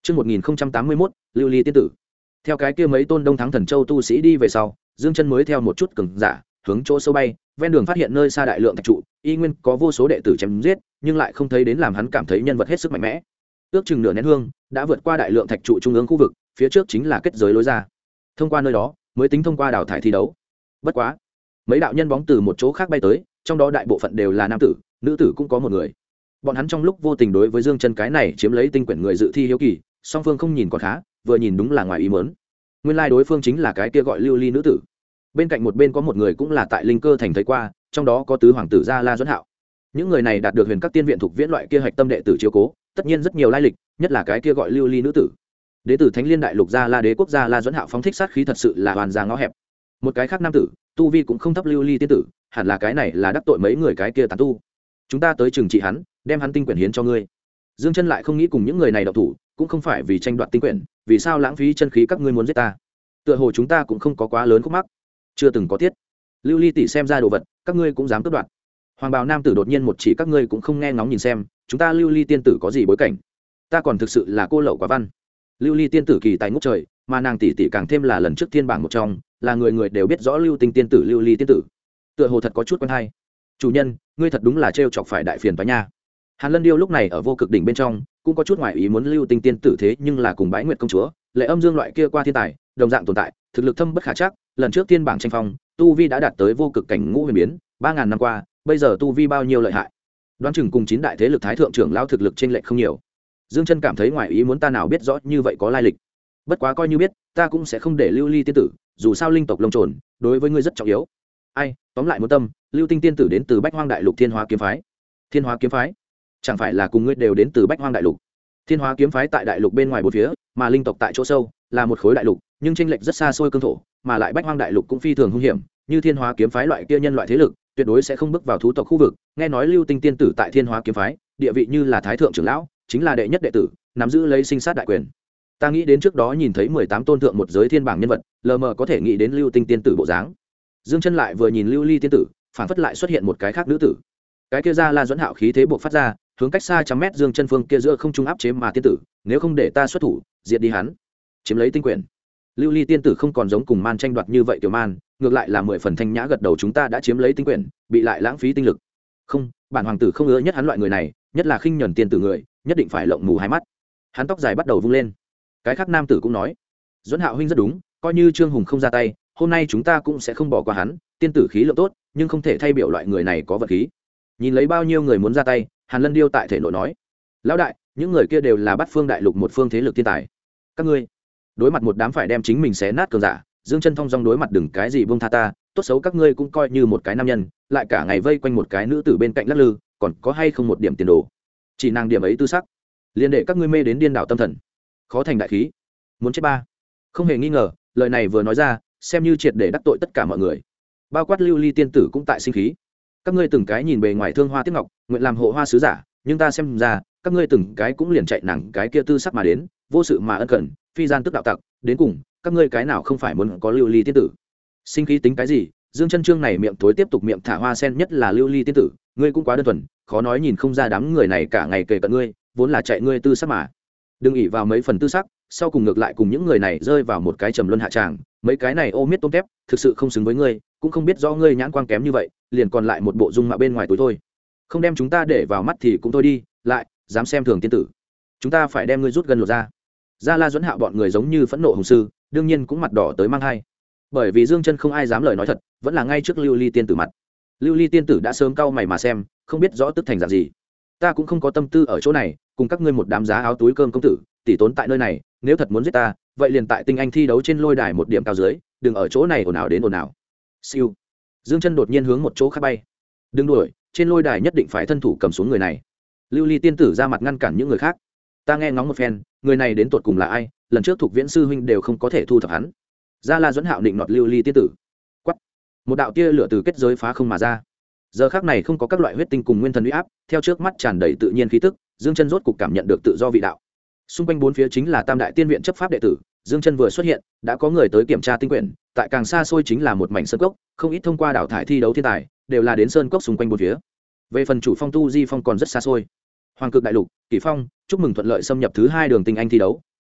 Trước 1081, Lưu Ly tiên tử. Theo cái kia mấy tôn Đông Thắng Thần Châu tu sĩ đi về sau, Dương Chân mới theo một chút cường giả, hướng chỗ sâu bay, ven đường phát hiện nơi xa đại lượng thạch trụ, y nguyên có vô số đệ tử chém giết, nhưng lại không thấy đến làm hắn cảm thấy nhân vật hết sức mạnh mẽ. Ước chừng nửa nén hương, đã vượt qua đại lượng thạch trụ trung ương khu vực, phía trước chính là kết giới lối ra. Thông qua nơi đó, mới tính thông qua đào thải thi đấu. Bất quá, mấy đạo nhân bóng từ một chỗ khác bay tới, trong đó đại bộ phận đều là nam tử, nữ tử cũng có một người. Bọn hắn trong lúc vô tình đối với Dương Chân cái này chiếm lấy tinh quyển người dự thi hiếu kỳ, song phương không nhìn còn khá, vừa nhìn đúng là ngoài ý muốn. Nguyên lai đối phương chính là cái kia gọi Lưu Ly nữ tử. Bên cạnh một bên có một người cũng là tại Linh Cơ thành thấy qua, trong đó có tứ hoàng tử Gia La Duẫn Hạo. Những người này đạt được Huyền Các tiên viện thuộc viễn loại kia hạch tâm đệ tử chiếu cố, tất nhiên rất nhiều lai lịch, nhất là cái kia gọi Lưu Ly nữ tử. Đệ tử Thánh Liên Đại Lục Gia La Đế quốc Gia La Duẫn Hạo phóng thích sát khí thật sự là hoàn ra ngõ hẹp. Một cái khác nam tử, tu vi cũng không thấp Lưu Ly tiên tử, hẳn là cái này là đắc tội mấy người cái kia tán tu. Chúng ta tới trừng trị hắn, đem hắn tinh quyển hiến cho ngươi. Dương Chân lại không nghĩ cùng những người này động thủ, cũng không phải vì tranh đoạt tinh quyển, vì sao lãng phí chân khí các ngươi muốn giết ta? Tựa hồ chúng ta cũng không có quá lớn khúc mắc, chưa từng có tiết. Lưu Ly tỷ xem ra đồ vật, các ngươi cũng dám cướp đoạt. Hoàng bào nam tử đột nhiên một chỉ các ngươi cũng không nghe ngóng nhìn xem, chúng ta Lưu Ly tiên tử có gì bối cảnh? Ta còn thực sự là cô lậu quả văn. Lưu Ly tiên tử kỳ tài ngút trời, mà nàng tỷ tỷ càng thêm là lần trước thiên bảng một trong, là người người đều biết rõ Lưu Tinh tiên tử Lưu Ly tiên tử. Tựa hồ thật có chút quen hay. Chủ nhân, ngươi thật đúng là trêu chọc phải đại phiền toái nha. Hàn Lân Điêu lúc này ở vô cực đỉnh bên trong, cũng có chút ngoại ý muốn Lưu Tinh tiên tử thế nhưng là cùng Bái Nguyệt công chúa, Lệ Âm Dương loại kia qua thiên tài, đồng dạng tồn tại, thực lực thâm bất khả trắc, lần trước thiên bảng tranh phong, tu vi đã đạt tới vô cực cảnh ngũ huyền biến, 3000 năm qua, bây giờ tu vi bao nhiêu lợi hại. Đoán chừng cùng 9 đại thế lực thái thượng trưởng lão thực lực chênh lệch không nhiều. Dương Chân cảm thấy ngoại ý muốn ta nào biết rõ như vậy có lai lịch. Bất quá coi như biết, ta cũng sẽ không để Lưu Ly tiên tử, dù sao linh tộc lông trồn, đối với ngươi rất trọng yếu. Ai, tóm lại một tâm, Lưu Tinh tiên tử đến từ Bách Hoang Đại Lục Thiên Hóa kiếm phái. Thiên Hóa kiếm phái? Chẳng phải là cùng ngươi đều đến từ Bách Hoang Đại Lục? Thiên Hóa kiếm phái tại đại lục bên ngoài bốn phía, mà linh tộc tại chỗ sâu, là một khối đại lục, nhưng chênh lệch rất xa xôi cương thổ, mà lại Bách Hoang Đại Lục cũng phi thường hung hiểm, như Thiên Hóa kiếm phái loại kia nhân loại thế lực, tuyệt đối sẽ không bước vào thú tộc khu vực. Nghe nói Lưu Tinh tiên tử tại Thiên Hóa kiếm phái, địa vị như là thái thượng trưởng lão, chính là đệ nhất đệ tử, nắm giữ lấy sinh sát đại quyền. Ta nghĩ đến trước đó nhìn thấy 18 tôn thượng một giới thiên bảng nhân vật, lờ mờ có thể nghĩ đến Lưu Tinh tiên tử bộ dáng. Dương Chân lại vừa nhìn Lưu Ly tiên tử, phản phất lại xuất hiện một cái khác nữ tử. Cái kia Gia La Duẫn Hạo khí thế buộc phát ra, hướng cách xa trăm mét Dương Chân phương kia giữa không trung áp chế mà tiên tử, nếu không để ta xuất thủ, diệt đi hắn, chiếm lấy tinh quyền. Lưu Ly tiên tử không còn giống cùng man tranh đoạt như vậy tiểu man, ngược lại là 10 phần thanh nhã gật đầu, chúng ta đã chiếm lấy tinh quyền, bị lại lãng phí tinh lực. Không, bản hoàng tử không ưa nhất hắn loại người này, nhất là khinh nhẫn tiên tử người, nhất định phải lộng mù hai mắt. Hắn tóc dài bắt đầu vung lên. Cái khác nam tử cũng nói, Duẫn Hạo huynh rất đúng, coi như Trương Hùng không ra tay, hôm nay chúng ta cũng sẽ không bỏ qua hắn, tiên tử khí lượng tốt, nhưng không thể thay biểu loại người này có vật khí. Nhìn lấy bao nhiêu người muốn ra tay, Hàn Lân Điêu tại thể nội nói, lão đại, những người kia đều là Bát Phương Đại Lục một phương thế lực thiên tài, các ngươi đối mặt một đám phải đem chính mình xé nát cường giả, Dương Chân thong dong đối mặt đừng cái gì buông tha ta, tốt xấu các ngươi cũng coi như một cái nam nhân, lại cả ngày vây quanh một cái nữ tử bên cạnh lắc lư, còn có hay không một điểm tiền đồ? Chỉ nàng điểm ấy tư sắc, liền để các ngươi mê đến điên đảo tâm thần, khó thành đại khí, muốn chết ba. Không hề nghi ngờ, lời này vừa nói ra, xem như triệt để đắc tội tất cả mọi người, bao quát Lưu Ly tiên tử cũng tại sinh khí. Các ngươi từng cái nhìn bề ngoài thương hoa tiếc ngọc, nguyện làm hộ hoa sứ giả, nhưng ta xem ra các ngươi từng cái cũng liền chạy nàng cái kia tư sắc mà đến, vô sự mà ân cần, phi gian tức đạo tặc, đến cùng các ngươi cái nào không phải muốn có Lưu Ly tiên tử? Sinh khí tính cái gì? Dương Chân Trương này miệng tối tiếp tục miệng thả hoa sen, nhất là Lưu Ly tiên tử, ngươi cũng quá đơn thuần, khó nói nhìn không ra đám người này cả ngày kề cận ngươi, vốn là chạy ngươi tư sắc mà. Đừng ỷ vào mấy phần tư sắc, sau cùng ngược lại cùng những người này rơi vào một cái trầm luân hạ tràng, mấy cái này ô miết tôm tép, thực sự không xứng với ngươi, cũng không biết rõ ngươi nhãn quang kém như vậy, liền còn lại một bộ dung mạo bên ngoài tối thôi. Không đem chúng ta để vào mắt thì cũng thôi đi, lại dám xem thường tiên tử, chúng ta phải đem ngươi rút gần lột ra. Gia La Duẫn Hạo bọn người giống như phẫn nộ hùng sư, đương nhiên cũng mặt đỏ tới mang hai, bởi vì Dương Chân không ai dám lời nói thật, vẫn là ngay trước Lưu Ly tiên tử mặt. Lưu Ly tiên tử đã sớm cau mày mà xem, không biết rõ tức thành dạng gì. Ta cũng không có tâm tư ở chỗ này, cùng các ngươi một đám giá áo túi cơm công tử, tỷ tốn tại nơi này, nếu thật muốn giết ta, vậy liền tại tinh anh thi đấu trên lôi đài một điểm cao dưới, đừng ở chỗ này ồn ào đến ồn ào. Siêu. Dương Chân đột nhiên hướng một chỗ khác bay. Đừng đuổi, trên lôi đài nhất định phải thân thủ cầm xuống người này. Lưu Ly tiên tử ra mặt ngăn cản những người khác. Ta nghe ngóng một phen, người này đến tột cùng là ai, lần trước thuộc Viễn sư huynh đều không có thể thu thập hắn. Gia La Duẫn Hạo định nọt Lưu Ly tiên tử. Quát. Một đạo tia lửa từ kết giới phá không mà ra. Giờ khắc này không có các loại huyết tinh cùng nguyên thần uy áp, theo trước mắt tràn đầy tự nhiên khí tức, Dương Chân rốt cục cảm nhận được tự do vị đạo. Xung quanh bốn phía chính là Tam đại tiên viện chấp pháp đệ tử, Dương Chân vừa xuất hiện, đã có người tới kiểm tra tinh quyển, tại càng xa xôi chính là một mảnh sơn cốc, không ít thông qua đảo thải thi đấu thiên tài, đều là đến sơn cốc xung quanh bốn phía. Về phần chủ phong Tu Di Phong còn rất xa xôi. Hoàng Cực Đại Lục, Kỷ Phong, chúc mừng thuận lợi xâm nhập thứ 2 đường tinh anh thi đấu,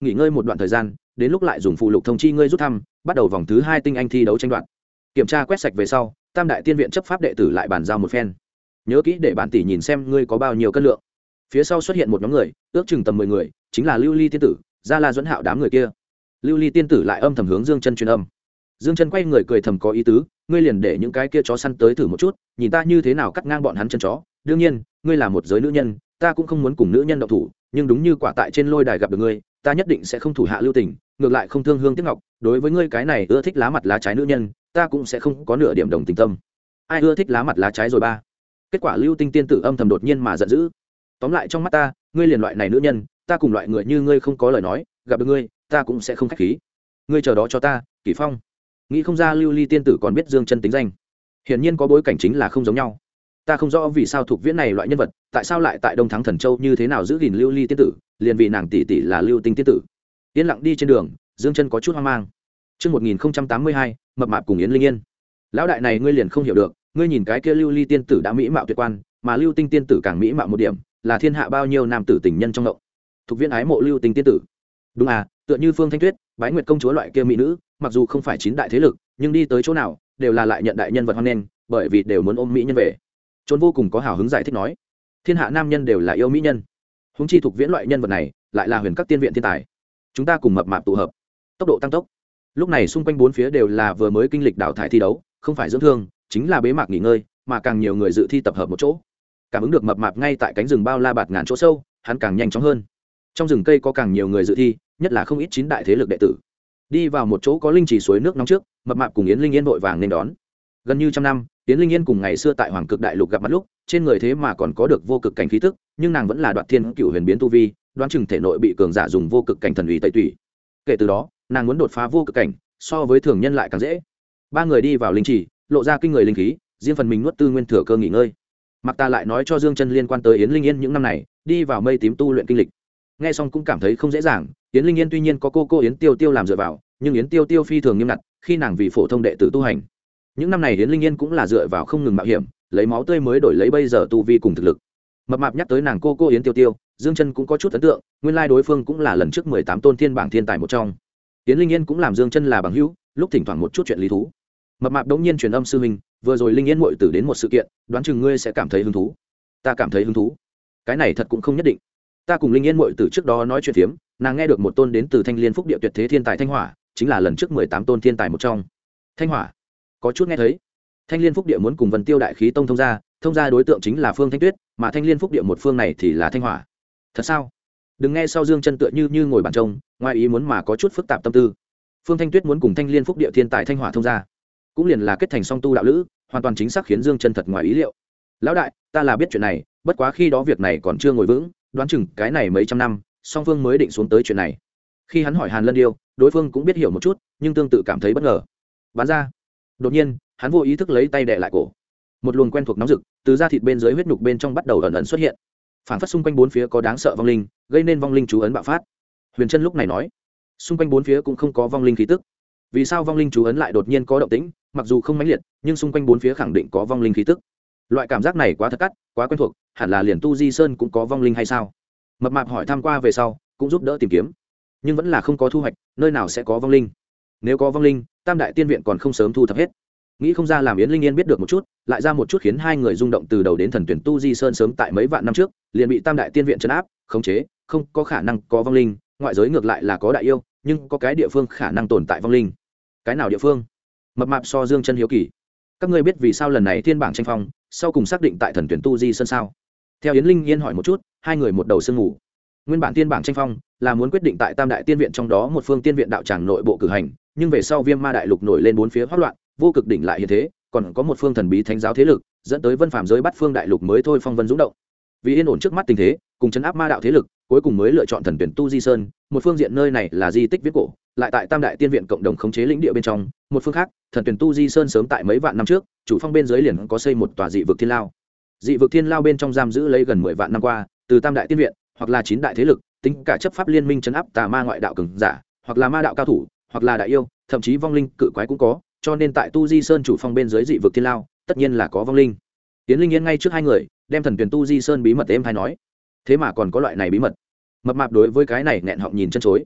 nghỉ ngơi một đoạn thời gian, đến lúc lại dùng phụ lục thông chi ngươi rút thăm, bắt đầu vòng thứ 2 tinh anh thi đấu tranh đoạt. Kiểm tra quét sạch về sau, tam đại tiên viện chấp pháp đệ tử lại bàn giao một phen. Nhớ kỹ để bản tỷ nhìn xem ngươi có bao nhiêu cân lượng. Phía sau xuất hiện một nhóm người, ước chừng tầm 10 người, chính là Lưu Ly tiên tử, Gia La Duẫn Hạo đám người kia. Lưu Ly tiên tử lại âm thầm hướng Dương Chân truyền âm. Dương Chân quay người cười thầm có ý tứ, ngươi liền để những cái kia chó săn tới thử một chút, nhìn ta như thế nào cắt ngang bọn hắn chân chó. Đương nhiên, ngươi là một giới nữ nhân, ta cũng không muốn cùng nữ nhân động thủ, nhưng đúng như quả tại trên lôi đài gặp được ngươi, ta nhất định sẽ không thủ hạ lưu tình, ngược lại không thương hương tiếc ngọc. Đối với ngươi cái này ưa thích lá mặt lá trái nữ nhân, ta cũng sẽ không có nửa điểm đồng tình tâm. Ai ưa thích lá mặt lá trái rồi ba? Kết quả Lưu Tinh tiên tử âm thầm đột nhiên mà giận dữ. Tóm lại trong mắt ta, ngươi liền loại này nữ nhân, ta cùng loại người như ngươi không có lời nói, gặp được ngươi, ta cũng sẽ không khách khí. Ngươi chờ đó cho ta, Kỷ Phong. Nghĩ không ra Lưu Ly tiên tử còn biết Dương Chân tính danh. Hiển nhiên có bối cảnh chính là không giống nhau. Ta không rõ vì sao thuộc viễn này loại nhân vật, tại sao lại tại Đông Thắng Thần Châu như thế nào giữ gìn Lưu Ly tiên tử, liền vì nàng tỷ tỷ là Lưu Tinh tiên tử. Yên lặng đi trên đường, Dương Chân có chút hoang mang. Chương 1082, mập mạp cùng Yến Linh Yên. Lão đại này ngươi liền không hiểu được, ngươi nhìn cái kia Lưu Ly tiên tử đã mỹ mạo tuyệt quan, mà Lưu Tinh tiên tử càng mỹ mạo một điểm, là thiên hạ bao nhiêu nam tử tình nhân trong ngộng. Thuộc viễn ái mộ Lưu Tinh tiên tử. Đúng à, tựa như Phương Thanh Tuyết, Bái Nguyệt công chúa loại kia mỹ nữ, mặc dù không phải chín đại thế lực, nhưng đi tới chỗ nào, đều là lại nhận đại nhân vật hoan nghênh, bởi vì đều muốn ôm mỹ nhân về. Trốn vô cùng có hào hứng giải thích nói, thiên hạ nam nhân đều là yêu mỹ nhân, huống chi thuộc viễn loại nhân vật này, lại là huyền các tiên viện thiên tài. Chúng ta cùng mập mạp tụ hợp, tốc độ tăng tốc. Lúc này xung quanh bốn phía đều là vừa mới kinh lịch đào thải thi đấu, không phải dưỡng thương, chính là bế mạc nghỉ ngơi, mà càng nhiều người dự thi tập hợp một chỗ. Cảm ứng được mập mạp ngay tại cánh rừng bao la bạt ngàn chỗ sâu, hắn càng nhanh chóng hơn. Trong rừng cây có càng nhiều người dự thi, nhất là không ít chín đại thế lực đệ tử. Đi vào một chỗ có linh trì suối nước nóng trước, mập mạp cùng Yến Linh Yên vội vàng nên đón. Gần như trăm năm, Yến Linh Yên cùng ngày xưa tại Hoàng Cực Đại Lục gặp mặt lúc, trên người thế mà còn có được vô cực cảnh khí tức, nhưng nàng vẫn là Đoạt Thiên Cửu Huyền biến tu vi, đoán chừng thể nội bị cường giả dùng vô cực cảnh thần uy tẩy tủy. Kể từ đó, nàng muốn đột phá vô cực cảnh, so với thường nhân lại càng dễ. Ba người đi vào linh trì, lộ ra kinh người linh khí, riêng phần mình nuốt tư nguyên thừa cơ nghỉ ngơi. Mặc Ta lại nói cho Dương Chân liên quan tới Yến Linh Yên những năm này, đi vào mây tím tu luyện kinh lịch. Nghe xong cũng cảm thấy không dễ dàng, Yến Linh Yên tuy nhiên có cô Yến Tiêu Tiêu làm dựa vào, nhưng Yến Tiêu Tiêu phi thường nghiêm ngặt, khi nàng vì phổ thông đệ tử tu hành. Những năm này Yến Linh Yên cũng là dựa vào không ngừng mạo hiểm, lấy máu tươi mới đổi lấy bây giờ tu vi cùng thực lực. Mập mạp nhắc tới nàng cô Yến Tiêu Tiêu, Dương Chân cũng có chút ấn tượng, nguyên lai đối phương cũng là lần trước 18 tôn thiên bảng thiên tài một trong. Yến Linh Yên cũng làm Dương Chân là bằng hữu, lúc thỉnh thoảng một chút chuyện lý thú. Mập mạp đống nhiên truyền âm sư huynh, vừa rồi Linh Yên muội tử đến một sự kiện, đoán chừng ngươi sẽ cảm thấy hứng thú. Ta cảm thấy hứng thú. Cái này thật cũng không nhất định. Ta cùng Linh Yên muội tử trước đó nói chuyện phiếm, nàng nghe được một tôn đến từ Thanh Liên Phúc Địa tuyệt thế thiên tài Thanh Hỏa, chính là lần trước 18 tôn thiên tài một trong. Thanh Hỏa, có chút nghe thấy. Thanh Liên Phúc Địa muốn cùng Vân Tiêu Đại Khí Tông thông gia đối tượng chính là Phương Thanh Tuyết, mà Thanh Liên Phúc Địa một phương này thì là Thanh Hỏa. Thật sao? Đừng nghe sau Dương Chân tựa như ngồi bàn trông, ngoài ý muốn mà có chút phức tạp tâm tư. Phương Thanh Tuyết muốn cùng Thanh Liên Phúc Địa thiên tài Thanh Hỏa thông gia, cũng liền là kết thành song tu đạo lữ, hoàn toàn chính xác khiến Dương Chân thật ngoài ý liệu. Lão đại, ta là biết chuyện này, bất quá khi đó việc này còn chưa ngồi vững, đoán chừng cái này mấy trăm năm, song phương mới định xuống tới chuyện này. Khi hắn hỏi Hàn Lân Điêu, đối phương cũng biết hiểu một chút, nhưng tương tự cảm thấy bất ngờ. Bán ra. Đột nhiên, hắn vô ý thức lấy tay đè lại cổ. Một luồng quen thuộc nóng rực, từ da thịt bên dưới huyết nhục bên trong bắt đầu ẩn ẩn xuất hiện. Phản phất xung quanh bốn phía có đáng sợ vong linh, gây nên vong linh chú ấn bạo phát. Huyền Trân lúc này nói, xung quanh bốn phía cũng không có vong linh khí tức. Vì sao vong linh chú ấn lại đột nhiên có động tĩnh, mặc dù không mãnh liệt, nhưng xung quanh bốn phía khẳng định có vong linh khí tức. Loại cảm giác này quá thật cắt, quá quen thuộc, hẳn là liền Tu Di Sơn cũng có vong linh hay sao? Mập mạp hỏi thăm qua về sau, cũng giúp đỡ tìm kiếm, nhưng vẫn là không có thu hoạch, nơi nào sẽ có vong linh? Nếu có vong linh, Tam đại tiên viện còn không sớm thu thập hết. Nghĩ không ra làm Yến Linh Yên biết được một chút, lại ra một chút khiến hai người rung động từ đầu đến thần tuyển Tu Di Sơn sớm tại mấy vạn năm trước, liền bị Tam đại tiên viện trấn áp, khống chế, không có khả năng có vong linh, ngoại giới ngược lại là có đại yêu, nhưng có cái địa phương khả năng tồn tại vong linh. Cái nào địa phương? Mập mạp so Dương Chân hiếu kỳ. Các ngươi biết vì sao lần này thiên bảng tranh phong, sau cùng xác định tại thần tuyển Tu Di Sơn sao? Theo Yến Linh Yên hỏi một chút, hai người một đầu sương ngủ. Nguyên bản thiên bảng tranh phong là muốn quyết định tại Tam đại tiên viện trong đó một phương tiên viện đạo tràng nội bộ cử hành, nhưng về sau Viêm Ma đại lục nổi lên bốn phía hỗn loạn, vô cực đỉnh lại hiện thế, còn có một phương thần bí thánh giáo thế lực, dẫn tới Vân Phàm giới bắt phương đại lục mới thôi phong vân dũng động. Vì yên ổn trước mắt tình thế, cùng chấn áp ma đạo thế lực, cuối cùng mới lựa chọn thần tuyển Tu Di Sơn, một phương diện nơi này là di tích viết cổ, lại tại Tam đại tiên viện cộng đồng khống chế lĩnh địa bên trong, một phương khác, thần tuyển Tu Di Sơn sớm tại mấy vạn năm trước, chủ phong bên dưới liền có xây một tòa dị vực thiên lao. Dị vực thiên lao bên trong giam giữ lấy gần 10 vạn năm qua, từ Tam đại tiên viện, hoặc là 9 đại thế lực, tính cả chấp pháp liên minh trấn áp tà ma ngoại đạo cường giả, hoặc là ma đạo cao thủ, hoặc là đại yêu, thậm chí vong linh, cự quái cũng có, cho nên tại Tu Di Sơn chủ phong bên dưới dị vực thiên lao, tất nhiên là có vong linh. Tiến Linh Yên ngay trước hai người, đem thần tuyển Tu Di Sơn bí mật êm hay nói, thế mà còn có loại này bí mật. Mập mạp đối với cái này nghẹn họng nhìn chân chối.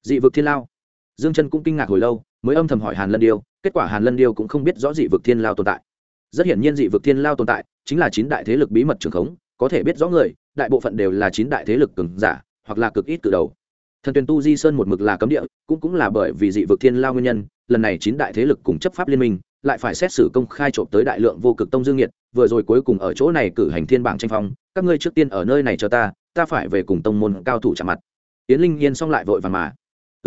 dị vực thiên lao. Dương Chân cũng kinh ngạc hồi lâu mới âm thầm hỏi Hàn Lân Điêu, kết quả Hàn Lân Điêu cũng không biết rõ dị vực thiên lao tồn tại. Rất hiển nhiên dị vực thiên lao tồn tại chính là 9 đại thế lực bí mật trường khống, có thể biết rõ người đại bộ phận đều là 9 đại thế lực cường giả hoặc là cực ít từ đầu. Thần Tuyền Tu Di Sơn một mực là cấm địa, cũng là bởi vì dị vực thiên lao nguyên nhân, lần này 9 đại thế lực cùng chấp pháp liên minh lại phải xét xử công khai trộm tới đại lượng vô cực tông dương nghiệt, vừa rồi cuối cùng ở chỗ này cử hành thiên bảng tranh phong, các ngươi trước tiên ở nơi này chờ ta phải về cùng tông môn cao thủ chạm mặt. Yến Linh Yên xong lại vội vàng mà.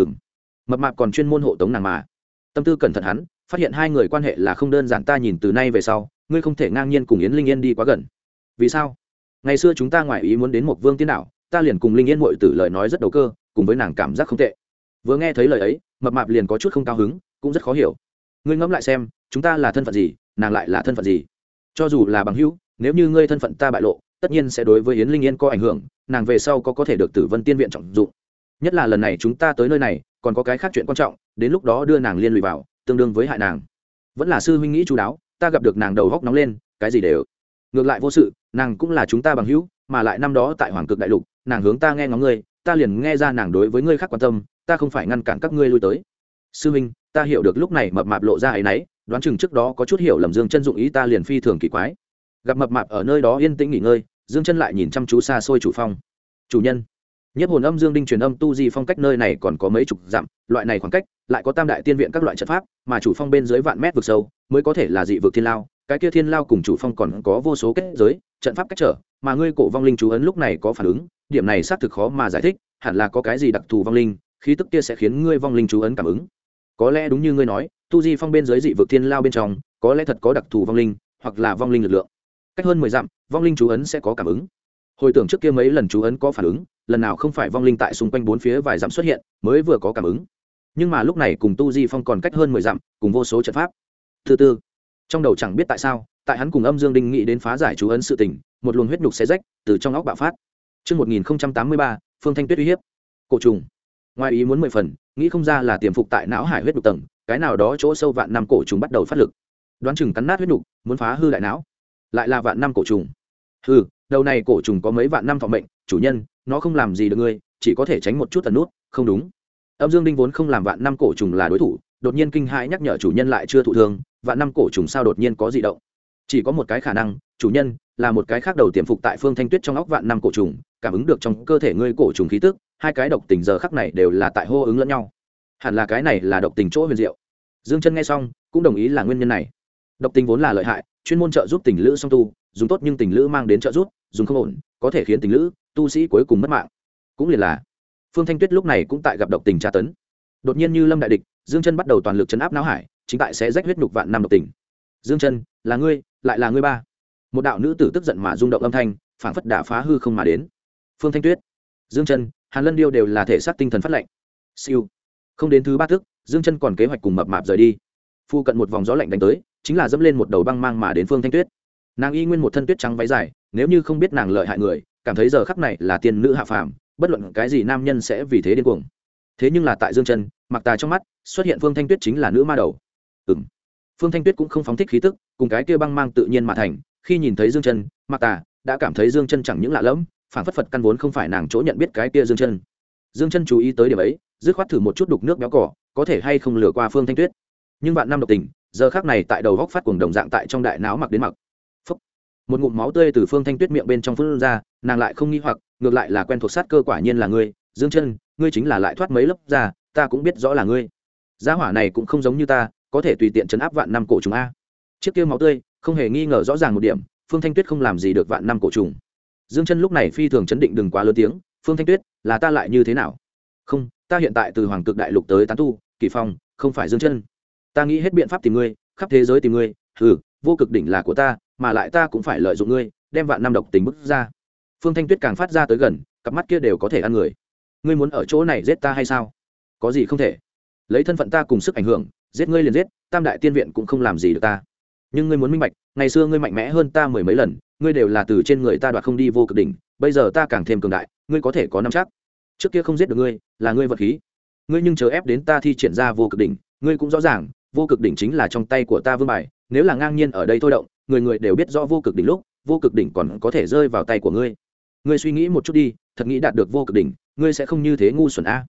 Mập mạp còn chuyên môn hộ tống nàng mà. Tâm tư cẩn thận hắn, phát hiện hai người quan hệ là không đơn giản, ta nhìn từ nay về sau, ngươi không thể ngang nhiên cùng Yến Linh Yên đi quá gần. Vì sao? Ngày xưa chúng ta ngoài ý muốn đến một Vương Tiên đảo, ta liền cùng Linh Yên muội tử lời nói rất đầu cơ, cùng với nàng cảm giác không tệ. Vừa nghe thấy lời ấy, mập mạp liền có chút không cao hứng, cũng rất khó hiểu. Ngươi ngẫm lại xem, chúng ta là thân phận gì, nàng lại là thân phận gì? Cho dù là bằng hữu, nếu như ngươi thân phận ta bại lộ, tất nhiên sẽ đối với Yến Linh Yên có ảnh hưởng, nàng về sau có thể được Tử Vân Tiên viện trọng dụng. Nhất là lần này chúng ta tới nơi này, còn có cái khác chuyện quan trọng, đến lúc đó đưa nàng liên lụy vào, tương đương với hại nàng. Vẫn là sư huynh nghĩ chú đáo, ta gặp được nàng đầu góc nóng lên, cái gì đều ngược lại vô sự, nàng cũng là chúng ta bằng hữu, mà lại năm đó tại Hoàng Cực Đại Lục, nàng hướng ta nghe ngóng ngươi, ta liền nghe ra nàng đối với ngươi khác quan tâm, ta không phải ngăn cản các ngươi lui tới. Sư huynh, ta hiểu được. Lúc này mập mạp lộ ra ấy nấy, đoán chừng trước đó có chút hiểu lầm Dương Chân dụng ý, ta liền phi thường kỳ quái. Gặp mập mạp ở nơi đó yên tĩnh nghỉ ngơi, Dương Chân lại nhìn chăm chú xa xôi chủ phong. Chủ nhân, Nhiếp hồn âm Dương Đinh truyền âm tu di phong cách nơi này còn có mấy chục dặm, loại này khoảng cách, lại có Tam đại tiên viện các loại trận pháp, mà chủ phong bên dưới vạn mét vực sâu, mới có thể là dị vực thiên lao, cái kia thiên lao cùng chủ phong còn có vô số kết giới, trận pháp cách trở, mà ngươi cổ vong linh chú ấn lúc này có phản ứng, điểm này xác thực khó mà giải thích, hẳn là có cái gì đặc thù vong linh, khí tức kia sẽ khiến ngươi vong linh chú ấn cảm ứng. Có lẽ đúng như ngươi nói, tu di phong bên dưới dị vực thiên lao bên trong, có lẽ thật có đặc thù vong linh, hoặc là vong linh lực lượng. Cách hơn 10 dặm, vong linh chú ấn sẽ có cảm ứng. Hồi tưởng trước kia mấy lần chú ấn có phản ứng, lần nào không phải vong linh tại xung quanh bốn phía vài dặm xuất hiện, mới vừa có cảm ứng. Nhưng mà lúc này cùng tu di phong còn cách hơn 10 dặm, cùng vô số trận pháp. Thứ tư, trong đầu chẳng biết tại sao, tại hắn cùng Âm Dương Đinh nghĩ đến phá giải chú ấn sự tình, một luồng huyết nhục xé rách từ trong óc bạo phát. Chương 1083, Phương Thanh Tuyết uy hiếp. Cổ trùng. Ngoài ý muốn 10 phần, nghĩ không ra là tiềm phục tại não hải huyết nhục tầng, cái nào đó chỗ sâu vạn năm cổ trùng bắt đầu phát lực. Đoán chừng cắn nát huyết nhục, muốn phá hư đại não. Lại là vạn năm cổ trùng. Hừ, đầu này cổ trùng có mấy vạn năm thọ mệnh, chủ nhân, nó không làm gì được ngươi, chỉ có thể tránh một chút tần nút, không đúng. Âm Dương Đinh vốn không làm vạn năm cổ trùng là đối thủ, đột nhiên kinh hãi nhắc nhở chủ nhân lại chưa thụ thương, vạn năm cổ trùng sao đột nhiên có dị động? Chỉ có một cái khả năng, chủ nhân, là một cái khác đầu tiềm phục tại Phương Thanh Tuyết trong óc vạn năm cổ trùng, cảm ứng được trong cơ thể ngươi cổ trùng khí tức, hai cái độc tình giờ khắc này đều là tại hô ứng lẫn nhau. Hẳn là cái này là độc tình chỗ huyền diệu. Dương Chân nghe xong, cũng đồng ý là nguyên nhân này. Độc tình vốn là lợi hại, chuyên môn trợ giúp tình lữ song tu, dùng tốt nhưng tình lữ mang đến trợ giúp, dùng không ổn, có thể khiến tình lữ, tu sĩ cuối cùng mất mạng. Cũng liền là Phương Thanh Tuyết lúc này cũng tại gặp độc tình tra tấn. Đột nhiên như lâm đại địch, Dương Chân bắt đầu toàn lực trấn áp não hải, chính tại sẽ rách huyết nhục vạn năm độc tình. Dương Chân, là ngươi, lại là ngươi ba. Một đạo nữ tử tức giận mà rung động âm thanh, phảng phất đả phá hư không mà đến. Phương Thanh Tuyết, Dương Chân, Hàn Lân Điêu đều là thể xác tinh thần phát lệnh. Siêu. Không đến thứ ba thức, Dương Chân còn kế hoạch cùng mập mạp rời đi. Phu cận một vòng gió lạnh đánh tới, chính là dẫm lên một đầu băng mang mà đến Phương Thanh Tuyết. Nàng y nguyên một thân tuyết trắng váy dài, nếu như không biết nàng lợi hại người, cảm thấy giờ khắc này là tiên nữ hạ phàm, bất luận cái gì nam nhân sẽ vì thế điên cuồng. Thế nhưng là tại Dương Chân, Mặc Tà trong mắt, xuất hiện Phương Thanh Tuyết chính là nữ ma đầu. Phương Thanh Tuyết cũng không phóng thích khí tức, cùng cái kia băng mang tự nhiên mà thành, khi nhìn thấy Dương Chân, Mặc Tà đã cảm thấy Dương Chân chẳng những lạ lẫm, phản phất Phật căn vốn không phải nàng chỗ nhận biết cái kia Dương Chân. Dương Chân chú ý tới điểm ấy, dứt khoát thử một chút đục nước béo cỏ, có thể hay không lừa qua Phương Thanh Tuyết. Nhưng vạn năm độc tình, giờ khắc này tại đầu góc phát cuồng đồng dạng tại trong đại não mặc đến mặc. Phốc. Một ngụm máu tươi từ Phương Thanh Tuyết miệng bên trong phun ra, nàng lại không nghi hoặc, ngược lại là quen thuộc sát cơ, quả nhiên là ngươi, Dương Chân, ngươi chính là lại thoát mấy lớp ra, ta cũng biết rõ là ngươi. Gia hỏa này cũng không giống như ta, có thể tùy tiện trấn áp vạn năm cổ trùng a. Chiếc kia máu tươi, không hề nghi ngờ rõ ràng một điểm, Phương Thanh Tuyết không làm gì được vạn năm cổ trùng. Dương Chân lúc này phi thường chấn định, đừng quá lớn tiếng, Phương Thanh Tuyết, là ta lại như thế nào? Không, ta hiện tại từ Hoàng Cực Đại Lục tới tán tu, Kỳ Phong, không phải Dương Chân. Ta nghĩ hết biện pháp tìm ngươi, khắp thế giới tìm ngươi, vô cực đỉnh là của ta, mà lại ta cũng phải lợi dụng ngươi, đem vạn năm độc tình bức ra. Phương Thanh Tuyết càng phát ra tới gần, cặp mắt kia đều có thể ăn người. Ngươi muốn ở chỗ này giết ta hay sao? Có gì không thể? Lấy thân phận ta cùng sức ảnh hưởng, giết ngươi liền giết, Tam đại tiên viện cũng không làm gì được ta. Nhưng ngươi muốn minh bạch, ngày xưa ngươi mạnh mẽ hơn ta mười mấy lần, ngươi đều là từ trên người ta đoạt không đi vô cực đỉnh, bây giờ ta càng thêm cường đại, ngươi có thể có nắm chắc. Trước kia không giết được ngươi, là ngươi vật khí. Ngươi nhưng chờ ép đến ta thi triển ra vô cực đỉnh, ngươi cũng rõ ràng, vô cực đỉnh chính là trong tay của ta vương bài, nếu là ngang nhiên ở đây thôi động, người người đều biết rõ vô cực đỉnh lúc, vô cực đỉnh còn có thể rơi vào tay của ngươi. Ngươi suy nghĩ một chút đi, thật nghĩ đạt được vô cực đỉnh, ngươi sẽ không như thế ngu xuẩn a.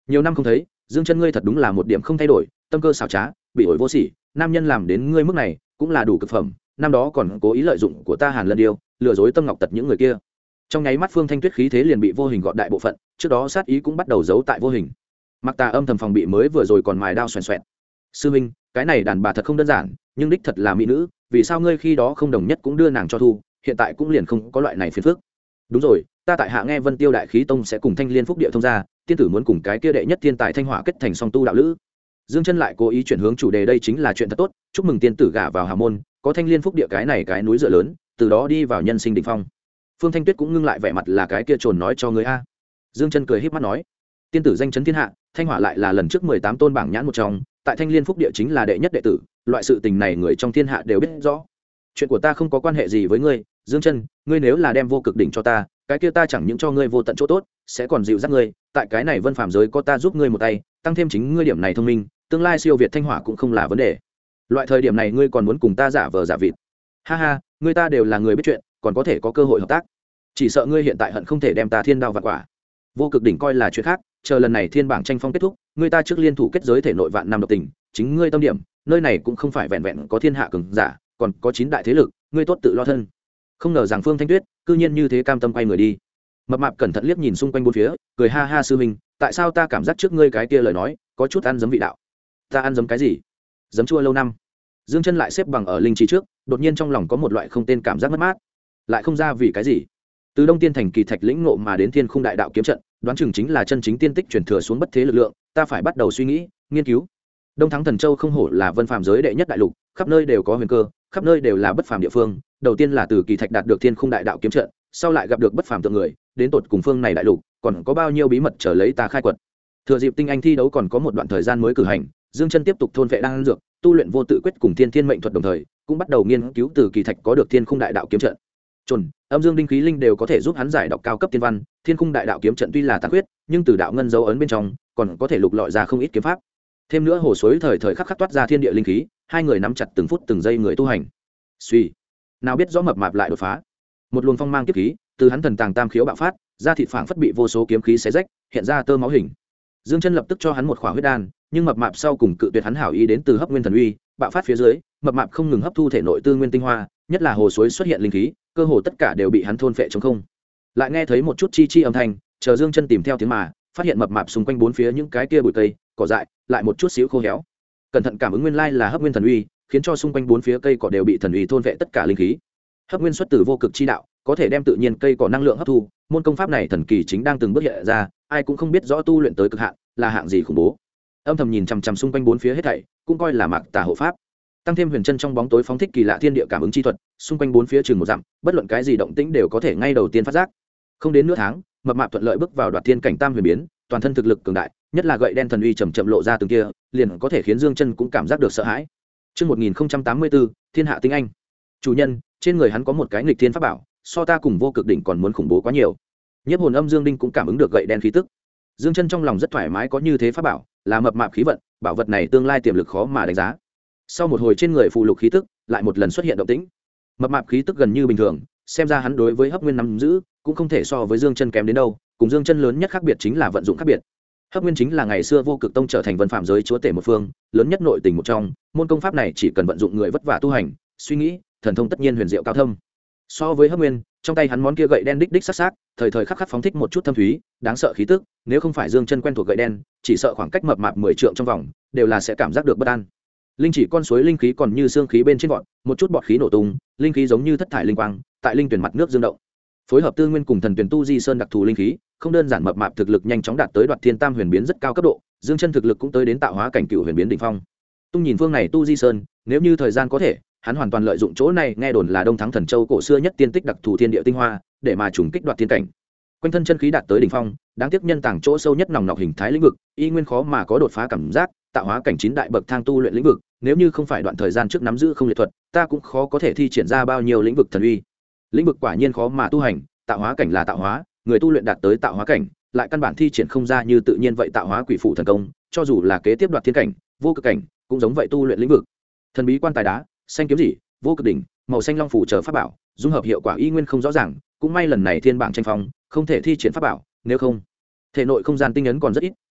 nhiều năm không thấy, Dương Chân ngươi thật đúng là một điểm không thay đổi, tâm cơ xảo trá, bị ổi vô sỉ, nam nhân làm đến ngươi mức này cũng là đủ cực phẩm. Năm đó còn cố ý lợi dụng của ta Hàn Lân Điêu, lừa dối Tâm Ngọc Tật những người kia. Trong nháy mắt Phương Thanh Tuyết khí thế liền bị vô hình gọt đại bộ phận, trước đó sát ý cũng bắt đầu giấu tại vô hình. Mặc Tà âm thầm phòng bị mới vừa rồi còn mài đao xoèn xoẹt. Sư minh, cái này đàn bà thật không đơn giản, nhưng đích thật là mỹ nữ, vì sao ngươi khi đó không đồng nhất cũng đưa nàng cho thu, hiện tại cũng liền không có loại này phiền phức. Đúng rồi, ta tại hạ nghe Vân Tiêu Đại Khí Tông sẽ cùng Thanh Liên Phúc Địa thông gia, tiên tử muốn cùng cái kia đệ nhất thiên tài Thanh Hỏa kết thành song tu đạo lữ. Dương Chân lại cố ý chuyển hướng chủ đề, đây chính là chuyện thật tốt, chúc mừng tiên tử gả vào hào môn, có Thanh Liên Phúc Địa cái này cái núi dựa lớn, từ đó đi vào nhân sinh đỉnh phong. Phương Thanh Tuyết cũng ngưng lại vẻ mặt, là cái kia trồn nói cho ngươi a. Dương Chân cười híp mắt nói, tiên tử danh chấn thiên hạ, Thanh Hỏa lại là lần trước 18 tôn bảng nhãn một trong, tại Thanh Liên Phúc Địa chính là đệ nhất đệ tử, loại sự tình này người trong thiên hạ đều biết rõ. Chuyện của ta không có quan hệ gì với ngươi, Dương Chân, ngươi nếu là đem vô cực đỉnh cho ta, cái kia ta chẳng những cho ngươi vô tận chỗ tốt, sẽ còn dịu dắt ngươi, tại cái này vân phàm giới có ta giúp ngươi một tay, tăng thêm chính ngươi điểm này thông minh, tương lai siêu việt Thanh Hỏa cũng không là vấn đề. Loại thời điểm này ngươi còn muốn cùng ta giả vờ giả vịt? Ha ha, ngươi ta đều là người biết chuyện, còn có thể có cơ hội hợp tác. Chỉ sợ ngươi hiện tại hận không thể đem ta thiên đao vạn quả. Vô cực đỉnh coi là chuyện khác, chờ lần này thiên bảng tranh phong kết thúc, ngươi ta trước liên thủ kết giới thể nội vạn năm độc tình, chính ngươi tâm điểm, nơi này cũng không phải vẹn vẹn có thiên hạ cường giả, còn có 9 đại thế lực, ngươi tốt tự lo thân. Không ngờ rằng Phương Thanh Tuyết cư nhiên như thế cam tâm quay người đi. Mập mạp cẩn thận liếc nhìn xung quanh bốn phía, cười ha ha, sư huynh, tại sao ta cảm giác trước ngươi cái kia lời nói có chút ăn giấm vị đạo? Ta ăn giấm cái gì? Giấm chua lâu năm. Dương Chân lại xếp bằng ở linh trì trước, đột nhiên trong lòng có một loại không tên cảm giác mất mát, lại không ra vì cái gì. Từ Đông Tiên thành Kỳ Thạch lĩnh ngộ mà đến Thiên Khung Đại Đạo kiếm trận, đoán chừng chính là chân chính tiên tích truyền thừa xuống bất thế lực lượng, ta phải bắt đầu suy nghĩ, nghiên cứu. Đông Thắng Thần Châu không hổ là vân phàm giới đệ nhất đại lục, khắp nơi đều có huyền cơ, khắp nơi đều là bất phàm địa phương. Đầu tiên là từ Kỳ Thạch đạt được Thiên Khung Đại Đạo kiếm trận, sau lại gặp được bất phàm tượng người, đến tột cùng phương này đại lục còn có bao nhiêu bí mật chờ lấy ta khai quật. Thừa dịp tinh anh thi đấu còn có một đoạn thời gian mới cử hành, Dương Chân tiếp tục thôn vệ đan dược, tu luyện vô tự quyết cùng Thiên Thiên mệnh thuật, đồng thời cũng bắt đầu nghiên cứu từ Kỳ Thạch có được Thiên Khung Đại Đạo kiếm trận. Chuẩn, âm dương đinh khí linh đều có thể giúp hắn giải đọc cao cấp tiên văn, Thiên Khung Đại Đạo kiếm trận tuy là tàn khuyết, nhưng từ đạo ngân dấu ấn bên trong còn có thể lục lọi ra không ít kiếm pháp. Thêm nữa hồ suối thời thời khắc khắc toát ra thiên địa linh khí, hai người nắm chặt từng phút từng giây người tu hành. Suy, nào biết rõ mập mạp lại đột phá. Một luồng phong mang kiếp khí từ hắn thần tàng tam khiếu bạo phát, da thịt phảng phất bị vô số kiếm khí xé rách, hiện ra tơ máu hình. Dương Chân lập tức cho hắn một khỏa huyết đan, nhưng mập mạp sau cùng cự tuyệt hắn hảo ý đến từ hấp nguyên thần uy, bạo phát phía dưới, mập mạp không ngừng hấp thu thể nội tư nguyên tinh hoa, nhất là hồ suối xuất hiện linh khí, cơ hồ tất cả đều bị hắn thôn phệ trống không. Lại nghe thấy một chút chi chi âm thanh, chờ Dương Chân tìm theo tiếng mà, phát hiện mập mạp xung quanh bốn phía những cái kia bụi cây, cỏ dại, lại một chút xíu khô héo. Cẩn thận cảm ứng nguyên lai là hấp nguyên thần uy, khiến cho xung quanh bốn phía cây cỏ đều bị thần uy thôn phệ tất cả linh khí. Hấp nguyên xuất từ vô cực chi đạo, có thể đem tự nhiên cây cỏ năng lượng hấp thu, môn công pháp này thần kỳ chính đang từng bước hiện ra, ai cũng không biết rõ tu luyện tới cực hạn là hạng gì khủng bố. Âm thầm nhìn chằm chằm xung quanh bốn phía hết thảy, cũng coi là Mạc Tà hộ pháp. Tăng thêm huyền chân trong bóng tối phóng thích kỳ lạ thiên địa cảm ứng chi thuật, xung quanh bốn phía chừng một dặm, bất luận cái gì động tĩnh đều có thể ngay đầu tiên phát giác. Không đến nửa tháng, mập mạp thuận lợi bước vào đoạt thiên cảnh tam huyền biến, toàn thân thực lực cường đại, nhất là gậy đen thần uy chậm chậm lộ ra từng kia, liền có thể khiến Dương Chân cũng cảm giác được sợ hãi. Chương 1084, Thiên Hạ Tinh Anh. Chủ nhân, trên người hắn có một cái nghịch thiên pháp bảo, so ta cùng vô cực đỉnh còn muốn khủng bố quá nhiều. Nhiếp hồn âm Dương Đinh cũng cảm ứng được gậy đen khí tức. Dương Chân trong lòng rất thoải mái, có như thế pháp bảo, là mập mạp khí vận, bảo vật này tương lai tiềm lực khó mà đánh giá. Sau một hồi trên người phụ lục khí tức lại một lần xuất hiện động tĩnh. Mập mạp khí tức gần như bình thường, xem ra hắn đối với hấp nguyên nắm giữ cũng không thể so với Dương Chân kém đến đâu, cùng Dương Chân lớn nhất khác biệt chính là vận dụng khác biệt. Hấp nguyên chính là ngày xưa vô cực tông trở thành vân phạm giới chúa tể một phương, lớn nhất nội tình một trong, môn công pháp này chỉ cần vận dụng người vất vả tu hành, suy nghĩ, thần thông tất nhiên huyền diệu cao thâm. So với hấp nguyên, trong tay hắn món kia gậy đen đích đích sắc sắc, thời thời khắc khắc phóng thích một chút thâm thúy, đáng sợ khí tức, nếu không phải Dương Chân quen thuộc gậy đen, chỉ sợ khoảng cách mập mạp 10 trượng trong vòng, đều là sẽ cảm giác được bất an. Linh chỉ con suối linh khí còn như xương khí bên trên vọt, một chút bọt khí nổ tung, linh khí giống như thất thải linh quang, tại linh tuyển mặt nước dương động. Phối hợp tư nguyên cùng thần tuyển tu di sơn đặc thù linh khí, không đơn giản mập mạp thực lực nhanh chóng đạt tới đoạt thiên tam huyền biến rất cao cấp độ, Dương Chân thực lực cũng tới đến tạo hóa cảnh cựu huyền biến đỉnh phong. Tung nhìn phương này tu di sơn, nếu như thời gian có thể, hắn hoàn toàn lợi dụng chỗ này, nghe đồn là Đông Thắng Thần Châu cổ xưa nhất tiên tích đặc thù thiên địa tinh hoa, để mà trùng kích đoạt thiên cảnh. Quanh thân chân khí đạt tới đỉnh phong, đáng tiếc nhân tàng chỗ sâu nhất nòng nọc hình thái lĩnh vực, y nguyên khó mà có đột phá cảm giác, tạo hóa cảnh 9 đại bậc thang tu luyện lĩnh vực, nếu như không phải đoạn thời gian trước nắm giữ không liệt thuật, ta cũng khó có thể thi triển ra bao nhiêu lĩnh vực thần uy. Lĩnh vực quả nhiên khó mà tu hành, tạo hóa cảnh là tạo hóa, người tu luyện đạt tới tạo hóa cảnh, lại căn bản thi triển không ra như tự nhiên vậy tạo hóa quỷ phụ thần công, cho dù là kế tiếp đoạt thiên cảnh, vô cực cảnh, cũng giống vậy tu luyện lĩnh vực. Thần bí quan tài đá, xanh kiếm gì, vô cực đỉnh, màu xanh long phủ chờ pháp bảo, dung hợp hiệu quả y nguyên không rõ ràng, cũng may lần này thiên bảng tranh phong, không thể thi triển pháp bảo, nếu không, thể nội không gian tinh ấn còn rất ít,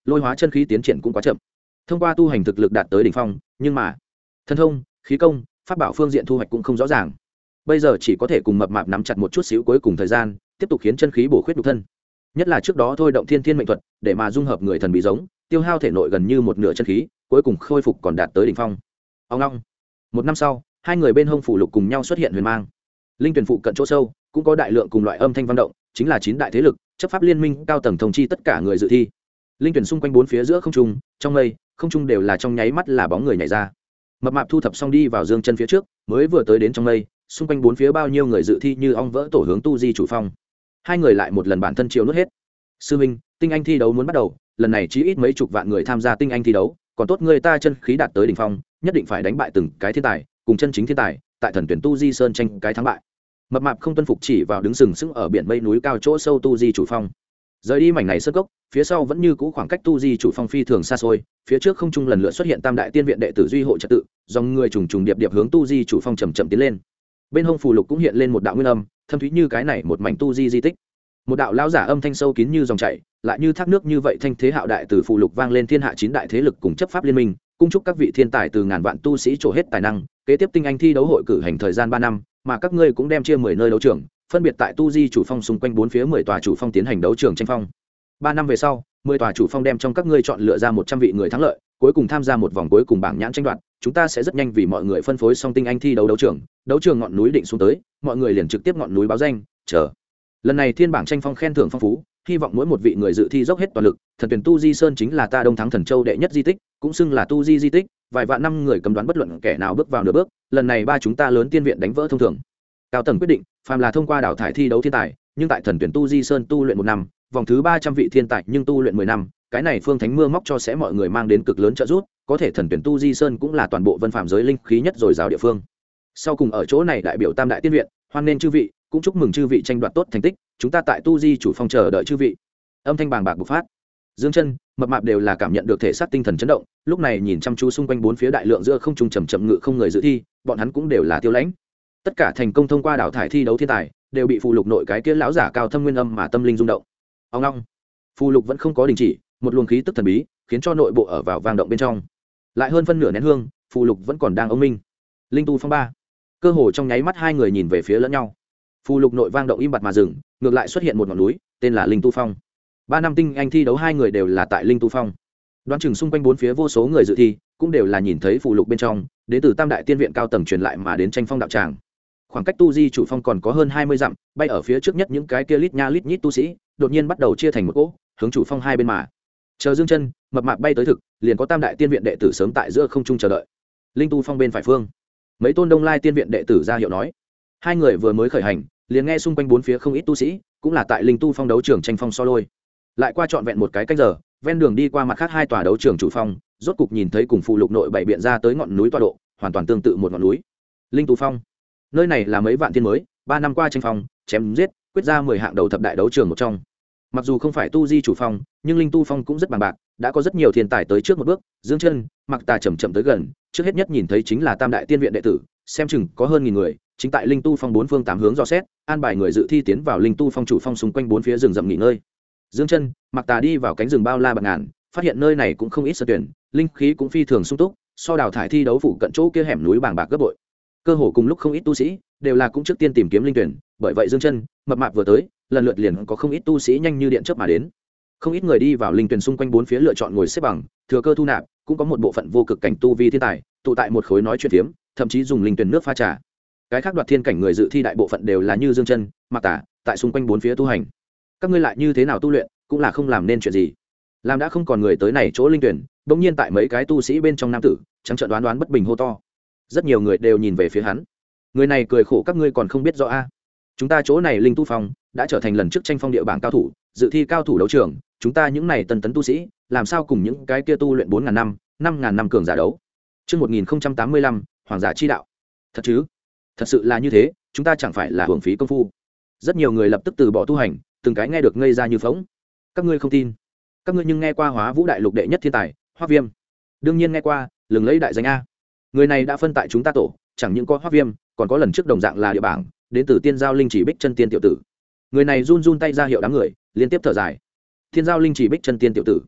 lôi hóa chân khí tiến triển cũng quá chậm. Thông qua tu hành thực lực đạt tới đỉnh phong, nhưng mà thân thông, khí công, pháp bảo phương diện thu hoạch cũng không rõ ràng. Bây giờ chỉ có thể cùng mập mạp nắm chặt một chút xíu cuối cùng thời gian, tiếp tục khiến chân khí bổ khuyết nhục thân. Nhất là trước đó thôi động thiên thiên mệnh thuật, để mà dung hợp người thần bí giống, tiêu hao thể nội gần như một nửa chân khí, cuối cùng khôi phục còn đạt tới đỉnh phong. Ông long. Một năm sau, hai người bên hông phủ lục cùng nhau xuất hiện huyền mang. Linh tuyển phụ cận chỗ sâu, cũng có đại lượng cùng loại âm thanh vang động, chính là 9 đại thế lực, chấp pháp liên minh cao tầng thông chi tất cả người dự thi. Linh tuyển xung quanh bốn phía giữa không trung, trong mây, không trung đều là trong nháy mắt là bóng người nhảy ra. Mập mạp thu thập xong đi vào dương chân phía trước, mới vừa tới đến trong mây, xung quanh bốn phía bao nhiêu người dự thi như ong vỡ tổ hướng tu di chủ phong. Hai người lại một lần bản thân chiều nuốt hết. Sư minh, tinh anh thi đấu muốn bắt đầu, lần này chỉ ít mấy chục vạn người tham gia tinh anh thi đấu, còn tốt người ta chân khí đạt tới đỉnh phong, nhất định phải đánh bại từng cái thiên tài, cùng chân chính thiên tài, tại thần tuyển tu di sơn tranh cái thắng bại. Mập mạp không tuân phục chỉ vào đứng sừng sững ở biển mây núi cao chỗ sâu tu di chủ phong. Rời đi mảnh này sơn cốc, phía sau vẫn như cũ khoảng cách tu di chủ phong phi thường xa xôi, phía trước không trung lần lượt xuất hiện tam đại tiên viện đệ tử duy hộ trật tự, dòng người trùng trùng điệp điệp hướng tu di chủ phong chậm chậm tiến lên. Bên hông phù lục cũng hiện lên một đạo nguyên âm, thâm thúy như cái này một mảnh tu di di tích. Một đạo lão giả âm thanh sâu kín như dòng chảy, lại như thác nước như vậy thanh thế hạo đại từ phù lục vang lên thiên hạ 9 đại thế lực cùng chấp pháp liên minh, cung chúc các vị thiên tài từ ngàn vạn tu sĩ trổ hết tài năng, kế tiếp tinh anh thi đấu hội cử hành thời gian 3 năm, mà các ngươi cũng đem chia 10 nơi đấu trường, phân biệt tại tu di chủ phong xung quanh 4 phía 10 tòa chủ phong tiến hành đấu trường tranh phong. 3 năm về sau, 10 tòa chủ phong đem trong các ngươi chọn lựa ra 100 vị người thắng lợi, cuối cùng tham gia một vòng cuối cùng bảng nhãn tranh đoạt, chúng ta sẽ rất nhanh vì mọi người phân phối xong tinh anh thi đấu đấu trường ngọn núi định xuống tới, mọi người liền trực tiếp ngọn núi báo danh, chờ. Lần này thiên bảng tranh phong khen thưởng phong phú, hy vọng mỗi một vị người dự thi dốc hết toàn lực. Thần tuyển tu di sơn chính là ta Đông Thắng Thần Châu đệ nhất di tích, cũng xưng là tu di di tích, vài vạn năm người cấm đoán bất luận kẻ nào bước vào nửa bước, lần này ba chúng ta lớn tiên viện đánh vỡ thông thường. Cao tầng quyết định, phàm là thông qua đào thải thi đấu thiên tài, nhưng tại thần tuyển tu di sơn tu luyện 1 năm, vòng thứ 300 vị thiên tài nhưng tu luyện 10 năm, cái này phương thánh mưa móc cho sẽ mọi người mang đến cực lớn trợ giúp, có thể thần tuyển tu di sơn cũng là toàn bộ vân phạm giới linh khí nhất dồi dào địa phương. Sau cùng ở chỗ này đại biểu tam đại tiên viện, hoan nên chư vị, cũng chúc mừng chư vị tranh đoạt tốt thành tích, chúng ta tại tu di chủ phong chờ đợi chư vị. Âm thanh bàng bạc bộc phát. Dương chân, mập mạp đều là cảm nhận được thể xác tinh thần chấn động, lúc này nhìn chăm chú xung quanh bốn phía đại lượng giữa không trung chậm chậm ngự không người dự thi, bọn hắn cũng đều là tiêu lãnh. Tất cả thành công thông qua đào thải thi đấu thiên tài, đều bị phù lục nội cái kia lão giả cao thâm nguyên âm mà tâm linh rung động. Ông long, phù lục vẫn không có đình chỉ, một luồng khí tức thần bí, khiến cho nội bộ ở vào vang động bên trong. Lại hơn phân nửa nén hương, phù lục vẫn còn đang ông minh. Linh tu phong 3. Cơ hồ trong nháy mắt hai người nhìn về phía lẫn nhau. Phù lục nội vang động im bặt mà dừng, ngược lại xuất hiện một ngọn núi, tên là Linh tu phong. 3 năm tinh anh thi đấu hai người đều là tại Linh tu phong. Đoán chừng xung quanh bốn phía vô số người dự thi, cũng đều là nhìn thấy phù lục bên trong, đến từ tam đại tiên viện cao tầng truyền lại mà đến tranh phong đạo tràng. Khoảng cách tu di chủ phong còn có hơn 20 dặm, bay ở phía trước nhất những cái kia lít nha lít nhít tu sĩ, đột nhiên bắt đầu chia thành một cỗ, hướng chủ phong hai bên mà. Chờ Dương chân, mập mạp bay tới thực, liền có tam đại tiên viện đệ tử sớm tại giữa không trung chờ đợi. Linh tu phong bên phải phương, mấy tôn đông lai tiên viện đệ tử ra hiệu nói, hai người vừa mới khởi hành, liền nghe xung quanh bốn phía không ít tu sĩ, cũng là tại Linh tu phong đấu trường tranh phong so lôi. Lại qua trọn vẹn một cái canh giờ, ven đường đi qua mặt khác hai tòa đấu trường chủ phong, rốt cục nhìn thấy cùng phù lục nội bảy biện ra tới ngọn núi tọa độ, hoàn toàn tương tự một ngọn núi. Linh tu phong, nơi này là mấy vạn thiên mới 3 năm qua tranh phong chém giết quyết ra 10 hạng đầu thập đại đấu trường một trong. Mặc dù không phải tu di chủ phong, nhưng Linh tu phong cũng rất bằng bạc, đã có rất nhiều thiên tài tới trước một bước. Dương chân, mặc tà chậm chậm tới gần, trước hết nhất nhìn thấy chính là tam đại tiên viện đệ tử, xem chừng có hơn 1000 người, chính tại Linh tu phong 4 phương 8 hướng dò xét, an bài người dự thi tiến vào Linh tu phong chủ phong xung quanh 4 phía rừng rậm nghỉ ngơi. Dương chân, mặc tà đi vào cánh rừng bao la bạt ngàn, phát hiện nơi này cũng không ít sơn tuyển, linh khí cũng phi thường sung túc, so đào thải thi đấu phụ cận chỗ kia hẻm núi bàng bạc gấp bội. Cơ hồ cùng lúc không ít tu sĩ đều là cũng trước tiên tìm kiếm linh tuyển, bởi vậy Dương chân, mập mạp vừa tới, lần lượt liền có không ít tu sĩ nhanh như điện chớp mà đến. Không ít người đi vào linh tuyển xung quanh 4 phía lựa chọn ngồi xếp bằng, thừa cơ thu nạp, cũng có một bộ phận vô cực cảnh tu vi thiên tài, tụ tại một khối nói chuyện phiếm, thậm chí dùng linh tuyển nước pha trà. Cái khác đoạt thiên cảnh người dự thi đại bộ phận đều là như Dương chân, mặc tà, tại xung quanh 4 phía tu hành. Các ngươi lại như thế nào tu luyện, cũng là không làm nên chuyện gì. Làm đã không còn người tới này chỗ linh tuyển, bỗng nhiên tại mấy cái tu sĩ bên trong nam tử, trắng trợn đoán bất bình hô to. Rất nhiều người đều nhìn về phía hắn. Người này cười khổ, các ngươi còn không biết rõ a? Chúng ta chỗ này Linh tu phong đã trở thành lần trước tranh phong địa bảng cao thủ, dự thi cao thủ đấu trường, chúng ta những này tân tấn tu sĩ, làm sao cùng những cái kia tu luyện 4000 năm, 5000 năm cường giả đấu. Chương 1085, Hoàng giả chi đạo. Thật chứ? Thật sự là như thế, chúng ta chẳng phải là hưởng phí công phu. Rất nhiều người lập tức từ bỏ tu hành, từng cái nghe được ngây ra như phỗng. Các ngươi không tin? Các ngươi nhưng nghe qua Hóa Vũ đại lục đệ nhất thiên tài Hoắc Viêm? Đương nhiên nghe qua, lừng lẫy đại danh a. Người này đã phân tại chúng ta tổ, chẳng những có Hoắc Viêm, còn có lần trước đồng dạng là địa bảng, đến từ Tiên Giao Linh Chỉ Bích Chân Tiên tiểu tử. Người này run run tay ra hiệu đám người, liên tiếp thở dài. Thiên Giao Linh Chỉ Bích Chân Tiên tiểu tử,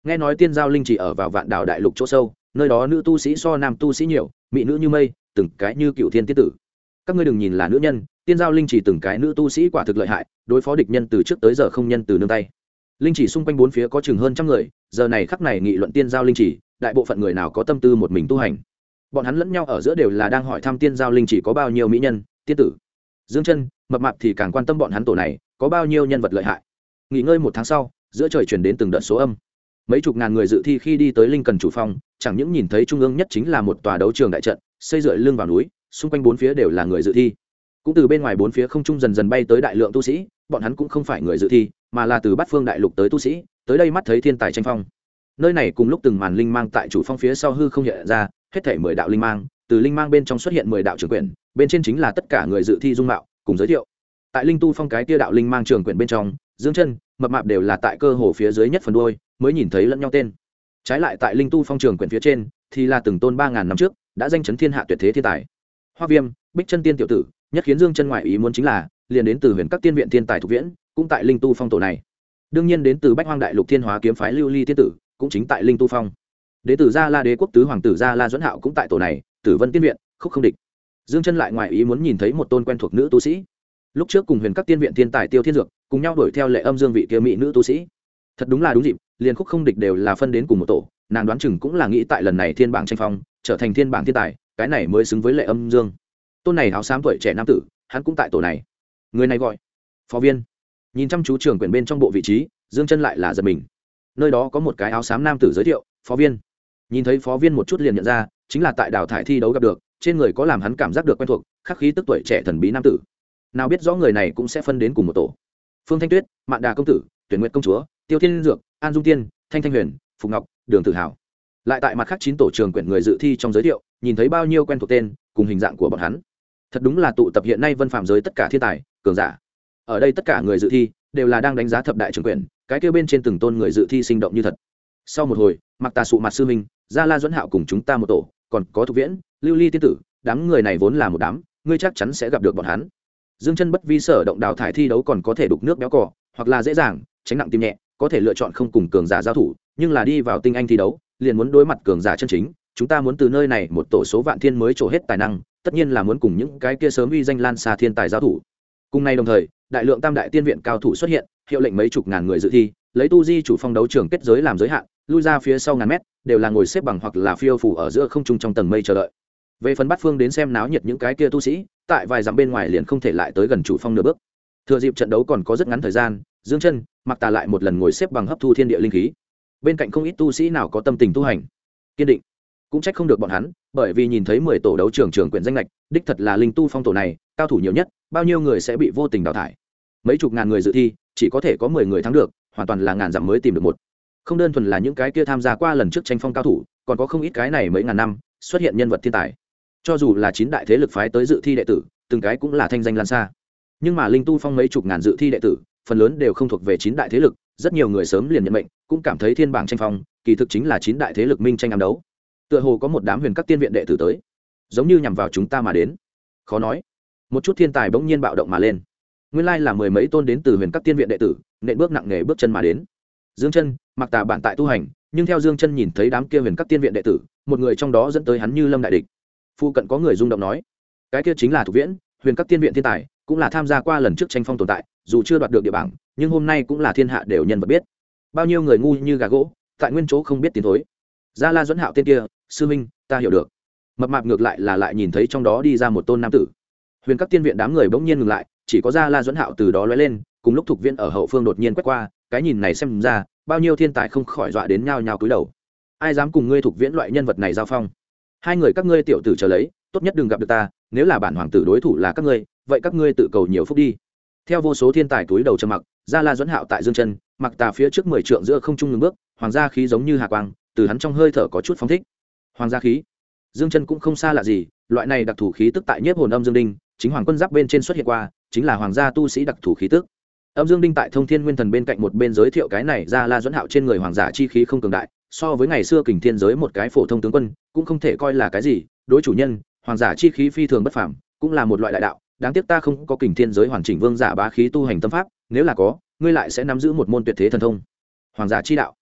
nghe nói tiên giao linh chỉ ở vào vạn đảo đại lục chỗ sâu, nơi đó nữ tu sĩ so nam tu sĩ nhiều, mỹ nữ như mây, từng cái như cựu thiên tiết tử. Các ngươi đừng nhìn là nữ nhân, tiên giao linh chỉ từng cái nữ tu sĩ quả thực lợi hại, đối phó địch nhân từ trước tới giờ không nhân từ nương tay. Linh chỉ xung quanh bốn phía có chừng hơn trăm người, giờ này khắc này nghị luận tiên giao linh chỉ, đại bộ phận người nào có tâm tư một mình tu hành. Bọn hắn lẫn nhau ở giữa đều là đang hỏi thăm tiên giao linh chỉ có bao nhiêu mỹ nhân, tiên tử. Dương Chân, Mập Mạp thì càng quan tâm bọn hắn tổ này có bao nhiêu nhân vật lợi hại. Nghỉ ngơi một tháng sau, giữa trời chuyển đến từng đợt số âm. Mấy chục ngàn người dự thi khi đi tới Linh Cần chủ phong, chẳng những nhìn thấy trung ương nhất chính là một tòa đấu trường đại trận, xây dựa lưng vào núi, xung quanh bốn phía đều là người dự thi. Cũng từ bên ngoài bốn phía không trung dần dần bay tới đại lượng tu sĩ, bọn hắn cũng không phải người dự thi, mà là từ bát phương đại lục tới tu sĩ, tới đây mắt thấy thiên tài tranh phong. Nơi này cùng lúc từng màn linh mang tại chủ phong phía sau hư không hiện ra, hết thảy 10 đạo linh mang, từ linh mang bên trong xuất hiện 10 đạo trường quyển, bên trên chính là tất cả người dự thi dung mạo, cùng giới thiệu. Tại linh tu phong cái kia đạo linh mang trường quyển bên trong, Dương Chân, Mập Mạp đều là tại cơ hồ phía dưới nhất phần đuôi, mới nhìn thấy lẫn nhau tên. Trái lại tại linh tu phong trường quyển phía trên, thì là từng tôn 3000 năm trước, đã danh chấn thiên hạ tuyệt thế thiên tài. Hoa Viêm, Bích Chân Tiên tiểu tử, nhất khiến Dương Chân ngoại ý muốn chính là, liền đến từ Huyền Các Tiên viện thiên tài Thục Viễn, cũng tại linh tu phong tổ này. Đương nhiên đến từ Bách Hoang đại lục Thiên Hóa kiếm phái Lưu Ly tiên tử, cũng chính tại linh tu phong. Đến từ Gia La đế quốc tứ hoàng tử Gia La Duẫn Hạo cũng tại tổ này, Tử Vân tiên viện, Khúc Không Địch. Dương Chân lại ngoại ý muốn nhìn thấy một tôn quen thuộc nữ tu sĩ. Lúc trước cùng Huyền Các Tiên viện thiên tài Tiêu Thiên Dược, cùng nhau đuổi theo Lệ Âm Dương vị kia mỹ nữ tu sĩ. Thật đúng là đúng dịp, liền Khúc Không Địch đều là phân đến cùng một tổ, nàng đoán chừng cũng là nghĩ tại lần này thiên bảng tranh phong, trở thành thiên bảng thiên tài, cái này mới xứng với Lệ Âm Dương. Tôn này áo xám tuổi trẻ nam tử, hắn cũng tại tổ này. Người này gọi Phó Viên. Nhìn chăm chú trường quyển bên trong bộ vị trí, Dương Chân lại là giật mình. Nơi đó có một cái áo xám nam tử giới thiệu, Phó Viên. Nhìn thấy Phó Viên một chút liền nhận ra, chính là tại đào thải thi đấu gặp được, trên người có làm hắn cảm giác được quen thuộc, khắc khí tức tuổi trẻ thần bí nam tử. Nào biết rõ người này cũng sẽ phân đến cùng một tổ. Phương Thanh Tuyết, Mạn Đà công tử, Tuyển Nguyệt công chúa, Tiêu Thiên Dược, An Dung Tiên, Thanh Thanh Huyền, Phục Ngọc, Đường Tử Hào. Lại tại mặt khác 9 tổ trường quyển người dự thi trong giới thiệu, nhìn thấy bao nhiêu quen thuộc tên, cùng hình dạng của bọn hắn. Thật đúng là tụ tập hiện nay vân phạm giới tất cả thiên tài, cường giả. Ở đây tất cả người dự thi đều là đang đánh giá thập đại trường quyển, cái kia bên trên từng tôn người dự thi sinh động như thật. Sau một hồi, Mặc Tà Sụ Mặt sư minh, Gia La Duẫn Hạo cùng chúng ta một tổ, còn có Thục Viễn, Lưu Ly tiên tử, đám người này vốn là một đám, ngươi chắc chắn sẽ gặp được bọn hắn. Dương Chân bất vi sở động đào thải thi đấu còn có thể đục nước béo cò, hoặc là dễ dàng tránh nặng tim nhẹ, có thể lựa chọn không cùng cường giả giao thủ, nhưng là đi vào tinh anh thi đấu, liền muốn đối mặt cường giả chân chính, chúng ta muốn từ nơi này một tổ số vạn thiên mới trổ hết tài năng, tất nhiên là muốn cùng những cái kia sớm uy danh lan xa thiên tài giao thủ. Cùng ngày đồng thời, đại lượng tam đại tiên viện cao thủ xuất hiện, hiệu lệnh mấy chục ngàn người dự thi, lấy tu di chủ phong đấu trường kết giới làm giới hạn, lui ra phía sau ngàn mét, đều là ngồi xếp bằng hoặc là phiêu phù ở giữa không trung trong tầng mây chờ đợi. Về phần bắt phương đến xem náo nhiệt những cái kia tu sĩ, tại vài dặm bên ngoài liền không thể lại tới gần chủ phong nửa bước. Thừa dịp trận đấu còn có rất ngắn thời gian, Dương Chân, Mặc Tà lại một lần ngồi xếp bằng hấp thu thiên địa linh khí. Bên cạnh không ít tu sĩ nào có tâm tình tu hành, kiên định. Cũng trách không được bọn hắn, bởi vì nhìn thấy 10 tổ đấu trường quyển danh lệch, đích thật là linh tu phong tổ này, cao thủ nhiều nhất, bao nhiêu người sẽ bị vô tình đào thải. Mấy chục ngàn người dự thi, chỉ có thể có 10 người thắng được, hoàn toàn là ngàn dặm mới tìm được một. Không đơn thuần là những cái kia tham gia qua lần trước tranh phong cao thủ, còn có không ít cái này mấy ngàn năm xuất hiện nhân vật thiên tài. Cho dù là 9 đại thế lực phái tới dự thi đệ tử, từng cái cũng là thanh danh lan xa. Nhưng mà linh tu phong mấy chục ngàn dự thi đệ tử, phần lớn đều không thuộc về 9 đại thế lực, rất nhiều người sớm liền nhận mệnh, cũng cảm thấy thiên bảng tranh phong, kỳ thực chính là 9 đại thế lực minh tranh ám đấu. Tựa hồ có một đám Huyền Các tiên viện đệ tử tới, giống như nhằm vào chúng ta mà đến. Khó nói. Một chút thiên tài bỗng nhiên bạo động mà lên. Nguyên lai là 10 mấy tôn đến từ Huyền Các tiên viện đệ tử, nện bước nặng nề bước chân mà đến. Dương Chân, Mặc Tà bản tại tu hành, nhưng theo Dương Chân nhìn thấy đám kia Huyền Các tiên viện đệ tử, một người trong đó dẫn tới hắn như lâm đại địch. Phu cận có người rung động nói, cái kia chính là Thục Viễn, Huyền Các tiên viện thiên tài, cũng là tham gia qua lần trước tranh phong tồn tại, dù chưa đoạt được địa bảng, nhưng hôm nay cũng là thiên hạ đều nhân vật biết. Bao nhiêu người ngu như gà gỗ, tại nguyên chỗ không biết tiến thối. Gia La Duẫn Hạo tên kia, sư minh, ta hiểu được. Mập Mạp ngược lại là lại nhìn thấy trong đó đi ra một tôn nam tử. Huyền Các tiên viện đám người bỗng nhiên ngừng lại, chỉ có Gia La Duẫn Hạo từ đó lóe lên, cùng lúc Thục Viễn ở hậu phương đột nhiên quét qua, cái nhìn này xem ra, bao nhiêu thiên tài không khỏi dọa đến nhao nhao cúi đầu. Ai dám cùng ngươi Thục Viễn loại nhân vật này giao phong? Hai người các ngươi tiểu tử chờ lấy, tốt nhất đừng gặp được ta, nếu là bản hoàng tử đối thủ là các ngươi, vậy các ngươi tự cầu nhiều phúc đi. Theo vô số thiên tài túi đầu trầm mặc, Gia La Duẫn Hạo tại Dương Chân, Mặc Tà phía trước 10 trượng giữa không trung ngừng bước, hoàng gia khí giống như hà quang, từ hắn trong hơi thở có chút phóng thích. Hoàng gia khí. Dương Chân cũng không xa lạ gì, loại này đặc thù khí tức tại Nhiếp Hồn Âm Dương Đinh, chính hoàng quân giáp bên trên xuất hiện qua, chính là hoàng gia tu sĩ đặc thù khí tức. Âm Dương Đinh tại Thông Thiên Nguyên Thần bên cạnh một bên giới thiệu cái này Gia La Duẫn Hạo trên người hoàng giả chi khí không cường đại, so với ngày xưa Kình Thiên giới một cái phổ thông tướng quân, cũng không thể coi là cái gì, đối chủ nhân, hoàng giả chi khí phi thường bất phàm, cũng là một loại đại đạo, đáng tiếc ta không có Kình Thiên giới hoàn chỉnh vương giả bá khí tu hành tâm pháp, nếu là có, ngươi lại sẽ nắm giữ một môn tuyệt thế thần thông. Hoàng giả chi đạo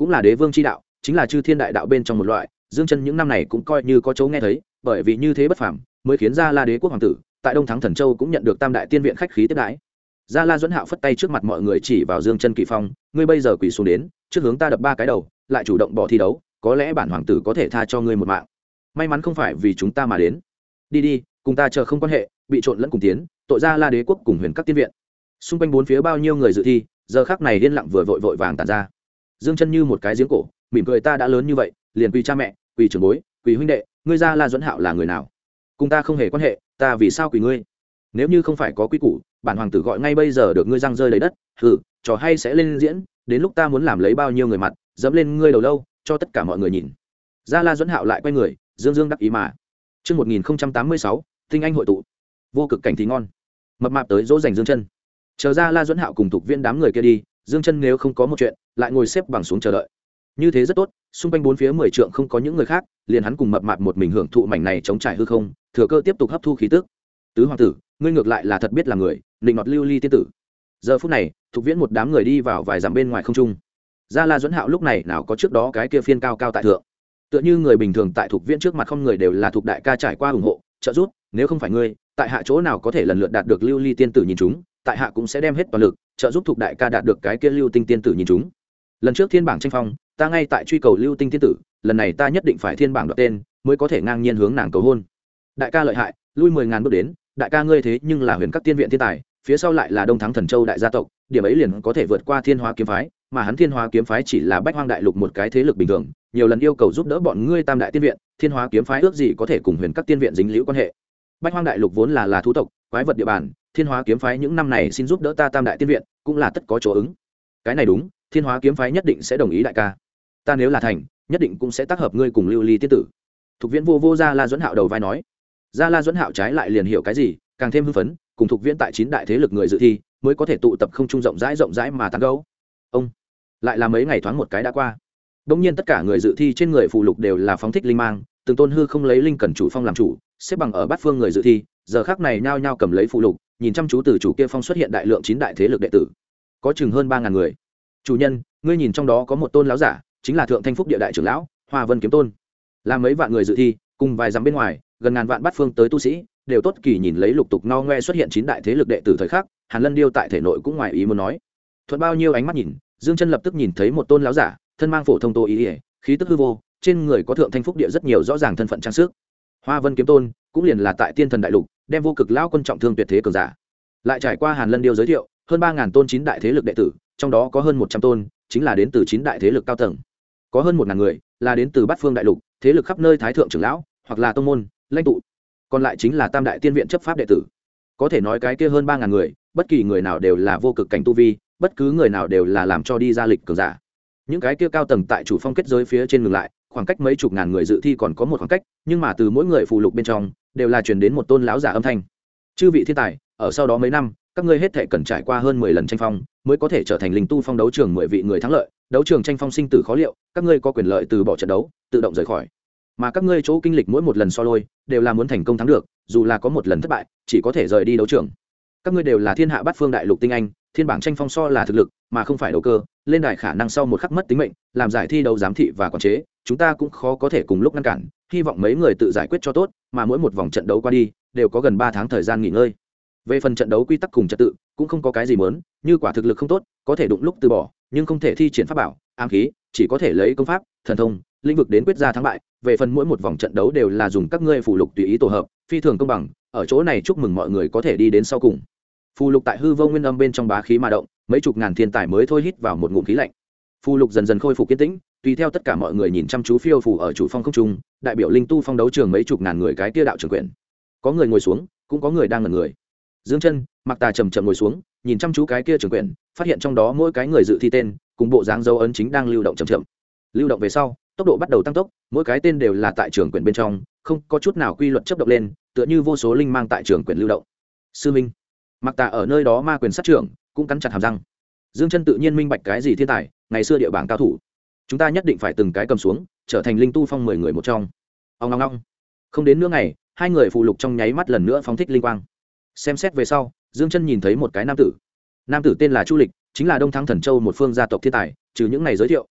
cũng là đế vương chi đạo, chính là chư thiên đại đạo bên trong một loại. Dương Chân những năm này cũng coi như có chỗ nghe thấy, bởi vì như thế bất phàm, mới khiến Gia La đế quốc hoàng tử tại Đông Thắng Thần Châu cũng nhận được Tam đại tiên viện khách khí tiếp đãi. Gia La Duẫn Hạo phất tay trước mặt mọi người chỉ vào Dương Chân Kỵ Phong, ngươi bây giờ quỳ xuống đến, trước hướng ta đập 3 cái đầu, lại chủ động bỏ thi đấu, có lẽ bản hoàng tử có thể tha cho ngươi một mạng. May mắn không phải vì chúng ta mà đến. Đi đi, cùng ta chờ không quan hệ, bị trộn lẫn cùng tiến, tội Gia La đế quốc cùng huyền các tiên viện. Xung quanh bốn phía bao nhiêu người dự thi, giờ khắc này điên lặng vừa vội vội vàng tản ra. Dương Chân như một cái giếng cổ, mỉm cười, ta đã lớn như vậy, liền quỳ cha mẹ, quỳ trưởng bối, quỳ huynh đệ, ngươi Gia La Duẫn Hạo là người nào? Cùng ta không hề quan hệ, ta vì sao quỳ ngươi? Nếu như không phải có quy củ, bản hoàng tử gọi ngay bây giờ được ngươi răng rơi lấy đất. Hừ, trò hay sẽ lên diễn, đến lúc ta muốn làm lấy bao nhiêu người mặt, dẫm lên ngươi đầu lâu, cho tất cả mọi người nhìn. Gia La Duẫn Hạo lại quay người, dương dương đắc ý mà. Chương 1086, tinh anh hội tụ. Vô cực cảnh thì ngon. Mập mạp tới dỗ dành Dương Chân. Chờ Gia La Duẫn Hạo cùng thuộc viên đám người kia đi, Dương Chân nếu không có một chuyện, lại ngồi xếp bằng xuống chờ đợi. Như thế rất tốt, xung quanh bốn phía 10 trượng không có những người khác, liền hắn cùng mập mạp một mình hưởng thụ mảnh này chống trải hư không, thừa cơ tiếp tục hấp thu khí tức. Tứ hoàng tử, ngươi ngược lại là thật biết là người, định nọt lưu ly tiên tử. Giờ phút này, thuộc viễn một đám người đi vào vài dặm bên ngoài không trung. Gia La Duẫn Hạo lúc này nào có trước đó cái kia phiên cao cao tại thượng, tựa như người bình thường tại thuộc viễn trước mặt không người đều là thuộc đại ca trải qua ủng hộ trợ giúp, nếu không phải ngươi, tại hạ chỗ nào có thể lần lượt đạt được lưu ly tiên tử nhìn chúng, tại hạ cũng sẽ đem hết toàn lực trợ giúp thuộc đại ca đạt được cái kia lưu tinh tiên tử nhìn chúng. Lần trước thiên bảng tranh phong, ta ngay tại truy cầu lưu tinh tiên tử, lần này ta nhất định phải thiên bảng đoạt tên, mới có thể ngang nhiên hướng nàng cầu hôn. Đại ca lợi hại, lui 10.000 bước đến, đại ca ngươi thế nhưng là huyền các tiên viện thiên tài, phía sau lại là Đông Thắng Thần Châu đại gia tộc, điểm ấy liền có thể vượt qua Thiên Hóa kiếm phái, mà hắn Thiên Hóa kiếm phái chỉ là Bách Hoang đại lục một cái thế lực bình thường, nhiều lần yêu cầu giúp đỡ bọn ngươi Tam đại tiên viện, Thiên Hóa kiếm phái ước gì có thể cùng huyền các tiên viện dính liễu quan hệ. Bách Hoang đại lục vốn là thú tộc, quái vật địa bàn, Thiên Hóa kiếm phái những năm này xin giúp đỡ ta Tam đại tiên viện, cũng là tất có chỗ ứng. Cái này đúng, Thiên Hóa kiếm phái nhất định sẽ đồng ý đại ca. Ta nếu là thành, nhất định cũng sẽ tác hợp ngươi cùng Lưu Ly tiên tử. Thục Viễn vô Gia La Duẫn Hạo đầu vai nói. Gia La Duẫn Hạo trái lại liền hiểu cái gì, càng thêm hưng phấn, cùng Thục Viễn tại 9 đại thế lực người dự thi, mới có thể tụ tập không trung rộng rãi mà tán gẫu. Ông lại là mấy ngày thoáng một cái đã qua. Đống nhiên tất cả người dự thi trên người phù lục đều là phóng thích linh mang, từng tôn hư không lấy linh cần chủ phong làm chủ, xếp bằng ở bát phương người dự thi, giờ khắc này nhao nhao cầm lấy phù lục, nhìn chăm chú từ chủ kia phong xuất hiện đại lượng 9 đại thế lực đệ tử, có chừng hơn 3000 người. Chủ nhân, ngươi nhìn trong đó có một tôn lão giả, chính là Thượng Thanh Phúc địa đại trưởng lão, Hoa Vân kiếm tôn. Là mấy vạn người dự thi, cùng vài dặm bên ngoài, gần ngàn vạn bát phương tới tu sĩ, đều tốt kỳ nhìn lấy lục tục no ngoe xuất hiện 9 đại thế lực đệ tử thời khắc, Hàn Lân Điêu tại thể nội cũng ngoài ý muốn nói. Thuận bao nhiêu ánh mắt nhìn, Dương Chân lập tức nhìn thấy một tôn lão giả, thân mang phổ thông tô ý, khí tức hư vô, trên người có Thượng Thanh Phúc địa rất nhiều rõ ràng thân phận trang sức. Hoa Vân kiếm tôn, cũng liền là tại Tiên Thần đại lục, đem vô cực lão quân trọng thương tuyệt thế cường giả. Lại trải qua Hàn Lân Điêu giới thiệu, hơn 3000 tôn 9 đại thế lực đệ tử, trong đó có hơn 100 tôn chính là đến từ 9 đại thế lực cao tầng. Có hơn 1000 người là đến từ Bát Phương đại lục, thế lực khắp nơi thái thượng trưởng lão, hoặc là tông môn, lãnh tụ. Còn lại chính là Tam đại tiên viện chấp pháp đệ tử. Có thể nói cái kia hơn 3000 người, bất kỳ người nào đều là vô cực cảnh tu vi, bất cứ người nào đều là làm cho đi ra lịch cường giả. Những cái kia cao tầng tại chủ phong kết giới phía trên ngừng lại, khoảng cách mấy chục ngàn người dự thi còn có một khoảng cách, nhưng mà từ mỗi người phụ lục bên trong đều là truyền đến một tôn lão giả âm thanh. Chư vị thiên tài, ở sau đó mấy năm, các ngươi hết thảy cần trải qua hơn 10 lần tranh phong, mới có thể trở thành linh tu phong đấu trường 10 vị người thắng lợi, đấu trường tranh phong sinh tử khó liệu, các ngươi có quyền lợi từ bỏ trận đấu, tự động rời khỏi. Mà các ngươi chỗ kinh lịch mỗi một lần so lôi, đều là muốn thành công thắng được, dù là có một lần thất bại, chỉ có thể rời đi đấu trường. Các ngươi đều là thiên hạ bát phương đại lục tinh anh, thiên bảng tranh phong so là thực lực, mà không phải đầu cơ, lên đài khả năng sau một khắc mất tính mệnh, làm giải thi đấu giám thị và quản chế, chúng ta cũng khó có thể cùng lúc ngăn cản, hy vọng mấy người tự giải quyết cho tốt, mà mỗi một vòng trận đấu qua đi, đều có gần 3 tháng thời gian nghỉ ngơi. Về phần trận đấu quy tắc cùng trật tự, cũng không có cái gì muốn, như quả thực lực không tốt, có thể đụng lúc từ bỏ, nhưng không thể thi triển pháp bảo, ám khí, chỉ có thể lấy công pháp, thần thông, lĩnh vực đến quyết ra thắng bại. Về phần mỗi một vòng trận đấu đều là dùng các ngươi phụ lục tùy ý tổ hợp, phi thường công bằng, ở chỗ này chúc mừng mọi người có thể đi đến sau cùng. Phù lục tại hư vô nguyên âm bên trong bá khí mà động, mấy chục ngàn thiên tài mới thôi hít vào một ngụm khí lạnh. Phù lục dần dần khôi phục kiên tĩnh, tùy theo tất cả mọi người nhìn chăm chú phiêu phù ở chủ phong không trung, đại biểu linh tu phong đấu trường mấy chục ngàn người cái kia đạo trưởng quyền. Có người ngồi xuống, cũng có người đang ngẩn người. Dương Chân, Mặc Tà chậm chậm ngồi xuống, nhìn chăm chú cái kia trưởng quyền, phát hiện trong đó mỗi cái người dự thi tên, cùng bộ dáng dấu ấn chính đang lưu động chậm chậm. Lưu động về sau, tốc độ bắt đầu tăng tốc, mỗi cái tên đều là tại trưởng quyền bên trong, không có chút nào quy luật chấp động lên, tựa như vô số linh mang tại trưởng quyền lưu động. Sư Minh, Mặc Tà ở nơi đó ma quyền sát trưởng, cũng cắn chặt hàm răng. Dương Chân tự nhiên minh bạch cái gì thiên tài, ngày xưa địa bảng cao thủ, chúng ta nhất định phải từng cái cầm xuống, trở thành linh tu phong 10 người một trong. Ong ong ong. Không đến nửa ngày, hai người phụ lục trong nháy mắt lần nữa phóng thích linh quang. Xem xét về sau, Dương Chân nhìn thấy một cái nam tử. Nam tử tên là Chu Lịch, chính là Đông Thắng Thần Châu một phương gia tộc thiên tài, trừ những này giới thiệu,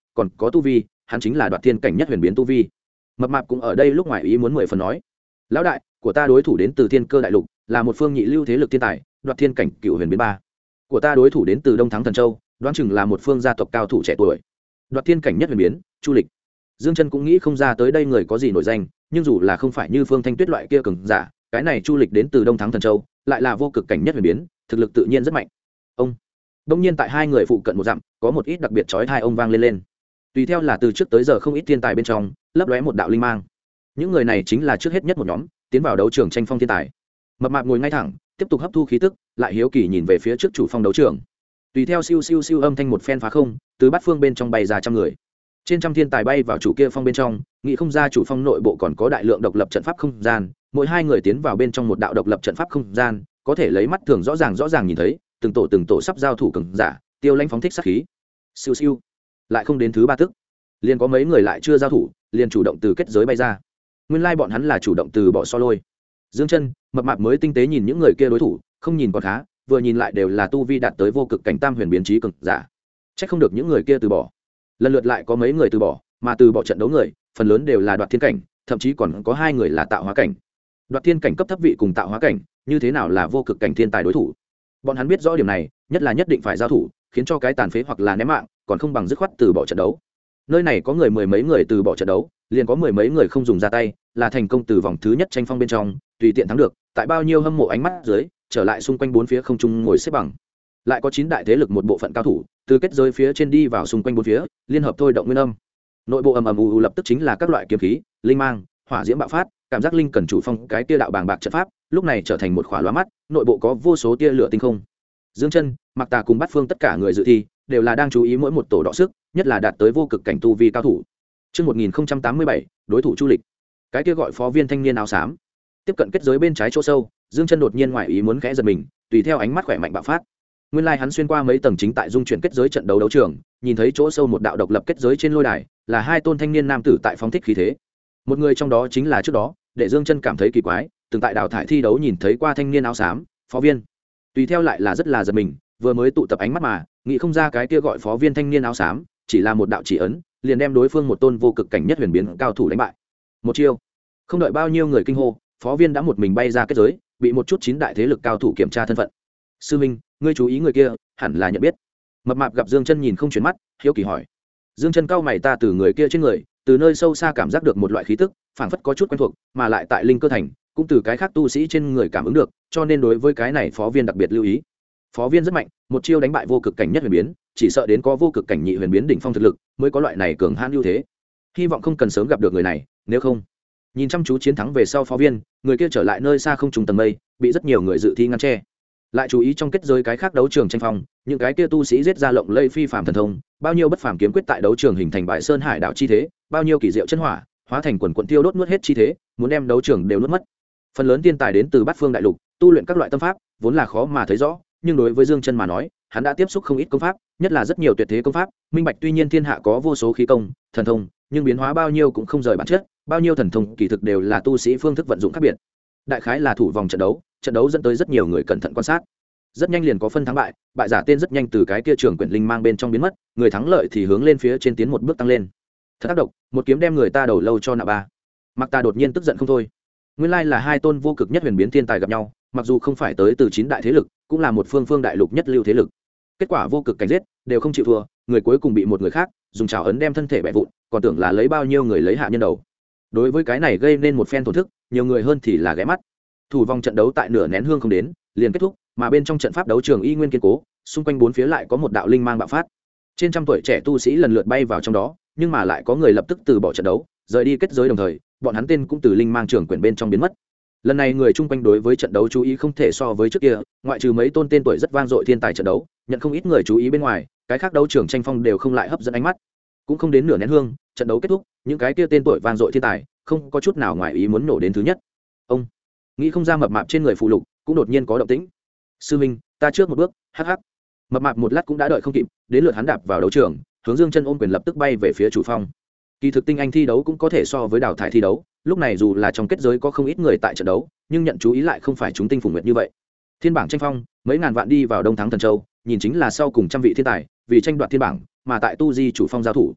còn có tu vi hắn chính là đoạt thiên cảnh nhất huyền biến tu vi. Mập mạp cũng ở đây lúc ngoài ý muốn 10 phần nói: lão đại của ta đối thủ đến từ thiên cơ đại lục, là một phương nhị lưu thế lực thiên tài, đoạt thiên cảnh cựu huyền biến 3. Của ta đối thủ đến từ đông thắng thần châu, đoán chừng là một phương gia tộc cao thủ trẻ tuổi, đoạt thiên cảnh nhất huyền biến Chu Lịch. Dương Chân cũng nghĩ không ra tới đây người có gì nổi danh, nhưng dù là không phải như Phương Thanh Tuyết loại kia cường giả, cái này Chu Lịch đến từ đông thắng thần châu, lại là vô cực cảnh nhất huyền biến, thực lực tự nhiên rất mạnh. Ông đông nhiên tại hai người phụ cận một dặm, có một ít đặc biệt chói tai ông vang lên. Tùy theo là từ trước tới giờ không ít thiên tài bên trong lấp lóe một đạo linh mang. Những người này chính là trước hết nhất một nhóm tiến vào đấu trường tranh phong thiên tài. Mập mạp ngồi ngay thẳng, tiếp tục hấp thu khí tức, lại hiếu kỳ nhìn về phía trước chủ phong đấu trường. Tùy theo siêu siêu siêu âm thanh một phen phá không, từ bát phương bên trong bay ra trăm người. Trên trăm thiên tài bay vào chủ kia phong bên trong, nghĩ không ra chủ phong nội bộ còn có đại lượng độc lập trận pháp không gian, mỗi hai người tiến vào bên trong một đạo độc lập trận pháp không gian, có thể lấy mắt thường rõ ràng nhìn thấy, từng tổ sắp giao thủ cường giả, Tiêu Lãnh phóng thích sát khí. Siêu siêu, lại không đến thứ ba tức, liền có mấy người lại chưa giao thủ, liền chủ động từ kết giới bay ra. Nguyên lai bọn hắn là chủ động từ bỏ so lôi. Dương Chân, Mập mạp mới tinh tế nhìn những người kia đối thủ, không nhìn còn khá, vừa nhìn lại đều là tu vi đạt tới vô cực cảnh tam huyền biến chí cường giả. Chắc không được những người kia từ bỏ. Lần lượt lại có mấy người từ bỏ, mà từ bỏ trận đấu người, phần lớn đều là đoạt thiên cảnh, thậm chí còn có hai người là tạo hóa cảnh. Đoạt thiên cảnh cấp thấp vị cùng tạo hóa cảnh, như thế nào là vô cực cảnh thiên tài đối thủ? Bọn hắn biết rõ điểm này, nhất là nhất định phải giao thủ, khiến cho cái tàn phế hoặc là ném mạng, còn không bằng dứt khoát từ bỏ trận đấu. Nơi này có người mười mấy người từ bỏ trận đấu, liền có mười mấy người không dùng ra tay, là thành công từ vòng thứ nhất tranh phong bên trong, tùy tiện thắng được, tại bao nhiêu hâm mộ ánh mắt dưới, trở lại xung quanh bốn phía không trung ngồi xếp bằng. Lại có 9 đại thế lực một bộ phận cao thủ, từ kết giới phía trên đi vào xung quanh bốn phía, liên hợp thôi động nguyên âm. Nội bộ ầm ầm ù lập tức chính là các loại kiếm khí, linh mang, hỏa diễm bạo phát, cảm giác linh cần chủ phong cái tia đạo bàng bạc trận pháp, lúc này trở thành một khỏa lóa mắt, nội bộ có vô số tia lửa tinh không. Dương Chân, Mặc Tà cùng Bát Phương tất cả người dự thi, đều là đang chú ý mỗi một tổ đọ sức, nhất là đạt tới vô cực cảnh tu vi cao thủ. Chương 1087, đối thủ Chu Lịch. Cái kia gọi phó viên thanh niên áo xám, tiếp cận kết giới bên trái chỗ sâu, Dương Chân đột nhiên ngoài ý muốn khẽ giật mình, tùy theo ánh mắt khỏe mạnh bạo phát. Nguyên lai hắn xuyên qua mấy tầng chính tại dung chuyển kết giới trận đấu đấu trường, nhìn thấy chỗ sâu một đạo độc lập kết giới trên lôi đài, là hai tôn thanh niên nam tử tại phóng thích khí thế. Một người trong đó chính là trước đó, để Dương Chân cảm thấy kỳ quái, từng tại đào thải thi đấu nhìn thấy qua thanh niên áo xám, phó viên. Tùy theo lại là rất là giật mình, vừa mới tụ tập ánh mắt mà, nghĩ không ra cái kia gọi phó viên thanh niên áo xám, chỉ là một đạo chỉ ấn, liền đem đối phương một tôn vô cực cảnh nhất huyền biến cao thủ đánh bại. Một chiêu. Không đợi bao nhiêu người kinh hô, phó viên đã một mình bay ra kết giới, bị một chút 9 đại thế lực cao thủ kiểm tra thân phận. Sư minh, ngươi chú ý người kia, hẳn là nhận biết. Mập mạp gặp Dương Chân nhìn không chuyển mắt, hiếu kỳ hỏi. Dương Chân cau mày, ta từ người kia trên người, từ nơi sâu xa cảm giác được một loại khí tức, phảng phất có chút quen thuộc, mà lại tại linh cơ thành, cũng từ cái khác tu sĩ trên người cảm ứng được, cho nên đối với cái này phó viên đặc biệt lưu ý. Phó viên rất mạnh, một chiêu đánh bại vô cực cảnh nhất huyền biến, chỉ sợ đến có vô cực cảnh nhị huyền biến đỉnh phong thực lực, mới có loại này cường hãn ưu thế. Hy vọng không cần sớm gặp được người này, nếu không. Nhìn chăm chú chiến thắng về sau phó viên, người kia trở lại nơi xa không trùng tầng mây, bị rất nhiều người dự thi ngăn che. Lại chú ý trong kết giới cái khác đấu trường tranh phong, những cái kia tu sĩ giết ra lộng lây phi phàm thần thông, bao nhiêu bất phàm kiếm quyết tại đấu trường hình thành bại sơn hải đạo chi thế, bao nhiêu kỳ diệu chân hỏa hóa thành quần quần tiêu đốt nuốt hết chi thế, muốn đem đấu trường đều nuốt mất. Phần lớn tiên tài đến từ bát phương đại lục, tu luyện các loại tâm pháp, vốn là khó mà thấy rõ, nhưng đối với Dương Chân mà nói, hắn đã tiếp xúc không ít công pháp, nhất là rất nhiều tuyệt thế công pháp, minh bạch tuy nhiên thiên hạ có vô số khí công, thần thông, nhưng biến hóa bao nhiêu cũng không rời bản chất, bao nhiêu thần thông kỳ thực đều là tu sĩ phương thức vận dụng khác biệt. Đại khái là thủ vòng trận đấu dẫn tới rất nhiều người cẩn thận quan sát. Rất nhanh liền có phân thắng bại, bại giả tên rất nhanh từ cái kia trường quyển linh mang bên trong biến mất, người thắng lợi thì hướng lên phía trên tiến một bước tăng lên. Thật tác động, một kiếm đem người ta đầu lâu cho nạ ba. Mặc Ta đột nhiên tức giận không thôi. Nguyên lai là hai tôn vô cực nhất huyền biến thiên tài gặp nhau, mặc dù không phải tới từ 9 đại thế lực, cũng là một phương đại lục nhất lưu thế lực. Kết quả vô cực cảnh giết, đều không chịu thua, người cuối cùng bị một người khác dùng trảo ấn đem thân thể bẻ vụn, còn tưởng là lấy bao nhiêu người lấy hạ nhân đầu. Đối với cái này gây nên một phen tổn thức, nhiều người hơn thì là ghé mắt. Thủ vòng trận đấu tại nửa nén hương không đến, liền kết thúc, mà bên trong trận pháp đấu trường y nguyên kiên cố, xung quanh bốn phía lại có một đạo linh mang bạo phát. Trên trăm tuổi trẻ tu sĩ lần lượt bay vào trong đó, nhưng mà lại có người lập tức từ bỏ trận đấu, rời đi kết giới, đồng thời, bọn hắn tên cũng từ linh mang trường quyển bên trong biến mất. Lần này người chung quanh đối với trận đấu chú ý không thể so với trước kia, ngoại trừ mấy tôn tên tuổi rất vang dội thiên tài trận đấu, nhận không ít người chú ý bên ngoài, cái khác đấu trường tranh phong đều không lại hấp dẫn ánh mắt. Cũng không đến nửa nén hương, trận đấu kết thúc, những cái kia tên tuổi vang dội thiên tài, không có chút nào ngoài ý muốn nổ đến thứ nhất. Ông nghĩ không ra mập mạp trên người phụ lục cũng đột nhiên có động tĩnh. Sư minh, ta trước một bước, hắc hắc. Mập mạp một lát cũng đã đợi không kịp, đến lượt hắn đạp vào đấu trường, hướng Dương Chân ôm quyền lập tức bay về phía chủ phong. Kỳ thực tinh anh thi đấu cũng có thể so với đào thải thi đấu, lúc này dù là trong kết giới có không ít người tại trận đấu, nhưng nhận chú ý lại không phải chúng tinh phùng nguyệt như vậy. Thiên bảng tranh phong, mấy ngàn vạn đi vào Đông Thắng Thần Châu, nhìn chính là sau cùng trăm vị thiên tài, vì tranh đoạt thiên bảng, mà tại tu di chủ phong giao thủ.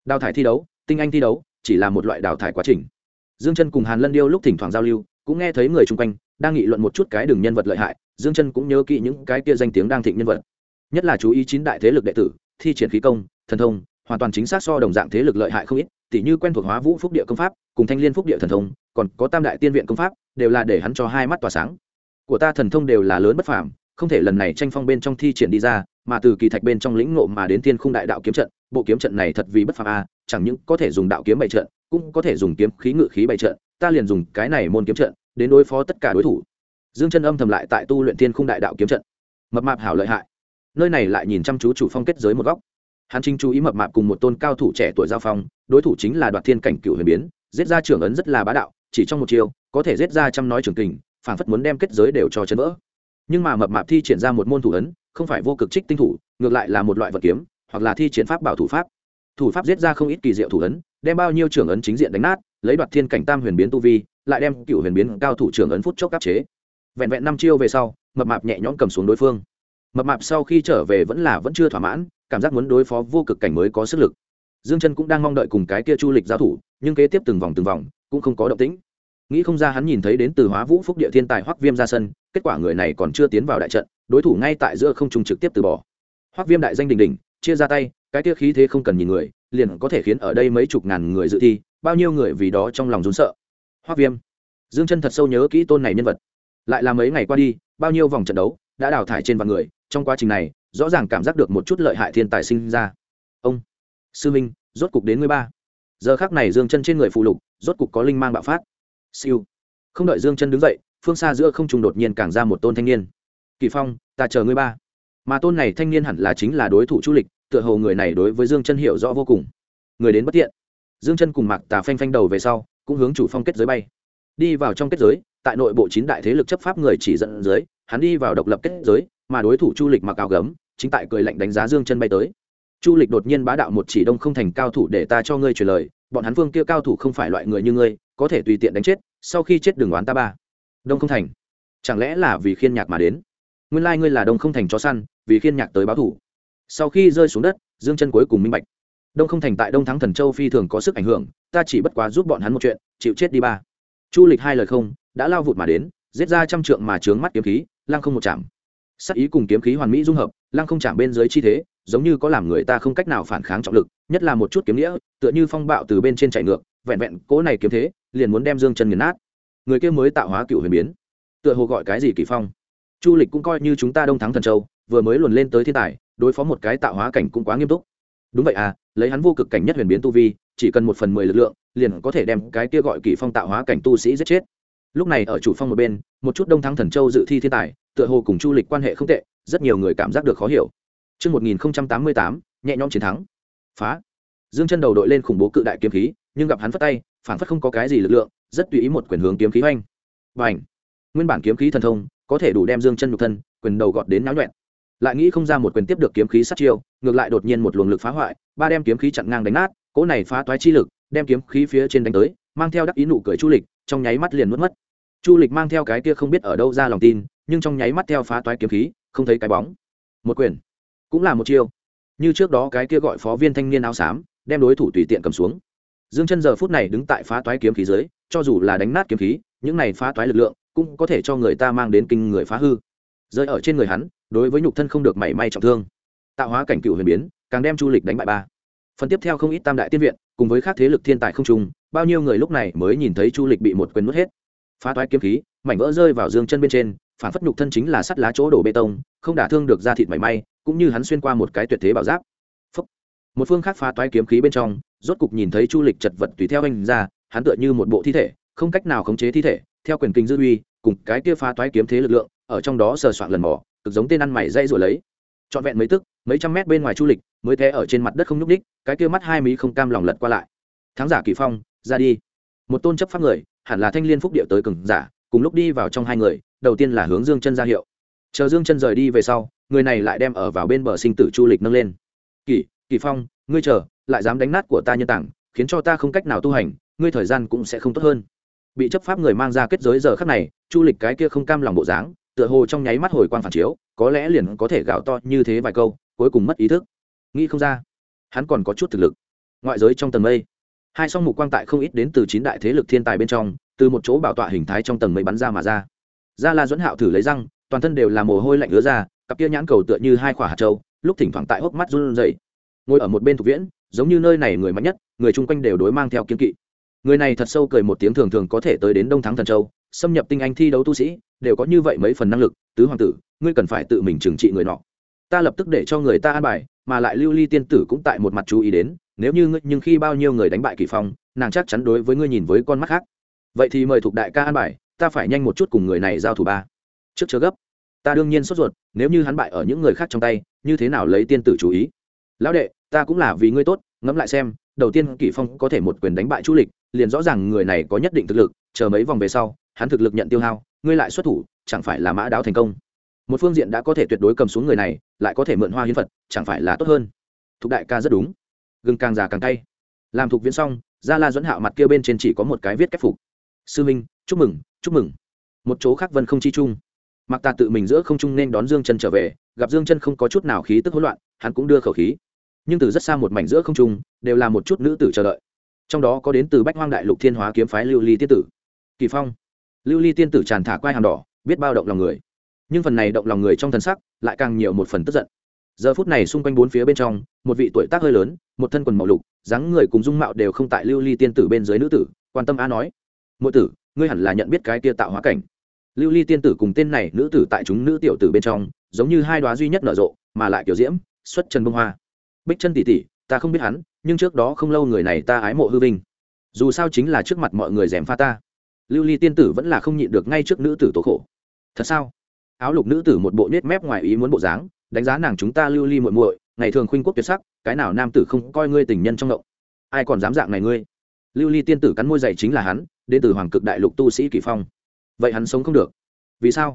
Đào thải thi đấu, tinh anh thi đấu chỉ là một loại đào thải quá trình. Dương Chân cùng Hàn Lân Điêu lúc thỉnh thoảng giao lưu, cũng nghe thấy người chung quanh đang nghị luận một chút cái đường nhân vật lợi hại. Dương Chân cũng nhớ kỹ những cái kia danh tiếng đang thịnh nhân vật, nhất là chú ý 9 đại thế lực đệ tử thi triển khí công, thần thông, hoàn toàn chính xác so đồng dạng thế lực lợi hại không ít, tỉ như quen thuộc Hóa Vũ Phúc Địa công pháp, cùng Thanh Liên Phúc Địa thần thông, còn có Tam đại tiên viện công pháp, đều là để hắn cho hai mắt tỏa sáng. Của ta thần thông đều là lớn bất phàm, không thể lần này tranh phong bên trong thi triển đi ra, mà từ kỳ thạch bên trong lĩnh ngộ mà đến Thiên Khung Đại Đạo kiếm trận, bộ kiếm trận này thật vì bất phàm a, chẳng những có thể dùng đạo kiếm bày trận, cũng có thể dùng kiếm khí ngự khí bày trận, ta liền dùng cái này môn kiếm trận đến đối phó tất cả đối thủ. Dương Chân âm thầm lại tại tu luyện Thiên Khung Đại Đạo kiếm trận. Mập mạp hảo lợi hại. Nơi này lại nhìn chăm chú chủ phong kết giới một góc. Hắn chính chú ý mập mạp cùng một tôn cao thủ trẻ tuổi giao phong, đối thủ chính là Đoạt Thiên cảnh Cửu Huyền Biến, giết ra trưởng ấn rất là bá đạo, chỉ trong một chiêu có thể giết ra trăm nói trường kình, phảng phất muốn đem kết giới đều cho chấn vỡ. Nhưng mà mập mạp thi triển ra một môn thủ ấn, không phải vô cực trích tinh thủ, ngược lại là một loại vật kiếm, hoặc là thi triển pháp bảo thủ pháp. Thủ pháp giết ra không ít kỳ diệu thủ ấn, đem bao nhiêu trưởng ấn chính diện đánh nát, lấy Đoạt Thiên cảnh Tam Huyền Biến tu vi, lại đem Cửu Huyền Biến cao thủ trưởng ấn phút chốc áp chế. Vẹn vẹn 5 chiêu về sau, mập mạp nhẹ nhõm cầm xuống đối phương. Mập mạp sau khi trở về vẫn chưa thỏa mãn, cảm giác muốn đối phó vô cực cảnh mới có sức lực. Dương Chân cũng đang mong đợi cùng cái kia Chu Lịch giao thủ, nhưng kế tiếp từng vòng cũng không có động tĩnh. Nghĩ không ra hắn nhìn thấy đến từ Hóa Vũ Phúc Địa thiên tài Hoắc Viêm ra sân, kết quả người này còn chưa tiến vào đại trận, đối thủ ngay tại giữa không trung trực tiếp từ bỏ. Hoắc Viêm đại danh đỉnh đỉnh, chia ra tay, cái kia khí thế không cần nhìn người, liền có thể khiến ở đây mấy chục ngàn người dự thi, bao nhiêu người vì đó trong lòng run sợ. Hoắc Viêm. Dương Chân thật sâu nhớ kỹ tôn này nhân vật. Lại là mấy ngày qua đi, bao nhiêu vòng trận đấu đã đào thải trên vạn người, trong quá trình này, rõ ràng cảm giác được một chút lợi hại thiên tài sinh ra. Ông sư minh, rốt cục đến ngươi ba. Giờ khắc này Dương Chân trên người phụ lục, rốt cục có linh mang bạo phát. Siêu. Không đợi Dương Chân đứng dậy, phương xa giữa không trung đột nhiên càng ra một tôn thanh niên. Kỳ Phong, ta chờ ngươi ba. Mà tôn này thanh niên hẳn là chính là đối thủ Chu Lịch, tựa hồ người này đối với Dương Chân hiểu rõ vô cùng. Người đến bất tiện. Dương Chân cùng Mạc Tà phanh phanh đầu về sau, cũng hướng chủ phong kết giới bay. Đi vào trong kết giới, tại nội bộ 9 đại thế lực chấp pháp người chỉ dẫn dưới, hắn đi vào độc lập kết giới, mà đối thủ Chu Lịch mặc áo gấm, chính tại cười lạnh đánh giá Dương Chân bay tới. Chu Lịch đột nhiên bá đạo một chỉ Đông Không Thành cao thủ để ta cho ngươi truyền lời, bọn hắn vương kia cao thủ không phải loại người như ngươi, có thể tùy tiện đánh chết, sau khi chết đừng oán ta ba. Đông Không Thành, chẳng lẽ là vì Khiên Nhạc mà đến? Nguyên lai ngươi là Đông Không Thành chó săn, vì Khiên Nhạc tới báo thủ. Sau khi rơi xuống đất, Dương Chân cuối cùng minh bạch. Đông Không Thành tại Đông Thắng Thần Châu phi thường có sức ảnh hưởng, ta chỉ bất quá giúp bọn hắn một chuyện, chịu chết đi ba. Chu Lịch hai lời không, đã lao vụt mà đến, giết ra trăm trượng mà chướng mắt kiếm khí, lăng không một chạm. Sát ý cùng kiếm khí hoàn mỹ dung hợp, lăng không chạm bên dưới chi thế, giống như có làm người ta không cách nào phản kháng trọng lực, nhất là một chút kiếm nghĩa, tựa như phong bạo từ bên trên chạy ngược, vẹn vẹn cố này kiếm thế, liền muốn đem Dương Chân nghiền nát. Người kia mới tạo hóa Cửu Huyền Biến, tựa hồ gọi cái gì Kỳ Phong. Chu Lịch cũng coi như chúng ta Đông Thắng Thần Châu, vừa mới luồn lên tới thiên tài, đối phó một cái tạo hóa cảnh cũng quá nghiêm túc. Đúng vậy à, lấy hắn vô cực cảnh nhất huyền biến tu vi, chỉ cần 1/10 lực lượng, liền có thể đem cái kia gọi Kỳ Phong tạo hóa cảnh tu sĩ giết chết. Lúc này ở chủ phong một bên, một chút Đông Thắng Thần Châu dự thi thiên tài, tựa hồ cùng Chu Lịch quan hệ không tệ, rất nhiều người cảm giác được khó hiểu. Chương 1088, nhẹ nhõm chiến thắng. Phá. Dương Chân đầu đội lên khủng bố cự đại kiếm khí, nhưng gặp hắn phất tay, phản phất không có cái gì lực lượng, rất tùy ý một quyền hướng kiếm khí hoành. Bành. Nguyên bản kiếm khí thần thông, có thể đủ đem Dương Chân nhục thân, quyền đầu gọt đến náo nhuyễn. Lại nghĩ không ra một quyền tiếp được kiếm khí sát chiêu, ngược lại đột nhiên một luồng lực phá hoại, ba đem kiếm khí chặn ngang đánh nát, cỗ này phá toái chi lực, đem kiếm khí phía trên đánh tới, mang theo đắc ý nụ cười Chu Lịch, trong nháy mắt liền nuốt mất. Chu Lịch mang theo cái kia không biết ở đâu ra lòng tin, nhưng trong nháy mắt theo phá toái kiếm khí, không thấy cái bóng. Một quyền, cũng là một chiêu. Như trước đó cái kia gọi phó viên thanh niên áo xám, đem đối thủ tùy tiện cầm xuống. Dương Chân giờ phút này đứng tại phá toái kiếm khí dưới, cho dù là đánh nát kiếm khí, những này phá toái lực lượng cũng có thể cho người ta mang đến kinh người phá hư. Rơi ở trên người hắn, đối với nhục thân không được mảy may trọng thương. Tạo hóa cảnh Cửu Huyền Biến, càng đem Chu Lịch đánh bại ba. Phần tiếp theo không ít tam đại tiên viện, cùng với các thế lực thiên tài không trùng, bao nhiêu người lúc này mới nhìn thấy Chu Lịch bị một quyền nuốt hết. Phá toái kiếm khí, mảnh vỡ rơi vào Dương Chân bên trên, phản phất nhục thân chính là sắt lá chỗ đổ bê tông, không đả thương được da thịt mảy may, cũng như hắn xuyên qua một cái tuyệt thế bảo giáp. Phúc. Một phương khác phá toái kiếm khí bên trong, rốt cục nhìn thấy Chu Lịch chật vật tùy theo anh ra, hắn tựa như một bộ thi thể, không cách nào khống chế thi thể, theo quyền kinh dư uy, cùng cái kia phá toái kiếm thế lực lượng, ở trong đó sờ soạng lần mò, cực giống tên ăn mày dây rồi lấy. Trọn vẹn mấy tức, mấy trăm mét bên ngoài Chu Lịch, mới té ở trên mặt đất không nhúc nhích, cái kia mắt hai mí không cam lòng lật qua lại. Thắng giả Kỳ Phong, ra đi. Một tôn chấp pháp người, hẳn là Thanh Liên Phúc Địa tới cường giả, cùng lúc đi vào trong hai người, đầu tiên là hướng Dương Chân ra hiệu. Chờ Dương Chân rời đi về sau, người này lại đem ở vào bên bờ sinh tử Chu Lịch nâng lên. Kỳ Phong, ngươi chờ, lại dám đánh nát của ta nhân tảng, khiến cho ta không cách nào tu hành, ngươi thời gian cũng sẽ không tốt hơn. Bị chấp pháp người mang ra kết giới giờ khắc này, Chu Lịch cái kia không cam lòng bộ dáng, tựa hồ trong nháy mắt hồi quang phản chiếu, có lẽ liền có thể gào to như thế vài câu, cuối cùng mất ý thức. Nghĩ không ra, hắn còn có chút thực lực. Ngoại giới trong tầng mây, hai song mục quang tại không ít đến từ 9 đại thế lực thiên tài bên trong, từ một chỗ bảo tọa hình thái trong tầng mây bắn ra mà ra. Gia La Duẫn Hạo thử lấy răng, toàn thân đều là mồ hôi lạnh ứa ra, cặp kia nhãn cầu tựa như hai quả hạt châu, lúc thỉnh thoảng tại hốc mắt run rẩy. Ngồi ở một bên Thục Viễn, giống như nơi này người mạnh nhất, người chung quanh đều đối mang theo kiên kỵ. Người này thật sâu cười một tiếng, thường thường có thể tới đến Đông Thắng Thần Châu, xâm nhập tinh anh thi đấu tu sĩ, đều có như vậy mấy phần năng lực, tứ hoàng tử, ngươi cần phải tự mình trừng trị người nọ. Ta lập tức để cho người ta an bài, mà lại Lưu Ly tiên tử cũng tại một mặt chú ý đến, nếu như ngươi nhưng khi bao nhiêu người đánh bại Kỳ Phong, nàng chắc chắn đối với ngươi nhìn với con mắt khác. Vậy thì mời Thục đại ca an bài, ta phải nhanh một chút cùng người này giao thủ ba. Trước chớ gấp, ta đương nhiên sốt ruột, nếu như hắn bại ở những người khác trong tay, như thế nào lấy tiên tử chú ý. Lão đệ, ta cũng là vì ngươi tốt, ngẫm lại xem, đầu tiên Kỳ Phong có thể một quyền đánh bại Chu Lịch, liền rõ ràng người này có nhất định thực lực, chờ mấy vòng về sau, hắn thực lực nhận tiêu hao, ngươi lại xuất thủ, chẳng phải là mã đáo thành công. Một phương diện đã có thể tuyệt đối cầm xuống người này, lại có thể mượn hoa hiến phật, chẳng phải là tốt hơn. Thục đại ca rất đúng, gừng càng già càng cay. Làm Thục Viễn xong, Gia La Duẫn Hạo mặt kia bên trên chỉ có một cái viết cách phục. Sư minh, chúc mừng, chúc mừng. Một chỗ khác vân không chi trung, Mặc Tà tự mình giữa không trung nên đón Dương Chân trở về, gặp Dương Chân không có chút nào khí tức hỗn loạn, hắn cũng đưa khẩu khí. Nhưng từ rất xa một mảnh giữa không trung, đều là một chút nữ tử chờ đợi. Trong đó có đến từ Bách Hoang Đại Lục Thiên Hóa kiếm phái Lưu Ly tiên tử. Kỳ Phong. Lưu Ly tiên tử tràn thả quai hàm đỏ, biết bao động lòng người. Nhưng phần này động lòng người trong thần sắc, lại càng nhiều một phần tức giận. Giờ phút này xung quanh bốn phía bên trong, một vị tuổi tác hơi lớn, một thân quần màu lục, dáng người cùng dung mạo đều không tại Lưu Ly tiên tử bên dưới nữ tử, quan tâm á nói: "Muội tử, ngươi hẳn là nhận biết cái kia tạo hóa cảnh." Lưu Ly tiên tử cùng tên này nữ tử tại chúng nữ tiểu tử bên trong, giống như hai đóa duy nhất nở rộ, mà lại kiểu diễm, xuất trần bông hoa. Bích Chân tỷ tỷ, ta không biết hắn, nhưng trước đó không lâu người này ta ái mộ hư vinh. Dù sao chính là trước mặt mọi người gièm pha ta. Lưu Ly tiên tử vẫn là không nhịn được ngay trước nữ tử tố khổ. Thật sao? Áo lục nữ tử một bộ nhếch mép ngoài ý muốn bộ dáng, đánh giá nàng chúng ta Lưu Ly muội muội, ngày thường khuynh quốc tuyệt sắc, cái nào nam tử không coi ngươi tình nhân trong động. Ai còn dám dạng này ngươi? Lưu Ly tiên tử cắn môi dày chính là hắn, đến từ Hoàng Cực Đại Lục tu sĩ Kỳ Phong. Vậy hắn sống không được. Vì sao?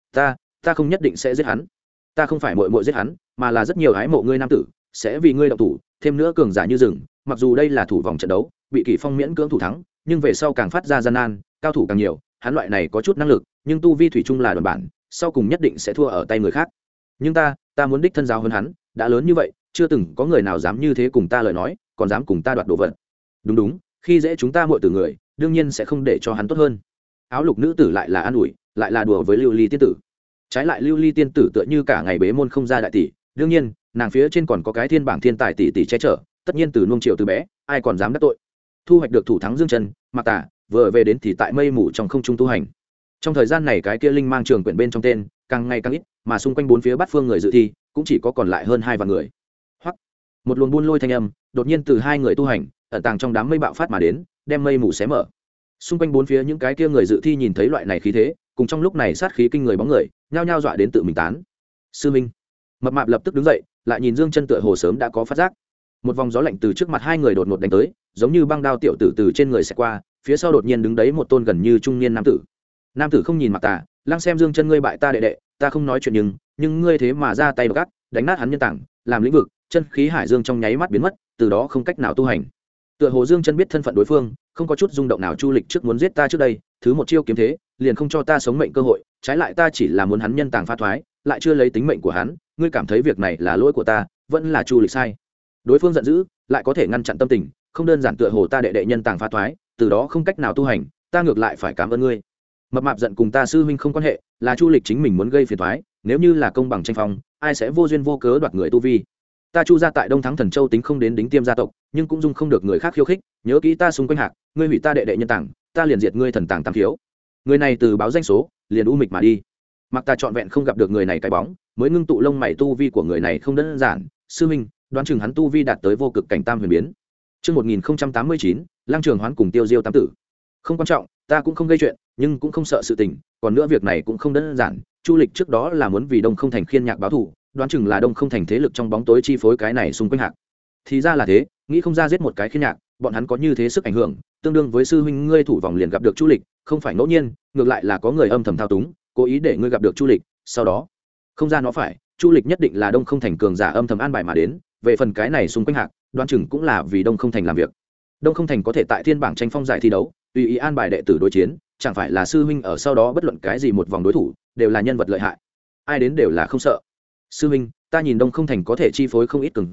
Ta không nhất định sẽ giết hắn. Ta không phải muội muội giết hắn, mà là rất nhiều ái mộ ngươi nam tử, sẽ vì ngươi động thủ, thêm nữa cường giả như rừng, mặc dù đây là thủ vòng trận đấu, bị Kỳ Phong miễn cưỡng thủ thắng, nhưng về sau càng phát ra gian nan, cao thủ càng nhiều, hắn loại này có chút năng lực, nhưng tu vi thủy chung là đoàn bản, sau cùng nhất định sẽ thua ở tay người khác. Nhưng ta muốn đích thân giáo hơn hắn, đã lớn như vậy, chưa từng có người nào dám như thế cùng ta lời nói, còn dám cùng ta đoạt đồ vật. Đúng, khi dễ chúng ta muội tử người, đương nhiên sẽ không để cho hắn tốt hơn. Áo lục nữ tử lại là an ủi, lại là đùa với Lưu Ly tiên tử. Trái lại Lưu Ly tiên tử tựa như cả ngày bế môn không ra đại tỷ, đương nhiên, nàng phía trên còn có cái thiên bảng thiên tài tỷ tỷ che chở, tất nhiên từ nuông chiều từ bé, ai còn dám đắc tội. Thu hoạch được thủ thắng Dương Chân, Mặc Tà vừa về đến thì tại mây mù trong không trung tu hành. Trong thời gian này cái kia linh mang trường quyển bên trong tên càng ngày càng ít, mà xung quanh bốn phía bát phương người dự thi cũng chỉ có còn lại hơn 2 vạn người. Hoặc một luồng buôn lôi thanh âm đột nhiên từ hai người tu hành ẩn tàng trong đám mây bạo phát mà đến, đem mây mù xé mở. Xung quanh bốn phía những cái kia người dự thi nhìn thấy loại này khí thế, cùng trong lúc này sát khí kinh người bóng người, nhao nhao dọa đến tự mình tán. Sư minh. Mập mạp lập tức đứng dậy, lại nhìn Dương Chân tựa hồ sớm đã có phát giác. Một vòng gió lạnh từ trước mặt hai người đột ngột đánh tới, giống như băng đao tiểu tử từ trên người xẹt qua, phía sau đột nhiên đứng đấy một tôn gần như trung niên nam tử. Nam tử không nhìn Mặc Tà, lăng xem Dương Chân, ngươi bại ta đệ đệ, ta không nói chuyện nhưng ngươi thế mà ra tay độc ác, đánh nát hắn nhân tảng, làm lĩnh vực, chân khí hải dương trong nháy mắt biến mất, từ đó không cách nào tu hành. Tựa hồ Dương Chân biết thân phận đối phương, không có chút rung động nào. Chu Lịch trước muốn giết ta trước đây, thứ một chiêu kiếm thế, liền không cho ta sống mệnh cơ hội, trái lại ta chỉ là muốn hắn nhân tàng phá thoái, lại chưa lấy tính mệnh của hắn, ngươi cảm thấy việc này là lỗi của ta, vẫn là Chu Lịch sai? Đối phương giận dữ, lại có thể ngăn chặn tâm tình, không đơn giản tựa hồ ta đệ đệ nhân tàng phá thoái, từ đó không cách nào tu hành, ta ngược lại phải cảm ơn ngươi. Mập mạp giận cùng ta sư huynh không quan hệ, là Chu Lịch chính mình muốn gây phiền toái, nếu như là công bằng tranh phong, ai sẽ vô duyên vô cớ đoạt người tu vi. Ta Chu gia tại Đông Thắng Thần Châu tính không đến đính tiêm gia tộc, nhưng cũng dung không được người khác khiêu khích, nhớ kỹ ta xung quanh hạc, ngươi hủy ta đệ đệ nhân tàng, ta liền diệt ngươi thần tàng tam thiếu. Người này từ báo danh số, liền u mịch mà đi. Mặc ta trọn vẹn không gặp được người này cái bóng, mới ngưng tụ lông mày, tu vi của người này không đơn giản, sư huynh, đoán chừng hắn tu vi đạt tới vô cực cảnh tam huyền biến. Chương 1089, Lang Trường Hoán cùng Tiêu Diêu tam tử. Không quan trọng, ta cũng không gây chuyện, nhưng cũng không sợ sự tình, còn nữa việc này cũng không đơn giản, Chu Lịch trước đó là muốn vì Đông Không Thành khiên nhạc báo thù, đoán chừng là Đông Không Thành thế lực trong bóng tối chi phối cái này xung quanh hạc. Thì ra là thế, nghĩ không ra giết một cái khiên nhạc, bọn hắn có như thế sức ảnh hưởng, tương đương với sư huynh ngươi thủ vòng liền gặp được Chu Lịch, không phải ngẫu nhiên, ngược lại là có người âm thầm thao túng, cố ý để ngươi gặp được Chu Lịch, sau đó, không ra nó phải, Chu Lịch nhất định là Đông Không Thành cường giả âm thầm an bài mà đến, về phần cái này xung quanh hạc, đoán chừng cũng là vì Đông Không Thành làm việc. Đông Không Thành có thể tại thiên bảng tranh phong giải thi đấu, tùy ý an bài đệ tử đối chiến, chẳng phải là sư huynh ở sau đó bất luận cái gì một vòng đối thủ đều là nhân vật lợi hại, ai đến đều là không sợ. Sư huynh, ta nhìn Đông Không Thành có thể chi phối không ít cường giả,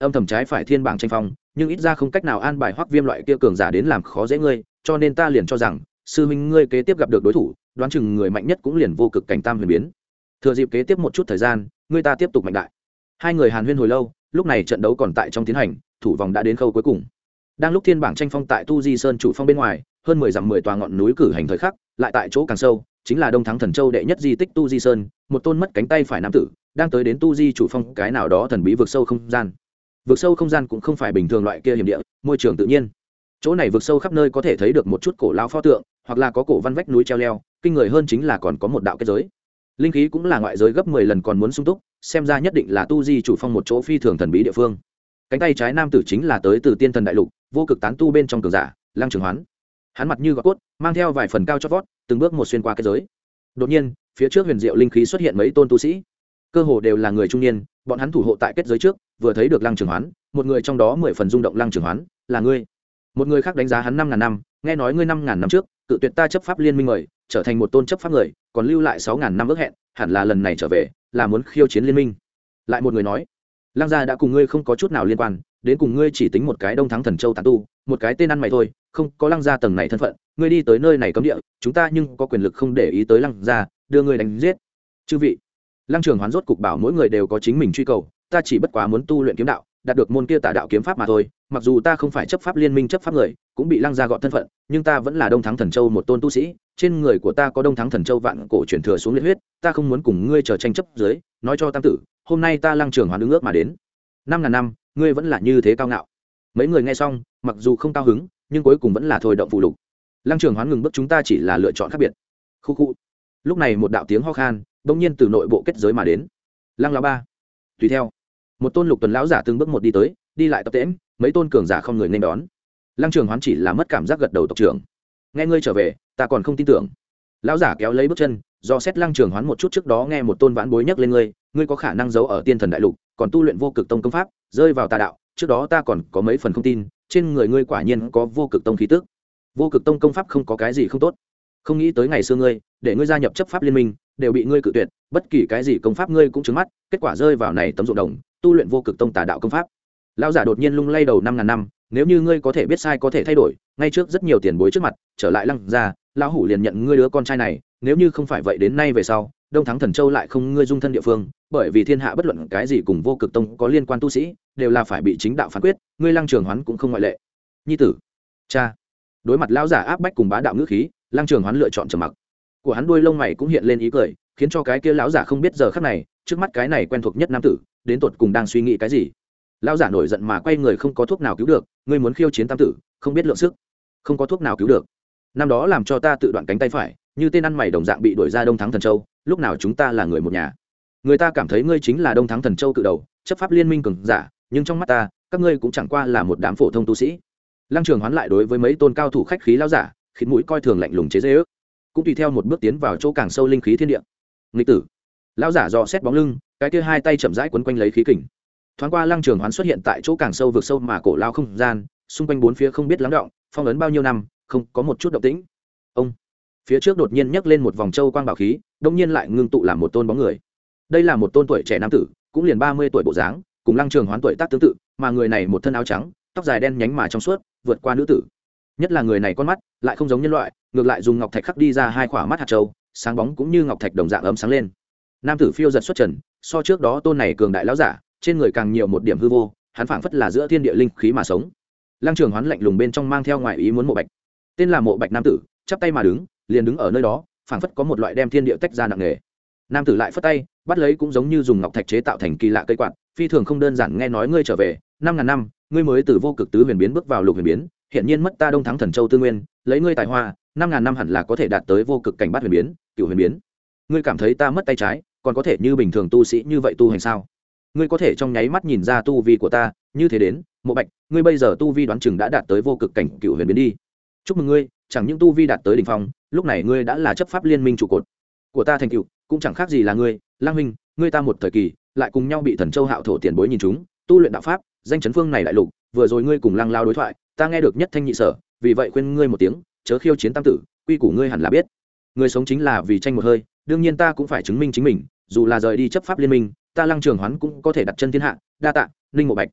âm thầm trái phải thiên bảng tranh phong, nhưng ít ra không cách nào an bài Hoắc Viêm loại kia cường giả đến làm khó dễ ngươi, cho nên ta liền cho rằng sư huynh ngươi kế tiếp gặp được đối thủ, đoán chừng người mạnh nhất cũng liền vô cực cảnh tam huyền biến. Thừa dịp kế tiếp một chút thời gian, ngươi ta tiếp tục mạnh đại. Hai người hàn huyên hồi lâu, lúc này trận đấu còn tại trong tiến hành, thủ vòng đã đến khâu cuối cùng. Đang lúc thiên bảng tranh phong tại Tu Di Sơn chủ phong bên ngoài, hơn 10 dặm 10 tòa ngọn núi cử hành thời khắc, lại tại chỗ càng sâu, chính là Đông Thắng Thần Châu đệ nhất di tích Tu Di Sơn, một tôn mất cánh tay phải nam tử, đang tới đến Tu Di chủ phong cái nào đó thần bí vực sâu không gian. Vực sâu không gian cũng không phải bình thường loại kia hiểm địa, môi trường tự nhiên. Chỗ này vực sâu khắp nơi có thể thấy được một chút cổ lão pho tượng, hoặc là có cổ văn vách núi treo leo, kinh người hơn chính là còn có một đạo kết giới. Linh khí cũng là ngoại giới gấp 10 lần còn muốn sung túc, xem ra nhất định là Tu Di chủ phong một chỗ phi thường thần bí địa phương. Cánh tay trái nam tử chính là tới từ Tiên Thần đại lục, vô cực tán tu bên trong cường giả, Lăng Trường Hoán. Hắn mặt như gọt cốt, mang theo vài phần cao chót vót, từng bước một xuyên qua kết giới. Đột nhiên, phía trước huyền diệu linh khí xuất hiện mấy tôn tu sĩ, cơ hồ đều là người trung niên, bọn hắn thủ hộ tại kết giới trước, vừa thấy được Lăng Trường Hoán, một người trong đó 10 phần rung động. Lăng Trường Hoán, là ngươi? Một người khác đánh giá hắn 5000 năm, nghe nói ngươi 5000 năm trước, cự tuyệt ta chấp pháp liên minh mời, trở thành một tôn chấp pháp người, còn lưu lại 6000 năm ước hẹn, hẳn là lần này trở về, là muốn khiêu chiến liên minh. Lại một người nói, Lăng gia đã cùng ngươi không có chút nào liên quan, đến cùng ngươi chỉ tính một cái Đông Thắng Thần Châu tán tu, một cái tên ăn mày thôi, không có Lăng gia tầng này thân phận, ngươi đi tới nơi này cấm địa, chúng ta nhưng có quyền lực không để ý tới Lăng gia, đưa ngươi đánh giết. Chư vị, Lăng Trường Hoán rốt cục bảo mỗi người đều có chính mình truy cầu, ta chỉ bất quá muốn tu luyện kiếm đạo, đạt được môn kia tà đạo kiếm pháp mà thôi, mặc dù ta không phải chấp pháp liên minh chấp pháp người, cũng bị Lăng gia gọn thân phận, nhưng ta vẫn là Đông Thắng Thần Châu một tôn tu sĩ, trên người của ta có Đông Thắng Thần Châu vạn cổ truyền thừa xuống liệt huyết, ta không muốn cùng ngươi chờ tranh chấp dưới, nói cho tam tử, hôm nay ta Lăng Trường Hoán đứng ước mà đến. 5000 năm, ngươi vẫn là như thế cao ngạo. Mấy người nghe xong, mặc dù không cao hứng, nhưng cuối cùng vẫn là thôi động phụ lục. Lăng Trường Hoán ngừng bước, chúng ta chỉ là lựa chọn khác biệt. Khu khu. Lúc này một đạo tiếng ho khan bỗng nhiên từ nội bộ kết giới mà đến. Lăng lão ba, tùy theo một tôn lục tuần lão giả từng bước một đi tới, đi lại tập tễnh, mấy tôn cường giả không người nên đón. Lăng Trường Hoán chỉ là mất cảm giác gật đầu. Tộc trưởng, nghe ngươi trở về, ta còn không tin tưởng. Lão giả kéo lấy bước chân, do xét Lăng Trường Hoán một chút, trước đó nghe một tôn vãn bối nhắc lên ngươi có khả năng giấu ở Tiên Thần đại lục, còn tu luyện vô cực tông công pháp, rơi vào tà đạo, trước đó ta còn có mấy phần không tin, trên người ngươi quả nhiên có vô cực tông khí tức. Vô cực tông công pháp không có cái gì không tốt, không nghĩ tới ngày xưa ngươi để ngươi gia nhập chấp pháp liên minh đều bị ngươi cự tuyệt, bất kỳ cái gì công pháp ngươi cũng trứng mắt, kết quả rơi vào này tấm ruộng đồng, tu luyện vô cực tông tà đạo công pháp. Lão giả đột nhiên lung lay đầu. 5000 năm, nếu như ngươi có thể biết sai có thể thay đổi, ngay trước rất nhiều tiền bối trước mặt trở lại Lăng gia, lão hủ liền nhận ngươi đứa con trai này, nếu như không phải vậy đến nay về sau Đông Thắng Thần Châu lại không ngươi dung thân địa phương, bởi vì thiên hạ bất luận cái gì cùng vô cực tông có liên quan tu sĩ đều là phải bị chính đạo phán quyết, ngươi Lăng Trường Hoán cũng không ngoại lệ. Nhi tử, cha. Đối mặt lão giả áp bách cùng bá đạo ngữ khí, Lăng Trường Hoán lựa chọn trầm mặc. Của hắn đuôi lông mày cũng hiện lên ý cười, khiến cho cái kia lão giả không biết giờ khắc này, trước mắt cái này quen thuộc nhất nam tử, đến tột cùng đang suy nghĩ cái gì. Lão giả nổi giận mà quay người, không có thuốc nào cứu được, ngươi muốn khiêu chiến tam tử, không biết lượng sức, không có thuốc nào cứu được. Năm đó làm cho ta tự đoạn cánh tay phải, như tên ăn mày đồng dạng bị đuổi ra Đông Thắng Thần Châu, lúc nào chúng ta là người một nhà. Người ta cảm thấy ngươi chính là Đông Thắng Thần Châu cự đầu, chấp pháp liên minh cường giả, nhưng trong mắt ta, các ngươi cũng chẳng qua là một đám phổ thông tu sĩ. Lăng Trường Hoán lại đối với mấy tôn cao thủ khách khí lão giả, khịt mũi coi thường lạnh lùng chế giễu, cũng tùy theo một bước tiến vào chỗ càng sâu linh khí thiên địa. Nghịch tử. Lão giả dò xét bóng lưng, cái kia hai tay chậm rãi quấn quanh lấy khí kình. Thoáng qua Lăng Trường Hoán xuất hiện tại chỗ càng sâu vực sâu mà cổ lao không gian, xung quanh bốn phía không biết lắng động, phong ấn bao nhiêu năm, không có một chút động tĩnh. Ông. Phía trước đột nhiên nhấc lên một vòng châu quang bảo khí, đột nhiên lại ngưng tụ làm một tôn bóng người. Đây là một tôn tuổi trẻ nam tử, cũng liền 30 tuổi bộ dáng, cùng Lăng Trường Hoán tuổi tác tương tự, mà người này một thân áo trắng, tóc dài đen nhánh mà trong suốt, vượt qua nữ tử. Nhất là người này con mắt lại không giống nhân loại, ngược lại dùng ngọc thạch khắc đi ra hai khỏa mắt hạt châu, sáng bóng cũng như ngọc thạch đồng dạng ấm sáng lên. Nam tử phiêu giật xuất trần, so trước đó tôn này cường đại lão giả, trên người càng nhiều một điểm hư vô, hắn phảng phất là giữa thiên địa linh khí mà sống. Lăng Trường Hoán lạnh lùng bên trong mang theo ngoại ý muốn Mộ Bạch. Tên là Mộ Bạch nam tử, chắp tay mà đứng, liền đứng ở nơi đó, phảng phất có một loại đem thiên địa tách ra nặng nề. Nam tử lại phất tay, bắt lấy cũng giống như dùng ngọc thạch chế tạo thành kỳ lạ cây quạt, phi thường không đơn giản. Nghe nói ngươi trở về 5000 năm, ngươi mới từ vô cực tứ huyền biến bước vào lục huyền biến, hiện nhiên mất ta Đông Thắng Thần Châu tư nguyên, lấy ngươi tài hoa, 5000 năm hẳn là có thể đạt tới vô cực cảnh bát huyền biến, cửu huyền biến. Ngươi cảm thấy ta mất tay trái, còn có thể như bình thường tu sĩ như vậy tu hành sao? Ngươi có thể trong nháy mắt nhìn ra tu vi của ta, như thế đến, Mộ Bạch, ngươi bây giờ tu vi đoán chừng đã đạt tới vô cực cảnh cửu huyền biến đi. Chúc mừng ngươi, chẳng những tu vi đạt tới đỉnh phong, lúc này ngươi đã là chấp pháp liên minh trụ cột của ta thành tựu, cũng chẳng khác gì là ngươi, Lăng huynh, ngươi ta một thời kỳ, lại cùng nhau bị Thần Châu Hạo thổ tiền bối nhìn chúng, tu luyện đạo pháp, danh chấn phương này đại lục, vừa rồi ngươi cùng Lăng lao đối thoại, ta nghe được nhất thanh nhị sở, vì vậy khuyên ngươi một tiếng, chớ khiêu chiến tam tử, quy củ ngươi hẳn là biết. Ngươi sống chính là vì tranh một hơi, đương nhiên ta cũng phải chứng minh chính mình, dù là rời đi chấp pháp liên minh, ta Lăng Trường Hoán cũng có thể đặt chân thiên hạ, đa tạ, Ninh Mộ Bạch.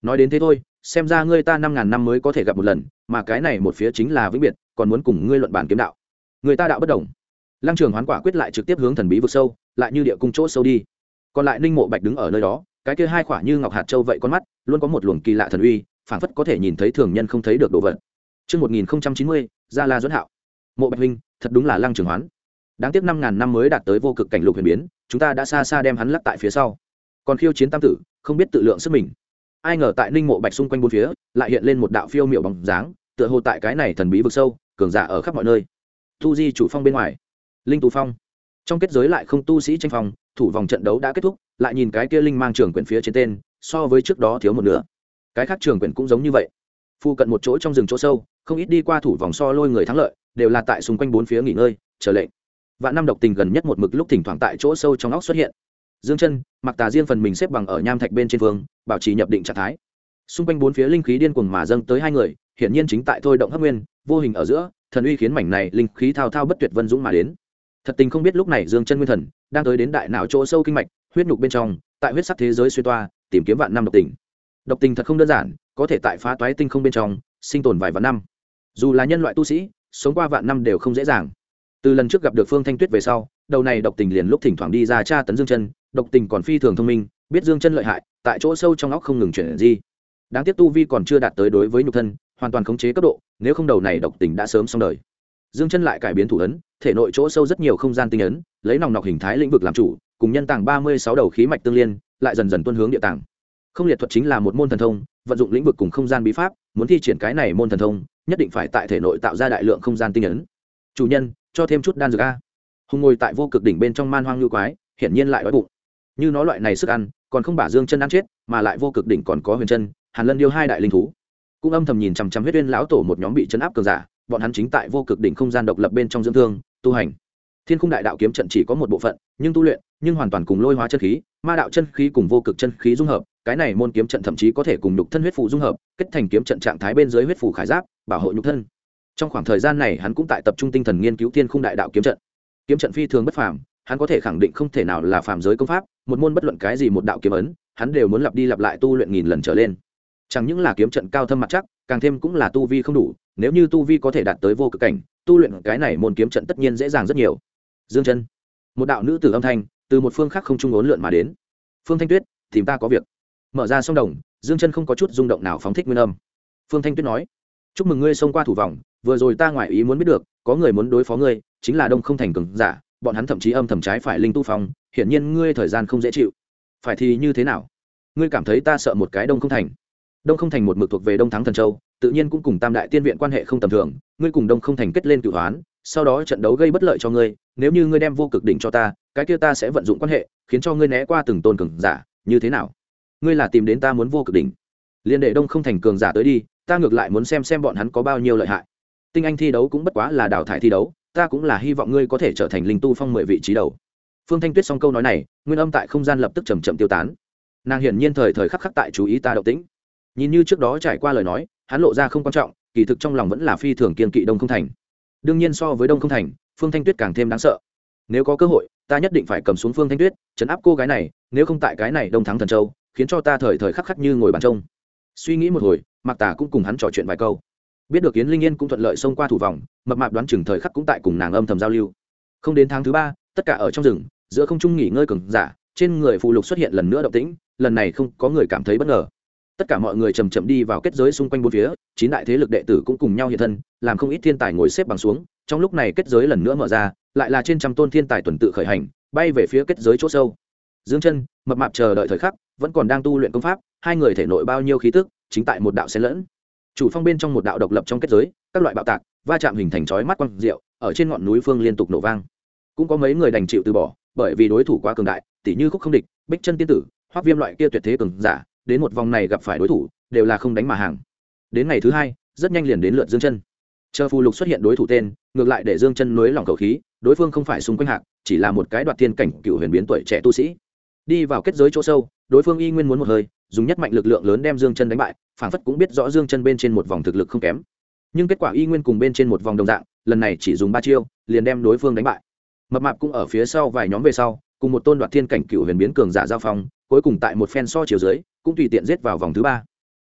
nói đến thế thôi, xem ra ngươi ta 5.000 năm mới có thể gặp một lần, mà cái này một phía chính là vĩnh biệt, còn muốn cùng ngươi luận bàn kiếm đạo. Người ta đạo bất đồng. Lăng Trường Hoán quả quyết lại trực tiếp hướng thần bí vực sâu, lại như địa cung chỗ sâu đi. Còn lại Ninh Mộ Bạch đứng ở nơi đó, cái kia hai khỏa như ngọc hạt châu vậy con mắt, luôn có một luồng kỳ lạ thần uy, phảng phất có thể nhìn thấy thường nhân không thấy được đồ vật. Chương 1090, Gia La Duẫn Hạo. Mộ Bạch huynh, thật đúng là Lăng Trường Hoán. Đáng tiếc 5.000 năm mới đạt tới vô cực cảnh lục huyền biến, chúng ta đã xa xa đem hắn lắc tại phía sau. Còn khiêu chiến tam tử, không biết tự lượng sức mình. Ai ngờ tại Ninh Mộ Bạch xung quanh bốn phía, lại hiện lên một đạo phiêu miểu bóng dáng, tựa hồ tại cái này thần bí vực sâu, cường giả ở khắp mọi nơi. Tu Di chủ phong bên ngoài, Linh Tu phong. Trong kết giới lại không tu sĩ tranh phòng, thủ vòng trận đấu đã kết thúc, lại nhìn cái kia linh mang trường quyển phía trên tên, so với trước đó thiếu một nửa. Cái khác trường quyển cũng giống như vậy. Phu cận một chỗ trong rừng chỗ sâu, không ít đi qua thủ vòng so lôi người thắng lợi, đều là tại xung quanh bốn phía nghỉ ngơi, chờ lệnh. Vạn năm độc tình gần nhất một mực lúc thỉnh thoảng tại chỗ sâu trong óc xuất hiện. Dương Chân, Mặc Tà riêng phần mình xếp bằng ở nham thạch bên trên vương, bảo trì nhập định trạng thái. Xung quanh bốn phía linh khí điên cuồng mà dâng tới hai người, hiển nhiên chính tại thôi động hấp nguyên, vô hình ở giữa, thần uy khiến mảnh này linh khí thao thao bất tuyệt vân dũng mà đến. Thật tình không biết lúc này Dương Chân nguyên thần đang tới đến đại não chỗ sâu kinh mạch, huyết nhục bên trong, tại huyết sắc thế giới xuyên toa, tìm kiếm vạn năm độc tình. Độc tình thật không đơn giản, có thể tại phá toái tinh không bên trong sinh tồn vài vạn năm. Dù là nhân loại tu sĩ, sống qua vạn năm đều không dễ dàng. Từ lần trước gặp được Phương Thanh Tuyết về sau, đầu này độc tình liền lúc thỉnh thoảng đi ra tra tấn Dương Chân, độc tình còn phi thường thông minh, biết Dương Chân lợi hại, tại chỗ sâu trong óc không ngừng chuyển gì. Đáng tiếc tu vi còn chưa đạt tới đối với nhục thân hoàn toàn khống chế cấp độ, nếu không đầu này độc tình đã sớm xong đời. Dương Chân lại cải biến thủ ấn, thể nội chỗ sâu rất nhiều không gian tinh ấn, lấy nòng nọc hình thái lĩnh vực làm chủ, cùng nhân tàng 36 đầu khí mạch tương liên, lại dần dần tuân hướng địa tàng. Không liệt thuật chính là một môn thần thông, vận dụng lĩnh vực cùng không gian bí pháp, muốn thi triển cái này môn thần thông, nhất định phải tại thể nội tạo ra đại lượng không gian tinh ấn. Chủ nhân, cho thêm chút đan dược a. Hùng ngồi tại vô cực đỉnh bên trong man hoang như quái, hiển nhiên lại đói bụng. Như nó loại này sức ăn, còn không bả Dương Chân ăn chết, mà lại vô cực đỉnh còn có Huyền Chân, Hàn Lân điêu hai đại linh thú. Cũng âm thầm nhìn chằm chằm huyết uyên lão tổ một nhóm bị chấn áp cường giả, bọn hắn chính tại vô cực đỉnh không gian độc lập bên trong dưỡng thương, tu hành. Thiên Khung Đại Đạo kiếm trận chỉ có một bộ phận, nhưng tu luyện, nhưng hoàn toàn cùng lôi hóa chân khí, ma đạo chân khí cùng vô cực chân khí dung hợp, cái này môn kiếm trận thậm chí có thể cùng nhục thân huyết phù dung hợp, kết thành kiếm trận trạng thái bên dưới huyết phù khải giáp, bảo hộ nhục thân. Trong khoảng thời gian này, hắn cũng tại tập trung tinh thần nghiên cứu Thiên Khung Đại Đạo kiếm trận. Kiếm trận phi thường bất phàm, hắn có thể khẳng định không thể nào là phàm giới công pháp, một môn bất luận cái gì một đạo kiếm ấn, hắn đều muốn lặp đi lặp lại tu luyện nghìn lần trở lên. Chẳng những là kiếm trận cao thâm mặt chắc, càng thêm cũng là tu vi không đủ, nếu như tu vi có thể đạt tới vô cực cảnh, tu luyện cái này môn kiếm trận tất nhiên dễ dàng rất nhiều. Dương Chân, một đạo nữ tử âm thanh từ một phương khác không trung uốn lượn mà đến. Phương Thanh Tuyết, tìm ta có việc. Mở ra song đồng, Dương Chân không có chút rung động nào phóng thích nguyên âm. Phương Thanh Tuyết nói: chúc mừng ngươi xông qua thủ vòng, vừa rồi ta ngoại ý muốn biết được, có người muốn đối phó ngươi, chính là Đông Không Thành cường giả, bọn hắn thậm chí âm thầm trái phải linh tu phong, hiển nhiên ngươi thời gian không dễ chịu. Phải thì như thế nào? Ngươi cảm thấy ta sợ một cái Đông Không Thành? Đông Không Thành một mực thuộc về Đông Thắng Thần Châu, tự nhiên cũng cùng Tam Đại Tiên Viện quan hệ không tầm thường, ngươi cùng Đông Không Thành kết lên cửu hoán, sau đó trận đấu gây bất lợi cho ngươi, nếu như ngươi đem vô cực đỉnh cho ta, cái kia ta sẽ vận dụng quan hệ, khiến cho ngươi né qua từng tôn cường giả, như thế nào? Ngươi là tìm đến ta muốn vô cực đỉnh, liên đệ Đông Không Thành cường giả tới đi, ta ngược lại muốn xem bọn hắn có bao nhiêu lợi hại. Tinh anh thi đấu cũng bất quá là đào thải thi đấu, ta cũng là hy vọng ngươi có thể trở thành linh tu phong 10 vị trí đầu. Phương Thanh Tuyết xong câu nói này, nguyên âm tại không gian lập tức chậm chậm tiêu tán. Nàng hiển nhiên thời thời khắc khắc tại chú ý ta động tĩnh. Nhìn như trước đó trải qua lời nói, hắn lộ ra không quan trọng, kỳ thực trong lòng vẫn là phi thường kiên kỵ Đông Không Thành. Đương nhiên so với Đông Không Thành, Phương Thanh Tuyết càng thêm đáng sợ. Nếu có cơ hội, ta nhất định phải cầm xuống Phương Thanh Tuyết, trấn áp cô gái này, nếu không tại cái này Đông Thắng Thần Châu, khiến cho ta thời thời khắc khắc như ngồi bàn trông. Suy nghĩ một hồi, Mạc Tà cũng cùng hắn trò chuyện vài câu. Biết được Yến Linh Yên cũng thuận lợi xông qua thủ vòng, mập mạp đoán chừng thời khắc cũng tại cùng nàng âm thầm giao lưu. Không đến tháng thứ 3, tất cả ở trong rừng, giữa không trung nghỉ ngơi cường giả, trên người phụ lục xuất hiện lần nữa động tĩnh, lần này không có người cảm thấy bất ngờ. Tất cả mọi người chậm chậm đi vào kết giới xung quanh bốn phía, 9 đại thế lực đệ tử cũng cùng nhau hiện thân, làm không ít thiên tài ngồi xếp bằng xuống. Trong lúc này kết giới lần nữa mở ra, lại là trên trăm tôn thiên tài tuần tự khởi hành, bay về phía kết giới chỗ sâu. Dương Chân, mập mạp chờ đợi thời khắc, vẫn còn đang tu luyện công pháp, hai người thể nội bao nhiêu khí tức, chính tại một đạo xen lẫn. Chủ phong bên trong một đạo độc lập trong kết giới, các loại bạo tạc, va chạm hình thành chói mắt quang diệu, ở trên ngọn núi phương liên tục nổ vang. Cũng có mấy người đành chịu từ bỏ, bởi vì đối thủ quá cường đại, tỉ như Khúc Không Địch, Bích Chân tiên tử, Hoắc Viêm loại kia tuyệt thế cường giả, đến một vòng này gặp phải đối thủ, đều là không đánh mà hàng. Đến ngày thứ 2, rất nhanh liền đến lượt Dương Chân. Chờ phù lục xuất hiện đối thủ tên, ngược lại để Dương Chân nuối lòng khẩu khí, đối phương không phải xung quanh hạc, chỉ là một cái đoạt thiên cảnh cựu huyền biến tuổi trẻ tu sĩ. Đi vào kết giới chỗ sâu, đối phương y nguyên muốn một hơi, dùng nhất mạnh lực lượng lớn đem Dương Chân đánh bại, phảng phất cũng biết rõ Dương Chân bên trên một vòng thực lực không kém. Nhưng kết quả y nguyên cùng bên trên một vòng đồng dạng, lần này chỉ dùng 3 chiêu, liền đem đối phương đánh bại. Mập mạp cũng ở phía sau vài nhóm về sau, cùng một tôn đoạt thiên cảnh cựu huyền biến cường giả giao phong, cuối cùng tại một phen so chiều dưới, cũng tùy tiện giết vào vòng thứ 3.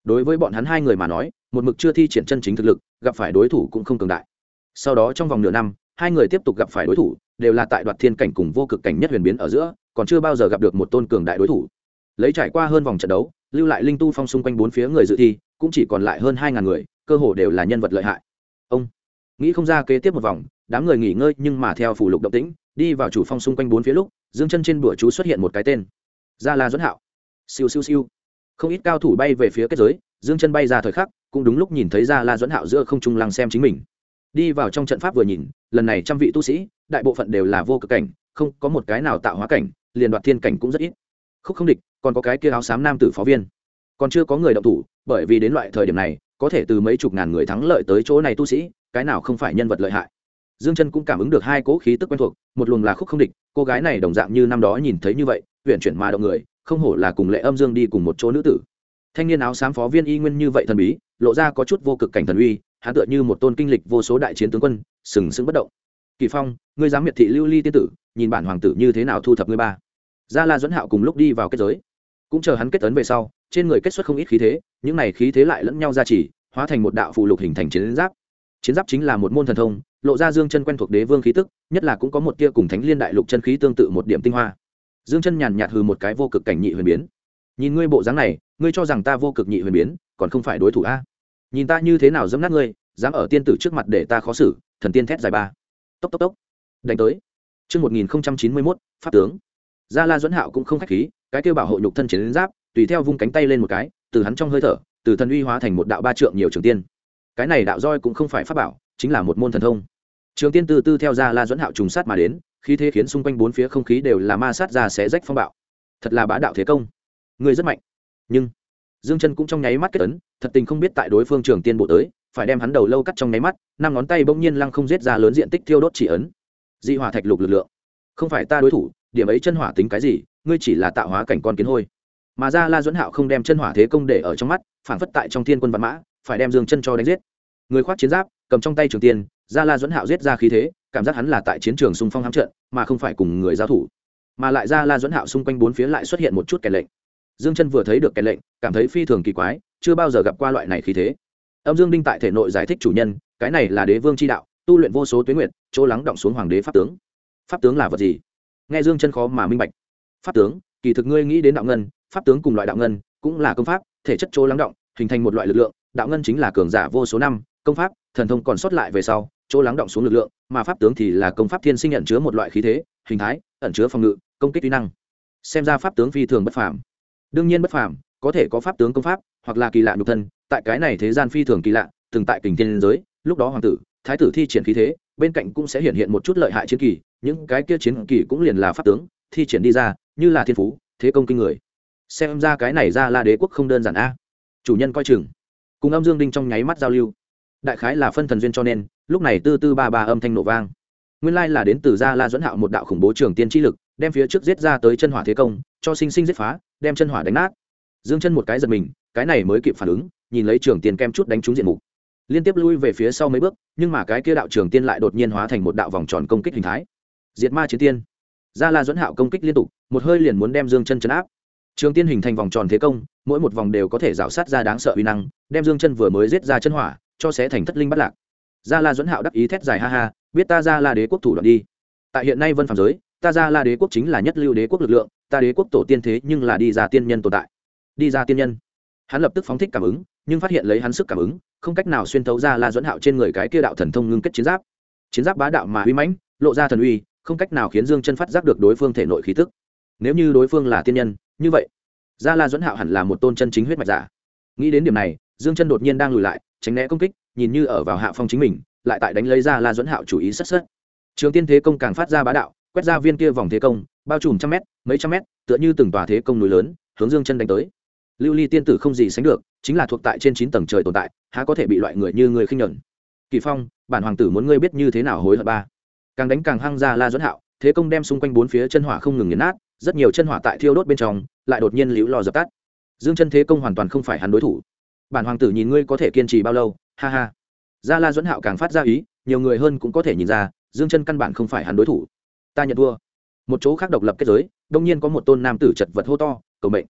đối với bọn hắn hai người mà nói một mực chưa thi triển chân chính thực lực gặp phải đối thủ cũng không cường đại. Sau đó trong vòng nửa năm hai người tiếp tục gặp phải đối thủ đều là tại đoạt thiên cảnh cùng vô cực cảnh nhất huyền biến ở giữa, còn chưa bao giờ gặp được một tôn cường đại đối thủ. Lấy trải qua hơn vòng trận đấu lưu lại linh tu phong xung quanh bốn phía người dự thi cũng chỉ còn lại hơn 2.000 người, cơ hồ đều là nhân vật lợi hại. Ông nghĩ không ra kế tiếp một vòng đám người nghỉ ngơi, nhưng mà theo phủ lục động tĩnh đi vào chủ phong xung quanh bốn phía lúc dương chân trên bùa chú xuất hiện một cái tên Gia La Duẫn Hạo. Siêu siêu siêu, không ít cao thủ bay về phía kết giới, dương chân bay ra thời khắc cũng đúng lúc nhìn thấy Gia La Duẫn Hạo giữa không trung lăng xem chính mình. Đi vào trong trận pháp vừa nhìn, lần này trăm vị tu sĩ đại bộ phận đều là vô cực cảnh, không có một cái nào tạo hóa cảnh, liền đoạt thiên cảnh cũng rất ít. Khúc không địch, còn có cái kia áo xám nam tử phó viên, còn chưa có người động thủ, bởi vì đến loại thời điểm này có thể từ mấy chục ngàn người thắng lợi tới chỗ này tu sĩ cái nào không phải nhân vật lợi hại. Dương chân cũng cảm ứng được hai cỗ khí tức quen thuộc, một luồng là Khúc không địch, cô gái này đồng dạng như năm đó nhìn thấy như vậy uyển chuyển mà động người, không hổ là cùng Lệ Âm Dương đi cùng một chỗ nữ tử. Thanh niên áo xám phó viên y nguyên như vậy thần bí, lộ ra có chút vô cực cảnh thần uy, hắn tựa như một tôn kinh lịch vô số đại chiến tướng quân, sừng sững bất động. Kỳ Phong, ngươi dám miệt thị Lưu Ly tiên tử, nhìn bản hoàng tử như thế nào thu thập ngươi ba. Gia La Duẫn Hạo cùng lúc đi vào kết giới, cũng chờ hắn kết tấn về sau, trên người kết xuất không ít khí thế, những này khí thế lại lẫn nhau gia trì, hóa thành một đạo phù lục hình thành chiến giáp. Chiến giáp chính là một môn thần thông, lộ ra Dương chân quen thuộc đế vương khí tức, nhất là cũng có một tia cùng Thánh Liên đại lục chân khí tương tự một điểm tinh hoa. Dương chân nhàn nhạt hừ một cái vô cực cảnh nhị huyền biến. Nhìn ngươi bộ dáng này, ngươi cho rằng ta vô cực nhị huyền biến, còn không phải đối thủ a? Nhìn ta như thế nào dẫm nát ngươi, dám ở tiên tử trước mặt để ta khó xử, thần tiên thét dài ba. Tốc tốc tốc. Đánh tới. Chương 1091, pháp tướng. Gia La Duẫn Hạo cũng không khách khí, cái kêu bảo hộ nhục thân chiến giáp, tùy theo vung cánh tay lên một cái, từ hắn trong hơi thở, từ thần uy hóa thành một đạo ba trượng nhiều trường tiên. Cái này đạo roi cũng không phải pháp bảo, chính là một môn thần thông. Trường tiên từ từ theo Gia La Duẫn Hạo trùng sát mà đến, khí thế khiến xung quanh bốn phía không khí đều là ma sát ra xé rách phong bạo. Thật là bá đạo thế công. Ngươi rất mạnh. Nhưng Dương chân cũng trong nháy mắt kết ấn, thật tình không biết tại đối phương trường tiên bộ tới, phải đem hắn đầu lâu cắt trong nháy mắt, năm ngón tay bỗng nhiên lăng không giết ra lớn diện tích thiêu đốt chỉ ấn. Dị hỏa thạch lục lực lượng. Không phải ta đối thủ, điểm ấy chân hỏa tính cái gì, ngươi chỉ là tạo hóa cảnh con kiến hôi. Mà Gia La Duẫn Hạo không đem chân hỏa thế công để ở trong mắt, phản phất tại trong thiên quân vạn mã, phải đem Dương chân cho đánh giết. Người khoác chiến giáp, cầm trong tay trường tiên, Gia La Duẫn Hạo giết ra khí thế, cảm giác hắn là tại chiến trường xung phong hãm trận, mà không phải cùng người giao thủ. Mà lại Gia La Duẫn Hạo xung quanh bốn phía lại xuất hiện một chút kèn lệnh. Dương chân vừa thấy được kèn lệnh, cảm thấy phi thường kỳ quái, chưa bao giờ gặp qua loại này khí thế. Âm Dương Đinh tại thể nội giải thích chủ nhân, cái này là đế vương chi đạo, tu luyện vô số tuế nguyệt, chỗ lắng động xuống hoàng đế pháp tướng. Pháp tướng là vật gì? Nghe Dương chân khó mà minh bạch. Pháp tướng, kỳ thực ngươi nghĩ đến đạo ngân, pháp tướng cùng loại đạo ngân, cũng là công pháp, thể chất chỗ lắng động, hình thành một loại lực lượng, đạo ngân chính là cường giả vô số năm, công pháp, thần thông còn sót lại về sau, chỗ lắng động xuống lực lượng, mà pháp tướng thì là công pháp thiên sinh ẩn chứa một loại khí thế, hình thái, ẩn chứa phòng ngự, công kích uy năng. Xem ra pháp tướng phi thường bất phàm. Đương nhiên bất phàm, có thể có pháp tướng công pháp, hoặc là kỳ lạ nhục thân, tại cái này thế gian phi thường kỳ lạ, từng tại kình thiên giới, lúc đó hoàng tử, thái tử thi triển khí thế, bên cạnh cũng sẽ hiện hiện một chút lợi hại chiến kỳ, những cái kia chiến kỳ cũng liền là pháp tướng, thi triển đi ra, như là thiên phú, thế công kinh người. Xem ra cái này Gia La đế quốc không đơn giản a. Chủ nhân coi chừng. Cùng Âm Dương Đinh trong nháy mắt giao lưu. Đại khái là phân thần duyên cho nên, lúc này tư tư ba ba âm thanh nổ vang. Nguyên lai là đến từ Gia La Duẫn Hạo một đạo khủng bố trường tiên chi lực, đem phía trước giết ra tới chân hỏa thế công, cho sinh sinh giết phá, đem chân hỏa đánh nát. Dương chân một cái giật mình, cái này mới kịp phản ứng, nhìn lấy trường tiên kem chút đánh trúng diện mục, liên tiếp lui về phía sau mấy bước, nhưng mà cái kia đạo trường tiên lại đột nhiên hóa thành một đạo vòng tròn công kích hình thái. Diệt ma chiến tiên. Gia La Duẫn Hạo công kích liên tục, một hơi liền muốn đem Dương chân chấn áp. Trường tiên hình thành vòng tròn thế công, mỗi một vòng đều có thể rảo sát ra đáng sợ uy năng, đem Dương chân vừa mới giết ra chân hỏa, cho xé thành thất linh bất lạc. Gia La Duẫn Hạo đắc ý thét dài ha ha, biết ta Gia La đế quốc thủ đoạn đi. Tại hiện nay vân phàm giới, ta Gia La đế quốc chính là nhất lưu đế quốc lực lượng, ta đế quốc tổ tiên thế nhưng là đi ra tiên nhân tồn tại. Đi ra tiên nhân. Hắn lập tức phóng thích cảm ứng, nhưng phát hiện lấy hắn sức cảm ứng, không cách nào xuyên thấu Gia La Duẫn Hạo trên người cái kia đạo thần thông ngưng kết chiến giáp. Chiến giáp bá đạo mà uy mãnh, lộ ra thần uy, không cách nào khiến Dương chân phát giác được đối phương thể nội khí tức. Nếu như đối phương là tiên nhân, như vậy Gia La Duẫn Hạo hẳn là một tôn chân chính huyết mạch giả. Nghĩ đến điểm này, Dương chân đột nhiên đang lùi lại, tránh né công kích, nhìn như ở vào hạ phong chính mình, lại tại đánh lấy Gia La Duẫn Hạo chủ ý sất sất. Trường tiên thế công càng phát ra bá đạo, quét ra viên kia vòng thế công, bao trùm trăm mét, mấy trăm mét, tựa như từng tòa thế công núi lớn, hướng Dương chân đánh tới. Lưu Ly tiên tử không gì sánh được, chính là thuộc tại trên 9 tầng trời tồn tại, há có thể bị loại người như ngươi khinh nhẫn. Kỳ Phong, bản hoàng tử muốn ngươi biết như thế nào hối hận ba. Càng đánh càng hăng Gia La Duẫn Hạo, thế công đem xung quanh bốn phía chân hỏa không ngừng nghiền nát, rất nhiều chân hỏa tại thiêu đốt bên trong, lại đột nhiên liễu lò dập tắt. Dương chân thế công hoàn toàn không phải hắn đối thủ. Bản hoàng tử nhìn ngươi có thể kiên trì bao lâu, ha ha. Gia La Duẫn Hạo càng phát ra ý, nhiều người hơn cũng có thể nhìn ra, Dương chân căn bản không phải hắn đối thủ. Ta nhận thua. Một chỗ khác độc lập kết giới, đông nhiên có một tôn nam tử chật vật hô to, cầu mệnh.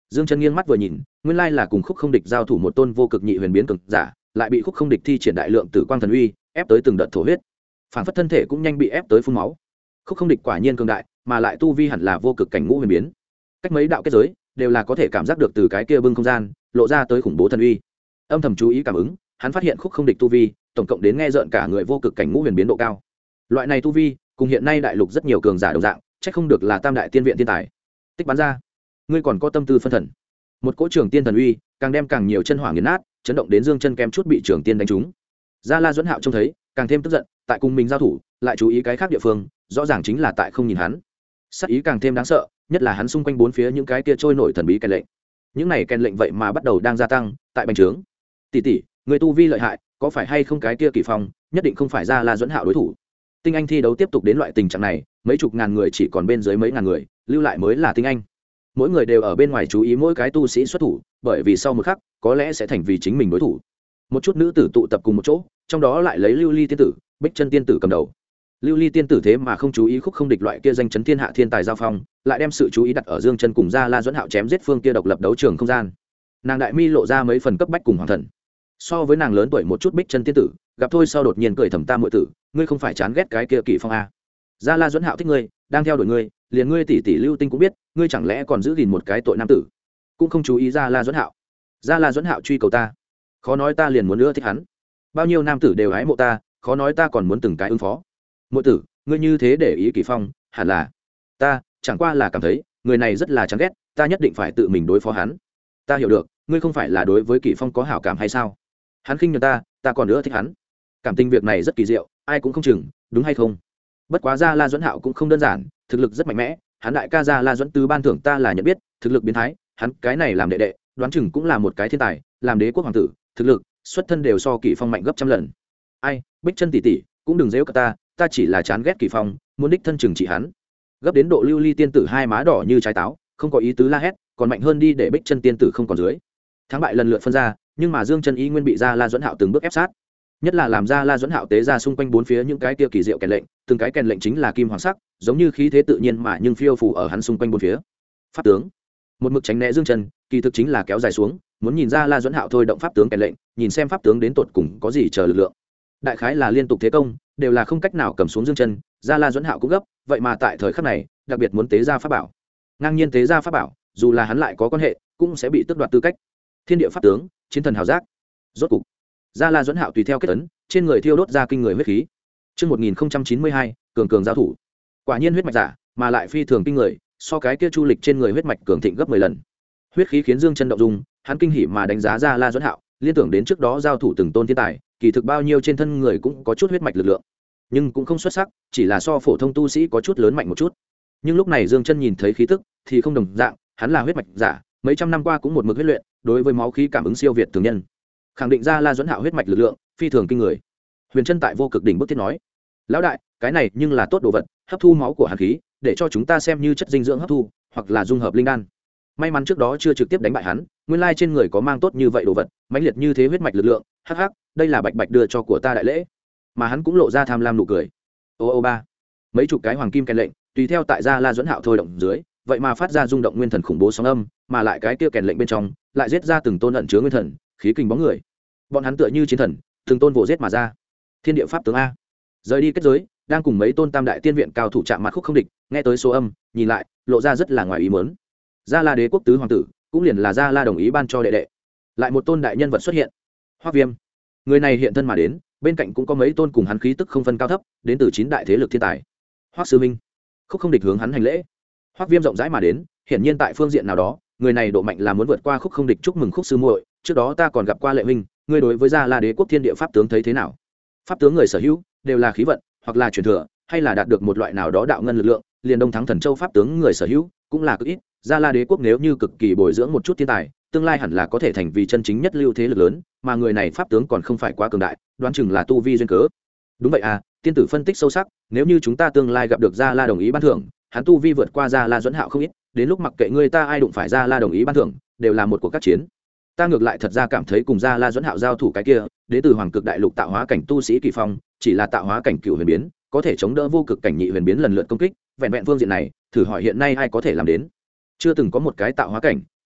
Dương Chân nghiêng mắt vừa nhìn, nguyên lai là cùng Khúc Không Địch giao thủ một tôn vô cực nhị huyền biến cực giả, lại bị Khúc Không Địch thi triển đại lượng tử quang thần uy, ép tới từng đợt thổ huyết. Phản phất thân thể cũng nhanh bị ép tới phun máu. Khúc Không Địch quả nhiên cường đại, mà lại tu vi hẳn là vô cực cảnh ngũ huyền biến. Cách mấy đạo kết giới, đều là có thể cảm giác được từ cái kia bưng không gian, lộ ra tới khủng bố thần uy. Âm thầm chú ý cảm ứng, hắn phát hiện Khúc Không Địch tu vi, tổng cộng đến nghe rợn cả người vô cực cảnh ngũ huyền biến độ cao. Loại này tu vi, cùng hiện nay đại lục rất nhiều cường giả đồng dạng, chắc không được là tam đại tiên viện thiên tài. Tích bắn ra, ngươi còn có tâm tư phân thần. Một cỗ trường tiên thần uy, càng đem càng nhiều chân hỏa nghiền nát, chấn động đến Dương Chân kém chút bị trường tiên đánh trúng. Gia La Duẫn Hạo trông thấy, càng thêm tức giận, tại cùng mình giao thủ, lại chú ý cái khác địa phương, rõ ràng chính là tại không nhìn hắn. Sát ý càng thêm đáng sợ, nhất là hắn xung quanh bốn phía những cái kia trôi nổi thần bí kèn lệnh. Những này kèn lệnh vậy mà bắt đầu đang gia tăng, tại bành trướng. Tỷ tỷ, người tu vi lợi hại, có phải hay không cái kia Kỳ Phong, nhất định không phải Gia La Duẫn Hạo đối thủ. Tinh anh thi đấu tiếp tục đến loại tình trạng này, mấy chục ngàn người chỉ còn bên dưới mấy ngàn người, lưu lại mới là tinh anh. Mỗi người đều ở bên ngoài chú ý mỗi cái tu sĩ xuất thủ, bởi vì sau một khắc, có lẽ sẽ thành vì chính mình đối thủ. Một chút nữ tử tụ tập cùng một chỗ, trong đó lại lấy Lưu Ly tiên tử, Bích Chân tiên tử cầm đầu. Lưu Ly tiên tử thế mà không chú ý Khúc Không Địch loại kia danh chấn thiên hạ thiên tài giao phong, lại đem sự chú ý đặt ở Dương Chân cùng Gia La Duẫn Hạo chém giết phương kia độc lập đấu trường không gian. Nàng đại mi lộ ra mấy phần cấp bách cùng hoàng thần. So với nàng lớn tuổi một chút Bích Chân tiên tử, gặp thôi sau đột nhiên cười thầm ta muội tử, ngươi không phải chán ghét cái kia Kỷ Phong a? Gia La Duẫn Hạo thích ngươi, đang theo đuổi ngươi, liền ngươi tỷ tỷ Lưu Tinh cũng biết, ngươi chẳng lẽ còn giữ gìn một cái tội nam tử, cũng không chú ý Gia La Duẫn Hạo. Gia La Duẫn Hạo truy cầu ta, khó nói ta liền muốn nữa thích hắn. Bao nhiêu nam tử đều hái mộ ta, khó nói ta còn muốn từng cái ứng phó. Muội tử, ngươi như thế để ý Kỷ Phong, hẳn là ta chẳng qua là cảm thấy người này rất là chán ghét, ta nhất định phải tự mình đối phó hắn. Ta hiểu được, ngươi không phải là đối với Kỷ Phong có hảo cảm hay sao? Hắn khinh nhường ta còn nữa thích hắn. Cảm tình việc này rất kỳ diệu, ai cũng không chừng, đúng hay không? Bất quá Gia La Duẫn Hạo cũng không đơn giản, thực lực rất mạnh mẽ, hắn đại ca Gia La Duẫn Tứ ban thưởng ta là nhận biết, thực lực biến thái, hắn cái này làm đệ đệ, đoán chừng cũng là một cái thiên tài, làm đế quốc hoàng tử, thực lực, xuất thân đều so Kỷ Phong mạnh gấp trăm lần. Ai, Bích Chân tỷ tỷ, cũng đừng giễu cả ta chỉ là chán ghét Kỷ Phong, muốn đích thân trừng trị hắn. Gấp đến độ Lưu Ly tiên tử hai má đỏ như trái táo, không có ý tứ la hét, còn mạnh hơn đi để Bích Chân tiên tử không còn dưới. Thắng bại lần lượt phân ra, nhưng mà Dương Chân ý nguyên bị Gia La Duẫn Hạo từng bước ép sát. Nhất là làm Gia La Duẫn Hạo tế ra xung quanh bốn phía những cái kia kỳ diệu kèn lệnh, từng cái kèn lệnh chính là kim hoàng sắc, giống như khí thế tự nhiên mà nhưng phiêu phù ở hắn xung quanh bốn phía. Pháp tướng, một mực tránh né Dương Chân, kỳ thực chính là kéo dài xuống, muốn nhìn Gia La Duẫn Hạo thôi động pháp tướng kèn lệnh, nhìn xem pháp tướng đến tột cùng có gì chờ lực lượng. Đại khái là liên tục thế công, đều là không cách nào cầm xuống Dương Chân, Gia La Duẫn Hạo cũng gấp, vậy mà tại thời khắc này, đặc biệt muốn tế ra pháp bảo. Ngang nhiên tế ra pháp bảo, dù là hắn lại có quan hệ, cũng sẽ bị tước đoạt tư cách. Thiên địa pháp tướng, chiến thần hào giác. Rốt cục, Gia La Duẫn Hạo tùy theo kết ấn, trên người thiêu đốt ra kinh người huyết khí. Chương 1092, cường cường giao thủ. Quả nhiên huyết mạch giả, mà lại phi thường kinh người, so cái kia chu lịch trên người huyết mạch cường thịnh gấp 10 lần. Huyết khí khiến Dương Chân động dung, hắn kinh hỉ mà đánh giá Gia La Duẫn Hạo, liên tưởng đến trước đó giao thủ từng tôn thiên tài, kỳ thực bao nhiêu trên thân người cũng có chút huyết mạch lực lượng, nhưng cũng không xuất sắc, chỉ là so phổ thông tu sĩ có chút lớn mạnh một chút. Nhưng lúc này Dương Chân nhìn thấy khí tức thì không đồng dạng, hắn là huyết mạch giả, mấy trăm năm qua cũng một mực huyết luyện, đối với máu khí cảm ứng siêu việt thường nhân, khẳng định Gia La Duẫn Hạo huyết mạch lực lượng phi thường kinh người. Huyền Chân tại vô cực đỉnh bước thiết nói: lão đại, cái này nhưng là tốt đồ vật, hấp thu máu của hàn khí, để cho chúng ta xem như chất dinh dưỡng hấp thu, hoặc là dung hợp linh đan. May mắn trước đó chưa trực tiếp đánh bại hắn, nguyên lai trên người có mang tốt như vậy đồ vật, mãnh liệt như thế huyết mạch lực lượng, hắc hắc, đây là Bạch Bạch đưa cho của ta đại lễ. Mà hắn cũng lộ ra tham lam nụ cười. Ô ba, mấy chục cái hoàng kim kèn lệnh, tùy theo tại Gia La Duẫn Hạo thôi động dưới, vậy mà phát ra rung động nguyên thần khủng bố sóng âm, mà lại cái kia kèn lệnh bên trong, lại giết ra từng tôn ẩn chứa nguyên thần, khí kình bóng người. Bọn hắn tựa như chiến thần, từng tôn vồ giết mà ra. Thiên địa pháp tướng a. Rời đi kết giới, đang cùng mấy tôn tam đại tiên viện cao thủ chạm mặt Khúc Không Địch, nghe tới số âm, nhìn lại, lộ ra rất là ngoài ý muốn. Gia La đế quốc tứ hoàng tử, cũng liền là Gia La đồng ý ban cho đệ đệ. Lại một tôn đại nhân vật xuất hiện. Hoắc Viêm. Người này hiện thân mà đến, bên cạnh cũng có mấy tôn cùng hắn khí tức không phân cao thấp, đến từ 9 đại thế lực thiên tài. Hoắc sư minh. Khúc Không Địch hướng hắn hành lễ. Hoắc Viêm rộng rãi mà đến, hiển nhiên tại phương diện nào đó, người này độ mạnh là muốn vượt qua Khúc Không Địch. Chúc mừng Khúc sư muội, trước đó ta còn gặp qua Lệ huynh, ngươi đối với Gia La đế quốc thiên địa pháp tướng thấy thế nào? Pháp tướng người sở hữu đều là khí vận, hoặc là truyền thừa, hay là đạt được một loại nào đó đạo ngân lực lượng, liền Đông Thắng Thần Châu pháp tướng người sở hữu cũng là cực ít. Gia La đế quốc nếu như cực kỳ bồi dưỡng một chút thiên tài, tương lai hẳn là có thể thành vì chân chính nhất lưu thế lực lớn, mà người này pháp tướng còn không phải quá cường đại, đoán chừng là tu vi duyên cớ. Đúng vậy à, tiên tử phân tích sâu sắc, nếu như chúng ta tương lai gặp được Gia La đồng ý ban thưởng, hắn tu vi vượt qua Gia La Duẫn Hạo không ít, đến lúc mặc kệ người ta ai đụng phải Gia La đồng ý ban thưởng, đều là một cuộc các chiến. Ta ngược lại thật ra cảm thấy cùng Gia La Duẫn Hạo giao thủ cái kia, đến từ Hoàng Cực Đại Lục tạo hóa cảnh tu sĩ Kỳ Phong, chỉ là tạo hóa cảnh cửu huyền biến, có thể chống đỡ vô cực cảnh nhị huyền biến lần lượt công kích, vẹn vẹn phương diện này, thử hỏi hiện nay ai có thể làm đến? Chưa từng có một cái tạo hóa cảnh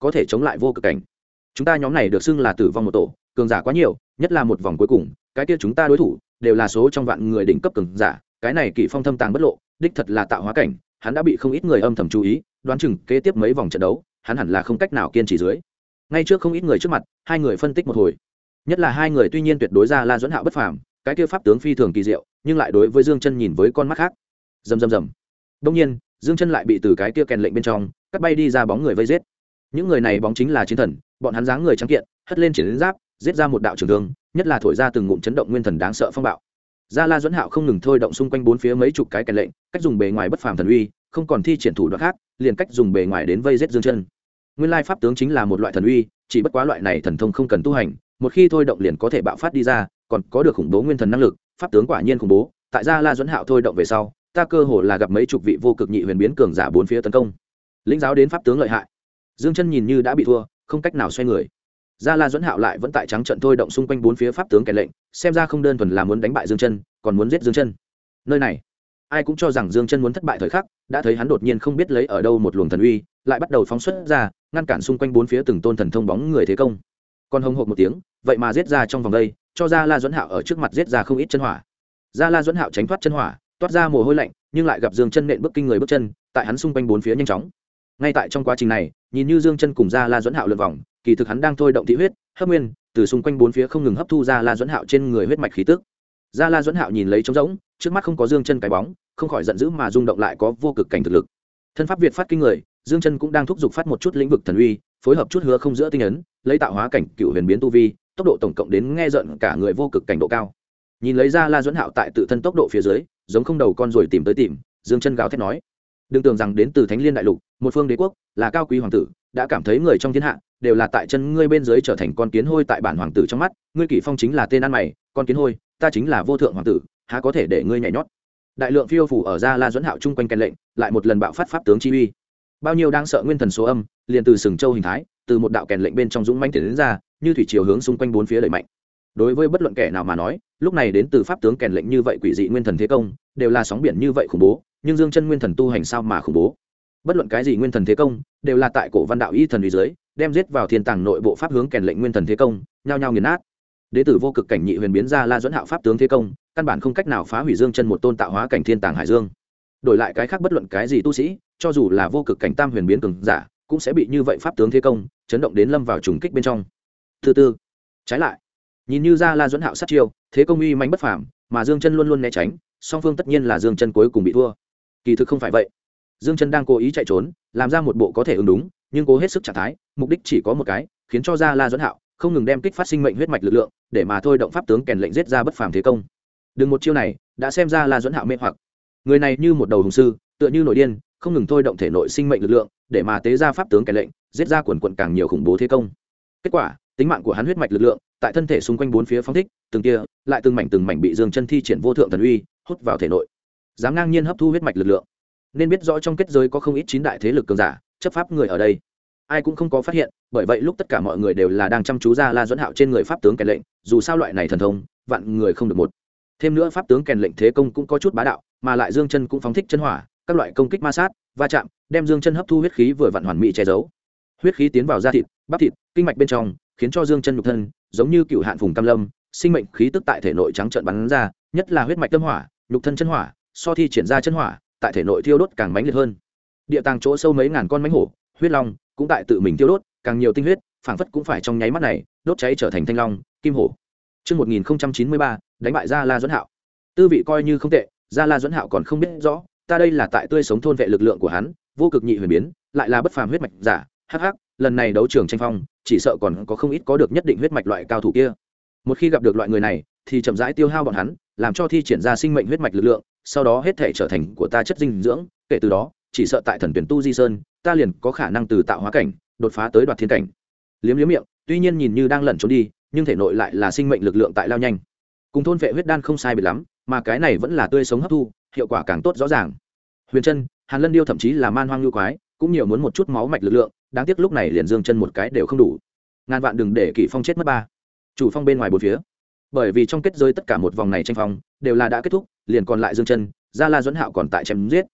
có thể chống lại vô cực cảnh. Chúng ta nhóm này được xưng là tử vong một tổ, cường giả quá nhiều, nhất là một vòng cuối cùng, cái kia chúng ta đối thủ đều là số trong vạn người đỉnh cấp cường giả, cái này Kỷ Phong thâm tàng bất lộ, đích thật là tạo hóa cảnh, hắn đã bị không ít người âm thầm chú ý, đoán chừng kế tiếp mấy vòng trận đấu, hắn hẳn là không cách nào kiên trì dưới. Ngay trước không ít người trước mặt, hai người phân tích một hồi. Nhất là hai người tuy nhiên tuyệt đối ra La Duẫn Hạo bất phàm, cái kia pháp tướng phi thường kỳ diệu, nhưng lại đối với Dương Chân nhìn với con mắt khác. Rầm rầm rầm. Đương nhiên, Dương Chân lại bị từ cái kia kèn lệnh bên trong cắt bay đi ra bóng người vây giết. Những người này bóng chính là chiến thần, bọn hắn dáng người trắng kiện, hất lên chiến giáp, giết ra một đạo trường thương, nhất là thổi ra từng ngụm chấn động nguyên thần đáng sợ phong bạo. Gia La Duẫn Hạo không ngừng thôi động xung quanh bốn phía mấy chục cái kèn lệnh, cách dùng bề ngoài bất phàm thần uy, không còn thi triển thủ đoạn khác, liền cách dùng bề ngoài đến vây giết Dương Chân. Nguyên lai pháp tướng chính là một loại thần uy, chỉ bất quá loại này thần thông không cần tu hành, một khi thôi động liền có thể bạo phát đi ra, còn có được khủng bố nguyên thần năng lực, pháp tướng quả nhiên khủng bố. Tại Gia La Duẫn Hạo thôi động về sau, ta cơ hồ là gặp mấy chục vị vô cực nhị huyền biến cường giả bốn phía tấn công. Lĩnh giáo đến pháp tướng lợi hại. Dương Chân nhìn như đã bị thua, không cách nào xoay người. Gia La Duẫn Hạo lại vẫn tại trắng trận thôi động xung quanh bốn phía pháp tướng kèn lệnh, xem ra không đơn thuần là muốn đánh bại Dương Chân, còn muốn giết Dương Chân. Nơi này, ai cũng cho rằng Dương Chân muốn thất bại thời khắc, đã thấy hắn đột nhiên không biết lấy ở đâu một luồng thần uy, lại bắt đầu phóng xuất ra, ngăn cản xung quanh bốn phía từng tôn thần thông bóng người thế công. Còn hồng hộc một tiếng, vậy mà giết ra trong vòng đây, cho Gia La Duẫn Hạo ở trước mặt giết ra không ít chân hỏa. Gia La Duẫn Hạo tránh thoát chân hỏa, toát ra mồ hôi lạnh, nhưng lại gặp Dương Chân nện bước kinh người bước chân, tại hắn xung quanh bốn phía nhanh chóng. Ngay tại trong quá trình này, nhìn như Dương Chân cùng Gia La Duẫn Hạo lượn vòng, kỳ thực hắn đang thôi động thị huyết, hấp nguyên, từ xung quanh bốn phía không ngừng hấp thu Gia La Duẫn Hạo trên người huyết mạch khí tức. Gia La Duẫn Hạo nhìn lấy trống rỗng, trước mắt không có Dương Chân cái bóng, không khỏi giận dữ mà rung động lại có vô cực cảnh thực lực. Thân pháp Việt phát kinh người, Dương Chân cũng đang thúc giục phát một chút lĩnh vực thần uy, phối hợp chút hứa không giữa tinh ấn, lấy tạo hóa cảnh cựu huyền biến tu vi, tốc độ tổng cộng đến nghe giận cả người vô cực cảnh độ cao. Nhìn lấy Gia La Duẫn Hạo tại tự thân tốc độ phía dưới, giống không đầu con rồi tìm tới tìm, Dương Chân gào thét nói: đừng tưởng rằng đến từ Thánh Liên đại lục, một phương đế quốc, là cao quý hoàng tử, đã cảm thấy người trong thiên hạ đều là tại chân ngươi bên dưới trở thành con kiến hôi tại bản hoàng tử trong mắt, ngươi Kỷ Phong chính là tên ăn mày, con kiến hôi, ta chính là vô thượng hoàng tử, há có thể để ngươi nhảy nhót. Đại lượng phiêu phủ ở Gia La Duẫn Hạo chung quanh kèn lệnh, lại một lần bạo phát pháp tướng chi uy. Bao nhiêu đang sợ nguyên thần số âm, liền từ sừng châu hình thái, từ một đạo kèn lệnh bên trong dũng mãnh tiến đến ra, như thủy chiều hướng xung quanh bốn phía đẩy mạnh. Đối với bất luận kẻ nào mà nói, lúc này đến từ pháp tướng kèn lệnh như vậy quỷ dị nguyên thần thế công, đều là sóng biển như vậy khủng bố, nhưng Dương Chân nguyên thần tu hành sao mà khủng bố. Bất luận cái gì nguyên thần thế công, đều là tại cổ văn đạo y thần uy dưới, đem giết vào thiên tàng nội bộ pháp hướng kèn lệnh nguyên thần thế công, nhao nhao nghiền nát. Đế tử vô cực cảnh nhị huyền biến ra La Duẫn Hạo pháp tướng thế công, căn bản không cách nào phá hủy Dương Chân một tôn tạo hóa cảnh thiên tàng hải dương. Đổi lại cái khác bất luận cái gì tu sĩ, cho dù là vô cực cảnh tam huyền biến cường giả, cũng sẽ bị như vậy pháp tướng thế công chấn động đến lâm vào trùng kích bên trong. Thứ tư, trái lại, nhìn như ra La Duẫn Hạo sát chiêu, thế công uy mãnh bất phàm, mà Dương Chân luôn luôn né tránh, song phương tất nhiên là Dương Chân cuối cùng bị thua. Kỳ thực không phải vậy, Dương Chân đang cố ý chạy trốn, làm ra một bộ có thể ứng đúng, nhưng cố hết sức trạng thái, mục đích chỉ có một cái, khiến cho ra La Duẫn Hạo không ngừng đem kích phát sinh mệnh huyết mạch lực lượng, để mà thôi động pháp tướng kèn lệnh giết ra bất phàm thế công. Đừng một chiêu này, đã xem ra La Duẫn Hạo mê hoặc. Người này như một đầu hùng sư, tựa như nổi điên, không ngừng thôi động thể nội sinh mệnh lực lượng, để mà tế ra pháp tướng kèn lệnh, giết ra quần quần càng nhiều khủng bố thế công. Kết quả, tính mạng của hắn huyết mạch lực lượng, tại thân thể xung quanh bốn phía phóng thích, từng tia, lại từng mảnh bị Dương Chân thi triển vô thượng thần uy, hút vào thể nội. Dám ngang nhiên hấp thu huyết mạch lực lượng. Nên biết rõ trong kết giới có không ít chín đại thế lực cường giả, chấp pháp người ở đây. Ai cũng không có phát hiện, bởi vậy lúc tất cả mọi người đều là đang chăm chú ra La Duẫn Hạo trên người pháp tướng kèn lệnh, dù sao loại này thần thông, vạn người không được một. Thêm nữa pháp tướng kèn lệnh thế công cũng có chút bá đạo, mà lại Dương Chân cũng phóng thích chân hỏa, các loại công kích ma sát, va chạm, đem Dương Chân hấp thu huyết khí vừa vặn hoàn mỹ che giấu. Huyết khí tiến vào da thịt, bắp thịt, kinh mạch bên trong, khiến cho Dương Chân nhục thân giống như cựu hạn phùng cam lâm, sinh mệnh khí tức tại thể nội trắng trợn bắn ra, nhất là huyết mạch tâm hỏa, nhục thân chân hỏa, so thi triển ra chân hỏa, tại thể nội thiêu đốt càng mãnh liệt hơn. Địa tàng chỗ sâu mấy ngàn con mãnh hổ, huyết long cũng tại tự mình thiêu đốt, càng nhiều tinh huyết, phảng phất cũng phải trong nháy mắt này, đốt cháy trở thành thanh long, kim hổ. Chương 1093, đánh bại Gia La Duẫn Hạo. Tư vị coi như không tệ, Gia La Duẫn Hạo còn không biết rõ, ta đây là tại tươi sống thôn vệ lực lượng của hắn, vô cực nhị huyền biến, lại là bất phàm huyết mạch giả, hắc hắc, lần này đấu trường tranh phong, chỉ sợ còn có không ít có được nhất định huyết mạch loại cao thủ kia. Một khi gặp được loại người này, thì chậm rãi tiêu hao bọn hắn, làm cho thi triển ra sinh mệnh huyết mạch lực lượng, sau đó hết thể trở thành của ta chất dinh dưỡng, kể từ đó, chỉ sợ tại thần tuyển tu di sơn, ta liền có khả năng từ tạo hóa cảnh đột phá tới đoạt thiên cảnh. Liếm liếm miệng, tuy nhiên nhìn như đang lẩn trốn đi, nhưng thể nội lại là sinh mệnh lực lượng tại lao nhanh. Cùng thôn vệ huyết đan không sai biệt lắm, mà cái này vẫn là tươi sống hấp thu, hiệu quả càng tốt rõ ràng. Huyền Chân, Hàn Lân Điêu thậm chí là Man Hoang Lưu Quái, cũng nhiều muốn một chút máu mạch lực lượng, đáng tiếc lúc này liền Dương Chân một cái đều không đủ. Ngàn vạn đừng để Kỷ Phong chết mất ba. Chủ phong bên ngoài bốn phía. Bởi vì trong kết giới tất cả một vòng này tranh phong đều là đã kết thúc, liền còn lại Dương Chân, Gia La Duẫn Hạo còn tại chém giết.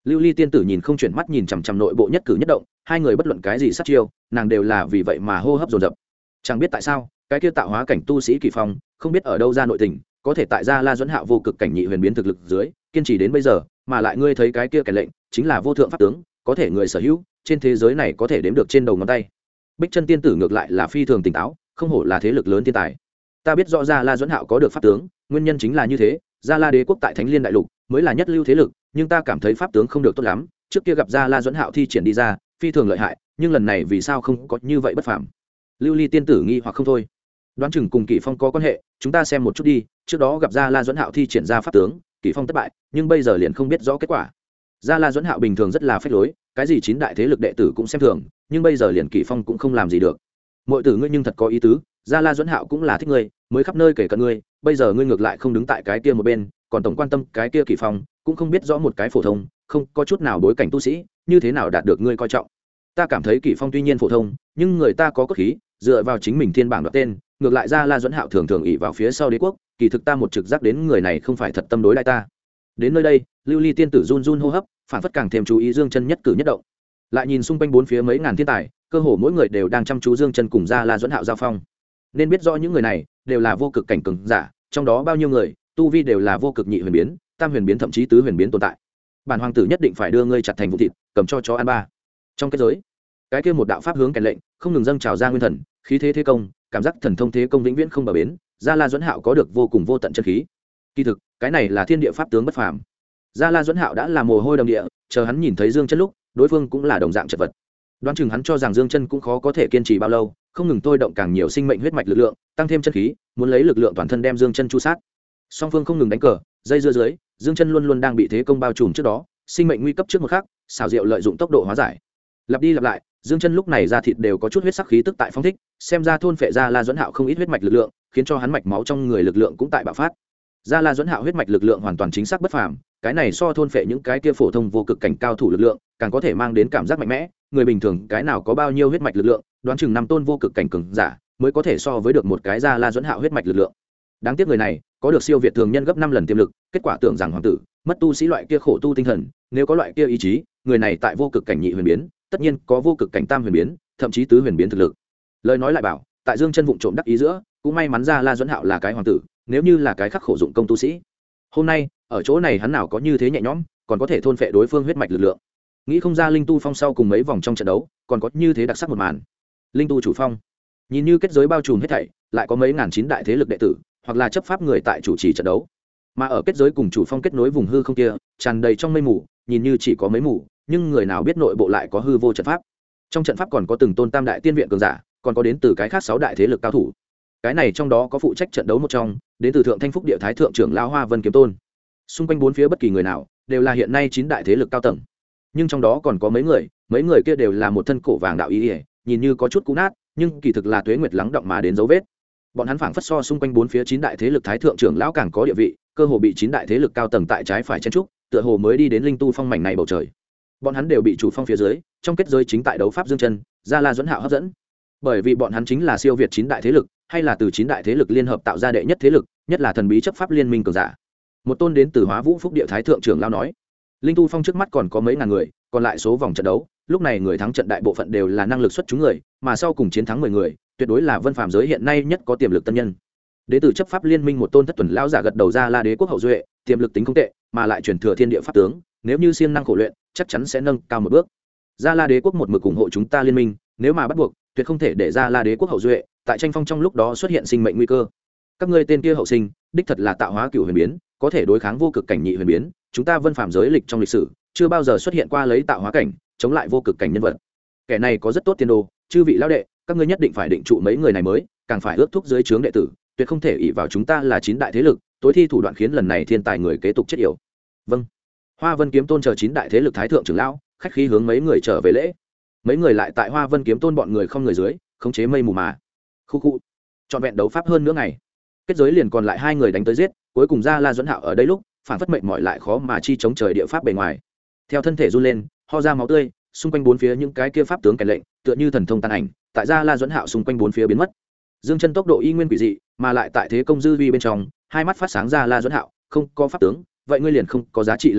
Lưu Ly tiên tử nhìn không chuyển mắt nhìn chằm chằm nội bộ nhất cử nhất động, hai người bất luận cái gì sát chiêu, nàng đều là vì vậy mà hô hấp dồn dập. Chẳng biết tại sao, cái kia tạo hóa cảnh tu sĩ Kỳ Phong, không biết ở đâu ra nội tình, có thể tại Gia La Duẫn Hạo vô cực cảnh nhị huyền biến thực lực dưới, kiên trì đến bây giờ, mà lại ngươi thấy cái kia kẻ lệnh, chính là vô thượng pháp tướng, có thể người sở hữu, trên thế giới này có thể đếm được trên đầu ngón tay. Bích Chân tiên tử ngược lại là phi thường tỉnh táo, không hổ là thế lực lớn thiên tài. Ta biết rõ Gia La Duẫn Hạo có được pháp tướng, nguyên nhân chính là như thế, Gia La đế quốc tại Thánh Liên đại lục mới là nhất lưu thế lực, nhưng ta cảm thấy pháp tướng không được tốt lắm, trước kia gặp Gia La Duẫn Hạo thi triển đi ra, phi thường lợi hại, nhưng lần này vì sao không có như vậy bất phàm? Lưu Ly tiên tử nghi hoặc không thôi. Đoán chừng cùng Kỷ Phong có quan hệ, chúng ta xem một chút đi, trước đó gặp Gia La Duẫn Hạo thi triển ra pháp tướng, Kỷ Phong thất bại, nhưng bây giờ liền không biết rõ kết quả. Gia La Duẫn Hạo bình thường rất là phách lối, cái gì chín đại thế lực đệ tử cũng xem thường, nhưng bây giờ liền Kỷ Phong cũng không làm gì được. Muội tử ngươi nhưng thật có ý tứ, Gia La Duẫn Hạo cũng là thích ngươi, mới khắp nơi kể cận ngươi, bây giờ ngươi ngược lại không đứng tại cái kia một bên, còn tổng quan tâm cái kia Kỷ Phong, cũng không biết rõ một cái phổ thông, không có chút nào bối cảnh tu sĩ, như thế nào đạt được ngươi coi trọng. Ta cảm thấy Kỷ Phong tuy nhiên phổ thông, nhưng người ta có cốt khí, dựa vào chính mình thiên bảng đoạt tên, ngược lại Gia La Duẫn Hạo thường thường ỷ vào phía sau đế quốc, kỳ thực ta một trực giác đến người này không phải thật tâm đối đãi ta. Đến nơi đây, Lưu Ly tiên tử run run hô hấp, phản phất càng thêm chú ý Dương Chân nhất cử nhất động. Lại nhìn xung quanh bốn phía mấy ngàn thiên tài, cơ hồ mỗi người đều đang chăm chú Dương Chân cùng Gia La Duẫn Hạo giao phong. Nên biết rõ những người này đều là vô cực cảnh cường giả, trong đó bao nhiêu người tu vi đều là vô cực nhị huyền biến, tam huyền biến thậm chí tứ huyền biến tồn tại. Bản hoàng tử nhất định phải đưa ngươi chặt thành vụ thịt, cầm cho chó ăn ba. Trong kết giới, cái kia một đạo pháp hướng kèn lệnh, không ngừng dâng trào ra nguyên thần, khí thế thế công, cảm giác thần thông thế công vĩnh viễn không bờ bến. Gia La Duẫn Hạo có được vô cùng vô tận chân khí. Kỳ thực, cái này là thiên địa pháp tướng bất phàm. Gia La Duẫn Hạo đã là mồ hôi đầm địa, chờ hắn nhìn thấy Dương Chân lúc, đối phương cũng là đồng dạng chật vật. Đoán chừng hắn cho rằng Dương Chân cũng khó có thể kiên trì bao lâu, không ngừng thôi động càng nhiều sinh mệnh huyết mạch lực lượng, tăng thêm chân khí, muốn lấy lực lượng toàn thân đem Dương Chân chu sát. Song phương không ngừng đánh cờ, dây dưa dưới, Dương Chân luôn luôn đang bị thế công bao trùm trước đó, sinh mệnh nguy cấp trước một khắc, xảo diệu lợi dụng tốc độ hóa giải. Lặp đi lặp lại, Dương Chân lúc này da thịt đều có chút huyết sắc khí tức tại phóng thích, xem ra thôn phệ Gia La Duẫn Hạo không ít huyết mạch lực lượng, khiến cho hắn mạch máu trong người lực lượng cũng tại bạo phát. Gia La Duẫn Hạo huyết mạch lực lượng hoàn toàn chính xác bất phàm, cái này so thôn phệ những cái kia phổ thông vô cực cảnh cao thủ lực lượng, càng có thể mang đến cảm giác mạnh mẽ, người bình thường cái nào có bao nhiêu huyết mạch lực lượng, đoán chừng 5 tôn vô cực cảnh cường giả mới có thể so với được một cái Gia La Duẫn Hạo huyết mạch lực lượng. Đáng tiếc người này có được siêu việt thường nhân gấp 5 lần tiềm lực, kết quả tưởng rằng hoàng tử mất tu sĩ loại kia khổ tu tinh thần, nếu có loại kia ý chí, người này tại vô cực cảnh nhị huyền biến, tất nhiên có vô cực cảnh tam huyền biến, thậm chí tứ huyền biến thực lực. Lời nói lại bảo, tại Dương Chân vụng trộm đắc ý giữa, cũng may mắn Gia La Duẫn Hạo là cái hoàng tử, nếu như là cái khắc khổ dụng công tu sĩ, hôm nay ở chỗ này hắn nào có như thế nhẹ nhõm, còn có thể thôn phệ đối phương huyết mạch lực lượng. Nghĩ không ra linh tu phong sau cùng mấy vòng trong trận đấu, còn có như thế đặc sắc một màn. Linh tu chủ phong, nhìn như kết giới bao trùm hết thảy, lại có mấy ngàn chín đại thế lực đệ tử, hoặc là chấp pháp người tại chủ trì trận đấu. Mà ở kết giới cùng chủ phong kết nối vùng hư không kia, tràn đầy trong mây mù, nhìn như chỉ có mấy mù, nhưng người nào biết nội bộ lại có hư vô trận pháp. Trong trận pháp còn có từng tôn tam đại tiên viện cường giả, còn có đến từ cái khác 6 đại thế lực cao thủ. Cái này trong đó có phụ trách trận đấu một trong, đến từ Thượng Thanh Phúc Địa Thái thượng trưởng lão Hoa Vân Kiếm Tôn. Xung quanh bốn phía bất kỳ người nào đều là hiện nay 9 đại thế lực cao tầng. Nhưng trong đó còn có mấy người kia đều là một thân cổ vàng đạo ý, nhìn như có chút cũ nát, nhưng kỳ thực là tuế nguyệt lắng động mà đến dấu vết. Bọn hắn phảng phất so xung quanh bốn phía 9 đại thế lực Thái thượng trưởng lão càng có địa vị, cơ hồ bị 9 đại thế lực cao tầng tại trái phải chen trúc, tựa hồ mới đi đến linh tu phong mảnh này bầu trời. Bọn hắn đều bị chủ phong phía dưới, trong kết giới chính tại đấu pháp Dương Chân, Gia La Duẫn Hạo hấp dẫn. Bởi vì bọn hắn chính là siêu việt 9 đại thế lực, hay là từ 9 đại thế lực liên hợp tạo ra đệ nhất thế lực, nhất là thần bí chấp pháp liên minh cường giả. Một tôn đến từ Hóa Vũ Phúc Địa Thái thượng trưởng lão nói, linh tu phong trước mắt còn có mấy ngàn người, còn lại số vòng trận đấu, lúc này người thắng trận đại bộ phận đều là năng lực xuất chúng người, mà sau cùng chiến thắng 10 người, tuyệt đối là vân phàm giới hiện nay nhất có tiềm lực tân nhân. Đến từ chấp pháp liên minh một tôn thất tuần lão giả gật đầu ra La đế quốc hậu duệ, tiềm lực tính không tệ, mà lại truyền thừa thiên địa pháp tướng, nếu như siêng năng khổ luyện, chắc chắn sẽ nâng cao một bước. Gia La đế quốc một mực ủng hộ chúng ta liên minh, nếu mà bắt buộc, tuyệt không thể để Gia La đế quốc hậu duệ tại tranh phong trong lúc đó xuất hiện sinh mệnh nguy cơ. Các ngươi tên kia hậu sinh, đích thật là tạo hóa cửu huyền biến, có thể đối kháng vô cực cảnh nhị huyền biến, chúng ta vân phàm giới lịch trong lịch sử chưa bao giờ xuất hiện qua lấy tạo hóa cảnh chống lại vô cực cảnh nhân vật. Kẻ này có rất tốt tiền đồ, chư vị lão đệ, các ngươi nhất định phải định trụ mấy người này mới, càng phải ước thúc dưới trướng đệ tử, tuyệt không thể ỷ vào chúng ta là 9 đại thế lực, tối thi thủ đoạn khiến lần này thiên tài người kế tục chết yểu. Vâng. Hoa Vân Kiếm Tôn chờ 9 đại thế lực thái thượng trưởng lão, khách khí hướng mấy người trở về lễ. Mấy người lại tại Hoa Vân Kiếm Tôn bọn người không người dưới, khống chế mây mù mà. Khu khu. Trọn vẹn đấu pháp hơn nữa ngày. Kết giới liền còn lại 2 người đánh tới giết, cuối cùng Gia La Duẫn Hạo ở đây lúc, phản phất mệnh mỏi lại khó mà chi chống trời địa pháp bề ngoài. Theo thân thể run lên, ho ra máu tươi, xung quanh bốn phía những cái kia pháp tướng kèn lệnh, tựa như thần thông tàn ảnh, tại Gia La Duẫn Hạo xung quanh bốn phía biến mất. Dương Chân tốc độ y nguyên quỷ dị, mà lại tại thế công dư vi bên trong, hai mắt phát sáng Gia La Duẫn Hạo, không có pháp tướng, vậy ngươi liền không có giá trị lợi dụng,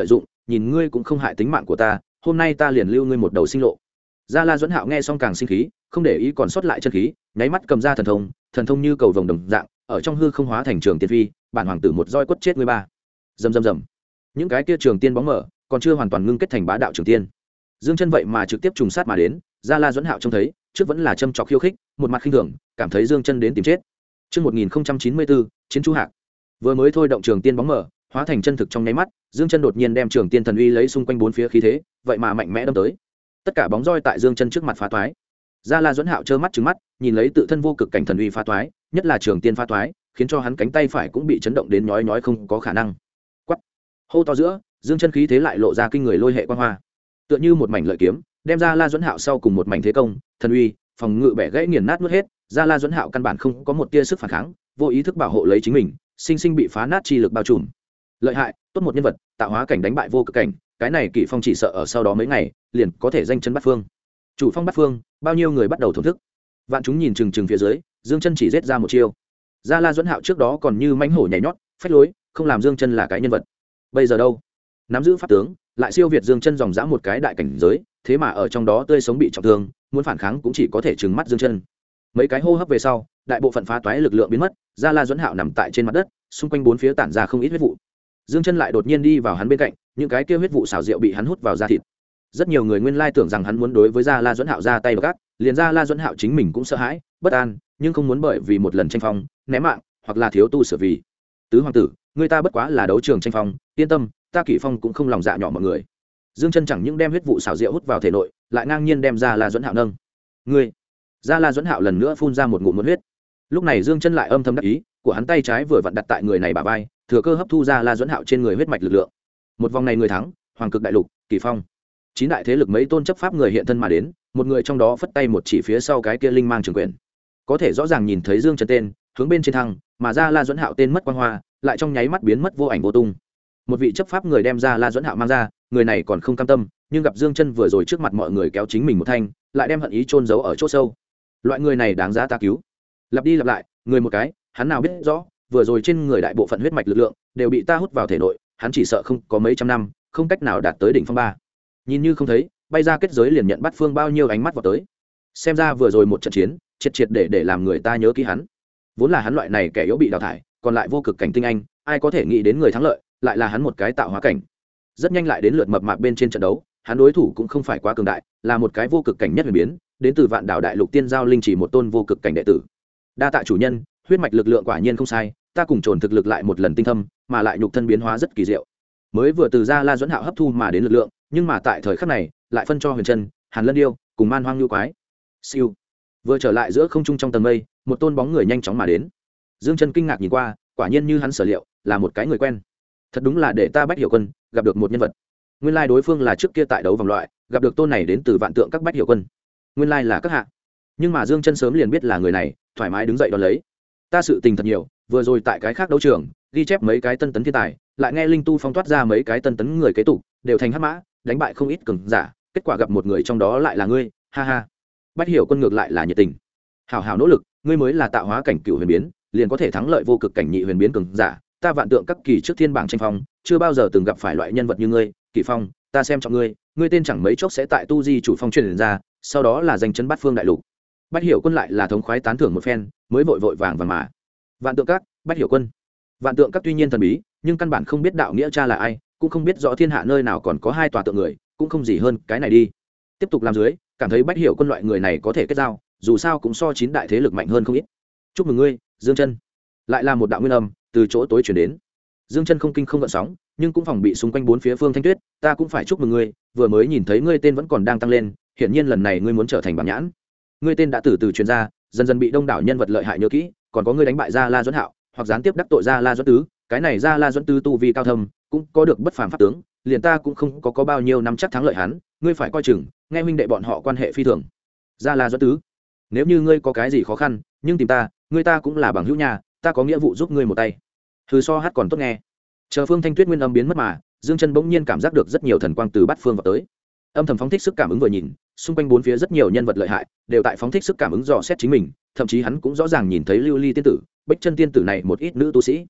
nhìn ngươi cũng không hại tính mạng của ta, hôm nay ta liền lưu ngươi một đầu sinh lộ. Gia La Duẫn Hạo nghe xong càng sinh khí, không để ý còn sót lại chân khí, nháy mắt cầm ra thần thông như cầu vồng đồng dạng, ở trong hư không hóa thành trường tiên phi, bản hoàng tử một roi quất chết ngươi ba. Rầm rầm rầm. Những cái kia trường tiên bóng mở, còn chưa hoàn toàn ngưng kết thành bá đạo trường tiên. Dương Chân vậy mà trực tiếp trùng sát mà đến, Gia La Duẫn Hạo trông thấy, trước vẫn là châm chọc khiêu khích, một mặt khinh thường, cảm thấy Dương Chân đến tìm chết. Chương 1094, Chiến Chu Hạc. Vừa mới thôi động trường tiên bóng mở, hóa thành chân thực trong nháy mắt, Dương Chân đột nhiên đem trường tiên thần uy lấy xung quanh bốn phía khí thế, vậy mà mạnh mẽ đâm tới. Tất cả bóng roi tại Dương Chân trước mặt phá toái. Gia La Duẫn Hạo trơ mắt trừng mắt, nhìn lấy tự thân vô cực cảnh thần uy phá toái, nhất là trường tiên phá toái, khiến cho hắn cánh tay phải cũng bị chấn động đến nhói nhói không có khả năng. Quắc. Hô to giữa, Dương Chân khí thế lại lộ ra kinh người lôi hệ quang hoa. Tựa như một mảnh lợi kiếm, đem Gia La Duẫn Hạo sau cùng một mảnh thế công, thần uy, phòng ngự bẻ gãy nghiền nát nuốt hết. Gia La Duẫn Hạo căn bản không có một tia sức phản kháng, vô ý thức bảo hộ lấy chính mình, sinh sinh bị phá nát chi lực bao trùm. Lợi hại, tốt một nhân vật, tạo hóa cảnh đánh bại vô cực cảnh, cái này Kỷ Phong chỉ sợ ở sau đó mấy ngày, liền có thể danh chấn bát phương. Chủ phong bát phương, bao nhiêu người bắt đầu thổn thức. Vạn chúng nhìn chừng chừng phía dưới, Dương Chân chỉ giết ra một chiêu. Gia La Duẫn Hạo trước đó còn như mãnh hổ nhảy nhót, phách lối, không làm Dương Chân là cái nhân vật. Bây giờ đâu? Nắm giữ pháp tướng, lại siêu việt Dương Chân dòng dã một cái đại cảnh giới, thế mà ở trong đó tươi sống bị trọng thương, muốn phản kháng cũng chỉ có thể trừng mắt Dương Chân. Mấy cái hô hấp về sau, đại bộ phận phá toái lực lượng biến mất, Gia La Duẫn Hạo nằm tại trên mặt đất, xung quanh bốn phía tản ra không ít huyết vụ. Dương Chân lại đột nhiên đi vào hắn bên cạnh, những cái kia huyết vụ xảo diệu bị hắn hút vào da thịt. Rất nhiều người nguyên lai tưởng rằng hắn muốn đối với Gia La Duẫn Hạo ra tay gắt, liền Gia La Duẫn Hạo chính mình cũng sợ hãi, bất an, nhưng không muốn bởi vì một lần tranh phong, ném mạng, hoặc là thiếu tu sửa vì. Tứ hoàng tử, người ta bất quá là đấu trường tranh phong, yên tâm, ta Kỷ Phong cũng không lòng dạ nhỏ mọi người. Dương Chân chẳng những đem huyết vụ xảo diệu hút vào thể nội, lại ngang nhiên đem Gia La Duẫn Hạo nâng. Ngươi. Gia La Duẫn Hạo lần nữa phun ra một ngụm muôn huyết. Lúc này Dương Chân lại âm thầm đắc ý, của hắn tay trái vừa vặn đặt tại người này bả vai, thừa cơ hấp thu Gia La Duẫn Hạo trên người huyết mạch lực lượng. Một vòng này người thắng, Hoàng Cực Đại Lục, Kỷ Phong. Chín đại thế lực mấy tôn chấp pháp người hiện thân mà đến, một người trong đó phất tay một chỉ phía sau cái kia linh mang trường quyền. Có thể rõ ràng nhìn thấy Dương Chân tên, hướng bên trên thăng, mà Gia La Duẫn Hạo tên mất quang hoa, lại trong nháy mắt biến mất vô ảnh vô tung. Một vị chấp pháp người đem Gia La Duẫn Hạo mang ra, người này còn không cam tâm, nhưng gặp Dương Chân vừa rồi trước mặt mọi người kéo chính mình một thanh, lại đem hận ý chôn giấu ở chỗ sâu. Loại người này đáng giá ta cứu. Lặp đi lặp lại, người một cái, hắn nào biết rõ, vừa rồi trên người đại bộ phận huyết mạch lực lượng đều bị ta hút vào thể nội, hắn chỉ sợ không có mấy trăm năm, không cách nào đạt tới đỉnh phong ba. Nhìn như không thấy, bay ra kết giới liền nhận bắt phương bao nhiêu ánh mắt vào tới. Xem ra vừa rồi một trận chiến, triệt để làm người ta nhớ kỹ hắn. Vốn là hắn loại này kẻ yếu bị đào thải, còn lại vô cực cảnh tinh anh, ai có thể nghĩ đến người thắng lợi, lại là hắn một cái tạo hóa cảnh. Rất nhanh lại đến lượt mập mạp bên trên trận đấu, hắn đối thủ cũng không phải quá cường đại, là một cái vô cực cảnh nhất huyền biến, đến từ Vạn Đảo Đại Lục Tiên Giao Linh chỉ một tôn vô cực cảnh đệ tử. Đa tạ chủ nhân, huyết mạch lực lượng quả nhiên không sai, ta cùng trồn thực lực lại một lần tinh thâm, mà lại nhục thân biến hóa rất kỳ diệu. Mới vừa từ Gia La Duẫn Hạo hấp thu mà đến lực lượng, nhưng mà tại thời khắc này, lại phân cho Huyền Trân, Hàn Lân Điêu, cùng Man Hoang Nhu Quái. Siêu. Vừa trở lại giữa không trung trong tầng mây, một tôn bóng người nhanh chóng mà đến. Dương Chân kinh ngạc nhìn qua, quả nhiên như hắn sở liệu, là một cái người quen. Thật đúng là để ta Bách Hiểu Quân gặp được một nhân vật. Nguyên lai đối phương là trước kia tại đấu vòng loại, gặp được tôn này đến từ Vạn Tượng các Bách Hiểu Quân. Nguyên lai là các hạ. Nhưng mà Dương Chân sớm liền biết là người này, thoải mái đứng dậy đón lấy. Ta sự tình thật nhiều, vừa rồi tại cái khác đấu trường, ghi chép mấy cái tân tấn thiên tài, lại nghe Linh Tu Phong toát ra mấy cái tân tấn người kế tục, đều thành hắc mã, đánh bại không ít cường giả, kết quả gặp một người trong đó lại là ngươi, ha ha. Bách Hiểu Quân ngược lại là nhiệt tình. Hảo hảo nỗ lực, ngươi mới là tạo hóa cảnh cửu huyền biến, liền có thể thắng lợi vô cực cảnh nhị huyền biến cường giả, ta Vạn Tượng các kỳ trước thiên bảng tranh phong, chưa bao giờ từng gặp phải loại nhân vật như ngươi, Kỷ Phong, ta xem trọng ngươi, ngươi tên chẳng mấy chốc sẽ tại tu di chủ phong truyền ra, sau đó là danh chấn bát phương đại lục. Bách Hiểu Quân lại là thống khoái tán thưởng một phen, mới vội vàng mà. Vạn Tượng các, Bách Hiểu Quân. Vạn Tượng các tuy nhiên thần bí, nhưng căn bản không biết đạo nghĩa cha là ai, cũng không biết rõ thiên hạ nơi nào còn có hai tòa tượng người, cũng không gì hơn cái này đi. Tiếp tục làm dưới, cảm thấy Bách Hiểu Quân loại người này có thể kết giao, dù sao cũng so chín đại thế lực mạnh hơn không ít. Chúc mừng ngươi, Dương Chân. Lại là một đạo nguyên âm từ chỗ tối truyền đến. Dương Chân không kinh không gợn sóng, nhưng cũng phòng bị xung quanh bốn phía Phương Thanh Tuyết, ta cũng phải chúc mừng ngươi, vừa mới nhìn thấy ngươi tên vẫn còn đang tăng lên, hiển nhiên lần này ngươi muốn trở thành bảng nhãn. Ngươi tên đã từ từ truyền ra, dần dần bị đông đảo nhân vật lợi hại nhớ kỹ, còn có ngươi đánh bại Gia La Duẫn Hạo, hoặc gián tiếp đắc tội Gia La Duẫn Tứ, cái này Gia La Duẫn Tứ tu vi cao thâm, cũng có được bất phàm pháp tướng, liền ta cũng không có bao nhiêu năm chắc thắng lợi hắn, ngươi phải coi chừng, nghe huynh đệ bọn họ quan hệ phi thường. Gia La Duẫn Tứ, nếu như ngươi có cái gì khó khăn, nhưng tìm ta, ngươi ta cũng là bằng hữu nhà, ta có nghĩa vụ giúp ngươi một tay. Hừ, so hát còn tốt nghe. Chờ Phương Thanh Tuyết nguyên âm biến mất mà, Dương Chân bỗng nhiên cảm giác được rất nhiều thần quang từ bát phương vào tới. Âm thầm phóng thích sức cảm ứng vừa nhìn, xung quanh bốn phía rất nhiều nhân vật lợi hại, đều tại phóng thích sức cảm ứng dò xét chính mình, thậm chí hắn cũng rõ ràng nhìn thấy Lưu Ly tiên tử, Bích Chân tiên tử này một ít nữ tu sĩ.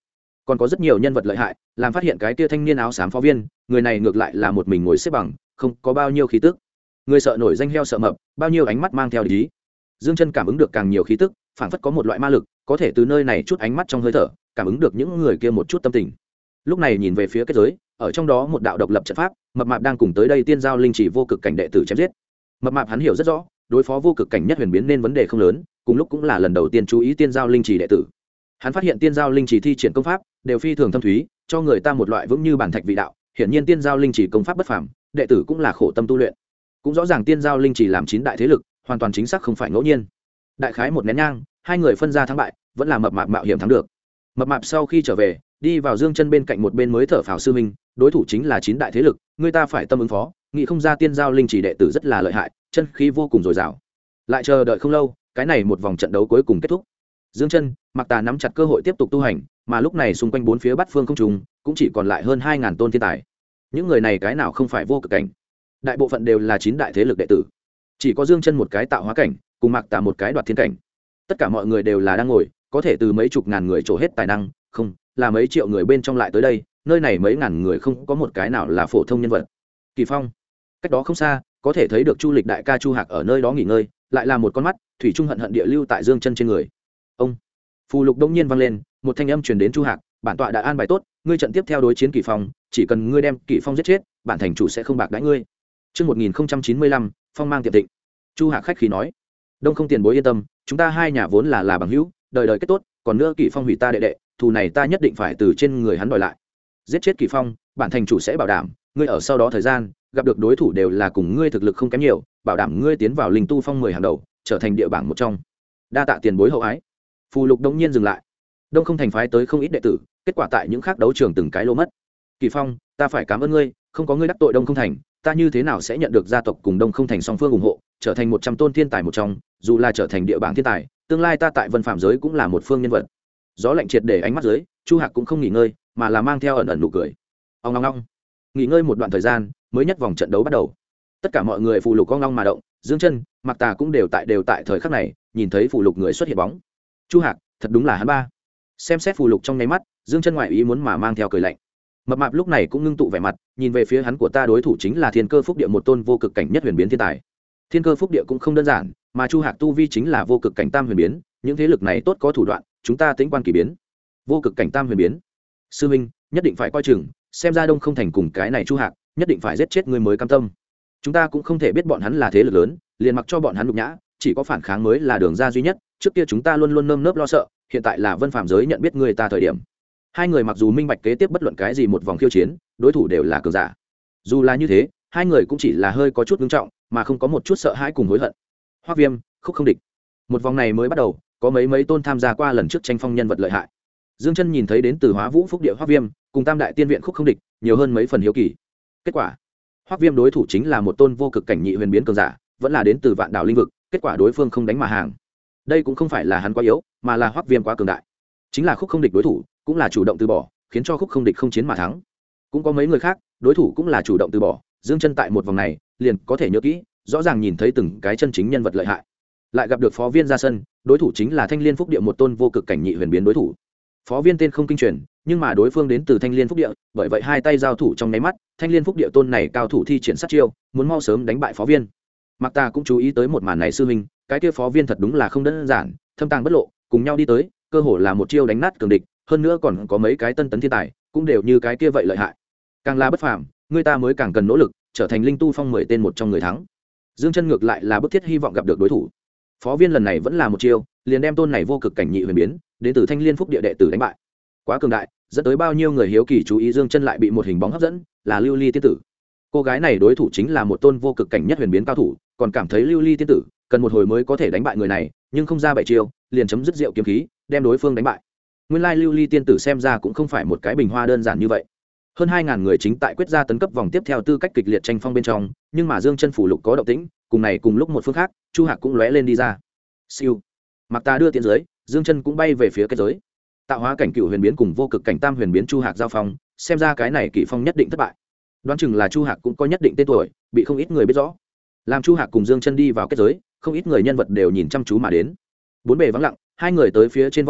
còn có rất nhiều nhân vật lợi hại làm phát hiện cái kia thanh niên áo xám phó viên, người này ngược lại là một mình ngồi xếp bằng, không có bao nhiêu khí tức. Người sợ nổi danh heo sợ mập, bao nhiêu ánh mắt mang theo ý. Dương Chân cảm ứng được càng nhiều khí tức, phảng phất có một loại ma lực có thể từ nơi này chút ánh mắt trong hơi thở cảm ứng được những người kia một chút tâm tình. Lúc này nhìn về phía kết giới, ở trong đó một đạo độc lập trận pháp, mập mạp đang cùng tới đây tiên giao linh chỉ vô cực cảnh đệ tử chém giết. Mập mạp hắn hiểu rất rõ, đối phó vô cực cảnh nhất huyền biến nên vấn đề không lớn, cùng lúc cũng là lần đầu tiên chú ý tiên giao linh chỉ đệ tử. Hắn phát hiện tiên giao linh chỉ thi triển công pháp đều phi thường thâm thúy, cho người ta một loại vững như bản thạch vị đạo. Hiển nhiên tiên giao linh chỉ công pháp bất phàm, đệ tử cũng là khổ tâm tu luyện. Cũng rõ ràng tiên giao linh chỉ làm 9 đại thế lực, hoàn toàn chính xác không phải ngẫu nhiên. Đại khái một nén nhang, hai người phân ra thắng bại, vẫn là mập mạp mạo hiểm thắng được. Mập mạp sau khi trở về, đi vào Dương Chân bên cạnh một bên mới thở phào sư minh, đối thủ chính là 9 đại thế lực, người ta phải tâm ứng phó, nghĩ không ra tiên giao linh chỉ đệ tử rất là lợi hại, chân khí vô cùng dồi dào. Lại chờ đợi không lâu, cái này một vòng trận đấu cuối cùng kết thúc. Dương Chân, Mạc Tà nắm chặt cơ hội tiếp tục tu hành, mà lúc này xung quanh bốn phía bát phương không trùng, cũng chỉ còn lại hơn 2000 tôn thiên tài. Những người này cái nào không phải vô cực cảnh, đại bộ phận đều là 9 đại thế lực đệ tử. Chỉ có Dương Chân một cái tạo hóa cảnh, cùng Mạc Tà một cái đoạt thiên cảnh. Tất cả mọi người đều là đang ngồi, có thể từ mấy chục ngàn người trổ hết tài năng, không, là mấy triệu người bên trong lại tới đây, nơi này mấy ngàn người không có một cái nào là phổ thông nhân vật. Kỳ Phong, cách đó không xa, có thể thấy được Chu Lịch đại ca Chu Hạc ở nơi đó nghỉ ngơi, lại là một con mắt thủy trung hận hận địa lưu tại Dương Chân trên người. Ông phù lục đông nhiên vang lên, một thanh âm truyền đến Chu Hạc, bản tọa đã an bài tốt, ngươi trận tiếp theo đối chiến Kỳ Phong, chỉ cần ngươi đem Kỳ Phong giết chết, bản thành chủ sẽ không bạc đãi ngươi. Chương 1095, phong mang tiệm thịnh. Chu Hạc khách khí nói, Đông Không tiền bối yên tâm, chúng ta hai nhà vốn là bằng hữu, đời đời kết tốt, còn nữa Kỳ Phong hủy ta đệ đệ, thù này ta nhất định phải từ trên người hắn đòi lại. Giết chết Kỳ Phong, bản thành chủ sẽ bảo đảm, ngươi ở sau đó thời gian, gặp được đối thủ đều là cùng ngươi thực lực không kém nhiều, bảo đảm ngươi tiến vào linh tu phong 10 hàng đầu, trở thành địa bảng một trong. Đa tạ tiền bối hậu ái. Phù lục đống nhiên dừng lại. Đông Không thành phái tới không ít đệ tử, kết quả tại những khác đấu trường từng cái lô mất. Kỳ Phong, ta phải cảm ơn ngươi, không có ngươi đắc tội Đông Không thành, ta như thế nào sẽ nhận được gia tộc cùng Đông Không thành song phương ủng hộ, trở thành 100 tôn thiên tài một trong, dù là trở thành địa bảng thiên tài, tương lai ta tại Vân Phạm giới cũng là một phương nhân vật. Gió lạnh triệt để ánh mắt dưới, Chu Hạc cũng không nghỉ ngơi, mà là mang theo ẩn ẩn nụ cười. Ong ong ong. Nghỉ ngơi một đoạn thời gian, mới nhất vòng trận đấu bắt đầu. Tất cả mọi người phù lục ong ong mà động, Dương Chân, Mạc Tà cũng đều tại thời khắc này, nhìn thấy phù lục người xuất hiện bóng. Chu Hạc, thật đúng là hắn ba. Xem xét phù lục trong nháy mắt, Dương Chân ngoại ý muốn mà mang theo cười lạnh. Mập mạp lúc này cũng ngưng tụ vẻ mặt, nhìn về phía hắn của ta đối thủ chính là Thiên Cơ Phúc Địa một tôn vô cực cảnh nhất huyền biến thiên tài. Thiên Cơ Phúc Địa cũng không đơn giản, mà Chu Hạc tu vi chính là vô cực cảnh tam huyền biến, những thế lực này tốt có thủ đoạn, chúng ta tính quan kỳ biến. Vô cực cảnh tam huyền biến. Sư minh, nhất định phải coi chừng, xem ra Đông Không thành cùng cái này Chu Hạc, nhất định phải giết chết người mới cam tâm. Chúng ta cũng không thể biết bọn hắn là thế lực lớn, liền mặc cho bọn hắn nhục nhã, chỉ có phản kháng mới là đường ra duy nhất. Trước kia chúng ta luôn luôn nơm nớp lo sợ, hiện tại là Vân Phạm giới nhận biết người ta thời điểm. Hai người mặc dù minh bạch kế tiếp bất luận cái gì một vòng khiêu chiến, đối thủ đều là cường giả. Dù là như thế, hai người cũng chỉ là hơi có chút nghiêm trọng, mà không có một chút sợ hãi cùng hối hận. Hoắc Viêm, Khúc Không Địch. Một vòng này mới bắt đầu, có mấy tôn tham gia qua lần trước tranh phong nhân vật lợi hại. Dương Chân nhìn thấy đến từ Hóa Vũ Phúc Địa Hoắc Viêm, cùng Tam đại tiên viện Khúc Không Địch, nhiều hơn mấy phần hiếu kỳ. Kết quả, Hoắc Viêm đối thủ chính là một tôn vô cực cảnh nhị huyền biến cường giả, vẫn là đến từ Vạn Đảo linh vực, kết quả đối phương không đánh mà hàng. Đây cũng không phải là hắn quá yếu, mà là Hoắc Viêm quá cường đại. Chính là Khúc Không Địch đối thủ, cũng là chủ động từ bỏ, khiến cho Khúc Không Địch không chiến mà thắng. Cũng có mấy người khác, đối thủ cũng là chủ động từ bỏ, Dương Chân tại một vòng này, liền có thể nhớ kỹ, rõ ràng nhìn thấy từng cái chân chính nhân vật lợi hại. Lại gặp được Phó Viên ra sân, đối thủ chính là Thanh Liên Phúc Địa một tôn vô cực cảnh nhị huyền biến đối thủ. Phó Viên tên không kinh truyền, nhưng mà đối phương đến từ Thanh Liên Phúc Địa, bởi vậy hai tay giao thủ trong nháy mắt, Thanh Liên Phúc Địa tôn này cao thủ thi triển sát chiêu, muốn mau sớm đánh bại Phó Viên. Mạc Ta cũng chú ý tới một màn này sư huynh, cái kia Phó Viên thật đúng là không đơn giản, thâm tàng bất lộ, cùng nhau đi tới, cơ hồ là một chiêu đánh nát cường địch, hơn nữa còn có mấy cái tân tấn thiên tài, cũng đều như cái kia vậy lợi hại. Càng là bất phàm, người ta mới càng cần nỗ lực, trở thành linh tu phong 10 tên một trong người thắng. Dương Chân ngược lại là bức thiết hy vọng gặp được đối thủ. Phó Viên lần này vẫn là một chiêu, liền đem tôn này vô cực cảnh nhị huyền biến, đến từ Thanh Liên Phúc Địa đệ tử đánh bại. Quá cường đại, dẫn tới bao nhiêu người hiếu kỳ chú ý. Dương Chân lại bị một hình bóng hấp dẫn, là Lưu Ly tiên tử. Cô gái này đối thủ chính là một tôn vô cực cảnh nhất huyền biến cao thủ, còn cảm thấy Lưu Ly tiên tử cần một hồi mới có thể đánh bại người này, nhưng không ra bảy chiêu, liền chấm dứt diệu kiếm khí, đem đối phương đánh bại. Nguyên lai Lưu Ly tiên tử xem ra cũng không phải một cái bình hoa đơn giản như vậy. Hơn 2000 người chính tại quyết ra tấn cấp vòng tiếp theo tư cách kịch liệt tranh phong bên trong, nhưng mà Dương Chân phủ lục có động tĩnh, cùng này cùng lúc một phương khác, Chu Hạc cũng lóe lên đi ra. Siêu. Mặc Ta đưa tiến giới, Dương Chân cũng bay về phía kết giới. Tạo hóa cảnh cựu huyền biến cùng vô cực cảnh tam huyền biến Chu Hạc giao phong, xem ra cái này Kỷ Phong nhất định thất bại. Đoán chừng là Chu Hạc cũng có nhất định tên tuổi, bị không ít người biết rõ. Làm Chu Hạc cùng Dương Chân đi vào kết giới, không ít người nhân vật đều nhìn chăm chú mà đến. Bốn bề vắng lặng, hai người tới phía trên võ đài,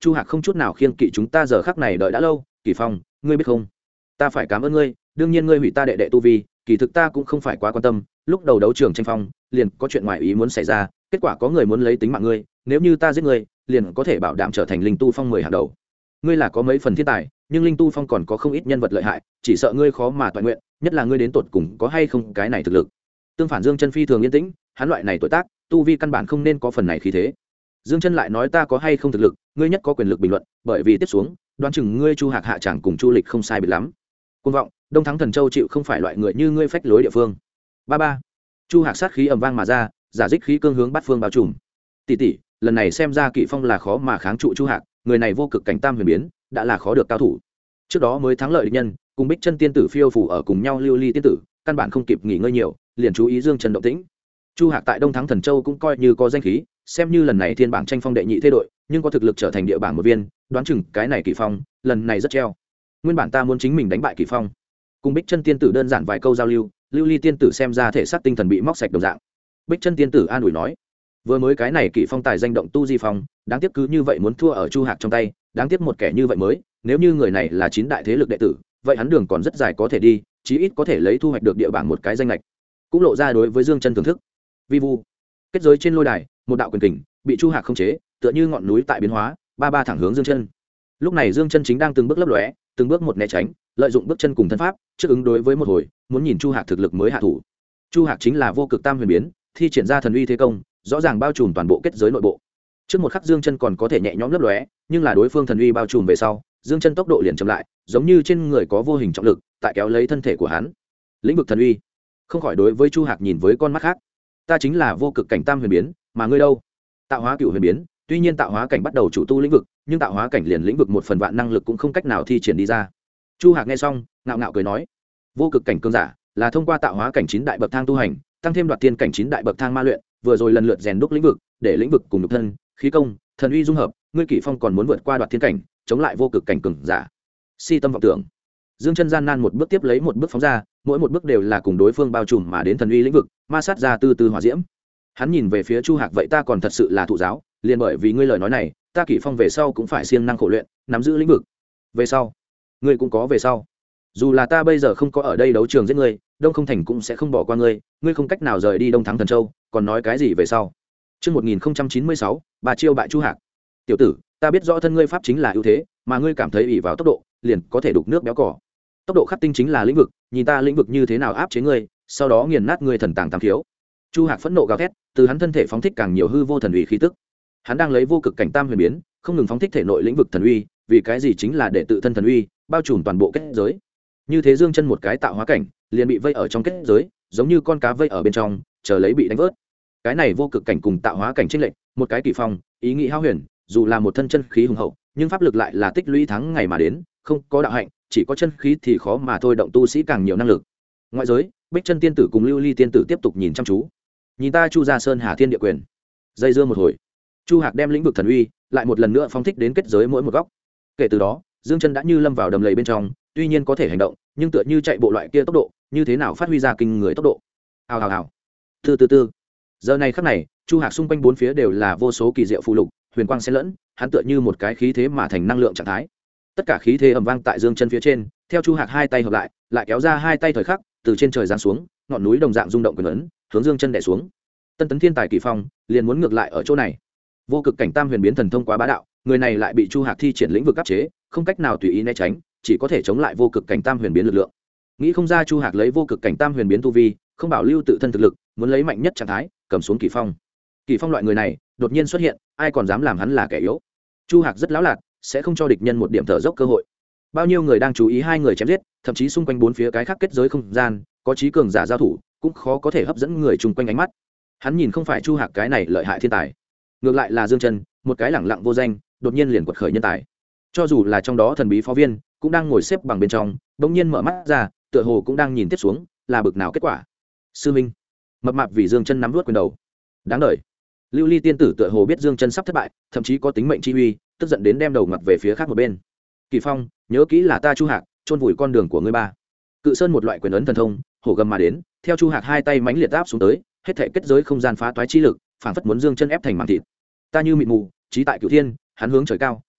Chu Hạc không chút nào khiêng kỵ chúng ta giờ khắc này đợi đã lâu. Kỳ Phong, ngươi biết không, ta phải cảm ơn ngươi, đương nhiên ngươi hủy ta đệ đệ tu vi, kỳ thực ta cũng không phải quá quan tâm, lúc đầu đấu trường tranh phong liền có chuyện ngoài ý muốn xảy ra, kết quả có người muốn lấy tính mạng ngươi, nếu như ta giết ngươi liền có thể bảo đảm trở thành linh tu phong 10 hàng đầu. Ngươi là có mấy phần thiên tài, nhưng linh tu phong còn có không ít nhân vật lợi hại, chỉ sợ ngươi khó mà toàn nguyện, nhất là ngươi đến tột cùng có hay không cái này thực lực. Tương phản Dương Chân phi thường yên tĩnh, hắn loại này tuổi tác tu vi căn bản không nên có phần này khí thế. Dương Chân lại nói ta có hay không thực lực, ngươi nhất có quyền lực bình luận, bởi vì tiếp xuống đoán chừng ngươi Chu Hạc hạ chẳng cùng Chu Lịch không sai biệt lắm. Côn vọng, Đông Thắng Thần Châu chịu không phải loại người như ngươi phách lối địa phương. Ba ba. Chu Hạc sát khí ầm vang mà ra, giả dích khí cương hướng bắt phương bao trùm. Tỷ tỷ, lần này xem ra Kỵ Phong là khó mà kháng trụ Chu Hạc, người này vô cực cảnh tam huyền biến, đã là khó được cao thủ. Trước đó mới thắng lợi địch nhân, cùng Bích Chân tiên tử phiêu phù ở cùng nhau lưu ly tiên tử, căn bản không kịp nghỉ ngơi nhiều, liền chú ý Dương Chân động tĩnh. Chu Hạc tại Đông Thắng Thần Châu cũng coi như có danh khí, xem như lần này thiên bảng tranh phong đệ nhị thế đội, nhưng có thực lực trở thành địa bảng một viên, đoán chừng cái này Kỵ Phong, lần này rất treo. Nguyên bản ta muốn chính mình đánh bại Kỵ Phong. Cùng Bích Chân tiên tử đơn giản vài câu giao lưu, lưu ly tiên tử xem ra thể xác tinh thần bị móc sạch đồng dạng. Bích Chân tiên tử an ủi nói, vừa mới cái này Kỵ Phong tài danh động tu di phong, đáng tiếc cứ như vậy muốn thua ở Chu Hạc trong tay, đáng tiếc một kẻ như vậy mới, nếu như người này là chín đại thế lực đệ tử, vậy hắn đường còn rất dài có thể đi, chí ít có thể lấy thu hoạch được địa bảng một cái danh lệch. Cũng lộ ra đối với Dương Chân thưởng thức. Vi vu, kết giới trên lôi đài, một đạo quyền kình bị Chu Hạc khống chế, tựa như ngọn núi tại biến hóa, ba ba thẳng hướng Dương Chân. Lúc này Dương Chân chính đang từng bước lấp lóe, từng bước một né tránh, lợi dụng bước chân cùng thân pháp, trước ứng đối với một hồi, muốn nhìn Chu Hạc thực lực mới hạ thủ. Chu Hạc chính là vô cực tam huyền biến, thi triển ra thần uy thế công, rõ ràng bao trùm toàn bộ kết giới nội bộ. Trước một khắc Dương Chân còn có thể nhẹ nhõm lấp lóe, nhưng là đối phương thần uy bao trùm về sau, Dương Chân tốc độ liền chậm lại, giống như trên người có vô hình trọng lực tại kéo lấy thân thể của hắn. Lĩnh vực thần uy, không khỏi đối với Chu Hạc nhìn với con mắt khác. Ta chính là vô cực cảnh tam huyền biến, mà ngươi đâu? Tạo hóa cựu huyền biến, tuy nhiên tạo hóa cảnh bắt đầu chủ tu lĩnh vực, nhưng tạo hóa cảnh liền lĩnh vực một phần vạn năng lực cũng không cách nào thi triển đi ra. Chu Hạc nghe xong, ngạo ngạo cười nói, vô cực cảnh cường giả là thông qua tạo hóa cảnh 9 đại bậc thang tu hành, tăng thêm đoạt tiên cảnh 9 đại bậc thang ma luyện, vừa rồi lần lượt rèn đúc lĩnh vực, để lĩnh vực cùng nhục thân, khí công, thần uy dung hợp, ngươi Kỵ Phong còn muốn vượt qua đoạt tiên cảnh, chống lại vô cực cảnh cường giả. Si tâm vọng tưởng. Dương Chân gian nan một bước tiếp lấy một bước phóng ra, mỗi một bước đều là cùng đối phương bao trùm mà đến thần uy lĩnh vực, ma sát ra từ từ hỏa diễm. Hắn nhìn về phía Chu Hạc, vậy ta còn thật sự là thụ giáo, liền bởi vì ngươi lời nói này, ta Kỵ Phong về sau cũng phải siêng năng khổ luyện, nắm giữ lĩnh vực. Về sau, ngươi cũng có về sau. Dù là ta bây giờ không có ở đây đấu trường giết ngươi, Đông Không Thành cũng sẽ không bỏ qua ngươi, ngươi không cách nào rời đi Đông Thắng Thần Châu, còn nói cái gì về sau? Chương 1096, bà chiêu bại Chu Hạc. Tiểu tử, ta biết rõ thân ngươi pháp chính là ưu thế, mà ngươi cảm thấy ỷ vào tốc độ, liền có thể đục nước béo cỏ. Tốc độ khắc tinh chính là lĩnh vực, nhìn ta lĩnh vực như thế nào áp chế ngươi, sau đó nghiền nát ngươi thần tàng tam thiếu. Chu Hạc phẫn nộ gào thét, từ hắn thân thể phóng thích càng nhiều hư vô thần uy khí tức. Hắn đang lấy vô cực cảnh tam huyền biến, không ngừng phóng thích thể nội lĩnh vực thần uy, vì cái gì chính là để tự thân thần uy bao trùm toàn bộ kết giới. Như thế Dương Chân một cái tạo hóa cảnh, liền bị vây ở trong kết giới, giống như con cá vây ở bên trong, chờ lấy bị đánh vớt. Cái này vô cực cảnh cùng tạo hóa cảnh chênh lệch, một cái Kỵ Phong, ý nghĩ hao huyền, dù là một thân chân khí hùng hậu, nhưng pháp lực lại là tích lũy tháng ngày mà đến, không có đạo hạnh, chỉ có chân khí thì khó mà thôi động tu sĩ càng nhiều năng lực. Ngoại giới, Bích Chân tiên tử cùng Lưu Ly tiên tử tiếp tục nhìn chăm chú. Nhìn ta Chu Gia Sơn Hà Thiên địa quyền. Dây dưa một hồi, Chu Hạc đem lĩnh vực thần uy lại một lần nữa phóng thích đến kết giới mỗi một góc. Kể từ đó, Dương Chân đã như lâm vào đầm lầy bên trong, tuy nhiên có thể hành động, nhưng tựa như chạy bộ loại kia tốc độ, như thế nào phát huy ra kinh người tốc độ. Hào hào hào. Từ. Giờ này khắc này, Chu Hạc xung quanh bốn phía đều là vô số kỳ diệu phù lục, huyền quang xen lẫn, hắn tựa như một cái khí thế mà thành năng lượng trạng thái. Tất cả khí thế ầm vang tại Dương Chân phía trên, theo Chu Hạc hai tay hợp lại kéo ra hai tay thời khắc, từ trên trời giáng xuống, ngọn núi đồng dạng rung động quyền ấn, hướng Dương Chân đè xuống. Tân tấn thiên tài Kỵ Phong, liền muốn ngược lại ở chỗ này. Vô cực cảnh tam huyền biến thần thông quá bá đạo, người này lại bị Chu Hạc thi triển lĩnh vực áp chế, không cách nào tùy ý né tránh, chỉ có thể chống lại vô cực cảnh tam huyền biến lực lượng. Nghĩ không ra Chu Hạc lấy vô cực cảnh tam huyền biến tu vi, không bảo lưu tự thân thực lực, muốn lấy mạnh nhất trạng thái cầm xuống Kỵ Phong. Kỵ Phong loại người này đột nhiên xuất hiện, ai còn dám làm hắn là kẻ yếu. Chu Hạc rất lão lạc, sẽ không cho địch nhân một điểm thở dốc cơ hội. Bao nhiêu người đang chú ý hai người chém giết, thậm chí xung quanh bốn phía cái khác kết giới không gian, có trí cường giả giao thủ, cũng khó có thể hấp dẫn người chung quanh ánh mắt. Hắn nhìn không phải Chu Hạc cái này lợi hại thiên tài, ngược lại là Dương Chân, một cái lẳng lặng vô danh, đột nhiên liền quật khởi nhân tài. Cho dù là trong đó thần bí phó viên, cũng đang ngồi xếp bằng bên trong, bỗng nhiên mở mắt ra, tựa hồ cũng đang nhìn tiếp xuống, là bực nào kết quả. Sư minh, mập mạp vì Dương Chân nắm nuốt quyền đầu. Đáng đời. Lưu Ly tiên tử tựa hồ biết Dương Chân sắp thất bại, thậm chí có tính mệnh chi uy, tức giận đến đem đầu ngặt về phía khác một bên. Kỵ Phong, nhớ kỹ là ta Chu Hạc, chôn vùi con đường của ngươi ba. Cự Sơn một loại quyền ấn thần thông, hổ gầm mà đến, theo Chu Hạc hai tay mãnh liệt áp xuống tới, hết thảy kết giới không gian phá toái chi lực, phảng phất muốn Dương Chân ép thành mảng thịt. Ta như mịt mù, trí tại cửu thiên, hắn hướng trời cao,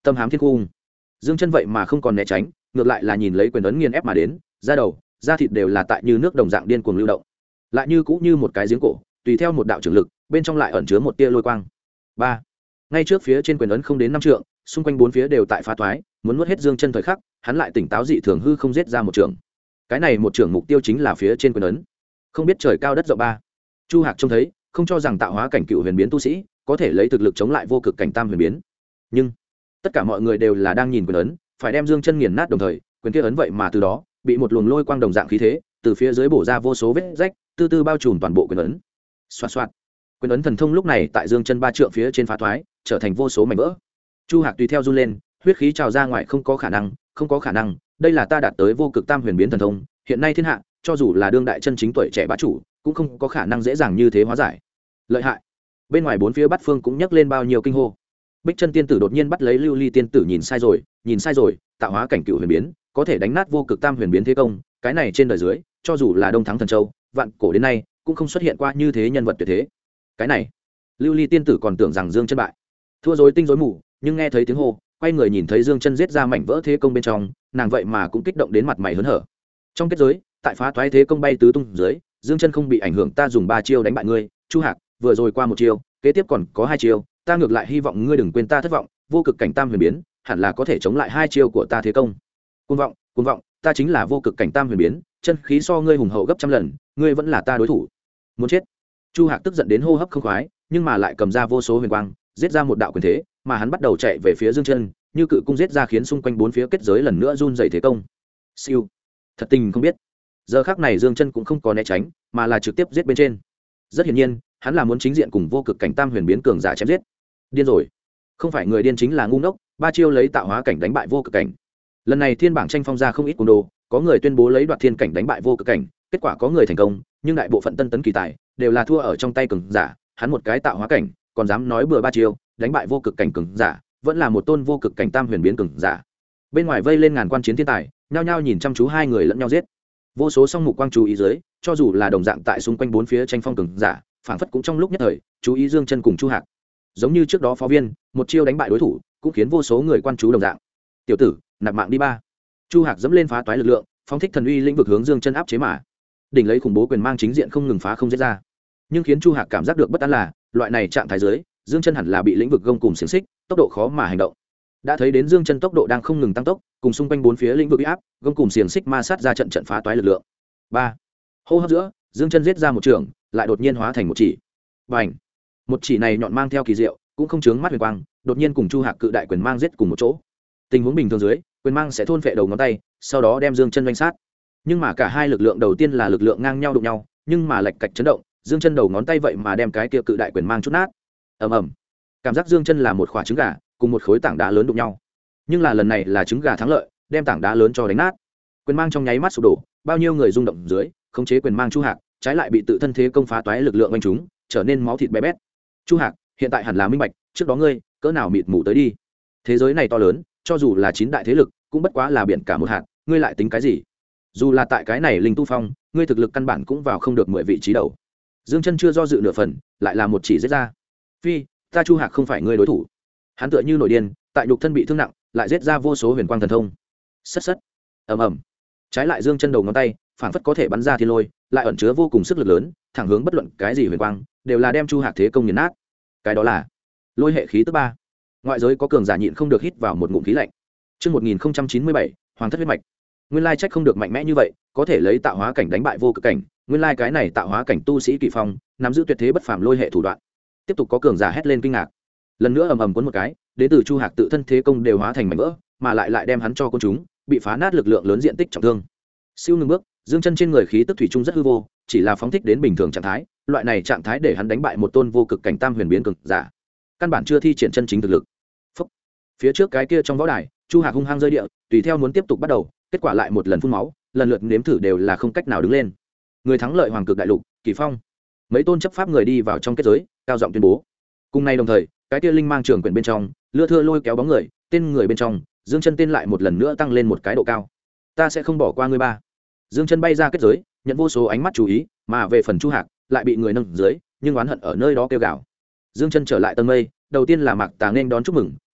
tâm hám thiên cung. Dương chân vậy mà không còn né tránh, ngược lại là nhìn lấy quyền ấn nghiền ép mà đến, da đầu da thịt đều là tại như nước đồng dạng điên cuồng lưu động, lại như cũng như một cái giếng cổ, tùy theo một đạo trưởng lực, bên trong lại ẩn chứa một tia lôi quang. Ba, ngay trước phía trên quyền ấn không đến 5 trượng, xung quanh bốn phía đều tại phá toái, muốn nuốt hết Dương chân thời khắc, hắn lại tỉnh táo dị thường hư không giết ra một trường. Cái này một trường mục tiêu chính là phía trên quyền ấn. Không biết trời cao đất rộng ba. Chu Hạc trông thấy, không cho rằng tạo hóa cảnh cựu huyền biến tu sĩ có thể lấy thực lực chống lại vô cực cảnh tam huyền biến, nhưng tất cả mọi người đều là đang nhìn quyền ấn, phải đem Dương chân nghiền nát đồng thời, quyền kia ấn vậy mà từ đó bị một luồng lôi quang đồng dạng khí thế từ phía dưới bổ ra vô số vết rách, từ từ bao trùm toàn bộ quyền ấn. Xoạt xoạt. Quyền ấn thần thông lúc này tại Dương chân 3 trượng phía trên phá thoái, trở thành vô số mảnh vỡ. Chu Hạc tùy theo run lên, huyết khí trào ra ngoài, không có khả năng, không có khả năng, đây là ta đạt tới vô cực tam huyền biến thần thông, hiện nay thiên hạ, cho dù là đương đại chân chính tuổi trẻ bá chủ, cũng không có khả năng dễ dàng như thế hóa giải. Lợi hại. Bên ngoài bốn phía bát phương cũng nhấc lên bao nhiêu kinh hô. Bích Chân tiên tử đột nhiên bắt lấy Lưu Ly tiên tử, nhìn sai rồi, tạo hóa cảnh cựu huyền biến, có thể đánh nát vô cực tam huyền biến thế công, cái này trên đời dưới, cho dù là Đông Thắng Thần Châu, vạn cổ đến nay, cũng không xuất hiện qua như thế nhân vật tuyệt thế. Cái này, Lưu Ly tiên tử còn tưởng rằng Dương chân bại, thua rối tinh rối mù, nhưng nghe thấy tiếng hô, quay người nhìn thấy Dương chân giết ra mảnh vỡ thế công bên trong, nàng vậy mà cũng kích động đến mặt mày hớn hở. Trong kết giới, tại phá toái thế công bay tứ tung dưới, Dương chân không bị ảnh hưởng, ta dùng 3 chiêu đánh bại ngươi, Chu Hạc, vừa rồi qua 1 chiêu, kế tiếp còn có 2 chiêu, ta ngược lại hy vọng ngươi đừng quên ta thất vọng, vô cực cảnh tam huyền biến, hẳn là có thể chống lại 2 chiêu của ta thế công. Cuồng vọng, ta chính là vô cực cảnh tam huyền biến, chân khí so ngươi hùng hậu gấp trăm lần, ngươi vẫn là ta đối thủ. Muốn chết. Chu Hạc tức giận đến hô hấp không khoái, nhưng mà lại cầm ra vô số huyền quang, giết ra một đạo quyền thế, mà hắn bắt đầu chạy về phía Dương chân, như cự cung giết ra, khiến xung quanh bốn phía kết giới lần nữa run rẩy thế công. Siêu. Thật tình không biết, giờ khắc này Dương chân cũng không có né tránh, mà là trực tiếp giết bên trên. Rất hiển nhiên, hắn là muốn chính diện cùng vô cực cảnh tam huyền biến cường giả chém giết. Điên rồi. Không phải người điên chính là ngu ngốc, 3 chiêu lấy tạo hóa cảnh đánh bại vô cực cảnh. Lần này thiên bảng tranh phong ra không ít cuồng đồ, có người tuyên bố lấy đoạt thiên cảnh đánh bại vô cực cảnh, kết quả có người thành công, nhưng đại bộ phận tân tấn kỳ tài đều là thua ở trong tay cường giả, hắn một cái tạo hóa cảnh, còn dám nói bừa 3 chiêu đánh bại vô cực cảnh cường giả, vẫn là một tôn vô cực cảnh tam huyền biến cường giả. Bên ngoài vây lên ngàn quan chiến thiên tài, nhao nhao nhìn chăm chú hai người lẫn nhau giết. Vô số song mục quang chú ý dưới, cho dù là đồng dạng tại xung quanh bốn phía tranh phong cường giả, phảng phất cũng trong lúc nhất thời chú ý Dương chân cùng Chu Hạc. Giống như trước đó phó viên một chiêu đánh bại đối thủ, cũng khiến vô số người quan chú đồng dạng. Tiểu tử, nạp mạng đi ba. Chu Hạc dẫm lên phá toái lực lượng, phóng thích thần uy lĩnh vực hướng Dương chân áp chế mà. Đỉnh lấy khủng bố quyền mang chính diện không ngừng phá không giết ra. Nhưng khiến Chu Hạc cảm giác được bất an là, loại này trạng thái dưới, Dương chân hẳn là bị lĩnh vực gông cùng xiềng xích, tốc độ khó mà hành động. Đã thấy đến Dương chân tốc độ đang không ngừng tăng tốc, cùng xung quanh bốn phía lĩnh vực uy áp, gông cùng xiềng xích ma sát ra trận trận phá toái lực lượng. 3. Hô hấp giữa, Dương chân giết ra một trường, lại đột nhiên hóa thành một chỉ. Bành! Một chỉ này nhọn mang theo kỳ diệu, cũng không chướng mắt huyền quang, đột nhiên cùng Chu Hạc cự đại quyền mang giết cùng một chỗ. Tình huống bình thường dưới, quyền mang sẽ thôn phệ đầu ngón tay, sau đó đem Dương chân vành sát. Nhưng mà cả hai lực lượng đầu tiên là lực lượng ngang nhau đụng nhau, nhưng mà lệch cạch chấn động, Dương chân đầu ngón tay vậy mà đem cái kia cự đại quyền mang chút nát. Ầm ầm. Cảm giác Dương chân là một quả trứng gà, cùng một khối tảng đá lớn đụng nhau. Nhưng là lần này là trứng gà thắng lợi, đem tảng đá lớn cho đánh nát. Quyền mang trong nháy mắt sụp đổ, bao nhiêu người rung động dưới, khống chế quyền mang Chu Hạc, trái lại bị tự thân thế công phá toái lực lượng oanh chúng, trở nên máu thịt bé bét. Chu Hạc, hiện tại hẳn là minh bạch, trước đó ngươi cỡ nào mịt mù tới đi. Thế giới này to lớn, cho dù là 9 đại thế lực, cũng bất quá là biển cả một hạt, ngươi lại tính cái gì? Dù là tại cái này linh tu phong, ngươi thực lực căn bản cũng vào không được 10 vị trí đầu. Dương chân chưa do dự nửa phần, lại là một chỉ giết ra. Phi, ta Chu Hạc không phải ngươi đối thủ. Hắn tựa như nổi điên, tại nhục thân bị thương nặng, lại giết ra vô số huyền quang thần thông. Sất sất. Ầm ầm. Trái lại Dương chân đầu ngón tay, phảng phất có thể bắn ra thiên lôi, lại ẩn chứa vô cùng sức lực lớn, thẳng hướng bất luận cái gì huyền quang, đều là đem Chu Hạc thế công nghiền nát. Cái đó là lôi hệ khí tức 3. Ngoại giới có cường giả nhịn không được hít vào một ngụm khí lạnh. Chương 1097, Hoàng thất huyết mạch. Nguyên lai trách không được mạnh mẽ như vậy, có thể lấy tạo hóa cảnh đánh bại vô cực cảnh, nguyên lai cái này tạo hóa cảnh tu sĩ kỳ phong, nắm giữ tuyệt thế bất phàm lôi hệ thủ đoạn. Tiếp tục có cường giả hét lên kinh ngạc. Lần nữa ầm ầm cuốn một cái, đến từ Chu Hạc tự thân thế công đều hóa thành mảnh vỡ, mà lại đem hắn cho côn chúng, bị phá nát lực lượng lớn diện tích trọng thương. Siêu ngừng bước, Dương chân trên người khí tức thủy chung rất hư vô, chỉ là phóng thích đến bình thường trạng thái, loại này trạng thái để hắn đánh bại một tôn vô cực cảnh tam huyền biến cực giả, căn bản chưa thi triển chân chính thực lực. Phúc. Phía trước cái kia trong võ đài, Chu Hạc hung hăng rơi địa, tùy theo muốn tiếp tục bắt đầu, kết quả lại một lần phun máu, lần lượt nếm thử đều là không cách nào đứng lên. Người thắng lợi Hoàng cực đại lục, Kỳ Phong. Mấy tôn chấp pháp người đi vào trong kết giới, cao giọng tuyên bố. Cùng ngày đồng thời, cái kia linh mang trường quyển bên trong, lưa thưa lôi kéo bóng người, tên người bên trong, Dương chân tên lại một lần nữa tăng lên một cái độ cao. Ta sẽ không bỏ qua ngươi ba. Dương chân bay ra kết giới, nhận vô số ánh mắt chú ý, mà về phần Chu Hạc, lại bị người nâng dưới, nhưng oán hận ở nơi đó kêu gào. Dương chân trở lại tầng mây, đầu tiên là Mạc Tà nên đón chúc mừng,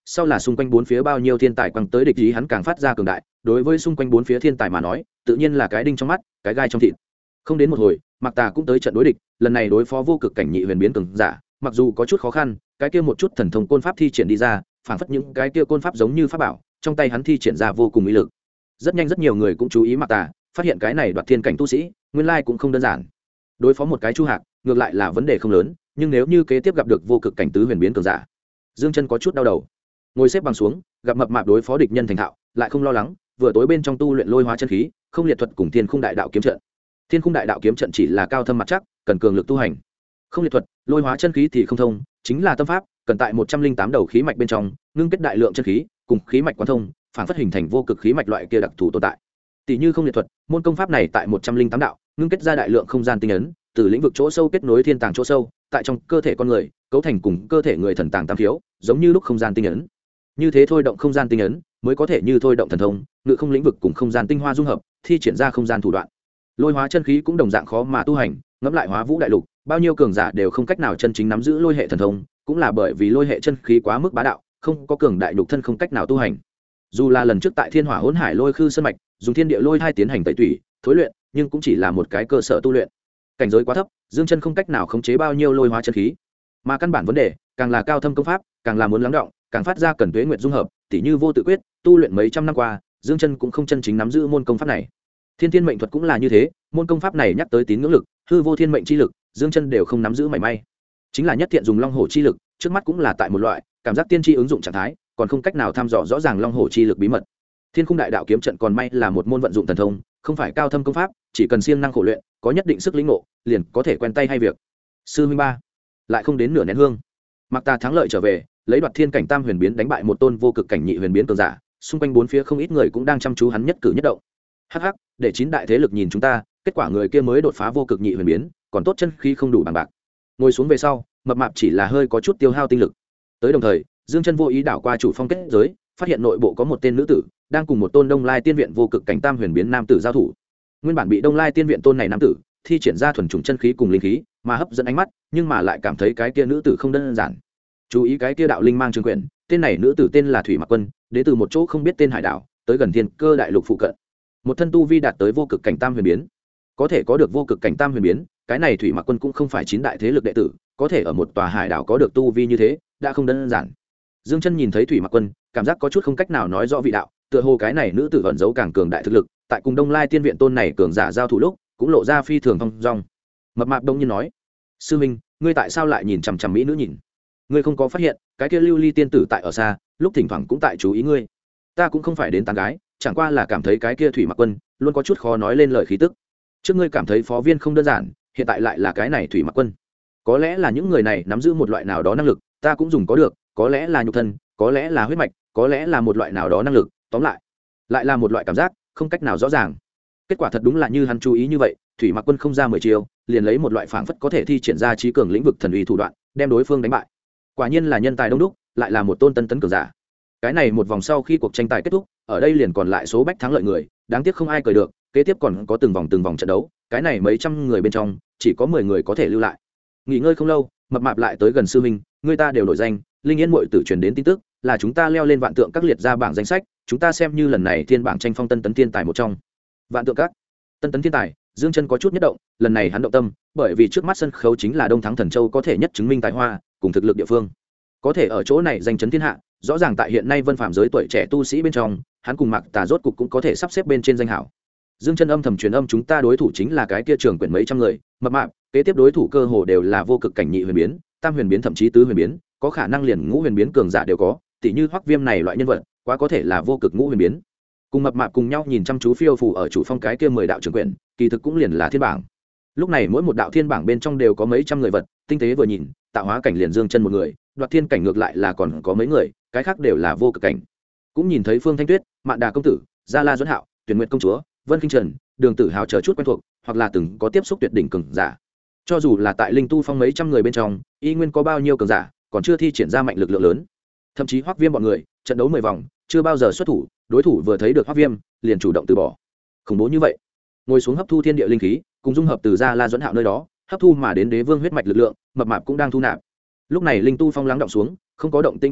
sau là xung quanh bốn phía bao nhiêu thiên tài quăng tới địch ý hắn càng phát ra cường đại, đối với xung quanh bốn phía thiên tài mà nói tự nhiên là cái đinh trong mắt cái gai trong thịt. Không đến một hồi Mạc Tà cũng tới trận đối địch, lần này đối phó vô cực cảnh nhị huyền biến cường giả mặc dù có chút khó khăn, cái kia một chút thần thông côn pháp thi triển đi ra phảng phất những cái kia côn pháp giống như pháp bảo, trong tay hắn thi triển ra vô cùng uy lực. Rất nhanh rất nhiều người cũng chú ý Mạc Tà, phát hiện cái này đoạt thiên cảnh tu sĩ nguyên lai cũng không đơn giản. Đối phó một cái Chu Hạc ngược lại là vấn đề không lớn, nhưng nếu như kế tiếp gặp được vô cực cảnh tứ huyền biến cường giả, Dương Chân có chút đau đầu. Ngồi xếp bằng xuống, gặp mập mạp đối phó địch nhân thành thạo, lại không lo lắng, vừa tối bên trong tu luyện lôi hóa chân khí, không liệt thuật cùng thiên khung đại đạo kiếm trận. Thiên khung đại đạo kiếm trận chỉ là cao thâm mặt chắc, cần cường lực tu hành. Không liệt thuật, lôi hóa chân khí thì không thông, chính là tâm pháp, cần tại 108 đầu khí mạch bên trong, ngưng kết đại lượng chân khí, cùng khí mạch quán thông, phản phất hình thành vô cực khí mạch loại kia đặc thù tồn tại. Tỷ như không liệt thuật, môn công pháp này tại 108 đạo, ngưng kết ra đại lượng không gian tinh ấn, từ lĩnh vực chỗ sâu kết nối thiên tàng chỗ sâu, tại trong cơ thể con người, cấu thành cùng cơ thể người thần tàng tam thiếu, giống như lúc không gian tinh ấn. Như thế thôi động không gian tinh ấn, mới có thể như thôi động thần thông, ngự không lĩnh vực cùng không gian tinh hoa dung hợp, thi triển ra không gian thủ đoạn. Lôi hóa chân khí cũng đồng dạng khó mà tu hành, ngẫm lại Hóa Vũ đại lục, bao nhiêu cường giả đều không cách nào chân chính nắm giữ lôi hệ thần thông, cũng là bởi vì lôi hệ chân khí quá mức bá đạo, không có cường đại nhục thân không cách nào tu hành. Dù là lần trước tại Thiên Hỏa Hỗn Hải Lôi Khư Sơn mạch, dùng thiên địa lôi hai tiến hành tẩy tủy, thối luyện, nhưng cũng chỉ là một cái cơ sở tu luyện. Cảnh giới quá thấp, Dương Chân không cách nào khống chế bao nhiêu lôi hóa chân khí. Mà căn bản vấn đề, càng là cao thâm công pháp, càng là muốn lắng đọng, càng phát ra cần tuế nguyệt dung hợp, tỉ như vô tự quyết, tu luyện mấy trăm năm qua, Dương Chân cũng không chân chính nắm giữ môn công pháp này. Thiên Thiên mệnh thuật cũng là như thế, môn công pháp này nhắc tới tín ngưỡng lực, hư vô thiên mệnh chi lực, Dương Chân đều không nắm giữ mảy may. Chính là nhất thiện dùng long hổ chi lực, trước mắt cũng là tại một loại cảm giác tiên tri ứng dụng trạng thái, còn không cách nào thăm dò rõ ràng long hổ chi lực bí mật. Thiên khung đại đạo kiếm trận còn may là một môn vận dụng thần thông, không phải cao thâm công pháp, chỉ cần siêng năng khổ luyện, có nhất định sức lĩnh ngộ, liền có thể quen tay hay việc. Sư huynh ba, lại không đến nửa nén hương, Mạc Tà thắng lợi trở về, lấy đoạt thiên cảnh tam huyền biến đánh bại một tôn vô cực cảnh nhị huyền biến cường giả, xung quanh bốn phía không ít người cũng đang chăm chú hắn nhất cử nhất động. Hắc hắc, để chín đại thế lực nhìn chúng ta, kết quả người kia mới đột phá vô cực nhị huyền biến, còn tốt chân khí không đủ bằng bạc. Ngồi xuống về sau, mập mạp chỉ là hơi có chút tiêu hao tinh lực. Tới đồng thời, Dương Chân vô ý đảo qua chủ phong kết giới, phát hiện nội bộ có một tên nữ tử đang cùng một tôn Đông Lai Tiên viện vô cực cảnh tam huyền biến nam tử giao thủ. Nguyên bản bị Đông Lai Tiên viện tôn này nam tử thi triển ra thuần chủng chân khí cùng linh khí, mà hấp dẫn ánh mắt, nhưng mà lại cảm thấy cái kia nữ tử không đơn giản. Chú ý cái kia đạo linh mang trường quyển, tên này nữ tử tên là Thủy Mặc Quân, đến từ một chỗ không biết tên hải đảo, tới gần Thiên Cơ đại lục phụ cận. Một thân tu vi đạt tới vô cực cảnh tam huyền biến. Có thể có được vô cực cảnh tam huyền biến, cái này Thủy Mặc Quân cũng không phải chín đại thế lực đệ tử, có thể ở một tòa hải đảo có được tu vi như thế, đã không đơn giản. Dương Chân nhìn thấy Thủy Mặc Quân, cảm giác có chút không cách nào nói rõ vị đạo, tựa hồ cái này nữ tử ẩn giấu càng cường đại thực lực, tại cùng Đông Lai Tiên viện tôn này cường giả giao thủ lúc, cũng lộ ra phi thường thông dong. Mập mạp đông nhiên nói: "Sư minh, ngươi tại sao lại nhìn chằm chằm mỹ nữ nhìn? Ngươi không có phát hiện, cái kia Lưu Ly tiên tử tại ở xa, lúc thỉnh thoảng cũng tại chú ý ngươi. Ta cũng không phải đến tán gái, chẳng qua là cảm thấy cái kia Thủy Mặc Quân luôn có chút khó nói lên lời khí tức. Trước ngươi cảm thấy phó viên không đơn giản, hiện tại lại là cái này Thủy Mặc Quân. Có lẽ là những người này nắm giữ một loại nào đó năng lực, ta cũng dùng có được, có lẽ là nhục thân, có lẽ là huyết mạch, có lẽ là một loại nào đó năng lực, tóm lại là một loại cảm giác không cách nào rõ ràng." Kết quả thật đúng là như hắn chú ý như vậy, Thủy Mặc Quân không ra 10 chiêu, liền lấy một loại phảng phất có thể thi triển ra trí cường lĩnh vực thần uy thủ đoạn, đem đối phương đánh bại. Quả nhiên là nhân tài đông đúc, lại là một tôn tân tấn cường giả. Cái này một vòng sau khi cuộc tranh tài kết thúc, ở đây liền còn lại số bách thắng lợi người, đáng tiếc không ai cởi được, kế tiếp còn có từng vòng trận đấu, cái này mấy trăm người bên trong, chỉ có 10 người có thể lưu lại. Nghỉ ngơi không lâu, mập mạp lại tới gần sư huynh, người ta đều nổi danh, Linh Yên muội tử truyền đến tin tức, là chúng ta leo lên vạn tượng các liệt ra bảng danh sách, chúng ta xem như lần này thiên bảng tranh phong tân tấn thiên tài một trong. Vạn tượng các, tân tấn thiên tài, Dương Chân có chút nhất động, lần này hắn động tâm, bởi vì trước mắt sân khấu chính là Đông Thắng Thần Châu có thể nhất chứng minh tài hoa cùng thực lực địa phương. Có thể ở chỗ này giành chấn thiên hạ, rõ ràng tại hiện nay Vân Phạm giới tuổi trẻ tu sĩ bên trong, hắn cùng Mạc Tà rốt cục cũng có thể sắp xếp bên trên danh hảo. Dương Chân âm thầm truyền âm chúng ta đối thủ chính là cái kia trường quyển mấy trăm người, mập mạp, kế tiếp đối thủ cơ hồ đều là vô cực cảnh nhị huyền biến, tam huyền biến thậm chí tứ huyền biến, có khả năng liền ngũ huyền biến cường giả đều có, tỷ như Hoắc Viêm này loại nhân vật, quá có thể là vô cực ngũ huyền biến. Cùng mập mạp cùng nhau nhìn chăm chú phiêu phù ở chủ phong cái kia 10 đạo trường quyển, kỳ thực cũng liền là thiên bảng. Lúc này mỗi một đạo thiên bảng bên trong đều có mấy trăm người vật, tinh tế vừa nhìn, tạo hóa cảnh liền Dương Chân một người, đoạt thiên cảnh ngược lại là còn có mấy người, cái khác đều là vô cực cảnh. Cũng nhìn thấy Phương Thanh Tuyết, Mạn Đà công tử, Gia La Duẫn Hạo, Tuyển Nguyệt công chúa, Vân Kinh Trần, Đường Tử Hào chờ chút quen thuộc, hoặc là từng có tiếp xúc tuyệt đỉnh cường giả. Cho dù là tại Linh Tu Phong mấy trăm người bên trong, y nguyên có bao nhiêu cường giả, còn chưa thi triển ra mạnh lực lượng lớn. Thậm chí Hoắc Viêm bọn người, trận đấu 10 vòng, chưa bao giờ xuất thủ, đối thủ vừa thấy được Hoắc Viêm, liền chủ động từ bỏ. Khủng bố như vậy. Ngồi xuống hấp thu thiên địa linh khí, cùng dung hợp từ Gia La Duẫn Hạo nơi đó, hấp thu mà đến đế vương huyết mạch lực lượng, mập mạp cũng đang thu nạp. Lúc này Linh Tu Phong lắng động xuống, không có động tĩnh chút nào,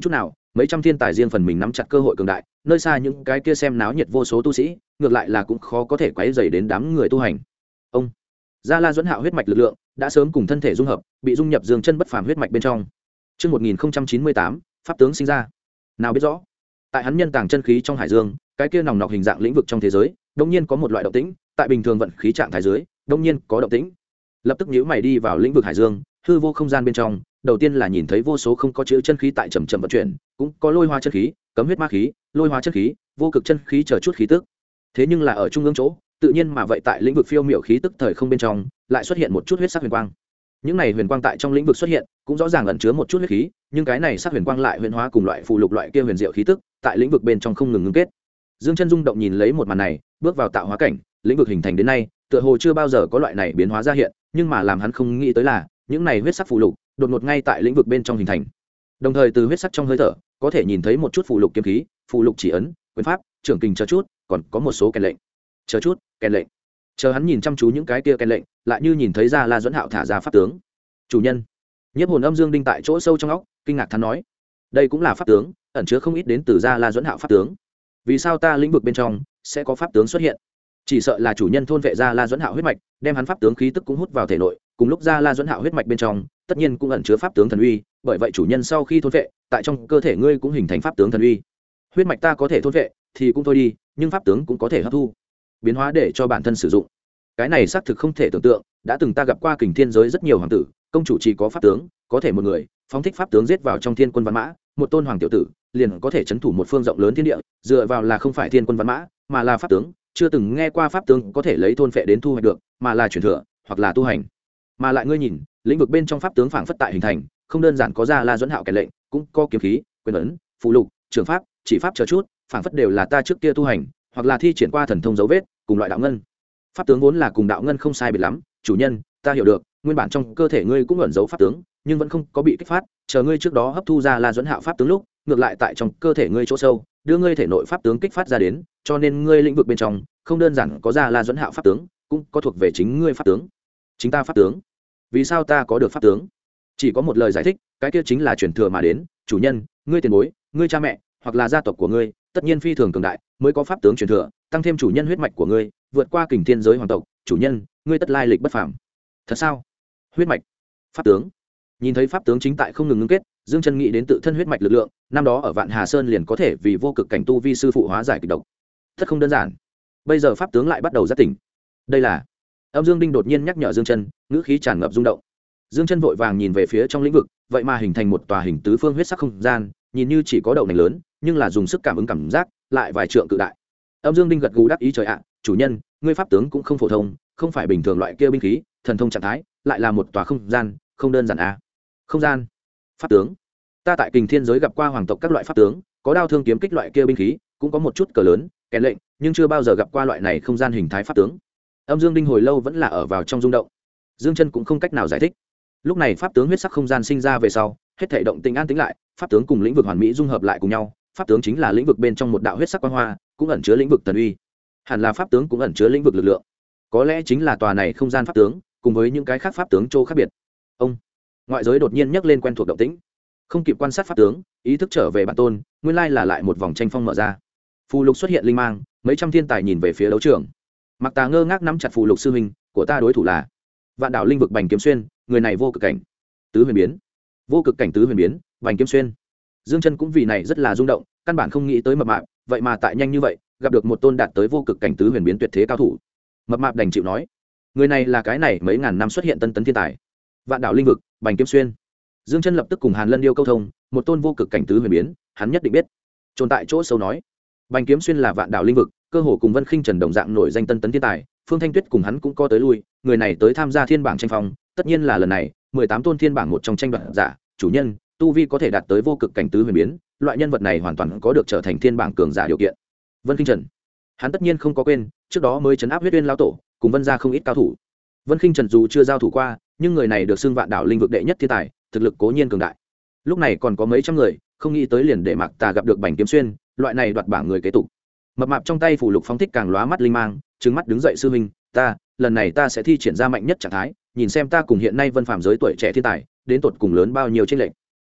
mấy trăm thiên tài riêng phần mình nắm chặt cơ hội cường đại, nơi xa những cái kia xem náo nhiệt vô số tu sĩ ngược lại là cũng khó có thể quấy dày đến đám người tu hành. Ông Gia La Duẫn Hạo huyết mạch lực lượng đã sớm cùng thân thể dung hợp, bị dung nhập Dương Chân bất phàm huyết mạch bên trong. Trước 1098, pháp tướng sinh ra. Nào biết rõ, tại hắn nhân tàng chân khí trong hải dương, cái kia nòng nọc hình dạng lĩnh vực trong thế giới, đương nhiên có một loại động tĩnh, tại bình thường vận khí trạng thái dưới, đương nhiên có động tĩnh. Lập tức nhíu mày đi vào lĩnh vực hải dương, hư vô không gian bên trong, đầu tiên là nhìn thấy vô số không có chữ chân khí tại chậm chậm vận chuyển, cũng có lôi hóa chân khí, cấm huyết ma khí, lôi hóa chân khí, vô cực chân khí chờ chút khí tức. Thế nhưng là ở trung ương chỗ, tự nhiên mà vậy tại lĩnh vực phiêu miểu khí tức thời không bên trong, lại xuất hiện một chút huyết sắc huyền quang. Những này huyền quang tại trong lĩnh vực xuất hiện, cũng rõ ràng ẩn chứa một chút huyết khí, nhưng cái này sắc huyền quang lại huyền hóa cùng loại phù lục loại kia huyền diệu khí tức, tại lĩnh vực bên trong không ngừng ngưng kết. Dương Chân rung động nhìn lấy một màn này, bước vào tạo hóa cảnh, lĩnh vực hình thành đến nay, tựa hồ chưa bao giờ có loại này biến hóa ra hiện, nhưng mà làm hắn không nghĩ tới là, những này huyết sắc phù lục, đột ngột ngay tại lĩnh vực bên trong hình thành. Đồng thời từ huyết sắc trong hơi thở, có thể nhìn thấy một chút phù lục kiếm khí, phù lục chỉ ấn, quyền pháp, trưởng kình chờ chút, còn có một số kèn lệnh. Chờ chút, kèn lệnh. Chờ hắn nhìn chăm chú những cái kia kèn lệnh, lại như nhìn thấy Gia La Duẫn Hạo thả ra pháp tướng. Chủ nhân. Nhiếp hồn âm dương đinh tại chỗ sâu trong óc, kinh ngạc thán nói: đây cũng là pháp tướng, ẩn chứa không ít đến từ Gia La Duẫn Hạo pháp tướng. Vì sao ta lĩnh vực bên trong sẽ có pháp tướng xuất hiện? Chỉ sợ là chủ nhân thôn vệ Gia La Duẫn Hạo huyết mạch, đem hắn pháp tướng khí tức cũng hút vào thể nội, cùng lúc Gia La Duẫn Hạo huyết mạch bên trong, tất nhiên cũng ẩn chứa pháp tướng thần uy, bởi vậy chủ nhân sau khi thôn vệ, tại trong cơ thể ngươi cũng hình thành pháp tướng thần uy. Huyết mạch ta có thể thôn vệ, thì cũng thôi đi, nhưng pháp tướng cũng có thể hấp thu, biến hóa để cho bản thân sử dụng. Cái này xác thực không thể tưởng tượng, đã từng ta gặp qua Kình Thiên giới rất nhiều hoàng tử, công chủ chỉ có pháp tướng, có thể một người phóng thích pháp tướng giết vào trong thiên quân văn mã, một tôn hoàng tiểu tử liền có thể chấn thủ một phương rộng lớn thiên địa, dựa vào là không phải thiên quân văn mã, mà là pháp tướng. Chưa từng nghe qua pháp tướng có thể lấy thôn phệ đến thu hoạch được, mà là truyền thừa hoặc là tu hành. Mà lại ngươi nhìn, lĩnh vực bên trong pháp tướng phảng phất tại hình thành, không đơn giản có Gia La Duẫn Hạo kèn lệnh, cũng có kiếm khí, quyền ấn, phù lục, trường pháp, chỉ pháp chờ chút, phảng phất đều là ta trước kia tu hành, hoặc là thi triển qua thần thông dấu vết, cùng loại đạo ngân. Pháp tướng vốn là cùng đạo ngân không sai biệt lắm, chủ nhân, ta hiểu được, nguyên bản trong cơ thể ngươi cũng ẩn giấu pháp tướng, nhưng vẫn không có bị kích phát, chờ ngươi trước đó hấp thu ra La Duẫn Hạo pháp tướng lúc, ngược lại tại trong cơ thể ngươi chỗ sâu, đưa ngươi thể nội pháp tướng kích phát ra đến, cho nên ngươi lĩnh vực bên trong không đơn giản có ra La Duẫn Hạo pháp tướng, cũng có thuộc về chính ngươi pháp tướng. Chính ta pháp tướng. Vì sao ta có được pháp tướng? Chỉ có một lời giải thích, cái kia chính là truyền thừa mà đến, chủ nhân, ngươi tiền bối, ngươi cha mẹ, hoặc là gia tộc của ngươi, tất nhiên phi thường cường đại, mới có pháp tướng truyền thừa, tăng thêm chủ nhân huyết mạch của ngươi, vượt qua Kình Thiên giới hoàng tộc, chủ nhân, ngươi tất lai lịch bất phàm. Thật sao? Huyết mạch, pháp tướng. Nhìn thấy pháp tướng chính tại không ngừng ngưng kết, Dương Chân nghĩ đến tự thân huyết mạch lực lượng, năm đó ở Vạn Hà Sơn liền có thể vì vô cực cảnh tu vi sư phụ hóa giải kịch độc. Thật không đơn giản. Bây giờ pháp tướng lại bắt đầu giác tỉnh. Đây là Âm Dương Đinh đột nhiên nhắc nhở Dương Chân, ngữ khí tràn ngập rung động. Dương Chân vội vàng nhìn về phía trong lĩnh vực, vậy mà hình thành một tòa hình tứ phương huyết sắc không gian, nhìn như chỉ có đầu nành lớn, nhưng là dùng sức cảm ứng cảm giác, lại vài trượng cự đại. Âm Dương Đinh gật gù đáp ý trời ạ, chủ nhân, ngươi pháp tướng cũng không phổ thông, không phải bình thường loại kia binh khí, thần thông trạng thái, lại là một tòa không gian, không đơn giản à? Không gian, pháp tướng. Ta tại Kình Thiên giới gặp qua hoàng tộc các loại pháp tướng, có đao thương kiếm kích loại kia binh khí, cũng có một chút cờ lớn, kèn lệnh, nhưng chưa bao giờ gặp qua loại này không gian hình thái pháp tướng. Âm Dương Đinh hồi lâu vẫn là ở vào trong rung động. Dương Chân cũng không cách nào giải thích. Lúc này pháp tướng huyết sắc không gian sinh ra về sau, hết thảy động tĩnh an tĩnh lại, pháp tướng cùng lĩnh vực hoàn mỹ dung hợp lại cùng nhau, pháp tướng chính là lĩnh vực bên trong một đạo huyết sắc quang hoa, cũng ẩn chứa lĩnh vực thần uy. Hẳn là pháp tướng cũng ẩn chứa lĩnh vực lực lượng. Có lẽ chính là tòa này không gian pháp tướng, cùng với những cái khác pháp tướng chỗ khác biệt. Ông ngoại giới đột nhiên nhấc lên quen thuộc động tĩnh, không kịp quan sát pháp tướng, ý thức trở về bản tôn, nguyên lai là lại một vòng tranh phong mở ra. Phù lục xuất hiện linh mang, mấy trăm thiên tài nhìn về phía đấu trường. Mặc Tà ngơ ngác nắm chặt phù lục sư huynh, của ta đối thủ là Vạn Đảo Linh Vực Bành Kiếm Xuyên, người này vô cực cảnh tứ huyền biến. Vô cực cảnh tứ huyền biến, Bành Kiếm Xuyên. Dương Chân cũng vì này rất là rung động, căn bản không nghĩ tới mập mạp, vậy mà tại nhanh như vậy, gặp được một tôn đạt tới vô cực cảnh tứ huyền biến tuyệt thế cao thủ. Mập mạp đành chịu nói, người này là cái này mấy ngàn năm xuất hiện tân tấn thiên tài. Vạn Đảo Linh Vực, Bành Kiếm Xuyên. Dương Chân lập tức cùng Hàn Lân Điêu câu thông, một tôn vô cực cảnh tứ huyền biến, hắn nhất định biết. Trồn tại chỗ sâu nói, Bành Kiếm Xuyên là Vạn Đảo Linh Vực, cơ hồ cùng Vân Khinh Trần đồng dạng nổi danh tân tấn thiên tài, Phương Thanh Tuyết cùng hắn cũng có tới lui, người này tới tham gia thiên bảng tranh phong, tất nhiên là lần này 18 tôn thiên bảng một trong tranh đoạt giả, chủ nhân, tu vi có thể đạt tới vô cực cảnh tứ huyền biến, loại nhân vật này hoàn toàn có được trở thành thiên bảng cường giả điều kiện. Vân Khinh Trần, hắn tất nhiên không có quên, trước đó mới trấn áp Huyết Uyên lão tổ, cùng Vân gia không ít cao thủ. Vân Khinh Trần dù chưa giao thủ qua, nhưng người này được xưng Vạn Đảo Linh Vực đệ nhất thiên tài, thực lực cố nhiên cường đại. Lúc này còn có mấy trăm người, không nghĩ tới liền để Mạc Tà gặp được Bành Kiếm Xuyên, loại này đoạt bảng người kế tục. Mập mạp trong tay phủ lục phóng thích càng lóa mắt linh mang, trừng mắt đứng dậy sư huynh, lần này ta sẽ thi triển ra mạnh nhất trạng thái, nhìn xem ta cùng hiện nay Vân Phàm giới tuổi trẻ thiên tài, đến tột cùng lớn bao nhiêu chênh lệch.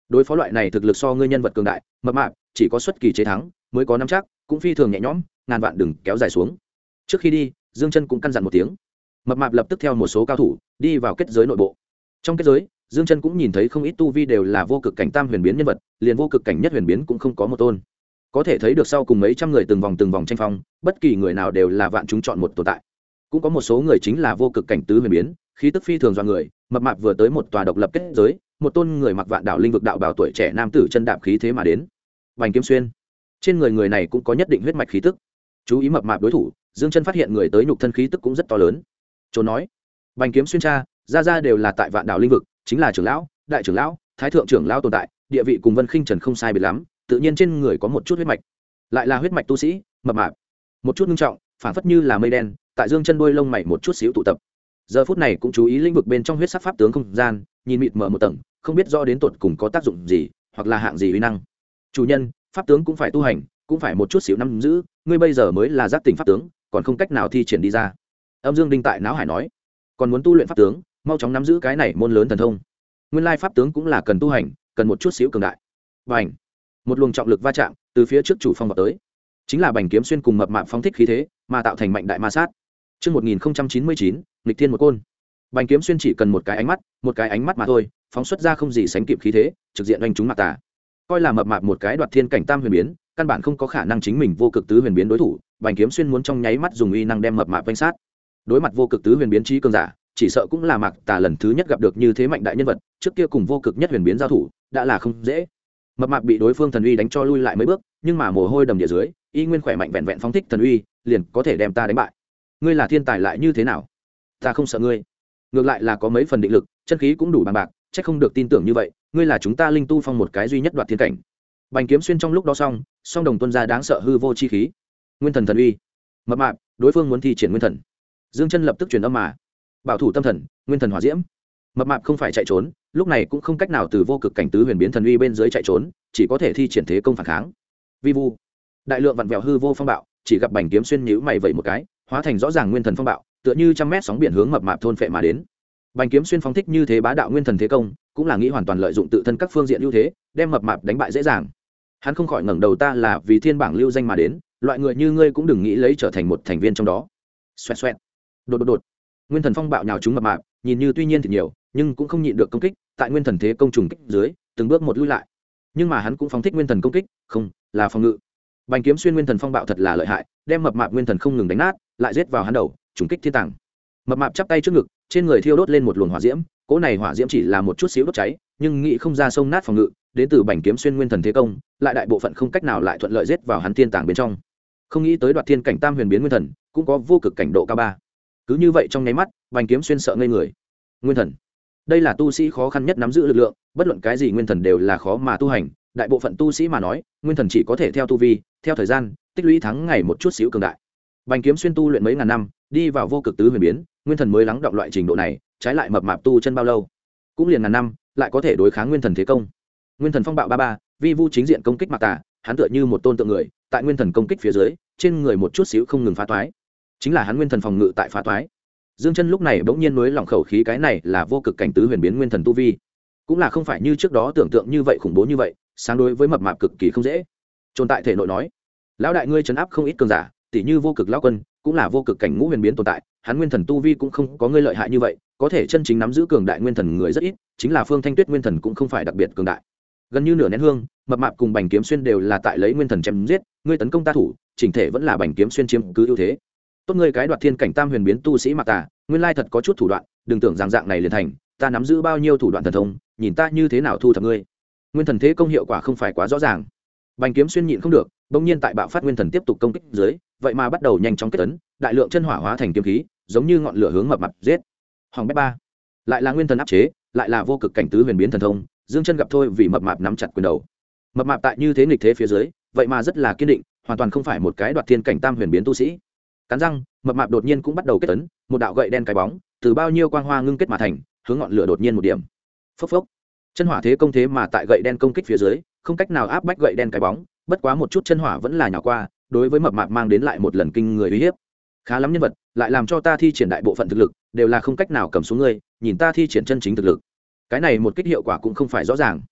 đối phó loại này thực lực so ngươi nhân vật cường đại mập mạp chỉ có xuất kỳ chế thắng mới có nắm chắc, cũng phi thường nhẹ nhõm, ngàn vạn đừng kéo dài xuống. Trước khi đi Dương Chân cũng căn dặn một tiếng. Mập mạp lập tức theo một số cao thủ đi vào kết giới nội bộ. Trong kết giới Dương Chân cũng nhìn thấy không ít tu vi đều là vô cực cảnh tam huyền biến nhân vật, liền vô cực cảnh nhất huyền biến cũng không có một tôn. Có thể thấy được sau cùng mấy trăm người từng vòng tranh phong, bất kỳ người nào đều là vạn chúng chọn một tồn tại. Cũng có một số người chính là vô cực cảnh tứ huyền biến, khí tức phi thường do người. Mập mạp vừa tới một tòa độc lập kết giới, một tôn người mặc vạn đạo linh vực đạo bào tuổi trẻ nam tử chân đạp khí thế mà đến. Bành Kiếm Xuyên, trên người này cũng có nhất định huyết mạch khí tức. Chú ý mập mạp đối thủ, Dương Chân phát hiện người tới nhục thân khí tức cũng rất to lớn. Trốn nói, Bành Kiếm Xuyên ra đều là tại vạn đạo linh vực, chính là trưởng lão, đại trưởng lão, thái thượng trưởng lão tồn tại, địa vị cùng Vân Khinh Trần không sai biệt lắm, tự nhiên trên người có một chút huyết mạch, lại là huyết mạch tu sĩ, mập mạp, một chút nghiêm trọng, phản phất như là mây đen, tại Dương Chân đuôi lông mày một chút xíu tụ tập. Giờ phút này cũng chú ý lĩnh vực bên trong huyết sắc pháp tướng không gian, nhìn mịt mờ một tầng, không biết rõ đến tột cùng có tác dụng gì, hoặc là hạng gì uy năng. Chủ nhân, pháp tướng cũng phải tu hành, cũng phải một chút xíu nắm giữ, ngươi bây giờ mới là giác tỉnh pháp tướng, còn không cách nào thi triển đi ra. Âm Dương Đinh tại não hải nói, còn muốn tu luyện pháp tướng, mau chóng nắm giữ cái này môn lớn thần thông. Nguyên lai pháp tướng cũng là cần tu hành, cần một chút xíu cường đại. Bành, một luồng trọng lực va chạm từ phía trước chủ phong vào tới, chính là Bành Kiếm Xuyên cùng mập mạp phóng thích khí thế, mà tạo thành mạnh đại ma sát. Trước 1099, nghịch thiên một côn. Bành Kiếm Xuyên chỉ cần một cái ánh mắt mà thôi, phóng xuất ra không gì sánh kịp khí thế, trực diện đánh trúng Mạc Tà. Coi là mập mạp một cái đoạt thiên cảnh tam huyền biến, căn bản không có khả năng chính mình vô cực tứ huyền biến đối thủ. Bành Kiếm Xuyên muốn trong nháy mắt dùng uy năng đem mập mạp vây sát. Đối mặt vô cực tứ huyền biến trí cường giả, chỉ sợ cũng là Mạc Tà lần thứ nhất gặp được như thế mạnh đại nhân vật, trước kia cùng vô cực nhất huyền biến giao thủ, đã là không dễ. Mập mạp bị đối phương thần uy đánh cho lui lại mấy bước, nhưng mà mồ hôi đầm địa dưới, y nguyên khỏe mạnh vẹn vẹn phóng thích thần uy, liền có thể đem ta đánh bại. Ngươi là thiên tài lại như thế nào? Ta không sợ ngươi, ngược lại là có mấy phần định lực, chân khí cũng đủ bằng bạc, chắc không được tin tưởng như vậy, ngươi là chúng ta linh tu phong một cái duy nhất đoạt thiên cảnh. Bành Kiếm Xuyên trong lúc đó song đồng tuân ra đáng sợ hư vô chi khí, nguyên thần thần uy. Mập mạp, đối phương muốn thi triển nguyên thần. Dương Chân lập tức truyền âm mà, bảo thủ tâm thần, nguyên thần hỏa diễm. Mập mạp không phải chạy trốn, lúc này cũng không cách nào từ vô cực cảnh tứ huyền biến thần uy bên dưới chạy trốn, chỉ có thể thi triển thế công phản kháng. Vi vu, đại lượng vặn vẹo hư vô phong bạo, chỉ gặp Bành Kiếm Xuyên nhíu mày vậy một cái, hóa thành rõ ràng nguyên thần phong bạo, tựa như trăm mét sóng biển hướng mập mạp thôn phệ mà đến. Bành Kiếm Xuyên phóng thích như thế bá đạo nguyên thần thế công, cũng là nghĩ hoàn toàn lợi dụng tự thân các phương diện ưu thế, đem mập mạp đánh bại dễ dàng. Hắn không khỏi ngẩng đầu, ta là vì thiên bảng lưu danh mà đến, loại người như ngươi cũng đừng nghĩ lấy trở thành một thành viên trong đó. Xoẹt xoẹt, đột, nguyên thần phong bạo nhào trúng mập mạp, nhìn như tuy nhiên thì nhiều, nhưng cũng không nhịn được công kích, tại nguyên thần thế công trùng kích dưới, từng bước một lui lại. Nhưng mà hắn cũng phóng thích nguyên thần công kích, không, là phòng ngự. Bành Kiếm Xuyên nguyên thần phong bạo thật là lợi hại, đem mập mạp nguyên thần không ngừng đánh nát, lại giết vào hắn đầu, trùng kích thiên tàng. Mập mạp chắp tay trước ngực, trên người thiêu đốt lên một luồng hỏa diễm, cỗ này hỏa diễm chỉ là một chút xíu đốt cháy, nhưng nghĩ không ra sông nát phòng ngự, đến từ Bành Kiếm Xuyên nguyên thần thế công, lại đại bộ phận không cách nào lại thuận lợi giết vào hắn thiên tàng bên trong. Không nghĩ tới đoạt thiên cảnh tam huyền biến nguyên thần, cũng có vô cực cảnh độ cao 3. Cứ như vậy trong nháy mắt, Bành Kiếm Xuyên sợ ngây người. Nguyên thần, đây là tu sĩ khó khăn nhất nắm giữ lực lượng, bất luận cái gì nguyên thần đều là khó mà tu hành, đại bộ phận tu sĩ mà nói, nguyên thần chỉ có thể theo tu vi, theo thời gian, tích lũy tháng ngày một chút xíu cường đại. Bành Kiếm Xuyên tu luyện mấy ngàn năm, đi vào vô cực tứ huyền biến, nguyên thần mới lắng đọng loại trình độ này, trái lại mập mạp tu chân bao lâu, cũng liền ngàn năm, lại có thể đối kháng nguyên thần thế công. Nguyên thần phong bạo 33, vi vu chính diện công kích Mạc Tà, hắn tựa như một tôn tượng người, tại nguyên thần công kích phía dưới, trên người một chút xíu không ngừng phá toái. Chính là hắn nguyên thần phòng ngự tại phá toái. Dương Chân lúc này bỗng nhiên mới lỏng khẩu khí, cái này là vô cực cảnh tứ huyền biến nguyên thần tu vi, cũng là không phải như trước đó tưởng tượng như vậy khủng bố như vậy, sáng đối với mập mạp cực kỳ không dễ. Trôn tại thể nội nói, lão đại ngươi trấn áp không ít cường giả, tỷ như vô cực lão quân, cũng là vô cực cảnh ngũ huyền biến tồn tại, hắn nguyên thần tu vi cũng không có ngươi lợi hại như vậy, có thể chân chính nắm giữ cường đại nguyên thần người rất ít, chính là Phương Thanh Tuyết nguyên thần cũng không phải đặc biệt cường đại. Gần như nửa nén hương, mập mạp cùng Bành Kiếm Xuyên đều là tại lấy nguyên thần chém giết, ngươi tấn công ta thủ, chỉnh thể vẫn là Bành Kiếm Xuyên chiếm cứ ưu thế. Tốt ngươi cái đoạt thiên cảnh tam huyền biến tu sĩ Mạc Tà, nguyên lai thật có chút thủ đoạn, đừng tưởng rằng dạng này liền thành, ta nắm giữ bao nhiêu thủ đoạn thần thông, nhìn ta như thế nào thu thập ngươi. Nguyên thần thế công hiệu quả không phải quá rõ ràng. Bành Kiếm Xuyên nhịn không được, bỗng nhiên tại bạo phát nguyên thần tiếp tục công kích dưới, vậy mà bắt đầu nhanh chóng kết ấn, đại lượng chân hỏa hóa thành kiếm khí, giống như ngọn lửa hướng mập mạp giết. Hoàng bét 3, lại là nguyên thần áp chế, lại là vô cực cảnh tứ huyền biến thần thông, Dương Chân gặp thôi vì mập mạp nắm chặt quyền đầu. Mập mạp tại như thế nghịch thế phía dưới, vậy mà rất là kiên định, hoàn toàn không phải một cái đoạt thiên cảnh tam huyền biến tu sĩ. Cắn răng, mập mạp đột nhiên cũng bắt đầu kết ấn, một đạo gậy đen cái bóng, từ bao nhiêu quang hoa ngưng kết mà thành, hướng ngọn lửa đột nhiên một điểm. Phốc phốc. Chân hỏa thế công thế mà tại gậy đen công kích phía dưới, không cách nào áp bách gậy đen cái bóng, bất quá một chút chân hỏa vẫn là nhỏ qua, đối với mập mạp mang đến lại một lần kinh người uy hiếp. Khá lắm nhân vật, lại làm cho ta thi triển đại bộ phận thực lực, đều là không cách nào cầm xuống ngươi, nhìn ta thi triển chân chính thực lực. Cái này một kích hiệu quả cũng không phải rõ ràng.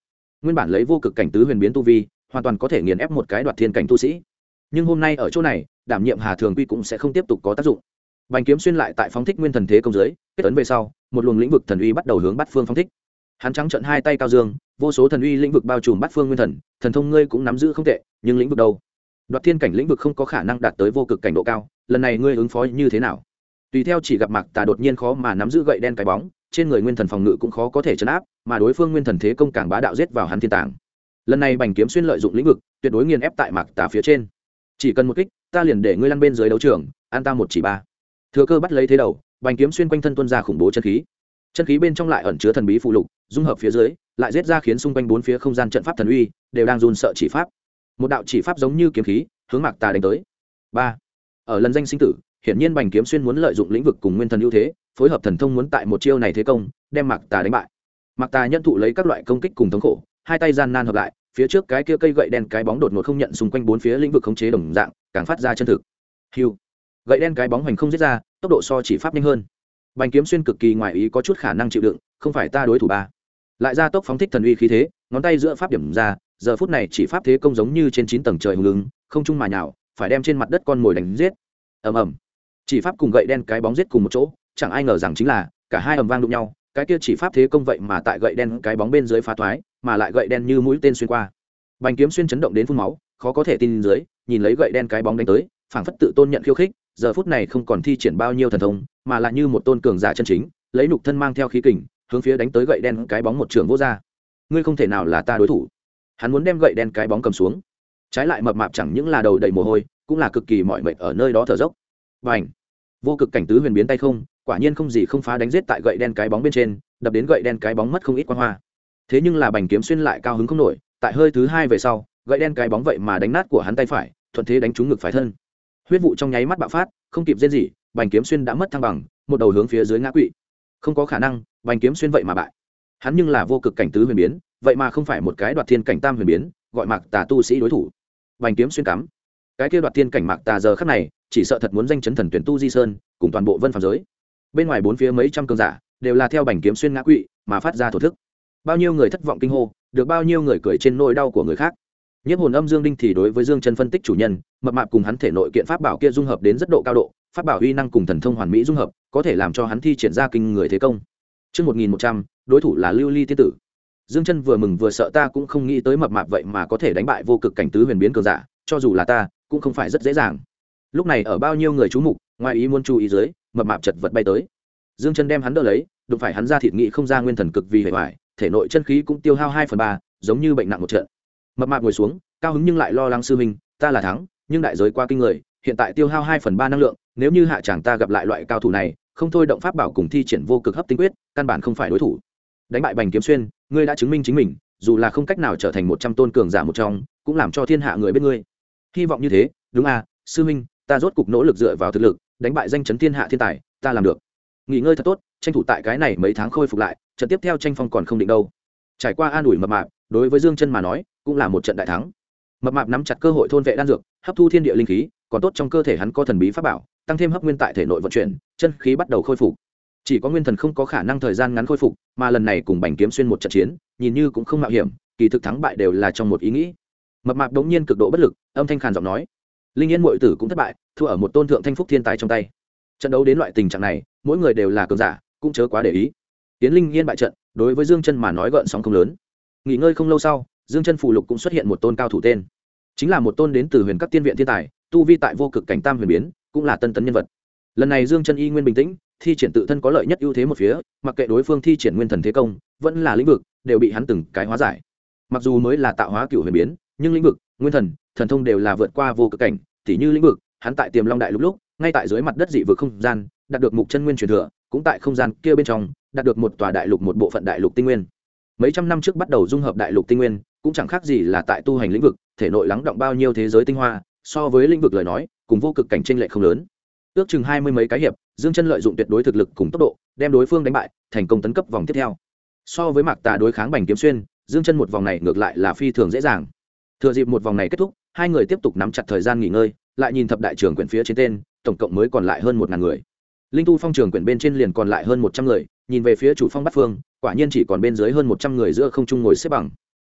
nguyên bản lấy vô cực cảnh tứ huyền biến tu vi hoàn toàn có thể nghiền ép một cái đoạt thiên cảnh tu sĩ, nhưng hôm nay ở chỗ này đảm nhiệm Hà Thường Quy cũng sẽ không tiếp tục có tác dụng. Bành Kiếm Xuyên lại tại phóng thích nguyên thần thế công giới kết ấn về sau, một luồng lĩnh vực thần uy bắt đầu hướng bát phương phóng thích. Hắn trắng trợn hai tay cao dương, vô số thần uy lĩnh vực bao trùm bát phương nguyên thần, thần thông ngươi cũng nắm giữ không tệ, nhưng lĩnh vực đâu? Đoạt thiên cảnh lĩnh vực không có khả năng đạt tới vô cực cảnh độ cao, lần này ngươi ứng phó như thế nào? Tùy theo chỉ gặp Mạc Tà đột nhiên khó mà nắm giữ gậy đen cái bóng, trên người nguyên thần phòng ngự cũng khó có thể chấn áp, mà đối phương nguyên thần thế công càng bá đạo giết vào hắn thiên tàng. Lần này Bành Kiếm Xuyên lợi dụng lĩnh vực, tuyệt đối nghiền ép tại Mạc Tà phía trên. Chỉ cần một kích, ta liền để ngươi lăn bên dưới đấu trường, an ta một chỉ ba. Thừa cơ bắt lấy thế đầu, Bành Kiếm Xuyên quanh thân tuôn ra khủng bố chân khí. Chân khí bên trong lại ẩn chứa thần bí phụ lục, dung hợp phía dưới, lại giết ra khiến xung quanh bốn phía không gian trận pháp thần uy đều đang run sợ chỉ pháp. Một đạo chỉ pháp giống như kiếm khí, hướng Mạc Tà đánh tới. Ba. Ở lần danh sinh tử, hiển nhiên Bành Kiếm Xuyên muốn lợi dụng lĩnh vực cùng nguyên thần ưu thế, phối hợp thần thông muốn tại một chiêu này thế công, đem Mạc Tà đánh bại. Mạc Tà nhận thụ lấy các loại công kích cùng thống khổ, hai tay gian nan hợp lại, phía trước cái kia cây gậy đen cái bóng đột ngột không nhận xung quanh bốn phía lĩnh vực khống chế đồng dạng, càng phát ra chân thực. Hưu. Gậy đen cái bóng hoành không giết ra, tốc độ so chỉ pháp nhanh hơn. Bành Kiếm Xuyên cực kỳ ngoài ý có chút khả năng chịu đựng, không phải ta đối thủ ba. Lại ra tốc phóng thích thần uy khí thế, ngón tay giữa pháp điểm ra, giờ phút này chỉ pháp thế công giống như trên 9 tầng trời hùng ứng, không trung mà nhào, phải đem trên mặt đất con mồi đánh giết. Ầm ầm. Chỉ pháp cùng gậy đen cái bóng giết cùng một chỗ, chẳng ai ngờ rằng chính là cả hai ầm vang đụng nhau, cái kia chỉ pháp thế công vậy mà tại gậy đen cái bóng bên dưới phá toái, mà lại gậy đen như mũi tên xuyên qua. Bành Kiếm Xuyên chấn động đến phun máu, khó có thể tin dưới, nhìn lấy gậy đen cái bóng đánh tới, phảng phất tự tôn nhận khiêu khích, giờ phút này không còn thi triển bao nhiêu thần thông, mà lại như một tôn cường giả chân chính, lấy nục thân mang theo khí kình, hướng phía đánh tới gậy đen cái bóng một trường vô ra. Ngươi không thể nào là ta đối thủ. Hắn muốn đem gậy đen cái bóng cầm xuống. Trái lại Mập Mạp chẳng những là đầu đầy mồ hôi, cũng là cực kỳ mỏi mệt ở nơi đó thở dốc. Bành! Vô cực cảnh tứ huyền biến tay không, quả nhiên không gì không phá đánh giết tại gậy đen cái bóng bên trên, đập đến gậy đen cái bóng mất không ít quang hoa. Thế nhưng là Bành Kiếm Xuyên lại cao hứng không nổi, tại hơi thứ hai về sau, gậy đen cái bóng vậy mà đánh nát của hắn tay phải, thuận thế đánh trúng ngực phải thân. Huyết vụ trong nháy mắt bạo phát, không kịp rên gì, Bành Kiếm Xuyên đã mất thăng bằng, một đầu hướng phía dưới ngã quỵ. Không có khả năng, Bành Kiếm Xuyên vậy mà bại. Hắn nhưng là vô cực cảnh tứ huyền biến, vậy mà không phải một cái đoạt thiên cảnh tam huyền biến, gọi Mạc Tà tu sĩ đối thủ. Bành Kiếm Xuyên cắm. Cái kia đoạt thiên cảnh Mạc Tà giờ khắc này, chỉ sợ thật muốn danh chấn thần tuyển tu di sơn, cùng toàn bộ vân phàm giới. Bên ngoài bốn phía mấy trăm cường giả, đều là theo Bành Kiếm Xuyên ngã quỵ, mà phát ra thổ thức. Bao nhiêu người thất vọng kinh hô, được bao nhiêu người cười trên nỗi đau của người khác. Nhiếp hồn âm Dương Đinh thì đối với Dương Chân phân tích chủ nhân, Mập Mạp cùng hắn thể nội kiện pháp bảo kia dung hợp đến rất độ cao độ, pháp bảo uy năng cùng thần thông hoàn mỹ dung hợp, có thể làm cho hắn thi triển ra kinh người thế công. Chương 1100, đối thủ là Lưu Ly tiên tử. Dương Chân vừa mừng vừa sợ, ta cũng không nghĩ tới Mập Mạp vậy mà có thể đánh bại vô cực cảnh tứ huyền biến cường giả, cho dù là ta, cũng không phải rất dễ dàng. Lúc này ở bao nhiêu người chú mục, ngoài ý muốn chú ý dưới, Mập Mạp chật vật bay tới. Dương Chân đem hắn đỡ lấy, đụng phải hắn ra thịt nghị không ra nguyên thần cực vì hề hoài, thể nội chân khí cũng tiêu hao 2/3, giống như bệnh nặng một trận. Mập Mạp ngồi xuống, cao hứng nhưng lại lo lắng sư huynh, ta là thắng, nhưng đại giới qua kinh người, hiện tại tiêu hao 2/3 năng lượng, nếu như hạ chàng ta gặp lại loại cao thủ này, không thôi động pháp bảo cùng thi triển vô cực hấp tinh quyết, căn bản không phải đối thủ. Đánh bại Bành Kiếm Xuyên, ngươi đã chứng minh chính mình, dù là không cách nào trở thành 100 tôn cường giả một trong, cũng làm cho thiên hạ người biết ngươi. Hy vọng như thế, đúng à, sư huynh, ta rốt cục nỗ lực dựa vào thực lực, đánh bại danh chấn thiên hạ thiên tài, ta làm được. Nghỉ ngơi thật tốt, tranh thủ tại cái này mấy tháng khôi phục lại, trận tiếp theo tranh phong còn không định đâu. Trải qua an ủi Mập Mạp, đối với Dương Chân mà nói, cũng là một trận đại thắng. Mập Mạp nắm chặt cơ hội thôn vệ đan dược, hấp thu thiên địa linh khí, còn tốt trong cơ thể hắn có thần bí pháp bảo, tăng thêm hấp nguyên tại thể nội vận chuyển, chân khí bắt đầu khôi phục. Chỉ có nguyên thần không có khả năng thời gian ngắn khôi phục, mà lần này cùng Bành Kiếm Xuyên một trận chiến, nhìn như cũng không mạo hiểm, kỳ thực thắng bại đều là trong một ý nghĩ. Mập Mạp đống nhiên cực độ bất lực, âm thanh khàn giọng nói: "Linh Yên muội tử cũng thất bại, thua ở một tôn thượng thanh phúc thiên tài trong tay." Trận đấu đến loại tình trạng này, mỗi người đều là cường giả, cũng chớ quá để ý. Tiến Linh Yên bại trận, đối với Dương Chân mà nói gợn sóng không lớn. Nghỉ ngơi không lâu sau, Dương Chân phù lục cũng xuất hiện một tôn cao thủ tên, chính là một tôn đến từ Huyền Các Tiên viện thiên tài, tu vi tại vô cực cảnh tam huyền biến, cũng là tân tấn nhân vật. Lần này Dương Chân y nguyên bình tĩnh, thi triển tự thân có lợi nhất ưu thế một phía, mặc kệ đối phương thi triển nguyên thần thế công, vẫn là lĩnh vực, đều bị hắn từng cái hóa giải. Mặc dù mới là tạo hóa cửu huyền biến, nhưng lĩnh vực, nguyên thần, thần thông đều là vượt qua vô cực cảnh, tỉ như lĩnh vực, hắn tại Tiềm Long Đại Lục lúc, ngay tại dưới mặt đất dị vực không gian, đạt được mục chân nguyên truyền thừa, cũng tại không gian kia bên trong, đạt được một tòa đại lục một bộ phận đại lục tinh nguyên. Mấy trăm năm trước bắt đầu dung hợp đại lục tinh nguyên, cũng chẳng khác gì là tại tu hành lĩnh vực, thể nội lắng động bao nhiêu thế giới tinh hoa, so với lĩnh vực lời nói, cùng vô cực cảnh chênh lệch không lớn. Ước chừng 20 mấy cái hiệp, Dương Chân lợi dụng tuyệt đối thực lực cùng tốc độ, đem đối phương đánh bại, thành công tấn cấp vòng tiếp theo. So với Mạc Tà đối kháng Bành Kiếm Xuyên, Dương Chân một vòng này ngược lại là phi thường dễ dàng. Thừa dịp một vòng này kết thúc, hai người tiếp tục nắm chặt thời gian nghỉ ngơi, lại nhìn thập đại trưởng quyển phía trên tên, tổng cộng mới còn lại hơn 1000 người. Linh tu phong trường quyển bên trên liền còn lại hơn 100 người, nhìn về phía chủ phong Bát Phương, quả nhiên chỉ còn bên dưới hơn 100 người giữa không trung ngồi xếp bằng.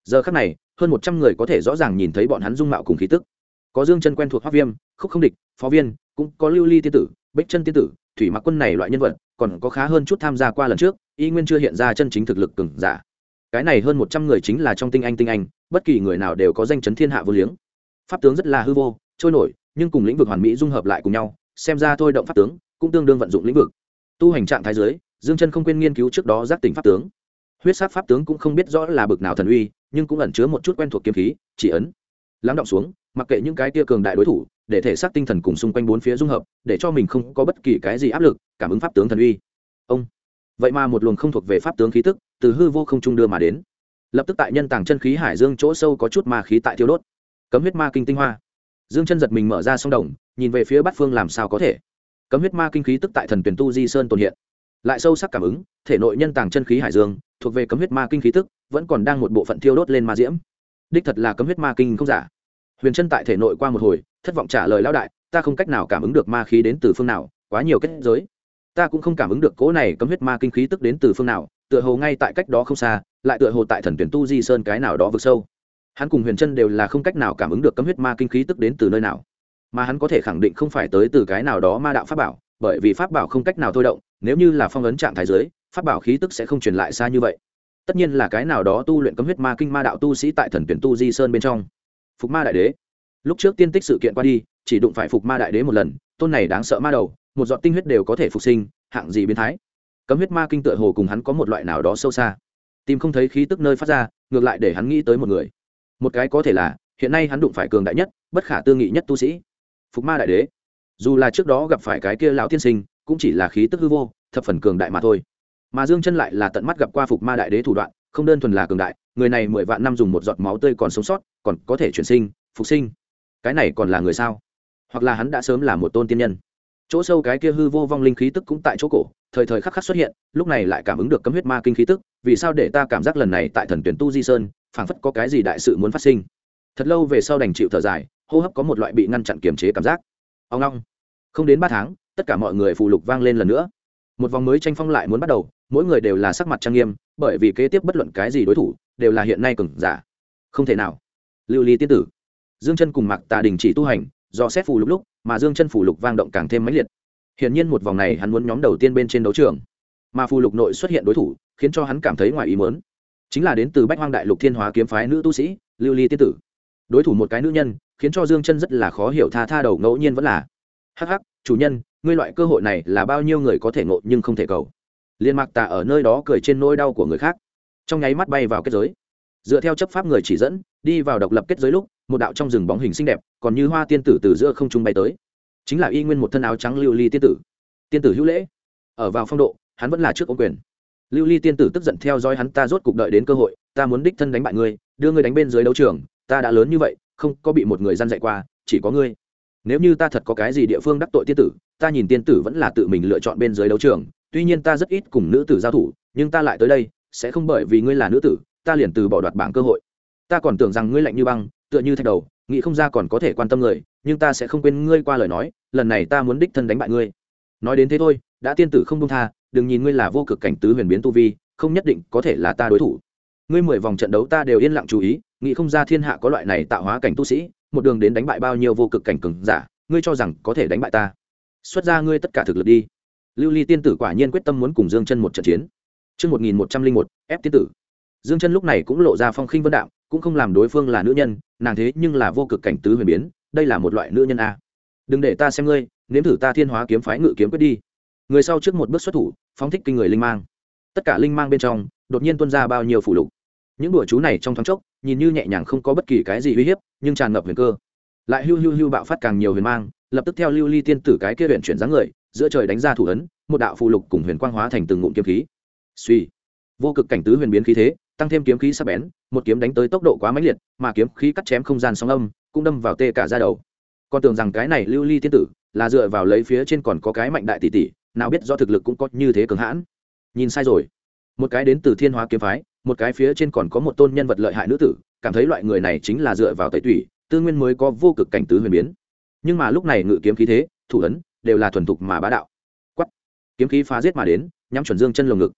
giờ khắc này hơn 100 người có thể rõ ràng nhìn thấy bọn hắn dung mạo cùng khí tức. Có Dương Chân quen thuộc Hoắc Viêm, Khúc Không Địch, Phó Viên, cũng có Lưu Ly tiên tử, Bích Chân tiên tử, Thủy Mặc Quân này loại nhân vật, còn có khá hơn chút tham gia qua lần trước, y nguyên chưa hiện ra chân chính thực lực cường giả. Cái này hơn 100 người chính là trong tinh anh, bất kỳ người nào đều có danh chấn thiên hạ vô liếng. Pháp tướng rất là hư vô, trôi nổi, nhưng cùng lĩnh vực hoàn mỹ dung hợp lại cùng nhau, xem ra thôi động pháp tướng, cũng tương đương vận dụng lĩnh vực. Tu hành trạng thái dưới, Dương Chân không quên nghiên cứu trước đó giác tỉnh pháp tướng. Huyết sát pháp tướng cũng không biết rõ là bực nào thần uy, nhưng cũng ẩn chứa một chút quen thuộc kiếm khí, chỉ ấn lắng động xuống, mặc kệ những cái tia cường đại đối thủ, để thể xác tinh thần cùng xung quanh bốn phía dung hợp, để cho mình không có bất kỳ cái gì áp lực, cảm ứng pháp tướng thần uy. Ông vậy mà một luồng không thuộc về pháp tướng khí tức từ hư vô không trung đưa mà đến, lập tức tại nhân tàng chân khí hải dương chỗ sâu có chút ma khí tại thiêu đốt. Cấm huyết ma kinh tinh hoa. Dương Chân giật mình mở ra song đồng, nhìn về phía Bát Phương làm sao có thể. Cấm huyết ma kinh khí tức tại thần tuyển tu di sơn tồn hiện, lại sâu sắc cảm ứng thể nội nhân tàng chân khí hải dương thuộc về cấm huyết ma kinh khí tức vẫn còn đang một bộ phận thiêu đốt lên ma diễm. Đích thật là cấm huyết ma kinh không giả. Huyền Chân tại thể nội qua một hồi, thất vọng trả lời lão đại, ta không cách nào cảm ứng được ma khí đến từ phương nào, quá nhiều kết giới. Ta cũng không cảm ứng được cỗ này cấm huyết ma kinh khí tức đến từ phương nào, tựa hồ ngay tại cách đó không xa, lại tựa hồ tại thần tuyển tu di sơn cái nào đó vực sâu. Hắn cùng Huyền Chân đều là không cách nào cảm ứng được cấm huyết ma kinh khí tức đến từ nơi nào, mà hắn có thể khẳng định không phải tới từ cái nào đó ma đạo pháp bảo, bởi vì pháp bảo không cách nào thôi động, nếu như là phong ấn trạng thái dưới, pháp bảo khí tức sẽ không truyền lại xa như vậy. Tất nhiên là cái nào đó tu luyện cấm huyết ma kinh ma đạo tu sĩ tại thần tuyển tu di sơn bên trong. Phục ma đại đế, lúc trước tiên tích sự kiện qua đi, chỉ đụng phải phục ma đại đế một lần, tôn này đáng sợ ma đầu, một giọt tinh huyết đều có thể phục sinh, hạng gì biến thái. Cấm huyết ma kinh tựa hồ cùng hắn có một loại nào đó sâu xa, tìm không thấy khí tức nơi phát ra, ngược lại để hắn nghĩ tới một người. Một cái có thể là hiện nay hắn đụng phải cường đại nhất, bất khả tư nghị nhất tu sĩ, phục ma đại đế. Dù là trước đó gặp phải cái kia lão tiên sinh, cũng chỉ là khí tức hư vô, thập phần cường đại mà thôi. Mà Dương Chân lại là tận mắt gặp qua phục ma đại đế thủ đoạn, không đơn thuần là cường đại, người này 10 vạn năm dùng một giọt máu tươi còn sống sót, còn có thể chuyển sinh, phục sinh. Cái này còn là người sao? Hoặc là hắn đã sớm là một tôn tiên nhân? Chỗ sâu cái kia hư vô vong linh khí tức cũng tại chỗ cổ, thời thời khắc khắc xuất hiện, lúc này lại cảm ứng được cấm huyết ma kinh khí tức, vì sao để ta cảm giác lần này tại thần tuyển tu di sơn, phảng phất có cái gì đại sự muốn phát sinh. Thật lâu về sau đành chịu thở dài, hô hấp có một loại bị ngăn chặn kiềm chế cảm giác. Ông long. Không đến 3 tháng, tất cả mọi người phù lục vang lên lần nữa. Một vòng mới tranh phong lại muốn bắt đầu, mỗi người đều là sắc mặt trang nghiêm, bởi vì kế tiếp bất luận cái gì đối thủ đều là hiện nay cường giả. Không thể nào. Lưu Ly tiên tử, Dương Chân cùng Mạc Tà đình chỉ tu hành, do xét phù lục lúc, mà Dương Chân phù lục vang động càng thêm mãnh liệt. Hiển nhiên một vòng này hắn muốn nhóm đầu tiên bên trên đấu trường, mà phù lục nội xuất hiện đối thủ, khiến cho hắn cảm thấy ngoài ý muốn. Chính là đến từ Bách Hoang Đại Lục Thiên Hóa kiếm phái nữ tu sĩ, Lưu Ly tiên tử. Đối thủ một cái nữ nhân, khiến cho Dương Chân rất là khó hiểu, tha đầu ngẫu nhiên vẫn là. Hắc hắc, chủ nhân, ngươi loại cơ hội này là bao nhiêu người có thể ngộ nhưng không thể cầu. Liên Mạc Tà ở nơi đó cười trên nỗi đau của người khác, trong nháy mắt bay vào kết giới, dựa theo chấp pháp người chỉ dẫn đi vào độc lập kết giới lúc, một đạo trong rừng bóng hình xinh đẹp còn như hoa tiên tử từ giữa không trung bay tới, chính là y nguyên một thân áo trắng Lưu Ly tiên tử. Tiên tử hữu lễ. Ở vào phong độ, hắn vẫn là trước ôm quyền. Lưu Ly tiên tử tức giận theo dõi hắn, ta rốt cục đợi đến cơ hội, ta muốn đích thân đánh bại ngươi, đưa ngươi đánh bên dưới đấu trường, ta đã lớn như vậy, không có bị một người gian dạy qua, chỉ có ngươi. Nếu như ta thật có cái gì địa phương đắc tội tiên tử, ta nhìn tiên tử vẫn là tự mình lựa chọn bên dưới đấu trường, tuy nhiên ta rất ít cùng nữ tử giao thủ, nhưng ta lại tới đây, sẽ không bởi vì ngươi là nữ tử, ta liền từ bỏ đoạt bảng cơ hội. Ta còn tưởng rằng ngươi lạnh như băng, tựa như thạch đầu, nghĩ không ra còn có thể quan tâm người, nhưng ta sẽ không quên ngươi qua lời nói, lần này ta muốn đích thân đánh bại ngươi. Nói đến thế thôi, đã tiên tử không buông tha, đừng nhìn ngươi là vô cực cảnh tứ huyền biến tu vi, không nhất định có thể là ta đối thủ. Ngươi 10 vòng trận đấu ta đều yên lặng chú ý, nghĩ không ra thiên hạ có loại này tạo hóa cảnh tu sĩ, một đường đến đánh bại bao nhiêu vô cực cảnh cường giả, ngươi cho rằng có thể đánh bại ta? Xuất ra ngươi tất cả thực lực đi. Lưu Ly tiên tử quả nhiên quyết tâm muốn cùng Dương Chân một trận chiến. Chương 1101, ép tiên tử. Dương Chân lúc này cũng lộ ra phong khinh vân đạm, cũng không làm đối phương là nữ nhân, nàng thế nhưng là vô cực cảnh tứ huyền biến, đây là một loại nữ nhân a. Đừng để ta xem ngươi, nếm thử ta Thiên Hóa kiếm phái ngự kiếm quyết đi. Người sau trước một bước xuất thủ, phóng thích kinh người linh mang. Tất cả linh mang bên trong, đột nhiên tuôn ra bao nhiêu phù lục. Những đùa chú này trong thoáng chốc, nhìn như nhẹ nhàng không có bất kỳ cái gì uy hiếp, nhưng tràn ngập huyền cơ. Lại hưu bạo phát càng nhiều huyền mang, lập tức theo Lưu Ly tiên tử cái kia luyện chuyển dáng người, giữa trời đánh ra thủ ấn, một đạo phù lục cùng huyền quang hóa thành từng ngụm kiếm khí. Suy, vô cực cảnh tứ huyền biến khí thế, tăng thêm kiếm khí sắc bén, một kiếm đánh tới tốc độ quá mãnh liệt, mà kiếm khí cắt chém không gian sóng âm, cũng đâm vào tê cả da đầu. Con tưởng rằng cái này Lưu Ly tiên tử là dựa vào lấy phía trên còn có cái mạnh đại tỷ tỷ, nào biết do thực lực cũng có như thế cường hãn. Nhìn sai rồi. Một cái đến từ Thiên Hóa kiếm phái, một cái phía trên còn có một tôn nhân vật lợi hại nữ tử, cảm thấy loại người này chính là dựa vào tẩy tủy, tư nguyên mới có vô cực cảnh tứ huyền biến. Nhưng mà lúc này ngự kiếm khí thế, thủ ấn đều là thuần thục mà bá đạo. Quát, kiếm khí phá giết mà đến, nhắm chuẩn Dương Chân lồng ngực.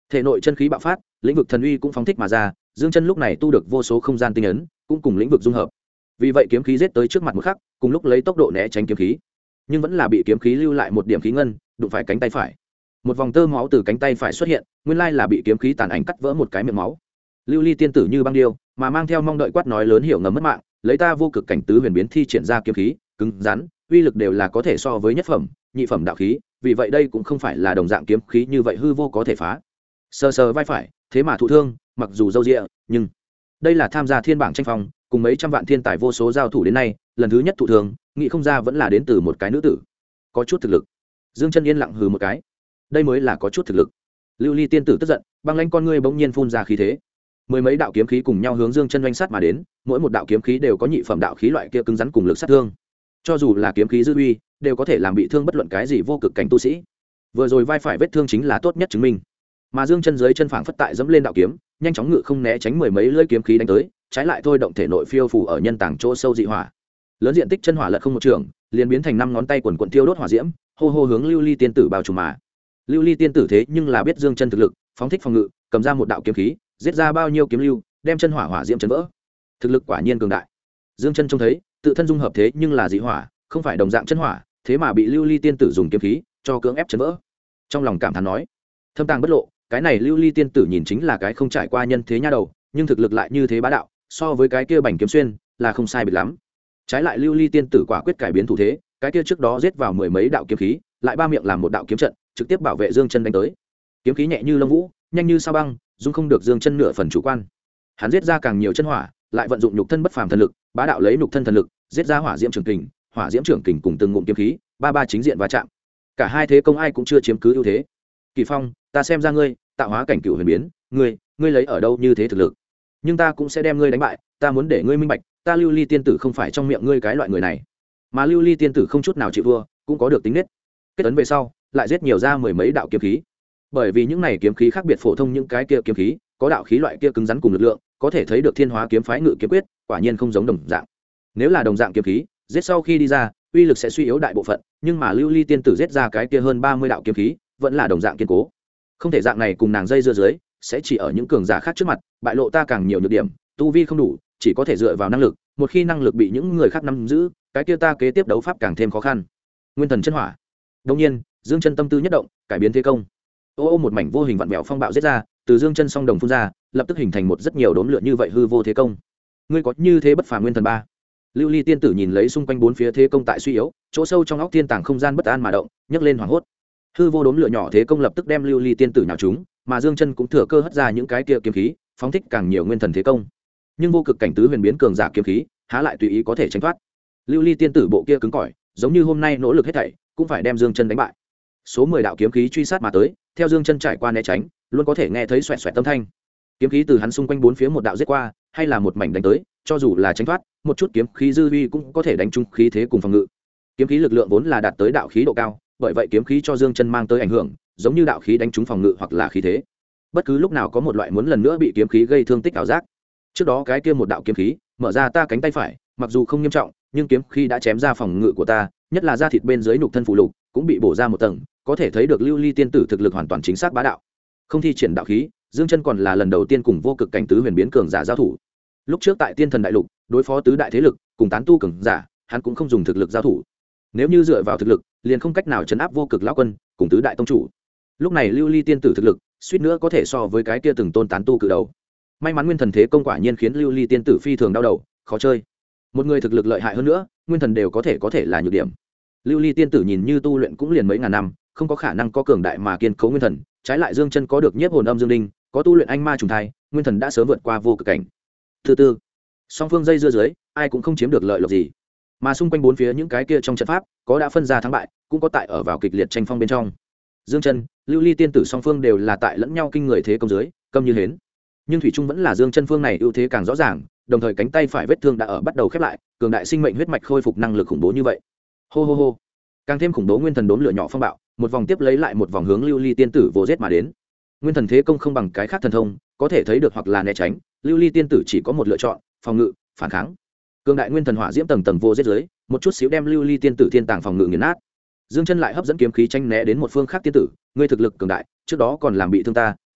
thể nội chân khí bạo phát, lĩnh vực thần uy cũng phóng thích mà ra, dương chân lúc này tu được vô số không gian tinh ấn, cũng cùng lĩnh vực dung hợp. Vì vậy kiếm khí giết tới trước mặt một khắc, cùng lúc lấy tốc độ né tránh kiếm khí, nhưng vẫn là bị kiếm khí lưu lại một điểm khí ngân, đụng phải cánh tay phải. Một vòng tơ máu từ cánh tay phải xuất hiện, nguyên lai là bị kiếm khí tàn ảnh cắt vỡ một cái miệng máu. Lưu ly tiên tử như băng điêu, mà mang theo mong đợi quát nói lớn hiểu ngầm mất mạng, lấy ta vô cực cảnh tứ huyền biến thi triển ra kiếm khí, cứng rắn, uy lực đều là có thể so với nhất phẩm, nhị phẩm đạo khí, vì vậy đây cũng không phải là đồng dạng kiếm khí như vậy hư vô có thể phá. Sờ sờ vai phải, thế mà thụ thương, mặc dù râu ria, nhưng đây là tham gia thiên bảng tranh phong, cùng mấy trăm vạn thiên tài vô số giao thủ đến nay, lần thứ nhất thụ thương, nghĩ không ra vẫn là đến từ một cái nữ tử, có chút thực lực. Dương Chân yên lặng hừ một cái, đây mới là có chút thực lực. Lưu ly tiên tử tức giận, băng lãnh con ngươi bỗng nhiên phun ra khí thế, mười mấy đạo kiếm khí cùng nhau hướng Dương Chân oanh sát mà đến, mỗi một đạo kiếm khí đều có nhị phẩm đạo khí loại kia cứng rắn cùng lực sát thương, cho dù là kiếm khí dư uy đều có thể làm bị thương bất luận cái gì vô cực cảnh tu sĩ. Vừa rồi vai phải vết thương chính là tốt nhất chứng minh. Mà Dương Chân dưới chân phảng phất tại dẫm lên đạo kiếm, nhanh chóng ngự không né tránh mười mấy lưỡi kiếm khí đánh tới, trái lại thôi động thể nội phiêu phù ở nhân tàng chỗ sâu dị hỏa, lớn diện tích chân hỏa lật không một trường, liền biến thành năm ngón tay quần quần tiêu đốt hỏa diễm, hô hô hướng Lưu ly tiên tử bao trùm mà. Lưu ly tiên tử thế nhưng là biết Dương Chân thực lực, phóng thích phòng ngự, cầm ra một đạo kiếm khí, giết ra bao nhiêu kiếm lưu, đem chân hỏa hỏa diễm chấn vỡ. Thực lực quả nhiên cường đại. Dương Chân trông thấy, tự thân dung hợp thế nhưng là dị hỏa, không phải đồng dạng chân hỏa, thế mà bị Lưu ly tiên tử dùng kiếm khí cho cưỡng ép chấn vỡ. Trong lòng cảm thán nói, thâm tàng bất lộ, cái này Lưu ly tiên tử nhìn chính là cái không trải qua nhân thế nha đầu, nhưng thực lực lại như thế bá đạo, so với cái kia Bành Kiếm Xuyên là không sai biệt lắm. Trái lại Lưu ly tiên tử quả quyết cải biến thủ thế, cái kia trước đó giết vào mười mấy đạo kiếm khí, lại ba miệng làm một đạo kiếm trận, trực tiếp bảo vệ Dương Chân đánh tới. Kiếm khí nhẹ như lông vũ, nhanh như sao băng, dung không được Dương Chân nửa phần chủ quan. Hắn giết ra càng nhiều chân hỏa, lại vận dụng nhục thân bất phàm thần lực, bá đạo lấy nhục thân thần lực, giết ra hỏa diễm trường kình, hỏa diễm trường kình cùng từng ngụm kiếm khí, ba ba chính diện va chạm. Cả hai thế công ai cũng chưa chiếm cứ ưu thế. Kỳ Phong, ta xem ra ngươi, tạo hóa cảnh cựu huyền biến, ngươi lấy ở đâu như thế thực lực? Nhưng ta cũng sẽ đem ngươi đánh bại, ta muốn để ngươi minh bạch, ta Lưu ly tiên tử không phải trong miệng ngươi cái loại người này. Mà Lưu ly tiên tử không chút nào chịu thua, cũng có được tính nết. Kết ấn về sau, lại giết nhiều ra mười mấy đạo kiếm khí. Bởi vì những này kiếm khí khác biệt phổ thông những cái kia kiếm khí, có đạo khí loại kia cứng rắn cùng lực lượng, có thể thấy được Thiên Hóa kiếm phái ngự kiếm quyết, quả nhiên không giống đồng dạng. Nếu là đồng dạng kiếm khí, giết sau khi đi ra, uy lực sẽ suy yếu đại bộ phận, nhưng mà Lưu ly tiên tử giết ra cái kia hơn 30 đạo kiếm khí, vẫn là đồng dạng kiên cố. Không thể dạng này cùng nàng dây dưa dưới, sẽ chỉ ở những cường giả khác trước mặt, bại lộ ta càng nhiều nhược điểm, tu vi không đủ, chỉ có thể dựa vào năng lực, một khi năng lực bị những người khác nắm giữ, cái kia ta kế tiếp đấu pháp càng thêm khó khăn. Nguyên thần chân hỏa. Đương nhiên, Dương Chân tâm tư nhất động, cải biến thế công. Ô một mảnh vô hình vặn vẹo phong bạo giết ra, từ Dương Chân song đồng phun ra, lập tức hình thành một rất nhiều đốm lửa như vậy hư vô thế công. Ngươi có như thế bất phàm nguyên thần ba? Lưu ly tiên tử nhìn lấy xung quanh bốn phía thế công tại suy yếu, chỗ sâu trong óc thiên tàng không gian bất an mà động, nhấc lên hoảng hốt. Hư vô đốm lửa nhỏ thế công lập tức đem Lưu ly tiên tử nhào trúng, mà Dương Chân cũng thừa cơ hất ra những cái kia kiếm khí, phóng thích càng nhiều nguyên thần thế công. Nhưng vô cực cảnh tứ huyền biến cường giả kiếm khí, há lại tùy ý có thể tránh thoát. Lưu ly tiên tử bộ kia cứng cỏi, giống như hôm nay nỗ lực hết thảy, cũng phải đem Dương Chân đánh bại. Số 10 đạo kiếm khí truy sát mà tới, theo Dương Chân trải qua né tránh, luôn có thể nghe thấy xoẹt xoẹt âm thanh. Kiếm khí từ hắn xung quanh bốn phía một đạo giết qua, hay là một mảnh đánh tới, cho dù là tránh thoát, một chút kiếm khí dư uy cũng có thể đánh trúng khí thế cùng phòng ngự. Kiếm khí lực lượng vốn là đạt tới đạo khí độ cao, bởi vậy kiếm khí cho Dương Chân mang tới ảnh hưởng, giống như đạo khí đánh trúng phòng ngự hoặc là khí thế. Bất cứ lúc nào có một loại muốn lần nữa bị kiếm khí gây thương tích ảo giác. Trước đó cái kia một đạo kiếm khí, mở ra ta cánh tay phải, mặc dù không nghiêm trọng, nhưng kiếm khí đã chém ra phòng ngự của ta, nhất là da thịt bên dưới nhục thân phụ lục, cũng bị bổ ra một tầng, có thể thấy được Lưu ly tiên tử thực lực hoàn toàn chính xác bá đạo. Không thi triển đạo khí, Dương Chân còn là lần đầu tiên cùng vô cực cảnh tứ huyền biến cường giả giao thủ. Lúc trước tại Tiên Thần đại lục, đối phó tứ đại thế lực, cùng tán tu cường giả, hắn cũng không dùng thực lực giao thủ. Nếu như dựa vào thực lực, liền không cách nào trấn áp vô cực lão quân, cùng tứ đại tông chủ. Lúc này Lưu ly tiên tử thực lực, suýt nữa có thể so với cái kia từng tôn tán tu cự đầu. May mắn nguyên thần thế công quả nhiên khiến Lưu ly tiên tử phi thường đau đầu, khó chơi. Một người thực lực lợi hại hơn nữa, nguyên thần đều có thể là nhược điểm. Lưu ly tiên tử nhìn như tu luyện cũng liền mấy ngàn năm, không có khả năng có cường đại mà kiên cố nguyên thần, trái lại Dương Chân có được nhiếp hồn âm dương đinh, có tu luyện anh ma trùng thai, nguyên thần đã sớm vượt qua vô cực cảnh. Thứ tư, song phương dây dưa dưới, ai cũng không chiếm được lợi lộc gì. Mà xung quanh bốn phía những cái kia trong trận pháp, có đã phân ra thắng bại, cũng có tại ở vào kịch liệt tranh phong bên trong. Dương Chân, Lưu ly tiên tử song phương đều là tại lẫn nhau kinh người thế công dưới, câm như hến. Nhưng thủy trung vẫn là Dương Chân phương này ưu thế càng rõ ràng, đồng thời cánh tay phải vết thương đã ở bắt đầu khép lại, cường đại sinh mệnh huyết mạch khôi phục năng lực khủng bố như vậy. Hô hô hô. Càng thêm khủng bố nguyên thần đốn lửa nhỏ phong bạo, một vòng tiếp lấy lại một vòng hướng Lưu ly tiên tử vồ giết mà đến. Nguyên thần thế công không bằng cái khác thần thông, có thể thấy được hoặc là né tránh, Lưu ly tiên tử chỉ có một lựa chọn, phòng ngự, phản kháng. Cường đại nguyên thần hỏa diễm tầng tầng vô giết dưới, một chút xíu đem Lưu ly tiên tử thiên tàng phòng ngự nghiền nát. Dương Chân lại hấp dẫn kiếm khí tranh né đến một phương khác tiên tử, ngươi thực lực cường đại, trước đó còn làm bị thương ta,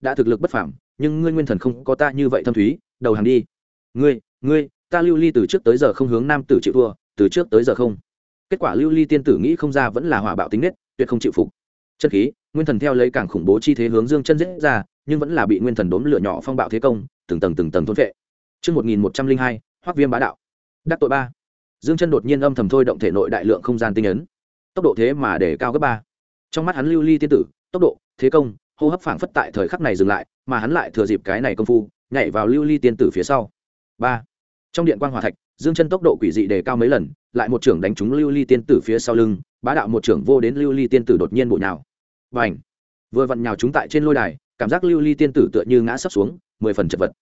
đã thực lực bất phàm, nhưng ngươi nguyên thần không có ta như vậy thâm thúy, đầu hàng đi. Ngươi, ta Lưu Ly từ trước tới giờ không hướng nam tử chịu thua, từ trước tới giờ không. Kết quả Lưu Ly tiên tử nghĩ không ra vẫn là hỏa bạo tính nết, tuyệt không chịu phục. Chân khí, nguyên thần theo lấy càng khủng bố chi thế hướng Dương Chân giết ra, nhưng vẫn là bị nguyên thần đốn lửa nhỏ phong bạo thế công, từng tầng thôn phệ. Chương 1102, Hoắc Viêm bá đạo. Đắc tội 3. Dương Chân đột nhiên âm thầm thôi động thể nội đại lượng không gian tinh ấn. Tốc độ thế mà để cao gấp 3. Trong mắt hắn Lưu Ly tiên tử, tốc độ, thế công, hô hấp phảng phất tại thời khắc này dừng lại, mà hắn lại thừa dịp cái này công phu, nhảy vào Lưu Ly tiên tử phía sau. 3. Trong điện quang hỏa thạch, Dương Chân tốc độ quỷ dị đề cao mấy lần, lại một trưởng đánh trúng Lưu Ly tiên tử phía sau lưng, bá đạo một trưởng vô đến Lưu Ly tiên tử đột nhiên bổ nhào. Bành! Vừa vặn nhào chúng tại trên lôi đài, cảm giác Lưu Ly tiên tử tựa như ngã sấp xuống, 10 phần chật vật.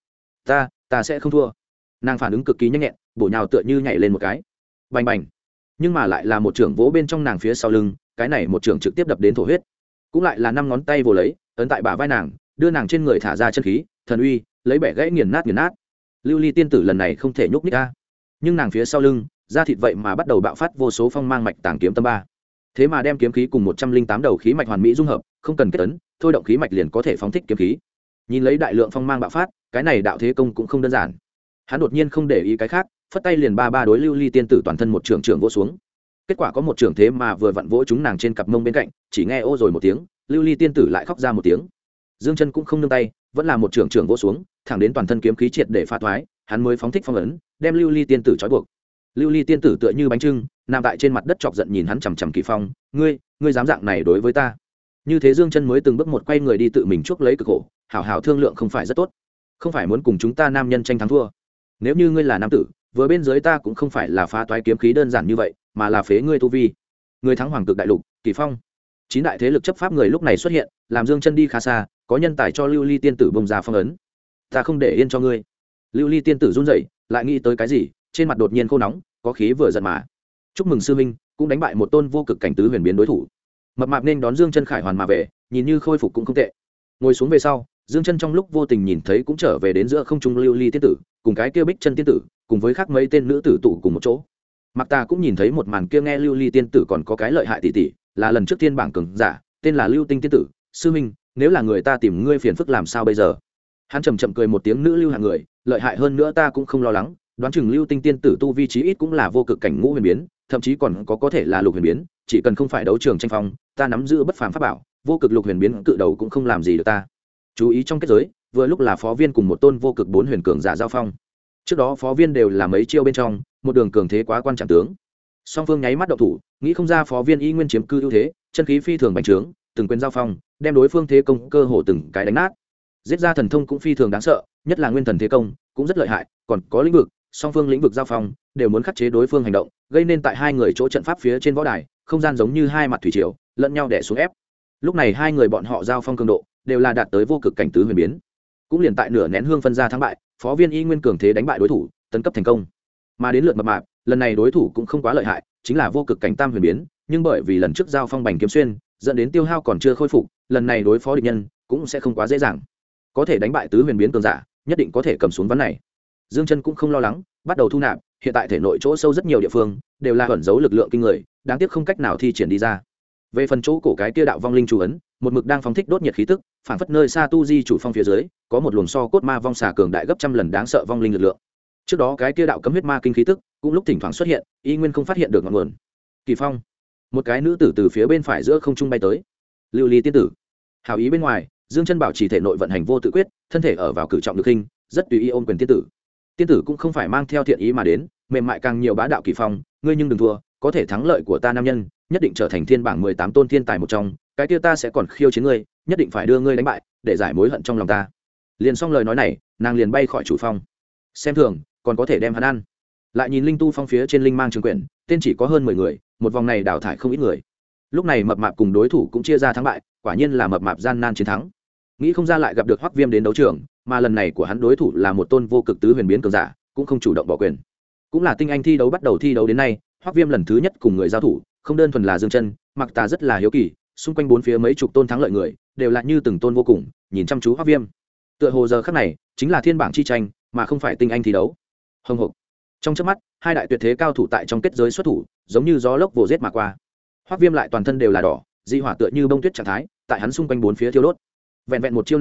Ta sẽ không thua. Nàng phản ứng cực kỳ nhanh nhẹn, bổ nhào tựa như nhảy lên một cái. Bành bành! Nhưng mà lại là một trưởng vỗ bên trong nàng phía sau lưng, cái này một trưởng trực tiếp đập đến thổ huyết. Cũng lại là 5 ngón tay vồ lấy, ấn tại bả vai nàng, đưa nàng trên người thả ra chân khí, thần uy, lấy bẻ gãy nghiền nát. Lưu Ly tiên tử lần này không thể nhúc nhích ra, nhưng nàng phía sau lưng, da thịt vậy mà bắt đầu bạo phát vô số phong mang mạch tàng kiếm tâm 3. Thế mà đem kiếm khí cùng 108 đầu khí mạch hoàn mỹ dung hợp, không cần kết ấn, thôi động khí mạch liền có thể phóng thích kiếm khí. Nhìn lấy đại lượng phong mang bạo phát, cái này đạo thế công cũng không đơn giản. Hắn đột nhiên không để ý cái khác, phất tay liền ba đối Lưu Ly tiên tử toàn thân một trưởng vỗ xuống. Kết quả có một trưởng thế mà vừa vặn vỗ chúng nàng trên cặp mông bên cạnh, chỉ nghe ô rồi một tiếng, Lưu Ly tiên tử lại khóc ra một tiếng. Dương Chân cũng không nương tay, vẫn là một trưởng vỗ xuống, thẳng đến toàn thân kiếm khí triệt để phá thoái, hắn mới phóng thích phong ấn, đem Lưu Ly tiên tử trói buộc. Lưu Ly tiên tử tựa như bánh trưng, nằm tại trên mặt đất chọc giận nhìn hắn chằm chằm Kỳ Phong, ngươi dám dạng này đối với ta? Như thế Dương Chân mới từng bước một quay người đi tự mình chuốc lấy cực khổ, hảo hảo thương lượng không phải rất tốt, không phải muốn cùng chúng ta nam nhân tranh thắng thua. Nếu như ngươi là nam tử, vừa bên dưới ta cũng không phải là phá toái kiếm khí đơn giản như vậy, mà là phế ngươi tu vi. Ngươi thắng Hoàng Cực Đại Lục, Kỳ Phong. 9 đại thế lực chấp pháp người lúc này xuất hiện, làm Dương Chân đi khá xa, có nhân tài cho Lưu Ly tiên tử bông ra phong ấn. Ta không để yên cho ngươi. Lưu Ly tiên tử run rẩy, lại nghĩ tới cái gì, trên mặt đột nhiên khô nóng, có khí vừa giận mà. Chúc mừng sư minh, cũng đánh bại một tôn vô cực cảnh tứ huyền biến đối thủ. Mập mạp nên đón Dương Chân khải hoàn mà về, nhìn như khôi phục cũng không tệ. Ngồi xuống về sau, Dương Chân trong lúc vô tình nhìn thấy cũng trở về đến giữa không trung Lưu Ly tiên tử, cùng cái kia Bích Chân tiên tử, cùng với khác mấy tên nữ tử tụ cùng một chỗ. Mặc Ta cũng nhìn thấy một màn kia, nghe Lưu Ly tiên tử còn có cái lợi hại tỷ tỷ, là lần trước tiên bảng cường giả, tên là Lưu Tinh tiên tử. Sư minh, nếu là người ta tìm ngươi phiền phức làm sao bây giờ? Hắn chậm chậm cười một tiếng, nữ lưu hạng người, lợi hại hơn nữa ta cũng không lo lắng, đoán chừng Lưu Tinh tiên tử tu vi chí ít cũng là vô cực cảnh ngũ huyền biến, thậm chí còn có thể là lục huyền biến, chỉ cần không phải đấu trường tranh phong, ta nắm giữ bất phàm pháp bảo, vô cực lục huyền biến cự đầu cũng không làm gì được ta. Chú ý trong kết giới, vừa lúc là phó viên cùng một tôn vô cực 4 huyền cường giả giao phong. Trước đó phó viên đều là mấy chiêu bên trong, một đường cường thế quá quan trọng tướng. Song phương nháy mắt động thủ, nghĩ không ra phó viên y nguyên chiếm cư ưu thế, chân khí phi thường bành trướng, từng quyền giao phong, đem đối phương thế công cơ hồ từng cái đánh nát. Giết ra thần thông cũng phi thường đáng sợ, nhất là nguyên thần thế công cũng rất lợi hại, còn có lĩnh vực, song phương lĩnh vực giao phong đều muốn khắc chế đối phương hành động, gây nên tại hai người chỗ trận pháp phía trên võ đài, không gian giống như hai mặt thủy triều, lẫn nhau đè xuống ép. Lúc này hai người bọn họ giao phong cường độ đều là đạt tới vô cực cảnh tứ huyền biến. Cũng liền tại nửa nén hương phân ra thắng bại, phó viên y nguyên cường thế đánh bại đối thủ, tấn cấp thành công. Mà đến lượt mập mạp, lần này đối thủ cũng không quá lợi hại, chính là vô cực cảnh tam huyền biến, nhưng bởi vì lần trước giao phong bành kiếm xuyên, dẫn đến tiêu hao còn chưa khôi phục, lần này đối phó địch nhân cũng sẽ không quá dễ dàng. Có thể đánh bại tứ huyền biến cường giả, nhất định có thể cầm xuống ván này. Dương Chân cũng không lo lắng, bắt đầu thu nạp, hiện tại thể nội chỗ sâu rất nhiều địa phương đều là ẩn giấu lực lượng kinh người, đáng tiếc không cách nào thi triển đi ra. Về phần chỗ cổ cái kia đạo vong linh chủ ấn, một mực đang phóng thích đốt nhiệt khí tức, phản phất nơi xa tu di chủ phong phía dưới, có một luồng so cốt ma vong xà cường đại gấp trăm lần đáng sợ vong linh lực lượng. Trước đó cái kia đạo cấm huyết ma kinh khí tức, cũng lúc thỉnh thoảng xuất hiện, y nguyên không phát hiện được ngọn nguồn. Kỳ Phong, một cái nữ tử từ phía bên phải giữa không trung bay tới. Lưu Ly tiên tử, hảo ý bên ngoài, Dương Chân bảo trì thể nội vận hành vô tự quyết, thân thể ở vào cử trọng lực hình, rất tùy ý ôm quyền tiên tử. Tiên tử cũng không phải mang theo thiện ý mà đến, mềm mại càng nhiều bá đạo. Kỳ Phong, ngươi nhưng đừng thua, có thể thắng lợi của ta nam nhân, nhất định trở thành thiên bảng 18 tôn thiên tài một trong, cái kia ta sẽ còn khiêu chiến ngươi, nhất định phải đưa ngươi đánh bại, để giải mối hận trong lòng ta. Liền xong lời nói này, nàng liền bay khỏi chủ phong. Xem thường, còn có thể đem hắn ăn. Lại nhìn linh tu phong phía trên linh mang trường quyển, tên chỉ có hơn 10 người, một vòng này đào thải không ít người. Lúc này mập mạp cùng đối thủ cũng chia ra thắng bại, quả nhiên là mập mạp gian nan chiến thắng. Nghĩ không ra lại gặp được Hoắc Viêm đến đấu trường, mà lần này của hắn đối thủ là một tôn vô cực tứ huyền biến cường giả, cũng không chủ động bỏ quyền. Cũng là tinh anh thi đấu bắt đầu thi đấu đến nay, Hoắc Viêm lần thứ nhất cùng người giao thủ, không đơn thuần là Dương Chân, Mặc Tà rất là hiếu kỳ, xung quanh bốn phía mấy chục tôn thắng lợi người, đều là như từng tôn vô cùng, nhìn chăm chú Hoắc Viêm. Tựa hồ giờ khắc này, chính là thiên bảng chi tranh, mà không phải tinh anh thi đấu. Hồng hộc. Trong chớp mắt, hai đại tuyệt thế cao thủ tại trong kết giới xuất thủ, giống như gió lốc vồ giết mà qua. Hoắc Viêm lại toàn thân đều là đỏ, dị hỏa tựa như bông tuyết trạng thái, tại hắn xung quanh bốn phía thiêu đốt. Vẹn vẹn một chiêu này,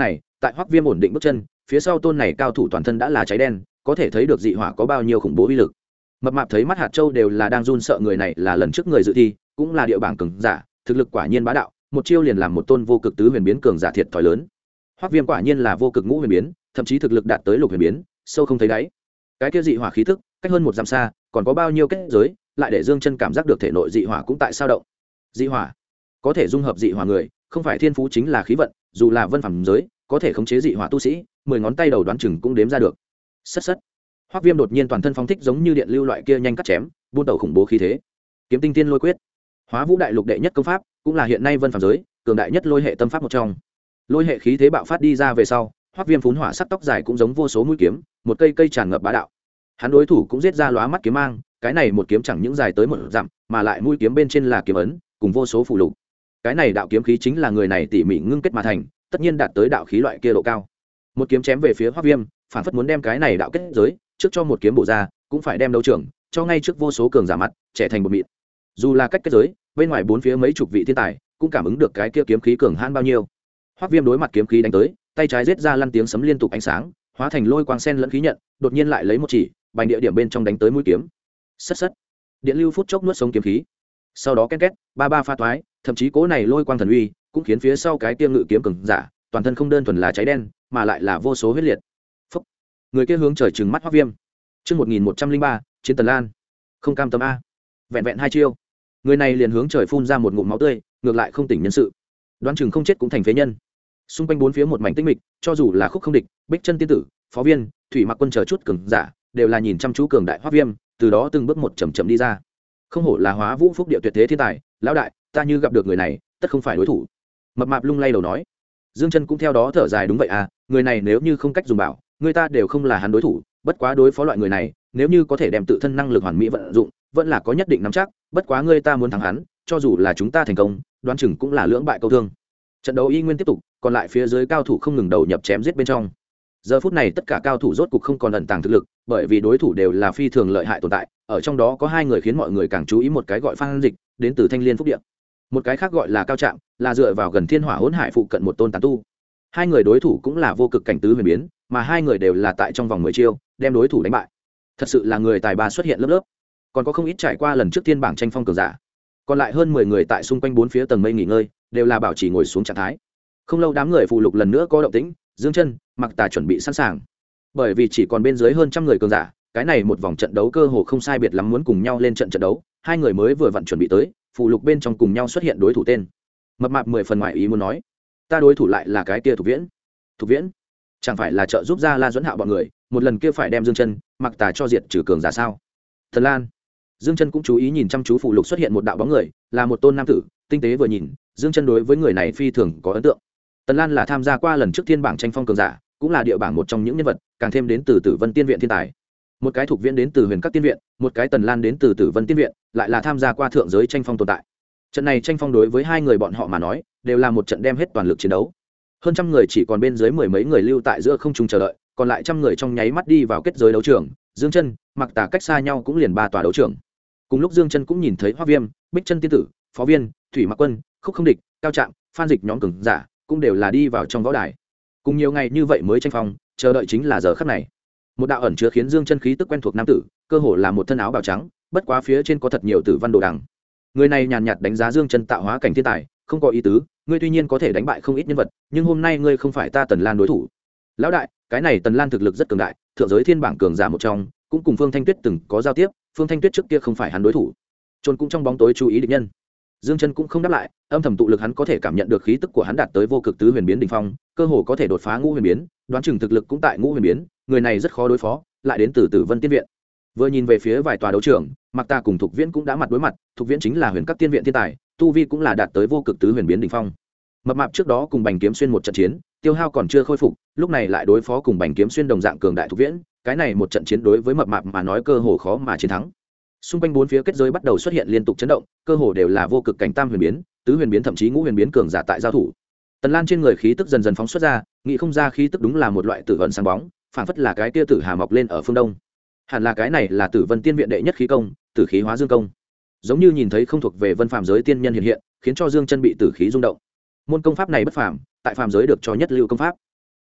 tại Hoắc Viêm ổn định bước chân, phía sau tôn này cao thủ toàn thân đã là cháy đen, có thể thấy được dị hỏa có bao nhiêu khủng bố uy lực. Mập mạp thấy mắt hạt châu đều là đang run sợ, người này là lần trước người dự thi, cũng là địa bảng cường giả, thực lực quả nhiên bá đạo, một chiêu liền làm một tôn vô cực tứ huyền biến cường giả thiệt thòi lớn. Hoắc Viêm quả nhiên là vô cực ngũ huyền biến, thậm chí thực lực đạt tới lục huyền biến, sâu không thấy đáy. Cái kia dị hỏa khí tức, cách hơn một dặm xa, còn có bao nhiêu kết giới, lại để Dương Chân cảm giác được thể nội dị hỏa cũng tại sao động. Dị hỏa có thể dung hợp dị hỏa người, không phải thiên phú chính là khí vận, dù là vân phàm giới, có thể khống chế dị hỏa tu sĩ, 10 ngón tay đầu đoán chừng cũng đếm ra được. Sất sất. Hoắc Viêm đột nhiên toàn thân phóng thích giống như điện lưu loại kia nhanh cắt chém, buôn tẩu khủng bố khí thế. Kiếm tinh tiên lôi quyết, Hóa Vũ đại lục đệ nhất công pháp, cũng là hiện nay vân phàm giới cường đại nhất lôi hệ tâm pháp một trong. Lôi hệ khí thế bạo phát đi ra về sau, Hoắc Viêm phún hỏa sắc tóc dài cũng giống vô số mũi kiếm, một cây cây tràn ngập bá đạo. Hắn đối thủ cũng giết ra lóa mắt kiếm mang, cái này một kiếm chẳng những dài tới một dặm, mà lại mũi kiếm bên trên là kiếm ấn, cùng vô số phù lục. Cái này đạo kiếm khí chính là người này tỉ mỉ ngưng kết mà thành, tất nhiên đạt tới đạo khí loại kia độ cao. Một kiếm chém về phía Hoắc Viêm, phản phất muốn đem cái này đạo kết giới, trước cho một kiếm bổ ra, cũng phải đem đấu trưởng cho ngay trước vô số cường giả mặt, trẻ thành một mịn. Dù là cách kết giới, bên ngoài bốn phía mấy chục vị thiên tài, cũng cảm ứng được cái kia kiếm khí cường hãn bao nhiêu. Hoắc Viêm đối mặt kiếm khí đánh tới, tay trái giết ra lăn tiếng sấm liên tục ánh sáng, hóa thành lôi quang sen lẫn khí nhận, đột nhiên lại lấy một chỉ, bành địa điểm bên trong đánh tới mũi kiếm. Sất sất. Điện lưu phút chốc nuốt sống kiếm khí. Sau đó két két, ba ba pha toái, thậm chí cố này lôi quang thần uy, cũng khiến phía sau cái kia ngự kiếm cường giả, toàn thân không đơn thuần là cháy đen, mà lại là vô số huyết liệt. Phốc. Người kia hướng trời trừng mắt Hoắc Viêm. Chương 1103, Chiến Tần Lan. Không cam tâm a. Vẹn vẹn hai chiêu, người này liền hướng trời phun ra một ngụm máu tươi, ngược lại không tỉnh nhân sự. Đoán chừng không chết cũng thành phế nhân. Xung quanh bốn phía một mảnh tĩnh mịch, cho dù là Khúc Không Địch, Bích Chân tiên tử, Phó Viên, Thủy Mặc Quân chờ chút cường giả, đều là nhìn chăm chú cường đại Hoắc Viêm, từ đó từng bước một chậm chậm đi ra. Không hổ là Hóa Vũ phúc địa tuyệt thế thiên tài, lão đại, ta như gặp được người này, tất không phải đối thủ. Mập mạp lung lay đầu nói. Dương Chân cũng theo đó thở dài, đúng vậy à, người này nếu như không cách dùng bảo, người ta đều không là hắn đối thủ, bất quá đối phó loại người này, nếu như có thể đem tự thân năng lực hoàn mỹ vận dụng, vẫn là có nhất định nắm chắc, bất quá người ta muốn thắng hắn, cho dù là chúng ta thành công, đoán chừng cũng là lưỡng bại câu thương. Trận đấu y nguyên tiếp tục, còn lại phía dưới cao thủ không ngừng đầu nhập chém giết bên trong. Giờ phút này tất cả cao thủ rốt cục không còn ẩn tàng thực lực, bởi vì đối thủ đều là phi thường lợi hại tồn tại, ở trong đó có hai người khiến mọi người càng chú ý, một cái gọi Phan Dịch, đến từ Thanh Liên Phúc Địa, một cái khác gọi là Cao Trạm, là dựa vào gần Thiên Hỏa Hỗn Hải phụ cận một tôn tán tu. Hai người đối thủ cũng là vô cực cảnh tứ huyền biến, mà hai người đều là tại trong vòng 10 chiêu đem đối thủ đánh bại. Thật sự là người tài ba xuất hiện lớp lớp, còn có không ít trải qua lần trước thiên bảng tranh phong cường giả. Còn lại hơn 10 người tại xung quanh bốn phía tầng mây nghỉ ngơi, đều là bảo trì ngồi xuống trạng thái. Không lâu đám người phụ lục lần nữa có động tĩnh, Dương Chân, Mặc Tà chuẩn bị sẵn sàng. Bởi vì chỉ còn bên dưới hơn trăm người cường giả, cái này một vòng trận đấu cơ hồ không sai biệt lắm muốn cùng nhau lên trận trận đấu, hai người mới vừa vặn chuẩn bị tới, phụ lục bên trong cùng nhau xuất hiện đối thủ tên. Mập mạp 10 phần ngoài ý muốn nói, ta đối thủ lại là cái kia Thục Viễn. Thục Viễn? Chẳng phải là trợ giúp ra La Duẫn Hạo bọn người, một lần kia phải đem Dương Chân, Mặc Tà cho diệt trừ cường giả sao? Thần Lan. Dương Chân cũng chú ý nhìn chăm chú phụ lục, xuất hiện một đạo bóng người, là một tôn nam tử, tinh tế vừa nhìn, Dương Chân đối với người này phi thường có ấn tượng. Tần Lan là tham gia qua lần trước thiên bảng tranh phong cường giả, cũng là địa bảng một trong những nhân vật, càng thêm đến từ Tử Vân Tiên viện thiên tài. Một cái Thục Viễn đến từ Huyền Các Tiên viện, một cái Tần Lan đến từ Tử Vân Tiên viện, lại là tham gia qua thượng giới tranh phong tồn tại. Trận này tranh phong đối với hai người bọn họ mà nói, đều là một trận đem hết toàn lực chiến đấu. Hơn trăm người chỉ còn bên dưới mười mấy người lưu tại giữa không trung chờ đợi, còn lại trăm người trong nháy mắt đi vào kết giới đấu trường. Dương Chân, Mặc Tà cách xa nhau cũng liền 3 tòa đấu trường. Cùng lúc Dương Chân cũng nhìn thấy Hoắc Viêm, Bích Chân tiên tử, Phó Viên, Thủy Mặc Quân, Khúc Không Địch, Cao Trạm, Phan Dịch nhóm cường giả, cũng đều là đi vào trong võ đài. Cùng nhiều ngày như vậy mới tranh phong, chờ đợi chính là giờ khắc này. Một đạo ẩn chứa khiến Dương Chân khí tức quen thuộc nam tử, cơ hồ là một thân áo bào trắng, bất quá phía trên có thật nhiều tử văn đồ đằng. Người này nhàn nhạt đánh giá Dương Chân tạo hóa cảnh thiên tài, không có ý tứ, ngươi tuy nhiên có thể đánh bại không ít nhân vật, nhưng hôm nay ngươi không phải ta Tần Lan đối thủ. Lão đại, cái này Tần Lan thực lực rất cường đại, thượng giới thiên bảng cường giả một trong, cũng cùng Phương Thanh Tuyết từng có giao tiếp, Phương Thanh Tuyết trước kia không phải hắn đối thủ. Trôn cũng trong bóng tối chú ý địch nhân. Dương Chân cũng không đáp lại, âm thầm tụ lực, hắn có thể cảm nhận được khí tức của hắn đạt tới vô cực tứ huyền biến đỉnh phong, cơ hồ có thể đột phá ngũ huyền biến, đoán chừng thực lực cũng tại ngũ huyền biến, người này rất khó đối phó, lại đến từ Tử Vân Tiên viện. Vừa nhìn về phía vài tòa đấu trường, Mặc Ta cùng Thục Viễn cũng đã mặt đối mặt, Thục Viễn chính là Huyền Các Tiên viện thiên tài, tu vi cũng là đạt tới vô cực tứ huyền biến đỉnh phong. Mập mạp trước đó cùng Bành Kiếm Xuyên một trận chiến, tiêu hao còn chưa khôi phục, lúc này lại đối phó cùng Bành Kiếm Xuyên đồng dạng cường đại Thục Viễn, cái này một trận chiến đối với mập mạp mà nói cơ hồ khó mà chiến thắng. Xung quanh bốn phía kết giới bắt đầu xuất hiện liên tục chấn động, cơ hồ đều là vô cực cảnh tam huyền biến, tứ huyền biến thậm chí ngũ huyền biến cường giả tại giao thủ. Tần Lan trên người khí tức dần dần phóng xuất ra, nghĩ không ra khí tức đúng là một loại tử vận sáng bóng, phản phất là cái kia tử hà mọc lên ở phương đông. Hẳn là cái này là Tử Vân Tiên viện đệ nhất khí công, Tử khí hóa dương công. Giống như nhìn thấy không thuộc về vân phàm giới tiên nhân hiện hiện, khiến cho Dương Chân bị tử khí rung động. Môn công pháp này bất phàm, tại phàm giới được cho nhất lưu công pháp.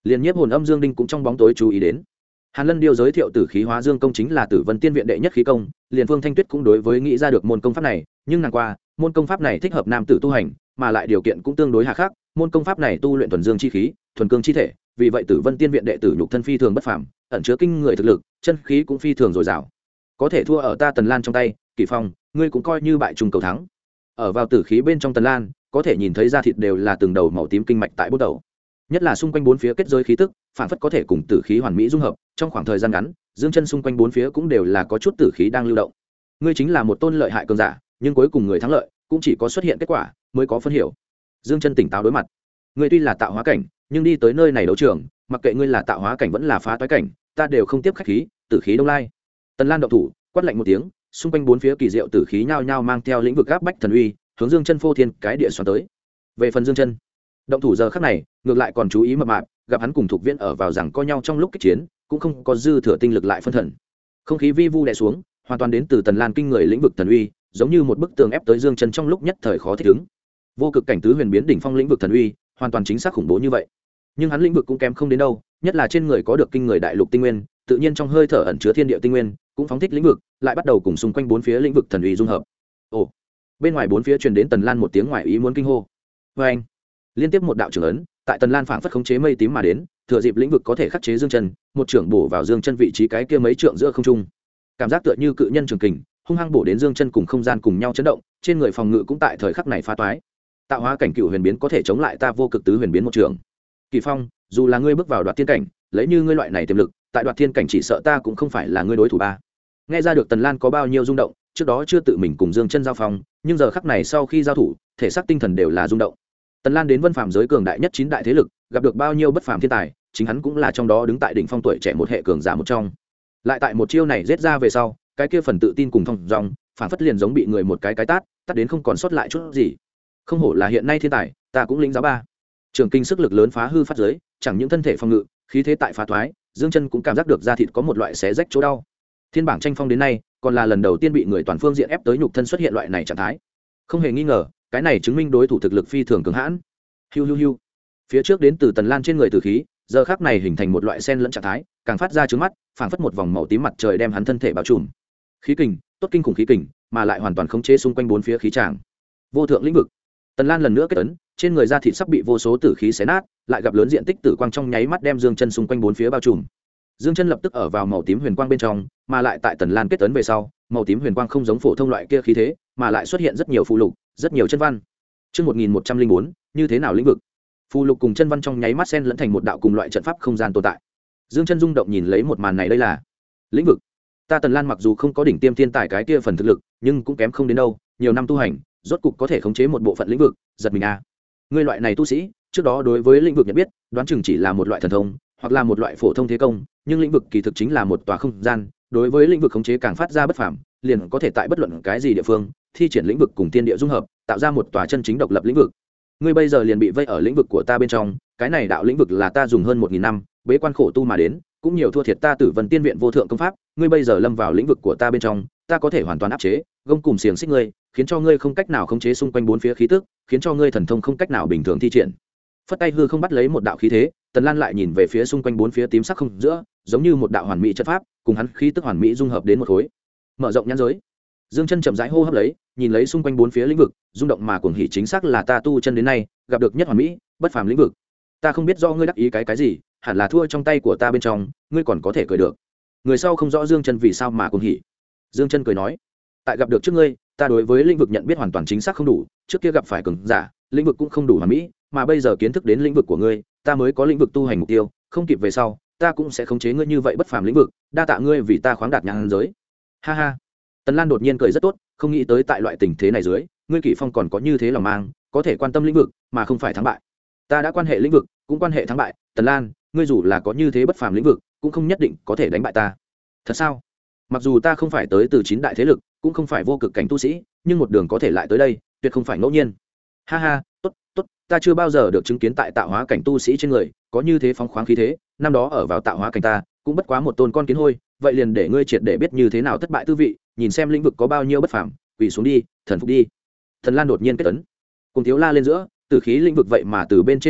liền nhiếp hồn âm Dương Đinh cũng trong bóng tối chú ý đến. Hàn Lân Điêu giới thiệu tử khí hóa dương công chính là Tử Vân Tiên viện đệ nhất khí công, liền Phương Thanh Tuyết cũng đối với nghĩ ra được môn công pháp này, nhưng nàng qua, môn công pháp này thích hợp nam tử tu hành, mà lại điều kiện cũng tương đối hà khắc, môn công pháp này tu luyện thuần dương chi khí, thuần cương chi thể, vì vậy Tử Vân Tiên viện đệ tử nhục thân phi thường bất phàm, ẩn chứa kinh người thực lực, chân khí cũng phi thường dồi dào. Có thể thua ở ta Tần Lan trong tay, Kỳ Phong, ngươi cũng coi như bại trùng cầu thắng. Ở vào tử khí bên trong Tần Lan, có thể nhìn thấy da thịt đều là từng đầu màu tím kinh mạch tại bút đầu, nhất là xung quanh bốn phía kết giới khí tức phản phất có thể cùng tử khí hoàn mỹ dung hợp. Trong khoảng thời gian ngắn, dương chân xung quanh bốn phía cũng đều là có chút tử khí đang lưu động. Ngươi chính là một tôn lợi hại cường giả, nhưng cuối cùng người thắng lợi cũng chỉ có xuất hiện kết quả mới có phân hiểu. Dương chân tỉnh táo đối mặt. Ngươi tuy là tạo hóa cảnh, nhưng đi tới nơi này đấu trường, mặc kệ ngươi là tạo hóa cảnh vẫn là phá toái cảnh, ta đều không tiếp khách khí, tử khí đông lai. Tần Lan động thủ, quát lạnh một tiếng, xung quanh bốn phía kỳ diệu tử khí nhao nhao mang theo lĩnh vực áp bách thần uy, hướng Dương chân phô thiên cái địa xoắn tới. Về phần Dương chân, động thủ giờ khắc này ngược lại còn chú ý mập mạp, gặp hắn cùng Thục Viễn ở vào rằng co nhau trong lúc kích chiến, cũng không có dư thừa tinh lực lại phân thần. Không khí vi vu đè xuống, hoàn toàn đến từ Tần Lan kinh người lĩnh vực thần uy, giống như một bức tường ép tới Dương chân trong lúc nhất thời khó thích ứng. Vô cực cảnh tứ huyền biến đỉnh phong lĩnh vực thần uy, hoàn toàn chính xác khủng bố như vậy. Nhưng hắn lĩnh vực cũng kém không đến đâu, nhất là trên người có được kinh người đại lục tinh nguyên, tự nhiên trong hơi thở ẩn chứa thiên địa tinh nguyên, cũng phóng thích lĩnh vực, lại bắt đầu cùng xung quanh bốn phía lĩnh vực thần uy dung hợp. Ồ, bên ngoài bốn phía truyền đến Tần Lan một tiếng ngoài ý muốn kinh hô. Và anh, liên tiếp một đạo trưởng ấn, tại Tần Lan phảng phất khống chế mây tím mà đến, thừa dịp lĩnh vực có thể khắc chế Dương chân, một trưởng bổ vào Dương chân vị trí cái kia mấy trượng giữa không trung. Cảm giác tựa như cự nhân trường kình, hung hăng bổ đến Dương chân cùng không gian cùng nhau chấn động, trên người phòng ngự cũng tại thời khắc này phá toái. Tạo hóa cảnh cựu huyền biến có thể chống lại ta vô cực tứ huyền biến một trường. Kỳ Phong, dù là ngươi bước vào đoạt thiên cảnh, lấy như ngươi loại này tiềm lực, tại đoạt thiên cảnh chỉ sợ ta cũng không phải là ngươi đối thủ ba. Nghe ra được Tần Lan có bao nhiêu rung động, trước đó chưa tự mình cùng Dương chân giao phong, nhưng giờ khắc này sau khi giao thủ, thể xác tinh thần đều là rung động. Tần Lan đến vân phàm giới cường đại nhất 9 đại thế lực, gặp được bao nhiêu bất phàm thiên tài, chính hắn cũng là trong đó đứng tại đỉnh phong tuổi trẻ một hệ cường giả một trong. Lại tại một chiêu này giết ra về sau, cái kia phần tự tin cùng thông dong, phản phất liền giống bị người một cái tát đến không còn sót lại chút gì. Không hổ là hiện nay thiên tài, ta cũng lĩnh giáo ba. Trường kinh sức lực lớn phá hư phát giới, chẳng những thân thể phòng ngự, khí thế tại phá thoái, Dương chân cũng cảm giác được da thịt có một loại xé rách chỗ đau. Thiên bảng tranh phong đến nay, còn là lần đầu tiên bị người toàn phương diện ép tới nhục thân xuất hiện loại này trạng thái. Không hề nghi ngờ, cái này chứng minh đối thủ thực lực phi thường cường hãn. Hiu hiu hiu. Phía trước đến từ Tần Lan trên người tử khí, giờ khắc này hình thành một loại sen lẫn trạng thái, càng phát ra trướng mắt, phảng phất một vòng màu tím mặt trời đem hắn thân thể bao trùm. Khí kình, tốt kinh khủng khí kình, mà lại hoàn toàn khống chế xung quanh bốn phía khí tràng. Vô thượng lĩnh vực. Tần Lan lần nữa kết ấn, trên người da thịt sắp bị vô số tử khí xé nát, lại gặp lớn diện tích tử quang trong nháy mắt đem Dương chân xung quanh bốn phía bao trùm. Dương chân lập tức ở vào màu tím huyền quang bên trong, mà lại tại Tần Lan kết ấn về sau, màu tím huyền quang không giống phổ thông loại kia khí thế, mà lại xuất hiện rất nhiều phù lục, rất nhiều chân văn. Chương 1104, như thế nào lĩnh vực? Phù lục cùng chân văn trong nháy mắt xen lẫn thành một đạo cùng loại trận pháp không gian tồn tại. Dương chân rung động nhìn lấy một màn này, đây là lĩnh vực. Ta Tần Lan mặc dù không có đỉnh tiêm thiên tài cái kia phần thực lực, nhưng cũng kém không đến đâu, nhiều năm tu hành, rốt cục có thể khống chế một bộ phận lĩnh vực, giật mình a. Ngươi loại này tu sĩ, trước đó đối với lĩnh vực nhận biết, đoán chừng chỉ là một loại thần thông, hoặc là một loại phổ thông thế công, nhưng lĩnh vực kỳ thực chính là một tòa không gian, đối với lĩnh vực khống chế càng phát ra bất phàm, liền có thể tại bất luận cái gì địa phương, thi triển lĩnh vực cùng thiên địa dung hợp, tạo ra một tòa chân chính độc lập lĩnh vực. Ngươi bây giờ liền bị vây ở lĩnh vực của ta bên trong, cái này đạo lĩnh vực là ta dùng hơn 1000 năm, bế quan khổ tu mà đến, cũng nhiều thua thiệt ta Tử Vân Tiên viện vô thượng công pháp, ngươi bây giờ lâm vào lĩnh vực của ta bên trong, ta có thể hoàn toàn áp chế, gông cùm xiềng xích ngươi, khiến cho ngươi không cách nào khống chế xung quanh bốn phía khí tức, khiến cho ngươi thần thông không cách nào bình thường thi triển. Phất tay hư không bắt lấy một đạo khí thế, Tần Lan lại nhìn về phía xung quanh bốn phía tím sắc không giữa, giống như một đạo hoàn mỹ trận pháp, cùng hắn khí tức hoàn mỹ dung hợp đến một khối. Mở rộng nhãn giới. Dương chân chậm rãi hô hấp lấy, nhìn lấy xung quanh bốn phía lĩnh vực, rung động mà cuồng hỉ, chính xác là ta tu chân đến nay gặp được nhất hoàn mỹ, bất phàm lĩnh vực. Ta không biết do ngươi đắc ý cái gì, hẳn là thua trong tay của ta bên trong, ngươi còn có thể cười được. Người sau không rõ Dương chân vì sao mà cuồng hỉ. Dương chân cười nói, tại gặp được trước ngươi, ta đối với lĩnh vực nhận biết hoàn toàn chính xác không đủ, trước kia gặp phải cường giả, lĩnh vực cũng không đủ hoàn mỹ, mà bây giờ kiến thức đến lĩnh vực của ngươi, ta mới có lĩnh vực tu hành mục tiêu, không kịp về sau, ta cũng sẽ khống chế ngươi như vậy bất phàm lĩnh vực, đa tạ ngươi vì ta khoáng đạt nhãn giới. Ha ha. Tần Lan đột nhiên cười rất tốt, không nghĩ tới tại loại tình thế này dưới, ngươi Kỷ Phong còn có như thế lòng mang, có thể quan tâm lĩnh vực, mà không phải thắng bại. Ta đã quan hệ lĩnh vực, cũng quan hệ thắng bại, Tần Lan, ngươi dù là có như thế bất phàm lĩnh vực, cũng không nhất định có thể đánh bại ta. Thật sao? Mặc dù ta không phải tới từ 9 đại thế lực, cũng không phải vô cực cảnh tu sĩ, nhưng một đường có thể lại tới đây, tuyệt không phải ngẫu nhiên. Ha ha, tốt, tốt, ta chưa bao giờ được chứng kiến tại tạo hóa cảnh tu sĩ trên người có như thế phóng khoáng khí thế, năm đó ở vào tạo hóa cảnh ta, cũng bất quá một tôn con kiến hôi, vậy liền để ngươi triệt để biết như thế nào thất bại tư vị, nhìn xem lĩnh vực có bao nhiêu bất phàm, quỳ xuống đi, thần phục đi. Thần Lan đột nhiên kết ấn, cùng thiếu la lên giữa, tử khí lĩnh vực vậy mà từ bên trên bắt đầu,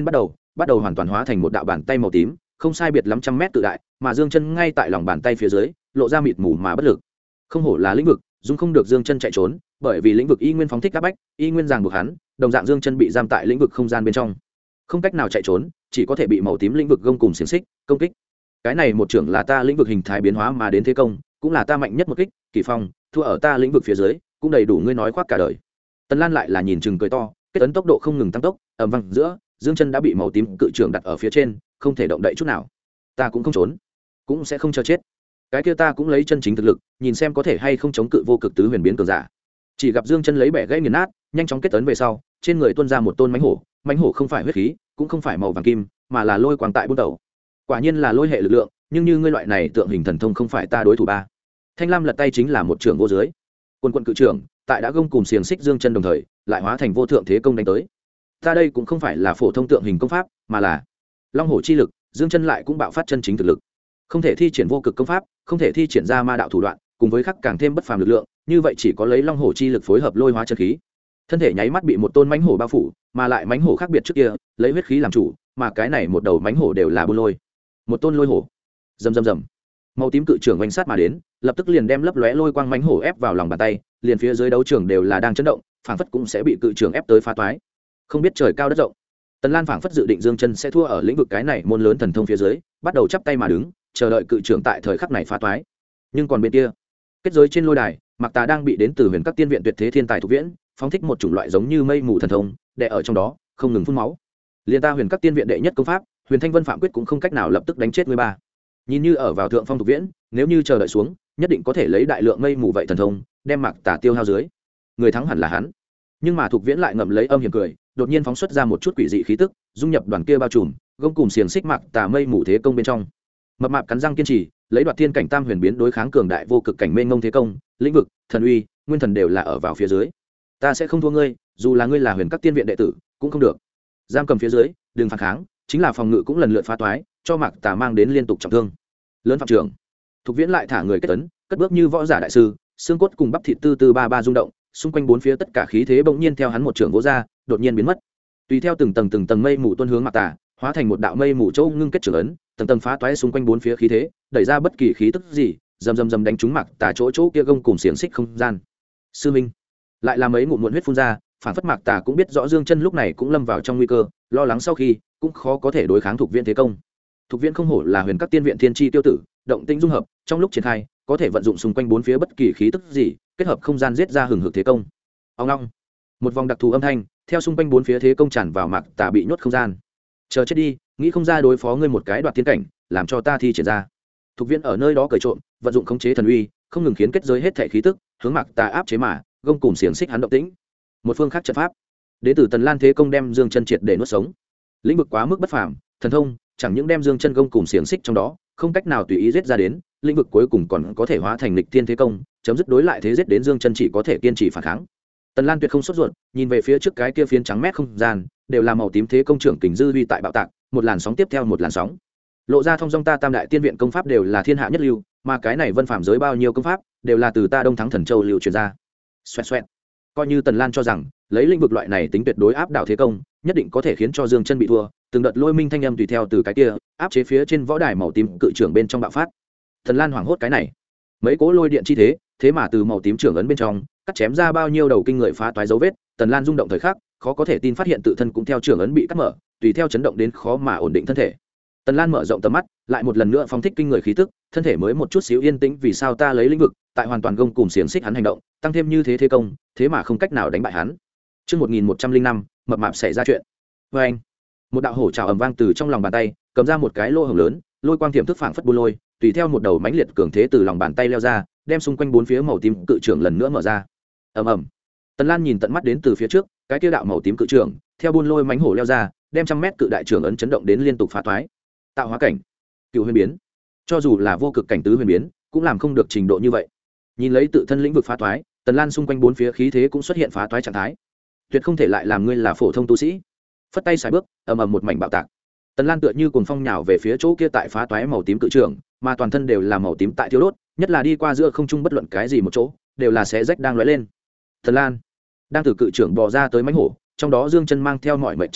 bắt đầu hoàn toàn hóa thành một đạo bàn tay màu tím, không sai biệt lắm trăm mét tự đại, mà dương chân ngay tại lòng bàn tay phía dưới lộ ra mịt mù mà bất lực. Không hổ là lĩnh vực, dung không được dương chân chạy trốn, bởi vì lĩnh vực y nguyên phóng thích áp bách, y nguyên ràng buộc hắn, đồng dạng dương chân bị giam tại lĩnh vực không gian bên trong, không cách nào chạy trốn, chỉ có thể bị màu tím lĩnh vực gông cùng xiềng xích công kích. Cái này một trưởng là ta lĩnh vực hình thái biến hóa mà đến thế công, cũng là ta mạnh nhất một kích. Kỳ Phong thua ở ta lĩnh vực phía dưới, cũng đầy đủ ngươi nói khoác cả đời. Tần Lan lại là nhìn chừng cười to, kết ấn tốc độ không ngừng tăng tốc, ầm vang giữa dương chân đã bị màu tím cự trưởng đặt ở phía trên, không thể động đậy chút nào. Ta cũng không trốn, cũng sẽ không cho chết. Cái kia ta cũng lấy chân chính thực lực, nhìn xem có thể hay không chống cự vô cực tứ huyền biến cường giả. Chỉ gặp dương chân lấy bẻ gãy nghiền nát, nhanh chóng kết ấn về sau, trên người tuôn ra một tôn mãnh hổ không phải huyết khí, cũng không phải màu vàng kim, mà là lôi quang tại buôn tẩu. Quả nhiên là lôi hệ lực lượng, nhưng như ngươi loại này tượng hình thần thông không phải ta đối thủ ba. Thanh lam lật tay chính là một trưởng vô dưới, quân quân cự trưởng tại đã gông cùng xiềng xích dương chân đồng thời lại hóa thành vô thượng thế công đánh tới. Ta đây cũng không phải là phổ thông tượng hình công pháp, mà là long hổ chi lực. Dương chân lại cũng bạo phát chân chính thực lực, không thể thi triển vô cực công pháp, không thể thi triển ra ma đạo thủ đoạn, cùng với khắc càng thêm bất phàm lực lượng, như vậy chỉ có lấy long hổ chi lực phối hợp lôi hóa chân khí. Thân thể nháy mắt bị một tôn mãnh hổ bao phủ, mà lại mãnh hổ khác biệt trước kia lấy huyết khí làm chủ, mà cái này một đầu mãnh hổ đều là buôn lôi, một tôn lôi hổ. Rầm rầm rầm, màu tím cự trưởng oanh sát mà đến, lập tức liền đem lấp lóe lôi quang mãnh hổ ép vào lòng bàn tay, liền phía dưới đấu trường đều là đang chấn động, phảng phất cũng sẽ bị cự trưởng ép tới phá toái. Không biết trời cao đất rộng, Tần Lan phảng phất dự định dương chân sẽ thua ở lĩnh vực cái này môn lớn thần thông phía dưới, bắt đầu chắp tay mà đứng, chờ đợi cự trưởng tại thời khắc này phá toái. Nhưng còn bên kia, kết giới trên lôi đài, Mạc Tà đang bị đến từ Huyền Các Tiên viện tuyệt thế thiên tài Thục Viễn phóng thích một chủng loại giống như mây mù thần thông, đè ở trong đó, không ngừng phun máu. Liên ta Huyền Các Tiên viện đệ nhất công pháp, Huyền Thanh Vân Phạm quyết cũng không cách nào lập tức đánh chết người ba. Nhìn như ở vào thượng phong Thục Viễn, nếu như chờ đợi xuống, nhất định có thể lấy đại lượng mây mù vậy thần thông, đem Mạc Tà tiêu hao dưới. Người thắng hẳn là hắn. Nhưng mà Thục Viễn lại ngậm lấy âm hiểm cười, đột nhiên phóng xuất ra một chút quỷ dị khí tức, dung nhập đoàn kia bao trùm, gông cùng xiềng xích Mạc Tà mây mù thế công bên trong. Mập mạp cắn răng kiên trì, lấy đoạt thiên cảnh tam huyền biến đối kháng cường đại vô cực cảnh mênh ngông thế công, lĩnh vực, thần uy, nguyên thần đều là ở vào phía dưới. Ta sẽ không thua ngươi, dù là ngươi là Huyền Các Tiên viện đệ tử, cũng không được. Giam cầm phía dưới, đừng phản kháng, chính là phòng ngự cũng lần lượt phá toái, cho Mạc Tà mang đến liên tục trọng thương. Lớn phạm trưởng, Thục Viễn lại thả người kết tấn, cất bước như võ giả đại sư, xương cốt cùng bắp thịt từ từ ba ba rung động, xung quanh bốn phía tất cả khí thế bỗng nhiên theo hắn một trưởng vỗ ra, đột nhiên biến mất. Tùy theo từng tầng mây mù tuôn hướng Mạc Tà, hóa thành một đạo mây mù châu ngưng kết trưởng ấn, tầng tầng phá toái xung quanh bốn phía khí thế, đẩy ra bất kỳ khí tức gì, rầm đánh trúng Mạc Tà chỗ kia gông cùng xiềng xích không gian. Sư minh, lại là mấy ngụm muộn huyết phun ra, phản phất Mạc Tà cũng biết rõ Dương Chân lúc này cũng lâm vào trong nguy cơ, lo lắng sau khi cũng khó có thể đối kháng Thục Viễn thế công. Thục Viễn không hổ là Huyền Các Tiên viện thiên chi tiêu tử, động tĩnh dung hợp, trong lúc triển khai, có thể vận dụng xung quanh bốn phía bất kỳ khí tức gì, kết hợp không gian giết ra hừng hực thế công. Ong ong, một vòng đặc thù âm thanh theo xung quanh bốn phía thế công tràn vào Mạc Tà bị nhốt không gian. Chờ chết đi, nghĩ không ra đối phó ngươi một cái đoạt tiên cảnh, làm cho ta thi triển ra. Thục Viễn ở nơi đó cởi trộm, vận dụng khống chế thần uy, không ngừng khiến kết giới hết thảy khí tức hướng Mạc Tà áp chế mà gông cùng xiềng xích hắn động tĩnh. Một phương khác trận pháp, đến từ Tần Lan thế công đem Dương Chân triệt để nuốt sống. Lĩnh vực quá mức bất phàm, thần thông chẳng những đem Dương Chân gông cùng xiềng xích trong đó, không cách nào tùy ý giết ra đến, lĩnh vực cuối cùng còn có thể hóa thành lịch thiên thế công, chấm dứt đối lại thế giết đến Dương Chân chỉ có thể kiên trì phản kháng. Tần Lan tuyệt không sốt ruột, nhìn về phía trước cái kia phiến trắng mét không gian, đều là màu tím thế công trưởng kình dư uy tại bạo tạc, một làn sóng tiếp theo một làn sóng. Lộ ra thông dong ta Tam đại tiên viện công pháp đều là thiên hạ nhất lưu, mà cái này vân phàm giới bao nhiêu công pháp, đều là từ ta Đông Thắng Thần Châu lưu truyền ra. Xoẹt xoẹt. Coi như Tần Lan cho rằng, lấy lĩnh vực loại này tính tuyệt đối áp đảo thế công, nhất định có thể khiến cho Dương Chân bị thua, từng đợt lôi minh thanh âm tùy theo từ cái kia, áp chế phía trên võ đài màu tím cự trưởng bên trong bạo phát. Tần Lan hoảng hốt cái này, mấy cỗ lôi điện chi thế, thế mà từ màu tím trưởng ấn bên trong, cắt chém ra bao nhiêu đầu kinh người phá toái dấu vết. Tần Lan rung động thời khắc, khó có thể tin phát hiện tự thân cũng theo trưởng ấn bị cắt mở, tùy theo chấn động đến khó mà ổn định thân thể. Tần Lan mở rộng tầm mắt, lại một lần nữa phóng thích kinh người khí tức, thân thể mới một chút xíu yên tĩnh. Vì sao ta lấy lĩnh vực, tại hoàn toàn gông cùng xiềng xích hắn hành động, tăng thêm như thế thế công, thế mà không cách nào đánh bại hắn. Chương 1105, mập mạp xảy ra chuyện. Và anh, một đạo hổ trảo ầm vang từ trong lòng bàn tay, cầm ra một cái lỗ hổng lớn, lôi quang tiềm thức phảng phất buôn lôi, tùy theo một đầu mãnh liệt cường thế từ lòng bàn tay leo ra, đem xung quanh bốn phía màu tím cự trưởng lần nữa mở ra. Ầm ầm. Tần Lan nhìn tận mắt đến từ phía trước, cái kia đạo màu tím cự trưởng, theo buôn lôi mãnh hổ leo ra, đem trăm mét cự đại trưởng ấn chấn động đến liên tục phá toái. Tạo hóa cảnh, cựu huyền biến, cho dù là vô cực cảnh tứ huyền biến, cũng làm không được trình độ như vậy. Nhìn lấy tự thân lĩnh vực phá toái, Tần Lan xung quanh bốn phía khí thế cũng xuất hiện phá toái trạng thái. Tuyệt không thể lại làm ngươi là phổ thông tu sĩ. Phất tay xài bước, ầm ầm một mảnh bạo tạc. Tần Lan tựa như cuồng phong nhào về phía chỗ kia tại phá toái màu tím cự trưởng, mà toàn thân đều là màu tím tại thiêu đốt, nhất là đi qua giữa không trung bất luận cái gì một chỗ, đều là xé rách đang lóe lên. Tần Lan đang từ cự trưởng bò ra tới mãnh hổ, trong đó Dương Chân mang theo mọi mệnh trạng thái,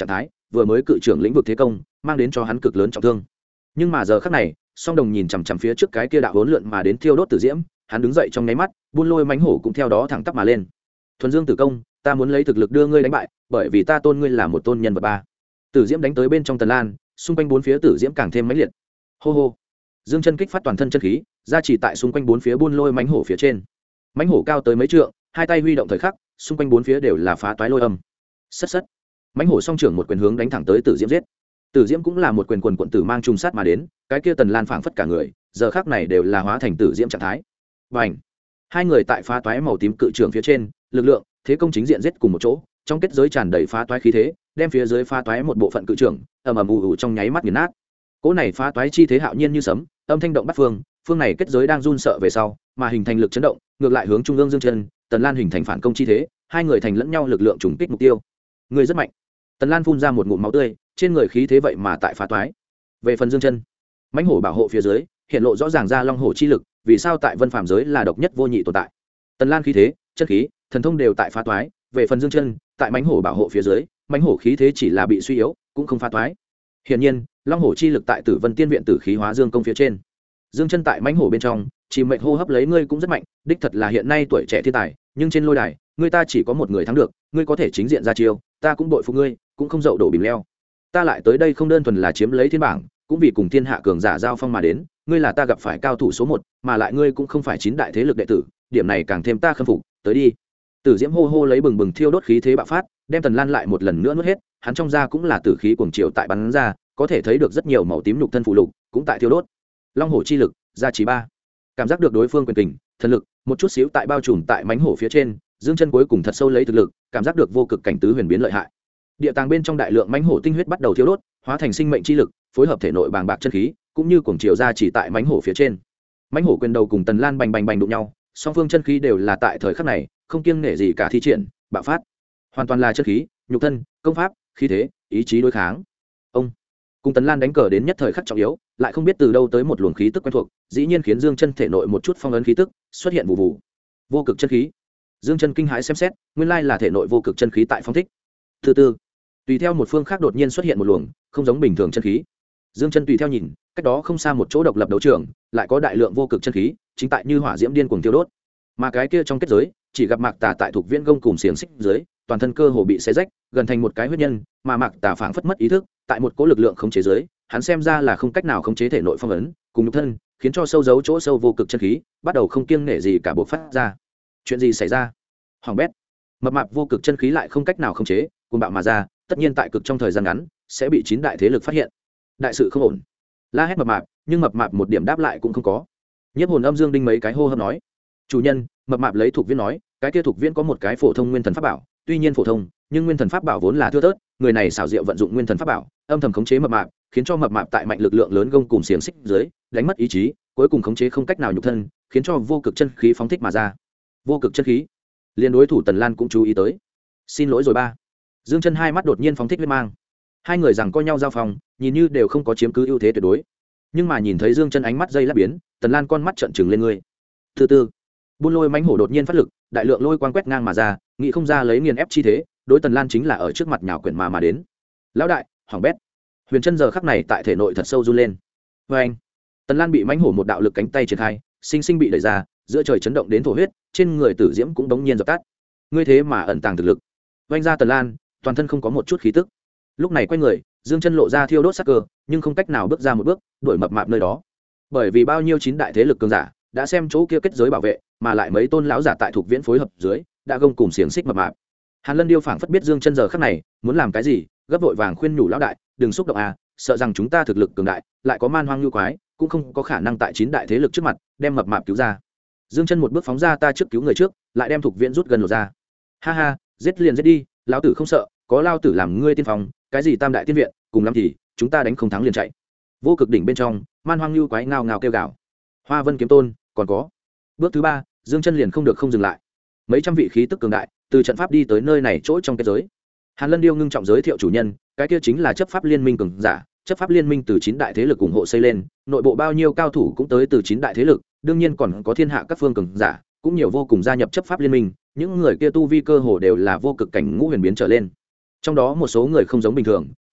vừa mới cự trưởng lĩnh vực thế công mang đến cho hắn cực lớn trọng thương. Nhưng mà giờ khắc này song đồng nhìn chằm chằm phía trước cái kia đạo hỗn lượn mà đến thiêu đốt tử diễm, hắn đứng dậy trong nháy mắt, buôn lôi mãnh hổ cũng theo đó thẳng tắp mà lên. Thuần Dương Tử Công, ta muốn lấy thực lực đưa ngươi đánh bại, bởi vì ta tôn ngươi là một tôn nhân vật ba. Tử diễm đánh tới bên trong Tần Lan, xung quanh bốn phía tử diễm càng thêm mãnh liệt. Hô hô. Dương chân kích phát toàn thân chân khí, ra chỉ tại xung quanh bốn phía buôn lôi mãnh hổ phía trên. Mãnh hổ cao tới mấy trượng, hai tay huy động thời khắc, xung quanh bốn phía đều là phá toái lôi âm. Sất sất. Mãnh hổ song trưởng một quyền hướng đánh thẳng tới tử diễm giết. Tử diễm cũng là một quyền quần quận tử mang trùng sát mà đến, cái kia Tần Lan phảng phất cả người, giờ khắc này đều là hóa thành tử diễm trạng thái. Bành. Hai người tại phá toái màu tím cự trường phía trên, lực lượng, thế công chính diện giết cùng một chỗ, trong kết giới tràn đầy phá toái khí thế, đem phía dưới phá toái một bộ phận cự trường, ầm ầm ù ù trong nháy mắt nghiền nát. Cỗ này phá toái chi thế hạo nhiên như sấm, âm thanh động bắt phương, phương này kết giới đang run sợ về sau, mà hình thành lực chấn động, ngược lại hướng trung ương Dương Chân, Tần Lan hình thành phản công chi thế, hai người thành lẫn nhau lực lượng trùng kích mục tiêu. Người rất mạnh. Tần Lan phun ra một ngụm máu tươi, trên người khí thế vậy mà tại phá toái. Về phần Dương Chân, mãnh hổ bảo hộ phía dưới, hiện lộ rõ ràng ra long hổ chi lực, vì sao tại Vân Phàm giới là độc nhất vô nhị tồn tại. Tần Lan khí thế, chất khí, thần thông đều tại phá toái, về phần Dương Chân, tại mãnh hổ bảo hộ phía dưới, mãnh hổ khí thế chỉ là bị suy yếu, cũng không phá toái. Hiển nhiên, long hổ chi lực tại Tử Vân Tiên viện tử khí hóa dương công phía trên. Dương Chân tại mãnh hổ bên trong, chỉ mệnh hô hấp lấy ngươi cũng rất mạnh, đích thật là hiện nay tuổi trẻ thiên tài, nhưng trên lôi đài, ngươi ta chỉ có một người thắng được, ngươi có thể chính diện ra chiêu, ta cũng bội phục ngươi, cũng không dậu đổ bìm leo. Ta lại tới đây không đơn thuần là chiếm lấy thiên bảng, cũng vì cùng thiên hạ cường giả giao phong mà đến, ngươi là ta gặp phải cao thủ số một, mà lại ngươi cũng không phải chín đại thế lực đệ tử, điểm này càng thêm ta khâm phục, tới đi. Tử diễm hô hô lấy bừng bừng thiêu đốt khí thế bạo phát, đem Tần Lan lại một lần nữa nuốt hết, hắn trong da cũng là tử khí cuồng triều tại bắn ra, có thể thấy được rất nhiều màu tím nhục thân phụ lục cũng tại thiêu đốt. Long hổ chi lực, gia trì ba. Cảm giác được đối phương quyền kình, thần lực, một chút xíu tại bao trùm tại mãnh hổ phía trên, Dương Chân cuối cùng thật sâu lấy thực lực, cảm giác được vô cực cảnh tứ huyền biến lợi hại. Địa tàng bên trong đại lượng mãnh hổ tinh huyết bắt đầu thiêu đốt, hóa thành sinh mệnh chi lực, phối hợp thể nội bàng bạc chân khí, cũng như cuồng triều gia chỉ tại mãnh hổ phía trên. Mãnh hổ quyền đầu cùng Tần Lan bành bành bành đụng nhau, song phương chân khí đều là tại thời khắc này, không kiêng nể gì cả thi triển, bạo phát. Hoàn toàn là chân khí, nhục thân, công pháp, khí thế, ý chí đối kháng. Ông cùng Tần Lan đánh cờ đến nhất thời khắc trọng yếu, lại không biết từ đâu tới một luồng khí tức quen thuộc, dĩ nhiên khiến Dương Chân thể nội một chút phong ấn khí tức xuất hiện vụ vụ. Vô cực chân khí. Dương Chân kinh hãi xem xét, nguyên lai là thể nội vô cực chân khí tại phong thích. Thứ tư, tùy theo một phương khác đột nhiên xuất hiện một luồng không giống bình thường chân khí. Dương Chân tùy theo nhìn, cách đó không xa một chỗ độc lập đấu trường, lại có đại lượng vô cực chân khí, chính tại như hỏa diễm điên cuồng tiêu đốt. Mà cái kia trong kết giới, chỉ gặp Mạc Tà tại thuộc Viễn Gông cùng xiềng xích dưới, toàn thân cơ hồ bị xé rách, gần thành một cái huyết nhân, mà Mạc Tà phảng phất mất ý thức, tại một cỗ lực lượng khống chế dưới, hắn xem ra là không cách nào khống chế thể nội phong ấn, cùng nhục thân, khiến cho sâu giấu chỗ sâu vô cực chân khí, bắt đầu không kiêng nể gì cả bộc phát ra. Chuyện gì xảy ra? Hoàng bét. Mập mạp vô cực chân khí lại không cách nào khống chế, cuồng bạo mà ra, tất nhiên tại cực trong thời gian ngắn sẽ bị chín đại thế lực phát hiện. Đại sự không ổn. La hét mập mạp, nhưng mập mạp một điểm đáp lại cũng không có. Nhiếp hồn âm dương đinh mấy cái hô hấp nói: "Chủ nhân." Mập mạp lấy thuộc viên nói: "Cái kia thuộc viên có một cái phổ thông nguyên thần pháp bảo, tuy nhiên phổ thông, nhưng nguyên thần pháp bảo vốn là thưa thớt, người này xảo diệu vận dụng nguyên thần pháp bảo, âm thầm khống chế mập mạp, khiến cho mập mạp tại mạnh lực lượng lớn gông cùng xiềng xích dưới, đánh mất ý chí, cuối cùng khống chế không cách nào nhục thân, khiến cho vô cực chân khí phóng thích mà ra." Vô cực chân khí, liên đối thủ Tần Lan cũng chú ý tới. "Xin lỗi rồi ba." Dương Chân hai mắt đột nhiên phóng thích huyết mang. Hai người rằng co nhau giao phòng, nhìn như đều không có chiếm cứ ưu thế tuyệt đối. Nhưng mà nhìn thấy Dương Chân ánh mắt dây lát biến, Tần Lan con mắt trợn trừng lên người. Thứ tư, buôn lôi mãnh hổ đột nhiên phát lực, đại lượng lôi quang quét ngang mà ra, nghĩ không ra lấy nghiền ép chi thế, đối Tần Lan chính là ở trước mặt nhào quyển mà đến. Lão đại, hỏng bét. Huyền Chân giờ khắc này tại thể nội thật sâu run lên. Và anh, Tần Lan bị mãnh hổ một đạo lực cánh tay triển khai, sinh sinh bị đẩy ra, giữa trời chấn động đến thổ huyết, trên người tử diễm cũng đống nhiên dập tắt. Ngươi thế mà ẩn tàng thực lực. Vành ra Tần Lan, toàn thân không có một chút khí tức. Lúc này quay người, Dương Chân lộ ra thiêu đốt sắc cơ, nhưng không cách nào bước ra một bước, đuổi mập mạp nơi đó. Bởi vì bao nhiêu chín đại thế lực cường giả đã xem chỗ kia kết giới bảo vệ, mà lại mấy tôn lão giả tại thuộc viễn phối hợp dưới, đã gông cùng xiềng xích mập mạp. Hàn Lân Điêu phảng phất biết Dương Chân giờ khắc này muốn làm cái gì, gấp vội vàng khuyên nhủ lão đại, đừng xúc động à, sợ rằng chúng ta thực lực cường đại, lại có man hoang như quái, cũng không có khả năng tại chín đại thế lực trước mặt đem mập mạp cứu ra. Dương Chân một bước phóng ra ta trước cứu người trước, lại đem thuộc viễn rút gần lột ra. Ha ha, giết liền giết đi, lão tử không sợ, có lão tử làm ngươi tiên phong, cái gì tam đại tiên viện, cùng lắm thì chúng ta đánh không thắng liền chạy. Vô cực đỉnh bên trong, man hoang như quái ngao ngao kêu gào. Hoa Vân kiếm tôn, còn có. Bước thứ ba, Dương Chân liền không được không dừng lại. Mấy trăm vị khí tức cường đại từ trận pháp đi tới nơi này chỗ trong kết giới. Hàn Lân Điêu ngưng trọng giới thiệu chủ nhân, cái kia chính là chấp pháp liên minh cường giả, chấp pháp liên minh từ chín đại thế lực ủng hộ xây lên, nội bộ bao nhiêu cao thủ cũng tới từ chín đại thế lực, đương nhiên còn có thiên hạ các phương cường giả, cũng nhiều vô cùng gia nhập chấp pháp liên minh, những người kia tu vi cơ hồ đều là vô cực cảnh ngũ huyền biến trở lên. Trong đó một số người không giống bình thường,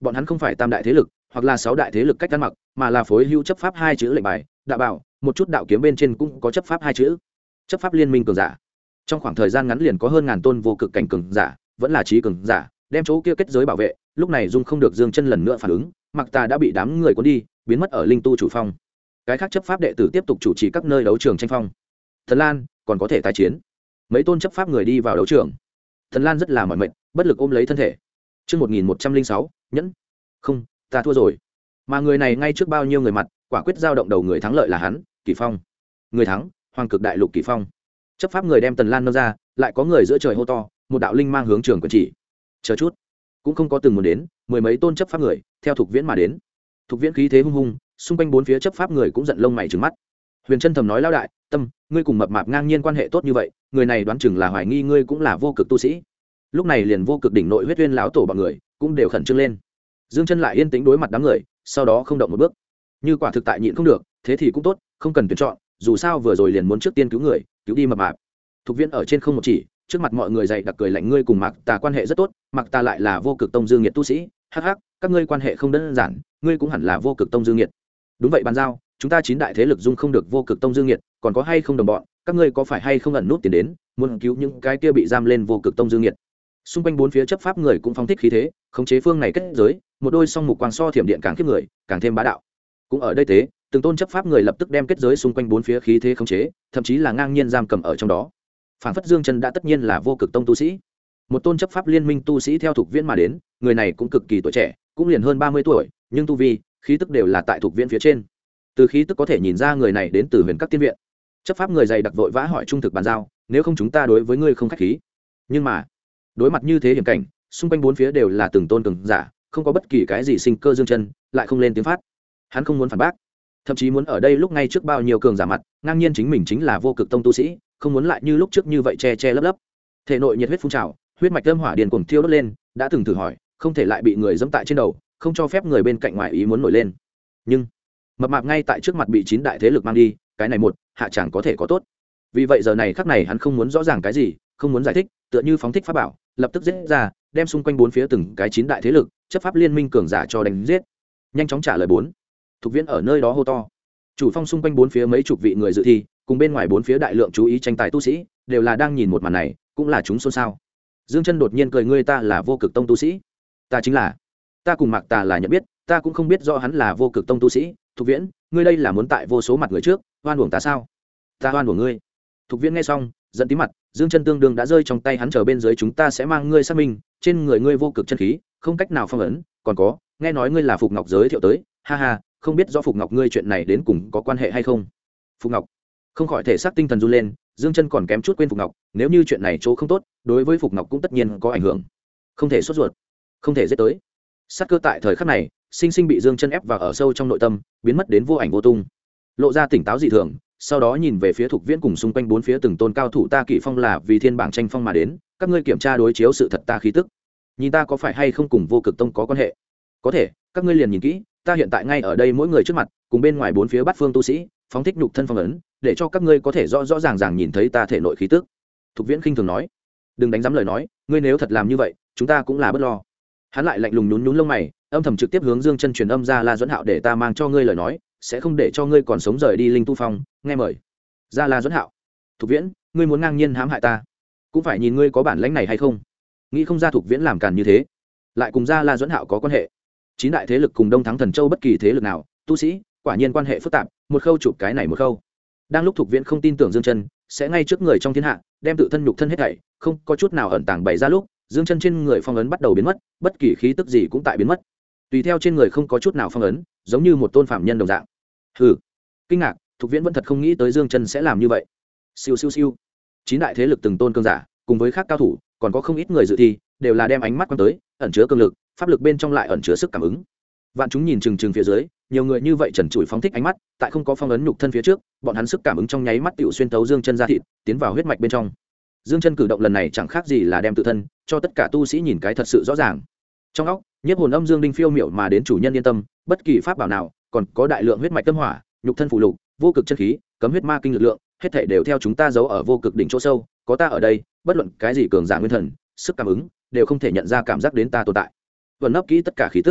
bọn hắn không phải tam đại thế lực hoặc là 6 đại thế lực cách ăn mặc, mà là phối hữu chấp pháp 2 chữ lệnh bài, đạo bảo, một chút đạo kiếm bên trên cũng có chấp pháp 2 chữ. Chấp pháp liên minh cường giả. Trong khoảng thời gian ngắn liền có hơn ngàn tôn vô cực cảnh cường giả, vẫn là trí cường giả, đem chỗ kia kết giới bảo vệ, lúc này dung không được Dương Chân lần nữa phản ứng, Mặc Tà đã bị đám người cuốn đi, biến mất ở linh tu chủ phong. Cái khác chấp pháp đệ tử tiếp tục chủ trì các nơi đấu trường tranh phong. Thần Lan còn có thể tái chiến. Mấy tôn chấp pháp người đi vào đấu trường. Thần Lan rất là mỏi mệt, bất lực ôm lấy thân thể. Chương 1106, nhẫn. Không, ta thua rồi. Mà người này ngay trước bao nhiêu người mặt, quả quyết giao động đầu người thắng lợi là hắn, Kỳ Phong. Người thắng, Hoàng Cực Đại Lục Kỳ Phong. Chấp pháp người đem Tần Lan nâng ra, lại có người giữa trời hô to, một đạo linh mang hướng trường quyền chỉ. Chờ chút, cũng không có từng muốn đến, mười mấy tôn chấp pháp người, theo Thục Viễn mà đến. Thục Viễn khí thế hung hung, xung quanh bốn phía chấp pháp người cũng giận lông mày trừng mắt. Huyền Chân thầm nói lão đại, Tâm, ngươi cùng Mập Mạp ngang nhiên quan hệ tốt như vậy, người này đoán chừng là hoài nghi ngươi cũng là vô cực tu sĩ. Lúc này liền vô cực đỉnh nội huyết uyên lão tổ bọn người cũng đều khẩn trương lên. Dương Chân lại yên tĩnh đối mặt đám người, sau đó không động một bước. Như quả thực tại nhịn không được, thế thì cũng tốt, không cần tuyển chọn, dù sao vừa rồi liền muốn trước tiên cứu người, cứu đi Mập Mạp. Thục Viễn ở trên không một chỉ, trước mặt mọi người dày đặc cười lạnh, ngươi cùng Mạc Tà quan hệ rất tốt, Mạc Tà lại là vô cực tông dương nghiệt tu sĩ, hắc hắc, các ngươi quan hệ không đơn giản, ngươi cũng hẳn là vô cực tông dương nghiệt. Đúng vậy bàn giao, chúng ta 9 đại thế lực dung không được vô cực tông dương nghiệt, còn có hay không đồng bọn, các ngươi có phải hay không ẩn nút tiền đến, muốn cứu những cái kia bị giam lên vô cực tông dương nghiệt. Xung quanh bốn phía chấp pháp người cũng phóng thích khí thế, khống chế phương này kết giới, một đôi song mục quang so thiểm điện càng khiếp người, càng thêm bá đạo. Cũng ở đây thế, từng tôn chấp pháp người lập tức đem kết giới xung quanh bốn phía khí thế khống chế, thậm chí là ngang nhiên giam cầm ở trong đó. Phản phất Dương Chân đã tất nhiên là vô cực tông tu sĩ. Một tôn chấp pháp liên minh tu sĩ theo Thục Viễn mà đến, người này cũng cực kỳ tuổi trẻ, cũng liền hơn 30 tuổi, nhưng tu vi, khí tức đều là tại Thục Viễn phía trên. Từ khí tức có thể nhìn ra người này đến từ Huyền Các Tiên viện. Chấp pháp người dày đặc vội vã hỏi trung thực bàn giao, nếu không chúng ta đối với ngươi không khách khí. Nhưng mà, đối mặt như thế hiểm cảnh, xung quanh bốn phía đều là từng tôn cường giả, không có bất kỳ cái gì sinh cơ. Dương Chân lại không lên tiếng phát. Hắn không muốn phản bác, thậm chí muốn ở đây lúc ngay trước bao nhiêu cường giả mặt, ngang nhiên chính mình chính là vô cực tông tu sĩ, không muốn lại như lúc trước như vậy che che lấp lấp. Thể nội nhiệt huyết phun trào, huyết mạch âm hỏa điên cuồng thiêu đốt lên, đã từng thử hỏi, không thể lại bị người dẫm tại trên đầu, không cho phép người bên cạnh ngoài ý muốn nổi lên. Nhưng Mập Mạp ngay tại trước mặt bị 9 đại thế lực mang đi, cái này một hạ chẳng có thể có tốt. Vì vậy giờ này khắc này hắn không muốn rõ ràng cái gì, không muốn giải thích, tựa như phóng thích pháp bảo, lập tức giết ra, đem xung quanh bốn phía từng cái 9 đại thế lực, chấp pháp liên minh cường giả cho đánh giết. Nhanh chóng trả lời 4. Thục Viễn ở nơi đó hô to. Chủ phong xung quanh bốn phía mấy chục vị người dự thi, cùng bên ngoài bốn phía đại lượng chú ý tranh tài tu sĩ, đều là đang nhìn một màn này, cũng là chúng xôn xao. Dương Chân đột nhiên cười, ngươi ta là vô cực tông tu sĩ? Ta chính là. Ta cùng Mạc Tà là nhận biết, ta cũng không biết rõ hắn là vô cực tông tu sĩ. Thục Viễn, ngươi đây là muốn tại vô số mặt người trước oan uổng ta sao? Ta oan uổng ngươi? Thục Viễn nghe xong giận tí mặt. Dương Chân tương đương đã rơi trong tay hắn, chờ bên dưới chúng ta sẽ mang ngươi xác minh, trên người ngươi vô cực chân khí không cách nào phong ấn, còn có nghe nói ngươi là Phục Ngọc giới thiệu tới, ha ha, không biết rõ Phục Ngọc ngươi chuyện này đến cùng có quan hệ hay không? Phục Ngọc không khỏi thể xác tinh thần run lên. Dương Chân còn kém chút quên Phục Ngọc, nếu như chuyện này chỗ không tốt, đối với Phục Ngọc cũng tất nhiên có ảnh hưởng, không thể sốt ruột, không thể giết tới. Sát cơ tại thời khắc này sinh sinh bị Dương Chân ép vào ở sâu trong nội tâm, biến mất đến vô ảnh vô tung, lộ ra tỉnh táo dị thường. Sau đó nhìn về phía Thục Viễn cùng xung quanh bốn phía từng tôn cao thủ, ta Kỷ Phong là vì thiên bảng tranh phong mà đến, các ngươi kiểm tra đối chiếu sự thật ta khí tức, nhìn ta có phải hay không cùng vô cực tông có quan hệ. Có thể, các ngươi liền nhìn kỹ, ta hiện tại ngay ở đây mỗi người trước mặt, cùng bên ngoài bốn phía bát phương tu sĩ, phóng thích nhục thân phong ấn, để cho các ngươi có thể rõ rõ ràng ràng nhìn thấy ta thể nội khí tức. Thục Viễn khinh thường nói, đừng đánh giám lời nói, ngươi nếu thật làm như vậy, chúng ta cũng là bất lo. Hắn lại lạnh lùng nhún nhún lông mày, âm thầm trực tiếp hướng Dương Chân truyền âm ra, La Duẫn Hạo để ta mang cho ngươi lời nói, sẽ không để cho ngươi còn sống rời đi linh tu phong, nghe mời. Ra La Duẫn Hạo. Thục Viễn, ngươi muốn ngang nhiên hãm hại ta, cũng phải nhìn ngươi có bản lĩnh này hay không. Nghĩ không ra Thục Viễn làm càn như thế, lại cùng Ra La Duẫn Hạo có quan hệ. 9 đại thế lực cùng Đông Thắng Thần Châu bất kỳ thế lực nào, tu sĩ, quả nhiên quan hệ phức tạp, một khâu chụp cái này một khâu. Đang lúc Thục Viễn không tin tưởng Dương Chân sẽ ngay trước người trong thiên hạ đem tự thân nhục thân hết thảy không có chút nào ẩn tàng bày ra lúc, Dương Chân trên người phong ấn bắt đầu biến mất, bất kỳ khí tức gì cũng tại biến mất. Tùy theo trên người không có chút nào phong ấn, giống như một tôn phạm nhân đồng dạng. Hừ. Kinh ngạc, Thục Viễn vẫn thật không nghĩ tới Dương Chân sẽ làm như vậy. Siêu siêu siêu. 9 đại thế lực từng tôn cường giả, cùng với khác cao thủ, còn có không ít người dự thi, đều là đem ánh mắt quan tới, ẩn chứa cường lực, pháp lực bên trong lại ẩn chứa sức cảm ứng. Vạn chúng nhìn chừng chừng phía dưới, nhiều người như vậy trần trụi phóng thích ánh mắt, tại không có phong ấn nhục thân phía trước, bọn hắn sức cảm ứng trong nháy mắt tựu xuyên tấu Dương Chân ra thịt, tiến vào huyết mạch bên trong. Dương Chân cử động lần này chẳng khác gì là đem tự thân cho tất cả tu sĩ nhìn cái thật sự rõ ràng. Trong óc, nhiếp hồn âm dương đinh phiêu miểu mà đến, chủ nhân yên tâm, bất kỳ pháp bảo nào, còn có đại lượng huyết mạch tâm hỏa, nhục thân phụ lục, vô cực chân khí, cấm huyết ma kinh lực lượng, hết thảy đều theo chúng ta giấu ở vô cực đỉnh chỗ sâu, có ta ở đây, bất luận cái gì cường giả nguyên thần, sức cảm ứng đều không thể nhận ra cảm giác đến ta tồn tại. Tuần nấp kỹ tất cả khí tức,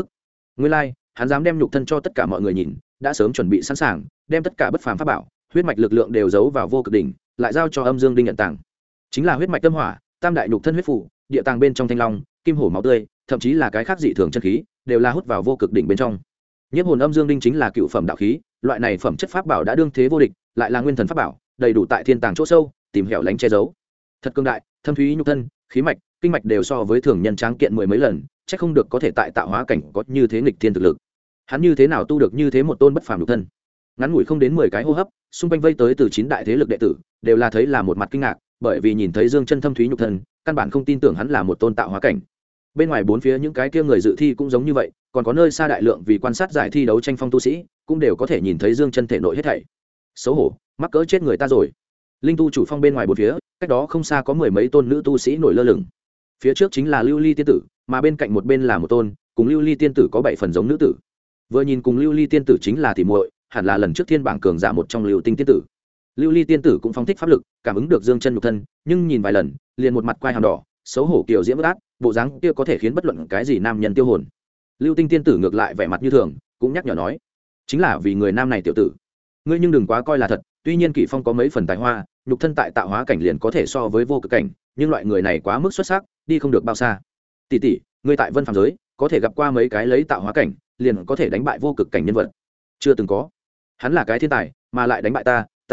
Nguyên lai, hắn dám đem nhục thân cho tất cả mọi người nhìn, đã sớm chuẩn bị sẵn sàng, đem tất cả bất phàm pháp bảo, huyết mạch lực lượng đều giấu vào vô cực đỉnh, lại giao cho Âm Dương Đinh nhận tàng. Chính là huyết mạch tâm hỏa, tam đại nhục thân huyết phủ, địa tàng bên trong thanh long, kim hổ máu tươi, thậm chí là cái khác dị thường chân khí, đều là hút vào vô cực đỉnh bên trong. Nhiếp hồn Âm Dương Đinh chính là cựu phẩm đạo khí, loại này phẩm chất pháp bảo đã đương thế vô địch, lại là nguyên thần pháp bảo, đầy đủ tại thiên tàng chỗ sâu, tìm hẻo lánh che giấu. Thật cương đại, thâm thúy nhục thân, khí mạch, kinh mạch đều so với thường nhân tráng kiện mười mấy lần, chắc không được có thể tại tạo hóa cảnh có như thế nghịch thiên thực lực. Hắn như thế nào tu được như thế một tôn bất phàm nhục thân? Ngắn ngủi không đến 10 cái hô hấp, xung quanh vây tới từ 9 đại thế lực đệ tử, đều là thấy là một mặt kinh ngạc, bởi vì nhìn thấy Dương Chân thâm thúy nhục thân, căn bản không tin tưởng hắn là một tôn tạo hóa cảnh. Bên ngoài bốn phía những cái kia người dự thi cũng giống như vậy, còn có nơi xa đại lượng vì quan sát giải thi đấu tranh phong tu sĩ, cũng đều có thể nhìn thấy Dương Chân thể nội hết thảy. Xấu hổ, mắc cỡ chết người ta rồi. Linh tu chủ phong bên ngoài bốn phía, cách đó không xa có mười mấy tôn nữ tu sĩ nổi lơ lửng. Phía trước chính là Lưu Ly tiên tử, mà bên cạnh một bên là một tôn, cùng Lưu Ly tiên tử có 7 phần giống nữ tử. Vừa nhìn cùng Lưu Ly tiên tử chính là tỷ muội, hẳn là lần trước thiên bảng cường giả một trong Lưu Tinh tiên tử. Lưu Ly tiên tử cũng phóng thích pháp lực, cảm ứng được Dương Chân nhục thân, nhưng nhìn vài lần, liền một mặt quai hàm đỏ, xấu hổ kiều diễm ác, bộ dáng kia có thể khiến bất luận cái gì nam nhân tiêu hồn. Lưu Tinh tiên tử ngược lại vẻ mặt như thường, cũng nhắc nhở nói, chính là vì người nam này tiểu tử, ngươi nhưng đừng quá coi là thật. Tuy nhiên Kỷ Phong có mấy phần tài hoa, nhục thân tại tạo hóa cảnh liền có thể so với vô cực cảnh, nhưng loại người này quá mức xuất sắc, đi không được bao xa. Tỷ tỷ, ngươi tại Vân Phàm giới có thể gặp qua mấy cái lấy tạo hóa cảnh liền có thể đánh bại vô cực cảnh nhân vật? Chưa từng có. Hắn là cái thiên tài, mà lại đánh bại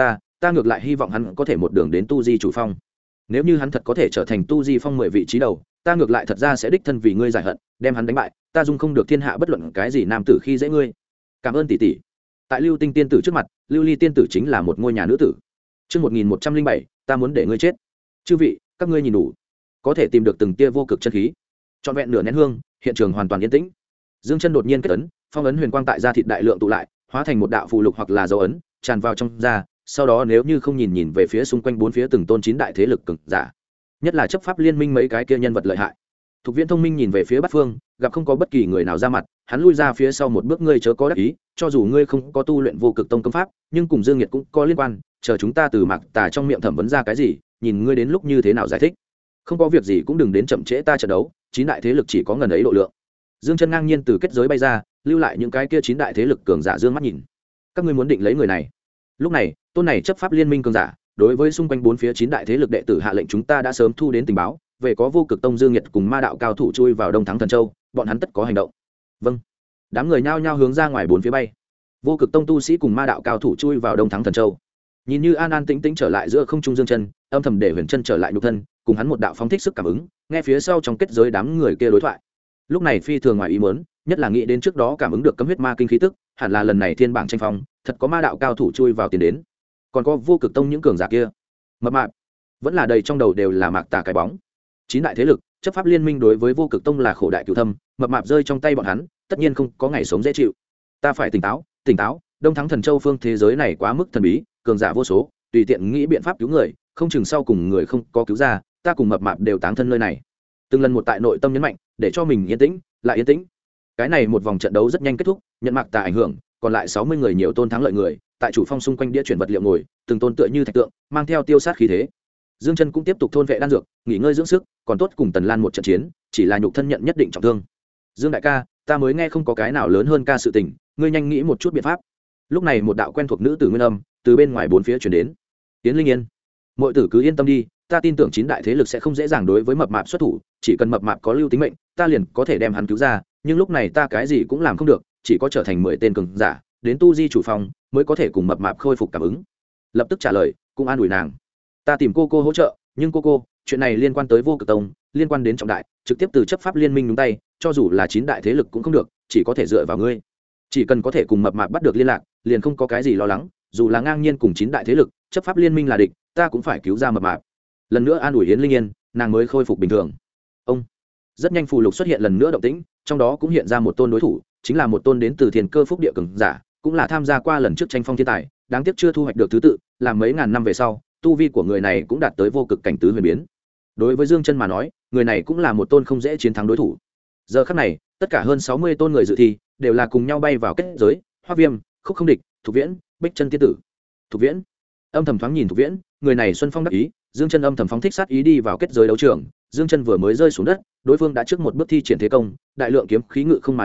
ta ngược lại hy vọng hắn có thể một đường đến tu di chủ phong. Nếu như hắn thật có thể trở thành tu di phong 10 vị trí đầu, ta ngược lại thật ra sẽ đích thân vì ngươi giải hận, đem hắn đánh bại, ta dung không được thiên hạ bất luận cái gì nam tử khi dễ ngươi. Cảm ơn tỷ tỷ. Tại Lưu Tinh tiên tử trước mặt, Lưu Ly tiên tử chính là một ngôi nhà nữ tử. Chương 1107, ta muốn để ngươi chết. Chư vị, các ngươi nhìn đủ, có thể tìm được từng tia vô cực chân khí. Trọn vẹn nửa nén hương, hiện trường hoàn toàn yên tĩnh. Dương Chân đột nhiên kết ấn, phong ấn huyền quang tại da thịt đại lượng tụ lại, hóa thành một đạo phù lục hoặc là dấu ấn, tràn vào trong da. Sau đó nếu như không nhìn về phía xung quanh bốn phía từng tôn 9 đại thế lực cường giả, nhất là chấp pháp liên minh mấy cái kia nhân vật lợi hại. Thục Viễn thông minh nhìn về phía Bát Phương, gặp không có bất kỳ người nào ra mặt, hắn lui ra phía sau một bước, ngươi chớ có đắc ý, cho dù ngươi không có tu luyện vô cực tông công pháp, nhưng cùng Dương Nghiệt cũng có liên quan, chờ chúng ta từ Mạc Tà trong miệng thẩm vấn ra cái gì, nhìn ngươi đến lúc như thế nào giải thích. Không có việc gì cũng đừng đến chậm trễ ta trận đấu, 9 đại thế lực chỉ có ngần ấy độ lượng. Dương Chân ngang nhiên từ kết giới bay ra, lưu lại những cái kia 9 đại thế lực cường giả dương mắt nhìn. Các ngươi muốn định lấy người này? Lúc này, tôn này chấp pháp liên minh cường giả, đối với xung quanh bốn phía 9 đại thế lực đệ tử hạ lệnh, chúng ta đã sớm thu đến tình báo, về có vô cực tông Dương Nghiệt cùng ma đạo cao thủ chui vào Đông Thắng Thần Châu, bọn hắn tất có hành động. Vâng. Đám người nhao nhao hướng ra ngoài bốn phía bay. Vô cực tông tu sĩ cùng ma đạo cao thủ chui vào Đông Thắng Thần Châu. Nhìn như an an tĩnh tĩnh trở lại giữa không trung Dương Chân, âm thầm để Huyền Chân trở lại nhục thân, cùng hắn một đạo phóng thích sức cảm ứng, nghe phía sau trong kết giới đám người kia đối thoại. Lúc này phi thường ngoài ý muốn, nhất là nghĩ đến trước đó cảm ứng được cấm huyết ma kinh khí tức, hẳn là lần này thiên bảng tranh phong, thật có ma đạo cao thủ chui vào tiền đến. Còn có vô cực tông những cường giả kia, mập mạp, vẫn là đầy trong đầu đều là Mạc Tà cái bóng. 9 đại thế lực, chấp pháp liên minh đối với vô cực tông là khổ đại cửu thâm, mập mạp rơi trong tay bọn hắn, tất nhiên không có ngày sống dễ chịu. Ta phải tỉnh táo, tỉnh táo, Đông Thắng Thần Châu phương thế giới này quá mức thần bí, cường giả vô số, tùy tiện nghĩ biện pháp cứu người, không chừng sau cùng người không có cứu ra, ta cùng mập mạp đều táng thân nơi này. Từng lần một tại nội tâm nhấn mạnh, để cho mình yên tĩnh, lại yên tĩnh. Cái này một vòng trận đấu rất nhanh kết thúc, nhận Mạc Tà ảnh hưởng, còn lại 60 người nhiều tôn thắng lợi người, tại chủ phong xung quanh đĩa chuyển vật liệu ngồi, từng tôn tựa như thạch tượng, mang theo tiêu sát khí thế. Dương Chân cũng tiếp tục thôn vệ đan dược, nghỉ ngơi dưỡng sức, còn tốt cùng Tần Lan một trận chiến, chỉ là nhục thân nhận nhất định trọng thương. Dương đại ca, ta mới nghe không có cái nào lớn hơn ca sự tình, ngươi nhanh nghĩ một chút biện pháp. Lúc này một đạo quen thuộc nữ tử nguyên âm từ bên ngoài bốn phía truyền đến. Tiến Linh Yên, muội tử cứ yên tâm đi, ta tin tưởng 9 đại thế lực sẽ không dễ dàng đối với mập mạp xuất thủ, chỉ cần mập mạp có lưu tính mệnh, ta liền có thể đem hắn cứu ra, nhưng lúc này ta cái gì cũng làm không được, chỉ có trở thành 10 tên cường giả, đến tu di chủ phòng mới có thể cùng mập mạp khôi phục cảm ứng. Lập tức trả lời, cũng an ủi nàng. Ta tìm cô hỗ trợ, nhưng cô, chuyện này liên quan tới vô cực tông, liên quan đến trọng đại, trực tiếp từ chấp pháp liên minh nhúng tay, cho dù là 9 đại thế lực cũng không được, chỉ có thể dựa vào ngươi. Chỉ cần có thể cùng mập mạp bắt được liên lạc, liền không có cái gì lo lắng, dù là ngang nhiên cùng 9 đại thế lực, chấp pháp liên minh là địch, ta cũng phải cứu ra mập mạp. Lần nữa an ủi Yến Linh Yên, nàng mới khôi phục bình thường. Ông, rất nhanh phù lục xuất hiện lần nữa động tĩnh, trong đó cũng hiện ra một tôn đối thủ, chính là một tôn đến từ Thiên Cơ Phúc Địa cường giả, cũng là tham gia qua lần trước tranh phong thiên tài, đáng tiếc chưa thu hoạch được thứ tự, làm mấy ngàn năm về sau, tu vi của người này cũng đạt tới vô cực cảnh tứ huyền biến. Đối với Dương Chân mà nói, người này cũng là một tôn không dễ chiến thắng đối thủ. Giờ khắc này, tất cả hơn 60 tôn người dự thi đều là cùng nhau bay vào kết giới, Hoắc Viêm, Khúc Không Địch, Thục Viễn, Bích Chân tiên tử. Thục Viễn âm thầm thoáng nhìn Thục Viễn, người này xuân phong đắc ý, Dương Chân âm thầm phóng thích sát ý đi vào kết giới đấu trường, Dương Chân vừa mới rơi xuống đất, đối phương đã trước một bước thi triển thế công, đại lượng kiếm khí ngự không mà đi,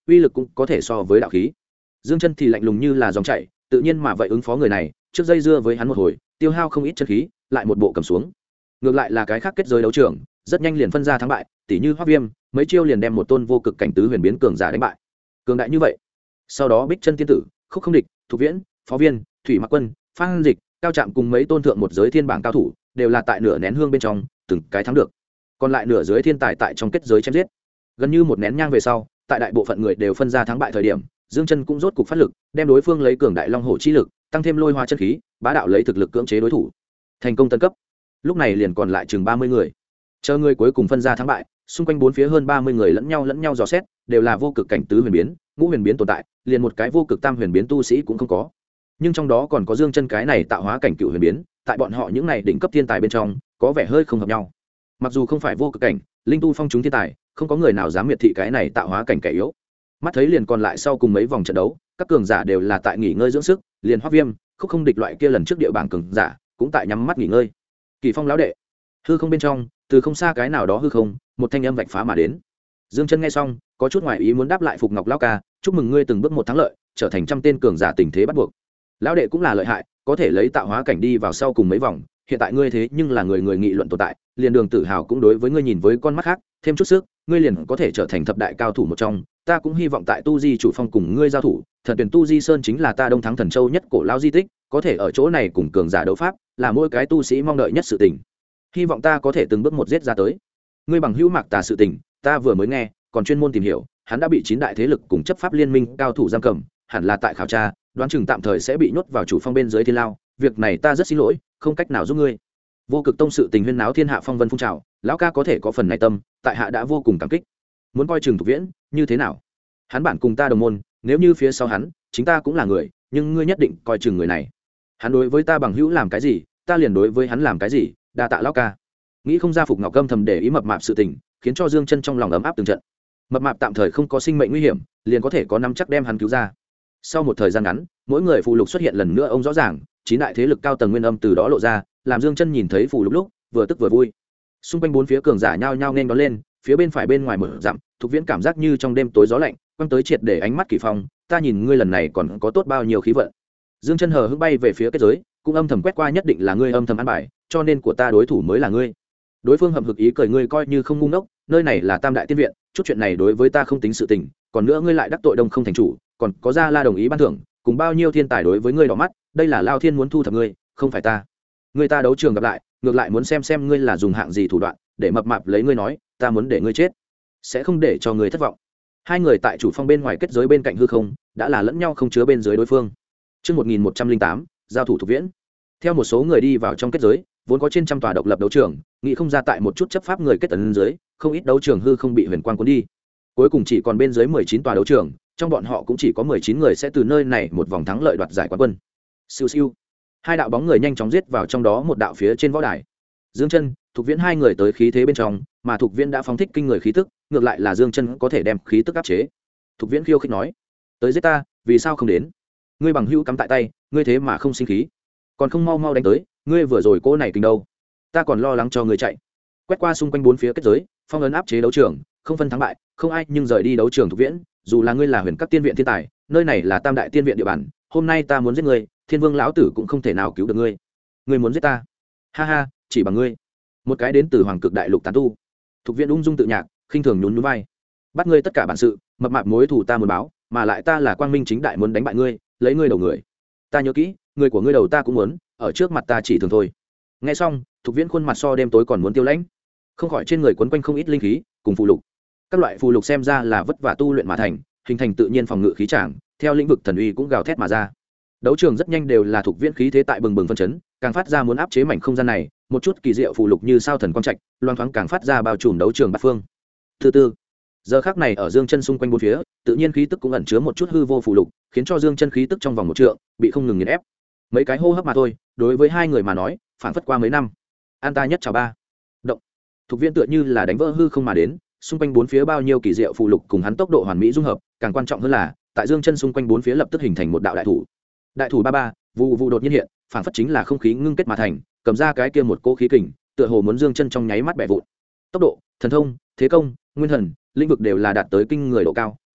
uy lực cũng có thể so với đạo khí. Dương Chân thì lạnh lùng như là dòng chảy, tự nhiên mà vậy ứng phó người này, trước dây dưa với hắn một hồi, tiêu hao không ít chân khí, lại một bộ cầm xuống. Ngược lại là cái khác kết giới đấu trường, rất nhanh liền phân ra thắng bại, tỉ như Hoắc Viêm, mấy chiêu liền đem một tôn vô cực cảnh tứ huyền biến cường giả đánh bại. Cường đại như vậy. Sau đó Bích Chân tiên tử, Khúc Không Địch, Thục Viễn, Phó Viên, Thủy Mặc Quân, Phan Dịch, Cao Trạm cùng mấy tôn thượng một giới thiên bảng cao thủ, đều là tại nửa nén hương bên trong, từng cái thắng được. Còn lại nửa giới thiên tài tại trong kết giới chém giết. Gần như một nén nhang về sau, tại đại bộ phận người đều phân ra thắng bại thời điểm, Dương Chân cũng rốt cục phát lực, đem đối phương lấy cường đại long hổ chi lực, tăng thêm lôi hoa chân khí, bá đạo lấy thực lực cưỡng chế đối thủ. Thành công tân cấp. Lúc này liền còn lại chừng 30 người. Chờ người cuối cùng phân ra thắng bại, xung quanh bốn phía hơn 30 người lẫn nhau dò xét, đều là vô cực cảnh tứ huyền biến, ngũ huyền biến tồn tại, liền một cái vô cực tam huyền biến tu sĩ cũng không có. Nhưng trong đó còn có Dương Chân cái này tạo hóa cảnh cựu huyền biến, tại bọn họ những này đỉnh cấp thiên tài bên trong, có vẻ hơi không hợp nhau. Mặc dù không phải vô cực cảnh, linh tu phong chúng thiên tài, không có người nào dám miệt thị cái này tạo hóa cảnh kẻ yếu. Mắt thấy liền còn lại sau cùng mấy vòng trận đấu, các cường giả đều là tại nghỉ ngơi dưỡng sức, liền Hoắc Viêm, Khúc Không Địch loại kia lần trước địa bảng cường giả, cũng tại nhắm mắt nghỉ ngơi. Kỳ Phong lão đệ, hư không bên trong, từ không xa cái nào đó hư không, một thanh âm vạch phá mà đến. Dương Chân nghe xong, có chút ngoài ý muốn đáp lại Phục Ngọc lão ca, chúc mừng ngươi từng bước một thắng lợi, trở thành trăm tên cường giả tình thế bắt buộc. Lão đệ cũng là lợi hại, có thể lấy tạo hóa cảnh đi vào sau cùng mấy vòng, hiện tại ngươi thế nhưng là người nghị luận tồn tại, liền Đường Tử Hào cũng đối với ngươi nhìn với con mắt khác, thêm chút sức, ngươi liền có thể trở thành thập đại cao thủ một trong. Ta cũng hy vọng tại Tu Di chủ phong cùng ngươi giao thủ, Thần Tuyển Tu Di Sơn chính là ta Đông Thắng Thần Châu nhất cổ lão di tích, có thể ở chỗ này cùng cường giả đấu pháp, là mỗi cái tu sĩ mong đợi nhất sự tình. Hy vọng ta có thể từng bước một giết ra tới. Ngươi bằng hữu Mạc Tà sự tình, ta vừa mới nghe, còn chuyên môn tìm hiểu, hắn đã bị 9 đại thế lực cùng chấp pháp liên minh cao thủ giam cầm, hẳn là tại khảo tra, đoán chừng tạm thời sẽ bị nhốt vào chủ phong bên dưới thiên lao, việc này ta rất xin lỗi, không cách nào giúp ngươi. Vô Cực Tông sự tình huyên náo thiên hạ phong vân phun trào, lão ca có thể có phần này tâm, tại hạ đã vô cùng cảm kích. Muốn coi chừng Thục Viễn, như thế nào? Hắn bản cùng ta đồng môn, nếu như phía sau hắn, chính ta cũng là người, nhưng ngươi nhất định coi chừng người này. Hắn đối với ta bằng hữu làm cái gì, ta liền đối với hắn làm cái gì, đa tạ lão ca. Nghĩ không ra Phục Ngọc Gâm thầm để ý mập mạp sự tình, khiến cho Dương Chân trong lòng ấm áp từng trận. Mập mạp tạm thời không có sinh mệnh nguy hiểm, liền có thể có nắm chắc đem hắn cứu ra. Sau một thời gian ngắn, mỗi người phụ lục xuất hiện lần nữa ông rõ ràng, 9 đại thế lực cao tầng nguyên âm từ đó lộ ra, làm Dương Chân nhìn thấy phụ lục lúc, vừa tức vừa vui. Xung quanh bốn phía cường giả nhao nhao nên đón lên, phía bên phải bên ngoài mở rộng, Thục Viễn cảm giác như trong đêm tối gió lạnh, quăng tới triệt để ánh mắt Kỳ Phong, ta nhìn ngươi lần này còn có tốt bao nhiêu khí vận. Dương Chân hờ hững bay về phía kết giới, cũng âm thầm quét qua nhất định là ngươi âm thầm ăn bài, cho nên của ta đối thủ mới là ngươi. Đối phương hậm hực ý cười ngươi coi như không ngu ngốc, nơi này là Tam đại tiên viện, chút chuyện này đối với ta không tính sự tình, còn nữa ngươi lại đắc tội Đông không thành chủ, còn có Gia La đồng ý ban thưởng, cùng bao nhiêu thiên tài đối với ngươi đỏ mắt, đây là Lao Thiên muốn thu thập ngươi, không phải ta. Người ta đấu trường gặp lại, ngược lại muốn xem ngươi là dùng hạng gì thủ đoạn, để mập mạp lấy ngươi nói, ta muốn để ngươi chết, sẽ không để cho ngươi thất vọng. Hai người tại chủ phong bên ngoài kết giới bên cạnh hư không, đã là lẫn nhau không chứa bên dưới đối phương. Chương 1108, giao thủ Thục Viễn. Theo một số người đi vào trong kết giới, vốn có trên trăm tòa độc lập đấu trường, nghĩ không ra tại một chút chấp pháp người kết tấn dưới, không ít đấu trường hư không bị huyền quang cuốn đi. Cuối cùng chỉ còn bên dưới 19 tòa đấu trường, trong bọn họ cũng chỉ có 19 người sẽ từ nơi này một vòng thắng lợi đoạt giải quán quân. Siêu siêu. Hai đạo bóng người nhanh chóng giết vào trong đó một đạo phía trên võ đài. Dương Chân, Thục Viễn hai người tới khí thế bên trong, mà Thục Viễn đã phóng thích kinh người khí tức, ngược lại là Dương Chân có thể đem khí tức áp chế. Thục Viễn khiêu khích nói: "Tới giết ta, vì sao không đến? Ngươi bằng hữu cắm tại tay, ngươi thế mà không sinh khí, còn không mau mau đánh tới, ngươi vừa rồi cô này kinh đâu? Ta còn lo lắng cho ngươi chạy." Quét qua xung quanh bốn phía kết giới, phong ấn áp chế đấu trường, không phân thắng bại, không ai nhưng rời đi đấu trường Thục Viễn, dù là ngươi là Huyền Các tiên viện thiên tài, nơi này là Tam đại tiên viện địa bàn, hôm nay ta muốn giết ngươi, Thiên Vương lão tử cũng không thể nào cứu được ngươi. Ngươi muốn giết ta? Ha ha, chỉ bằng ngươi. Một cái đến từ Hoàng Cực Đại Lục tán tu. Thục Viễn ung dung tự nhạc, khinh thường nhún nhún vai. Bắt ngươi tất cả bản sự, mập mạp mối thù ta muốn báo, mà lại ta là quang minh chính đại muốn đánh bại ngươi, lấy ngươi đầu người. Ta nhớ kỹ, người của ngươi đầu ta cũng muốn, ở trước mặt ta chỉ thường thôi. Nghe xong, Thục Viễn khuôn mặt so đêm tối còn muốn tiêu lãnh, không khỏi trên người quấn quanh không ít linh khí cùng phù lục. Các loại phù lục xem ra là vất vả tu luyện mà thành, hình thành tự nhiên phòng ngự khí tràng, theo lĩnh vực thần uy cũng gào thét mà ra. Đấu trường rất nhanh đều là Thục Viễn khí thế tại bừng bừng phân chấn, càng phát ra muốn áp chế mảnh không gian này, một chút kỳ diệu phù lục như sao thần quang trạch, loan thoáng càng phát ra bao trùm đấu trường bát phương. Thứ tư, giờ khắc này ở Dương Chân xung quanh bốn phía, tự nhiên khí tức cũng ẩn chứa một chút hư vô phù lục, khiến cho Dương Chân khí tức trong vòng một trượng bị không ngừng nghiền ép. Mấy cái hô hấp mà thôi, đối với hai người mà nói, phản phất qua mấy năm. An ta nhất chào ba. Động. Thục Viễn tựa như là đánh vỡ hư không mà đến, xung quanh bốn phía bao nhiêu kỳ diệu phù lục cùng hắn tốc độ hoàn mỹ dung hợp, càng quan trọng hơn là, tại Dương Chân xung quanh bốn phía lập tức hình thành một đạo đại thủ. Đại thủ ba ba, vụ vụ đột nhiên hiện, phản phất chính là không khí ngưng kết mà thành, cầm ra cái kia một cỗ khí kình, tựa hồ muốn Dương Chân trong nháy mắt bẻ vụn. Tốc độ, thần thông, thế công, nguyên thần, lĩnh vực đều là đạt tới kinh người độ cao,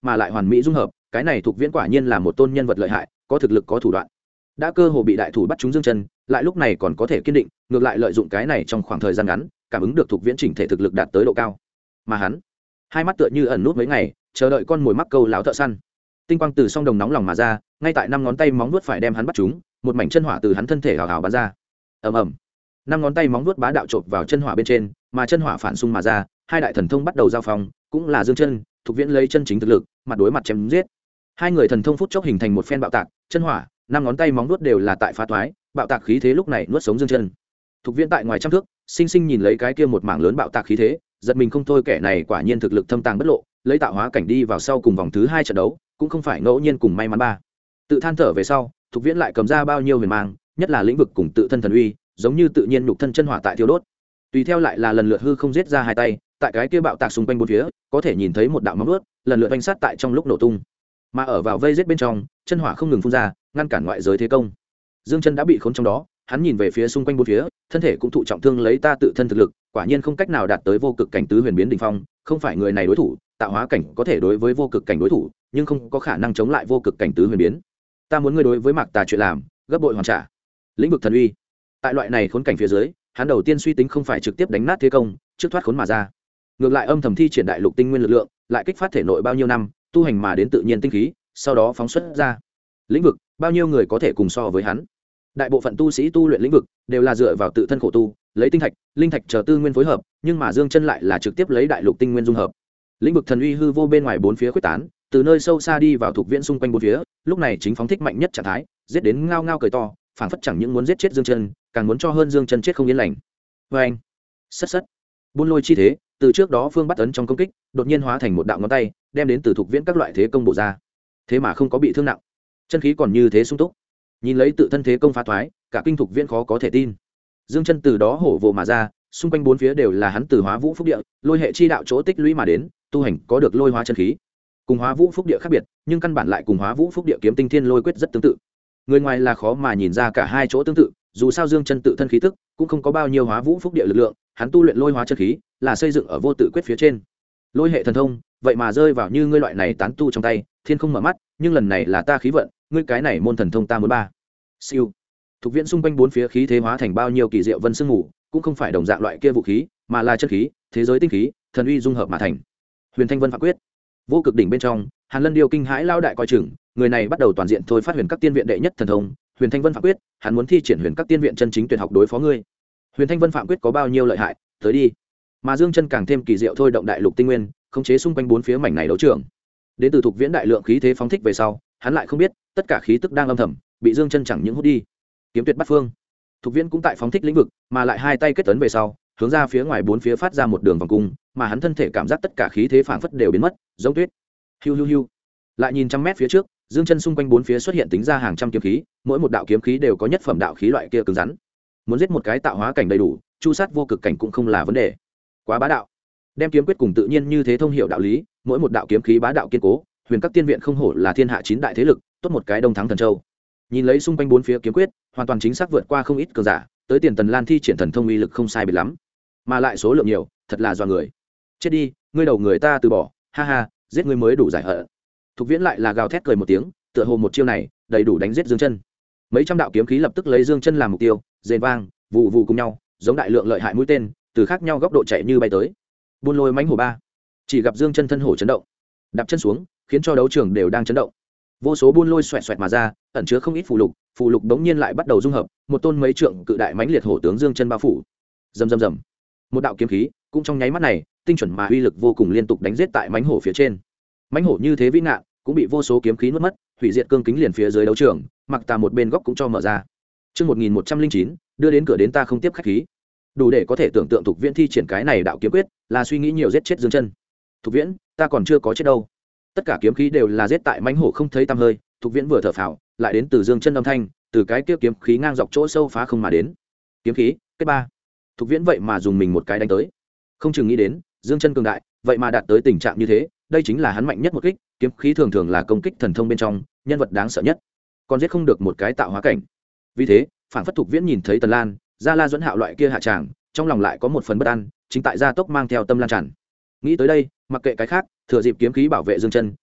mà lại hoàn mỹ dung hợp, cái này Thục Viễn quả nhiên là một tôn nhân vật lợi hại, có thực lực có thủ đoạn. Đã cơ hồ bị đại thủ bắt trúng dương chân, lại lúc này còn có thể kiên định, ngược lại lợi dụng cái này trong khoảng thời gian ngắn, cảm ứng được Thục Viễn chỉnh thể thực lực đạt tới độ cao. Mà hắn, hai mắt tựa như ẩn nút mấy ngày, chờ đợi con mồi mắc câu láo thợ săn. Tinh quang từ song đồng nóng lòng mà ra, ngay tại 5 ngón tay móng vuốt phải đem hắn bắt trúng, một mảnh chân hỏa từ hắn thân thể hào hào bắn ra. Ầm ầm. 5 ngón tay móng vuốt bá đạo chộp vào chân hỏa bên trên, mà chân hỏa phản xung mà ra, hai đại thần thông bắt đầu giao phong, cũng là dương chân, Thục Viễn lấy chân chính thực lực, mặt đối mặt chém giết. Hai người thần thông phút chốc hình thành một phen bạo tạc, chân hỏa, 5 ngón tay móng vuốt đều là tại phá toái, bạo tạc khí thế lúc này nuốt sống dương chân. Thục Viễn tại ngoài trăm thước, sinh sinh nhìn lấy cái kia một mảng lớn bạo tạc khí thế, giật mình không thôi, kẻ này quả nhiên thực lực thâm tàng bất lộ, lấy tạo hóa cảnh đi vào sau cùng vòng thứ 2 trận đấu, cũng không phải ngẫu nhiên cùng may mắn ba. Tự than thở về sau, Thục Viễn lại cầm ra bao nhiêu huyền mang, nhất là lĩnh vực cùng tự thân thần uy, giống như tự nhiên nhục thân chân hỏa tại thiêu đốt. Tùy theo lại là lần lượt hư không giết ra hai tay, tại cái kia bạo tạc xung quanh bốn phía, có thể nhìn thấy một đạo móng vuốt, lần lượt vành sát tại trong lúc nổ tung. Mà ở vào vây giết bên trong, chân hỏa không ngừng phun ra, ngăn cản ngoại giới thế công. Dương Chân đã bị khốn trong đó, hắn nhìn về phía xung quanh bốn phía, thân thể cũng thụ trọng thương, lấy ta tự thân thực lực, quả nhiên không cách nào đạt tới vô cực cảnh tứ huyền biến đỉnh phong, không phải người này đối thủ, tạo hóa cảnh có thể đối với vô cực cảnh đối thủ, nhưng không có khả năng chống lại vô cực cảnh tứ huyền biến. Ta muốn ngươi đối với Mạc Tà chuyện làm, gấp bội hoàn trả. Lĩnh vực thần uy. Tại loại này khốn cảnh phía dưới, hắn đầu tiên suy tính không phải trực tiếp đánh nát thế công, trước thoát khốn mà ra. Ngược lại âm thầm thi triển đại lục tinh nguyên lực lượng, lại kích phát thể nội bao nhiêu năm tu hành mà đến tự nhiên tinh khí, sau đó phóng xuất ra. Lĩnh vực, bao nhiêu người có thể cùng so với hắn? Đại bộ phận tu sĩ tu luyện lĩnh vực đều là dựa vào tự thân khổ tu, lấy tinh thạch, linh thạch chờ tư nguyên phối hợp, nhưng mà Dương Chân lại là trực tiếp lấy đại lục tinh nguyên dung hợp. Lĩnh vực thần uy hư vô bên ngoài bốn phía khuếch tán, từ nơi sâu xa đi vào Thục Viễn xung quanh bốn phía, lúc này chính phóng thích mạnh nhất trạng thái, giết đến ngao ngao cười to, phảng phất chẳng những muốn giết chết Dương Chân, càng muốn cho hơn Dương Chân chết không yên lành. Oeng, sất sất, buôn lôi chi thế, từ trước đó Phương Bắt ấn trong công kích, đột nhiên hóa thành một đạo ngón tay, đem đến từ Thục Viễn các loại thế công bổ ra. Thế mà không có bị thương nặng, chân khí còn như thế sung túc. Nhìn lấy tự thân thế công phá thoái, cả kinh Thục Viễn khó có thể tin. Dương Chân từ đó hổ vồ mà ra, xung quanh bốn phía đều là hắn từ Hóa Vũ Phúc Địa, lôi hệ chi đạo chỗ tích lũy mà đến, tu hành có được lôi hóa chân khí. Cùng Hóa Vũ Phúc Địa khác biệt, nhưng căn bản lại cùng Hóa Vũ Phúc Địa kiếm tinh thiên lôi quyết rất tương tự. Người ngoài là khó mà nhìn ra cả hai chỗ tương tự, dù sao Dương Chân tự thân khí tức cũng không có bao nhiêu Hóa Vũ Phúc Địa lực lượng, hắn tu luyện lôi hóa chân khí là xây dựng ở vô tự quyết phía trên. Lôi hệ thần thông, vậy mà rơi vào như ngươi loại này tán tu trong tay, thiên không mở mắt, nhưng lần này là ta khí vận, ngươi cái này môn thần thông ta muốn ba. Siêu. Thục Viễn xung quanh bốn phía khí thế hóa thành bao nhiêu kỳ diệu vân sương mù, cũng không phải đồng dạng loại kia vũ khí, mà là chân khí, thế giới tinh khí, thần uy dung hợp mà thành. Huyền Thanh Vân Phạm Quyết. Vô cực đỉnh bên trong, Hàn Lân Điêu kinh hãi lao đại coi chừng, người này bắt đầu toàn diện thôi phát Huyền Các Tiên viện đệ nhất thần thông, Huyền Thanh Vân Phạm Quyết, hắn muốn thi triển Huyền Các Tiên viện chân chính tuyệt học đối phó ngươi. Huyền Thanh Vân Phạm Quyết có bao nhiêu lợi hại, tới đi. Mà Dương Chân càng thêm kỳ diệu thôi động đại lục tinh nguyên, khống chế xung quanh bốn phía mảnh này đấu trường. Đến từ Thục Viễn đại lượng khí thế phóng thích về sau, hắn lại không biết, tất cả khí tức đang âm thầm, bị Dương Chân chẳng những hút đi. Kiếm tuyệt bắt phương. Thục Viễn cũng tại phóng thích lĩnh vực, mà lại hai tay kết tấn về sau, hướng ra phía ngoài bốn phía phát ra một đường vòng cung, mà hắn thân thể cảm giác tất cả khí thế phảng phất đều biến mất, giống tuyết. Hiu hiu hiu. Lại nhìn trăm mét phía trước, Dương Chân xung quanh bốn phía xuất hiện tính ra hàng trăm kiếm khí, mỗi một đạo kiếm khí đều có nhất phẩm đạo khí loại kia cứng rắn. Muốn giết một cái tạo hóa cảnh đầy đủ, chu sát vô cực cảnh cũng không là vấn đề. Quá bá đạo. Đem kiếm quyết cùng tự nhiên như thế thông hiểu đạo lý, mỗi một đạo kiếm khí bá đạo kiên cố, Huyền Các Tiên viện không hổ là thiên hạ 9 đại thế lực, tốt một cái đông thắng thần châu. Nhìn lấy xung quanh bốn phía kiếm quyết, hoàn toàn chính xác vượt qua không ít cường giả, tới Tiền Tần Lan thi triển thần thông uy lực không sai biệt lắm, mà lại số lượng nhiều, thật là doa người. Chết đi, ngươi đầu người ta từ bỏ, ha ha, giết ngươi mới đủ giải hận. Thục Viễn lại là gào thét cười một tiếng, tựa hồ một chiêu này đầy đủ đánh giết Dương Chân. Mấy trăm đạo kiếm khí lập tức lấy Dương Chân làm mục tiêu, rền vang, vụ vụ cùng nhau, giống đại lượng lợi hại mũi tên, từ khác nhau góc độ chạy như bay tới. Buôn lôi mãnh hổ ba, chỉ gặp Dương Chân thân hổ chấn động, đạp chân xuống, khiến cho đấu trường đều đang chấn động. Vô số buôn lôi xoẹt xoẹt mà ra, ẩn chứa không ít phù lục đống nhiên lại bắt đầu dung hợp, một tôn mấy trượng cự đại mãnh liệt hổ tướng Dương Chân bao phủ. Rầm rầm rầm. Một đạo kiếm khí, cũng trong nháy mắt này, tinh chuẩn mà uy lực vô cùng liên tục đánh giết tại mãnh hổ phía trên. Mãnh hổ như thế vĩ ngạn, cũng bị vô số kiếm khí nuốt mất, hủy diệt cương kính liền phía dưới đấu trường, Mặc Tà một bên góc cũng cho mở ra. Chương 1109, đưa đến cửa đến ta không tiếp khách khí. Đủ để có thể tưởng tượng Thục Viễn thi triển cái này đạo kiếm quyết, là suy nghĩ nhiều giết chết Dương Chân. Thục Viễn, ta còn chưa có chết đâu. Tất cả kiếm khí đều là giết tại mãnh hổ không thấy tăm hơi, Thục Viễn vừa thở phào, lại đến từ Dương Chân âm thanh, từ cái kia kiếm khí ngang dọc chỗ sâu phá không mà đến. Kiếm khí, kết ba. Thục Viễn vậy mà dùng mình một cái đánh tới. Không chừng nghĩ đến, Dương Chân cường đại, vậy mà đạt tới tình trạng như thế, đây chính là hắn mạnh nhất một kích, kiếm khí thường thường là công kích thần thông bên trong, nhân vật đáng sợ nhất. Còn giết không được một cái tạo hóa cảnh. Vì thế, phản phất Thục Viễn nhìn thấy Tần Lan, Gia La Duẫn Hạo loại kia hạ tràng, trong lòng lại có một phần bất an, chính tại gia tốc mang theo tâm lan tràn. Nghĩ tới đây, mặc kệ cái khác, thừa dịp kiếm khí bảo vệ Dương Chân,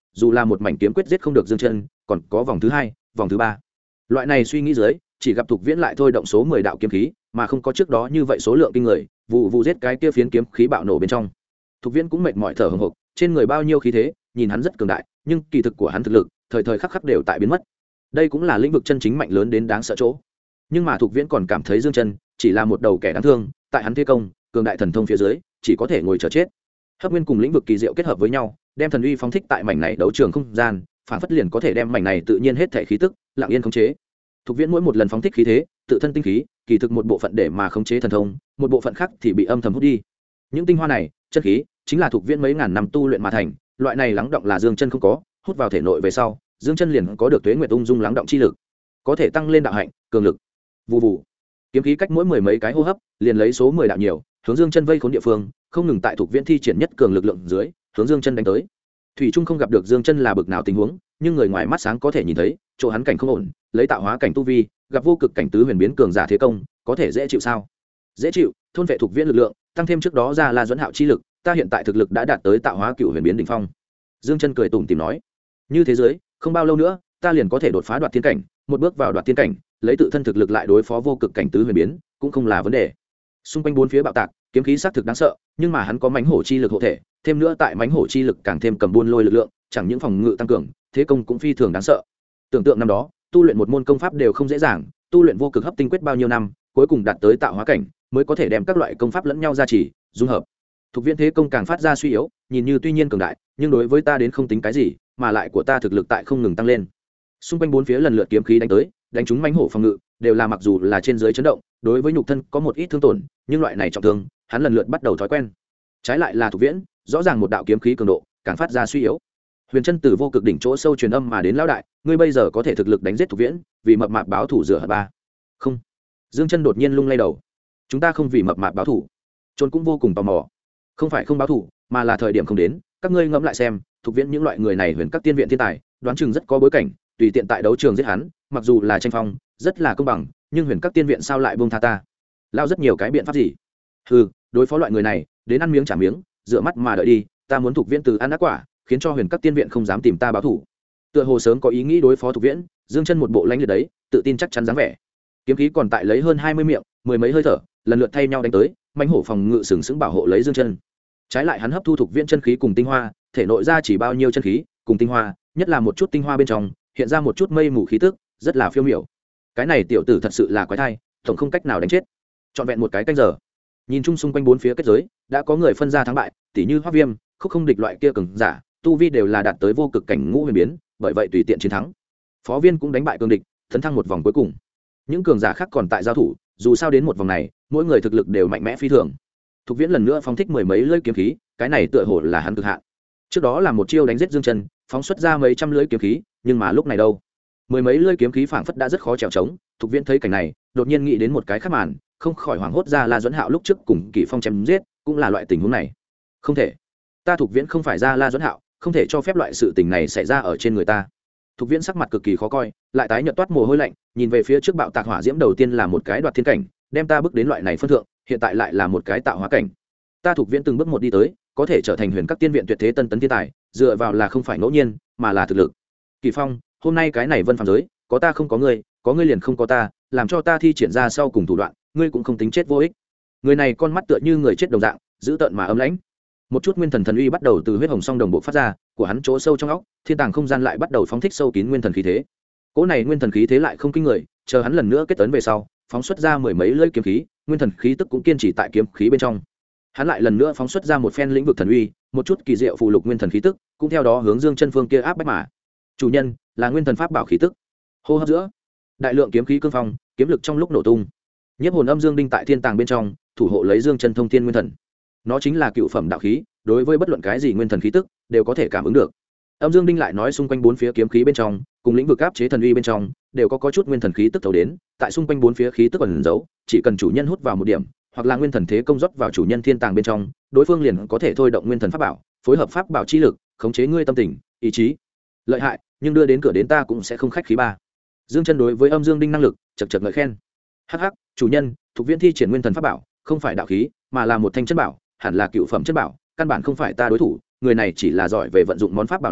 dù là một mảnh kiếm quyết giết không được Dương Chân, còn có vòng thứ hai, vòng thứ ba. Loại này suy nghĩ dưới, chỉ gặp Thục Viễn lại thôi động số 10 đạo kiếm khí, mà không có trước đó như vậy số lượng kinh người, vụ vụ giết cái kia phiến kiếm khí bạo nổ bên trong. Thục Viễn cũng mệt mỏi thở hổn hộc, trên người bao nhiêu khí thế, nhìn hắn rất cường đại, nhưng kỳ thực của hắn thực lực, thời thời khắc khắc đều tại biến mất. Đây cũng là lĩnh vực chân chính mạnh lớn đến đáng sợ chỗ. Nhưng mà Thục Viễn còn cảm thấy Dương Chân chỉ là một đầu kẻ đáng thương, tại hắn thế công, cường đại thần thông phía dưới, chỉ có thể ngồi chờ chết. Hấp nguyên cùng lĩnh vực kỳ diệu kết hợp với nhau, đem thần uy phóng thích tại mảnh này đấu trường không gian, phản phất liền có thể đem mảnh này tự nhiên hết thể khí tức lặng yên khống chế. Thục Viễn mỗi một lần phóng thích khí thế, tự thân tinh khí, kỳ thực một bộ phận để mà khống chế thần thông, một bộ phận khác thì bị âm thầm hút đi. Những tinh hoa này, chân khí, chính là Thục Viễn mấy ngàn năm tu luyện mà thành, loại này lắng động là Dương Chân không có, hút vào thể nội về sau, Dương Chân liền có được tuế nguyệt ung dung lắng động chi lực, có thể tăng lên đạo hạnh, cường lực. Vù vù. Kiếm khí cách mỗi mười mấy cái hô hấp, liền lấy số 10 đạo nhiều, hướng Dương Chân vây khốn địa phương, không ngừng tại Thục Viễn thi triển nhất cường lực lượng dưới, hướng Dương Chân đánh tới. Thủy Trung không gặp được Dương Chân là bực nào tình huống, nhưng người ngoài mắt sáng có thể nhìn thấy, chỗ hắn cảnh không ổn, lấy tạo hóa cảnh tu vi, gặp vô cực cảnh tứ huyền biến cường giả thế công, có thể dễ chịu sao? Dễ chịu, thôn vệ Thục Viễn lực lượng, tăng thêm trước đó ra La Duẫn Hạo chi lực, ta hiện tại thực lực đã đạt tới tạo hóa cựu huyền biến đỉnh phong. Dương Chân cười tủm tỉm nói, như thế giới, không bao lâu nữa, ta liền có thể đột phá đoạt thiên cảnh, một bước vào đoạt thiên cảnh, lấy tự thân thực lực lại đối phó vô cực cảnh tứ huyền biến, cũng không là vấn đề. Xung quanh bốn phía bạo tạc, kiếm khí sát thực đáng sợ, nhưng mà hắn có mãnh hổ chi lực hộ thể, thêm nữa tại mãnh hổ chi lực càng thêm cầm buôn lôi lực lượng, chẳng những phòng ngự tăng cường, thế công cũng phi thường đáng sợ. Tưởng tượng năm đó, tu luyện một môn công pháp đều không dễ dàng, tu luyện vô cực hấp tinh quyết bao nhiêu năm, cuối cùng đạt tới tạo hóa cảnh, mới có thể đem các loại công pháp lẫn nhau gia trì, dung hợp. Thục Viễn thế công càng phát ra suy yếu, nhìn như tuy nhiên cường đại, nhưng đối với ta đến không tính cái gì, mà lại của ta thực lực tại không ngừng tăng lên. Xung quanh bốn phía lần lượt kiếm khí đánh tới, đánh trúng mãnh hổ phòng ngự, đều là mặc dù là trên dưới chấn động, đối với nhục thân có một ít thương tổn, nhưng loại này trọng thương, hắn lần lượt bắt đầu thói quen. Trái lại là Thục Viễn, rõ ràng một đạo kiếm khí cường độ, càng phát ra suy yếu. Huyền chân từ vô cực đỉnh chỗ sâu truyền âm mà đến lão đại, ngươi bây giờ có thể thực lực đánh giết Thục Viễn, vì mập mạp báo thủ rửa hận ba. Không. Dương Chân đột nhiên lung lay đầu. Chúng ta không vì mập mạp báo thủ. Trôn cũng vô cùng tò mò. Không phải không báo thủ, mà là thời điểm không đến, các ngươi ngẫm lại xem, Thục Viễn những loại người này huyền các tiên viện thiên tài, đoán chừng rất có bối cảnh, tùy tiện tại đấu trường giết hắn, mặc dù là tranh phong, rất là công bằng, nhưng huyền các tiên viện sao lại buông tha ta? Lao rất nhiều cái biện pháp gì? Hừ, đối phó loại người này, đến ăn miếng trả miếng, dựa mắt mà đợi đi, ta muốn Thục Viễn từ ăn ác quả, khiến cho huyền các tiên viện không dám tìm ta báo thủ. Tựa hồ sớm có ý nghĩ đối phó Thục Viễn, Dương Chân một bộ lãnh liệt đấy, tự tin chắc chắn dáng vẻ. Kiếm khí còn tại lấy hơn 20 miệng, mười mấy hơi thở, lần lượt thay nhau đánh tới, mãnh hổ phòng ngự sừng sững bảo hộ lấy Dương Chân. Trái lại hắn hấp thu Thục Viễn chân khí cùng tinh hoa, thể nội ra chỉ bao nhiêu chân khí cùng tinh hoa, nhất là một chút tinh hoa bên trong, hiện ra một chút mây mù khí tức, rất là phiêu miểu. Cái này tiểu tử thật sự là quái thai, tổng không cách nào đánh chết. Trọn vẹn một cái canh giờ, nhìn chung xung quanh bốn phía kết giới, đã có người phân ra thắng bại, tỉ như Hoắc Viêm, Khúc Không Địch loại kia cường giả, tu vi đều là đạt tới vô cực cảnh ngũ huyền biến, bởi vậy tùy tiện chiến thắng. Phó Viên cũng đánh bại cường địch, tấn thăng một vòng cuối cùng. Những cường giả khác còn tại giao thủ, dù sao đến một vòng này, mỗi người thực lực đều mạnh mẽ phi thường. Thục Viễn lần nữa phóng thích mười mấy lưỡi kiếm khí, cái này tựa hồ là hắn cực hạn. Trước đó là một chiêu đánh giết Dương Chân, phóng xuất ra mấy trăm lưỡi kiếm khí, nhưng mà lúc này đâu, mười mấy lưỡi kiếm khí phảng phất đã rất khó chèo chống. Thục Viễn thấy cảnh này, đột nhiên nghĩ đến một cái khác màn, không khỏi hoảng hốt ra La Duẫn Hạo lúc trước cùng Kỷ Phong chém giết, cũng là loại tình huống này. Không thể, ta Thục Viễn không phải ra La Duẫn Hạo, không thể cho phép loại sự tình này xảy ra ở trên người ta. Thục Viễn sắc mặt cực kỳ khó coi, lại tái nhợt toát mồ hôi lạnh, nhìn về phía trước bạo tạc hỏa diễm đầu tiên là một cái đoạt thiên cảnh, đem ta bước đến loại này phân thượng, hiện tại lại là một cái tạo hóa cảnh. Ta Thục Viễn từng bước một đi tới, có thể trở thành huyền các tiên viện tuyệt thế tân tấn thiên tài, dựa vào là không phải ngẫu nhiên, mà là thực lực. Kỳ Phong, hôm nay cái này vân phàm giới, có ta không có ngươi liền không có ta, làm cho ta thi triển ra sau cùng thủ đoạn, ngươi cũng không tính chết vô ích. Người này con mắt tựa như người chết đồng dạng, dữ tợn mà ấm lãnh. Một chút nguyên thần thần uy bắt đầu từ huyết hồng song đồng bộ phát ra, của hắn chỗ sâu trong óc, thiên tàng không gian lại bắt đầu phóng thích sâu kín nguyên thần khí thế. Cỗ này nguyên thần khí thế lại không kinh người, chờ hắn lần nữa kết tấn về sau, phóng xuất ra mười mấy lưỡi kiếm khí, nguyên thần khí tức cũng kiên trì tại kiếm khí bên trong. Hắn lại lần nữa phóng xuất ra một phen lĩnh vực thần uy, một chút kỳ diệu phù lục nguyên thần khí tức, cũng theo đó hướng Dương Chân phương kia áp bách mà. Chủ nhân là nguyên thần pháp bảo khí tức. Hô hấp giữa, đại lượng kiếm khí cương phong, kiếm lực trong lúc nổ tung. Nhiếp hồn âm dương đinh tại thiên tàng bên trong, thủ hộ lấy Dương Chân thông thiên nguyên thần. Nó chính là cựu phẩm đạo khí, đối với bất luận cái gì nguyên thần khí tức đều có thể cảm ứng được. Âm dương đinh lại nói xung quanh bốn phía kiếm khí bên trong, cùng lĩnh vực áp chế thần uy bên trong, đều có chút nguyên thần khí tức thấu đến, tại xung quanh bốn phía khí tức ẩn giấu, chỉ cần chủ nhân hút vào một điểm, hoặc là nguyên thần thế công rót vào chủ nhân thiên tàng bên trong, đối phương liền có thể thôi động nguyên thần pháp bảo, phối hợp pháp bảo chi lực, khống chế ngươi tâm tình, ý chí. Lợi hại, nhưng đưa đến cửa đến ta cũng sẽ không khách khí ba. Dương Chân đối với âm dương đinh năng lực, chậc chậc ngợi khen. Hắc hắc, chủ nhân, Thục Viễn thi triển nguyên thần pháp bảo, không phải đạo khí, mà là một thanh chân bảo, hẳn là cựu phẩm chân bảo, căn bản không phải ta đối thủ, người này chỉ là giỏi về vận dụng món pháp bảo này,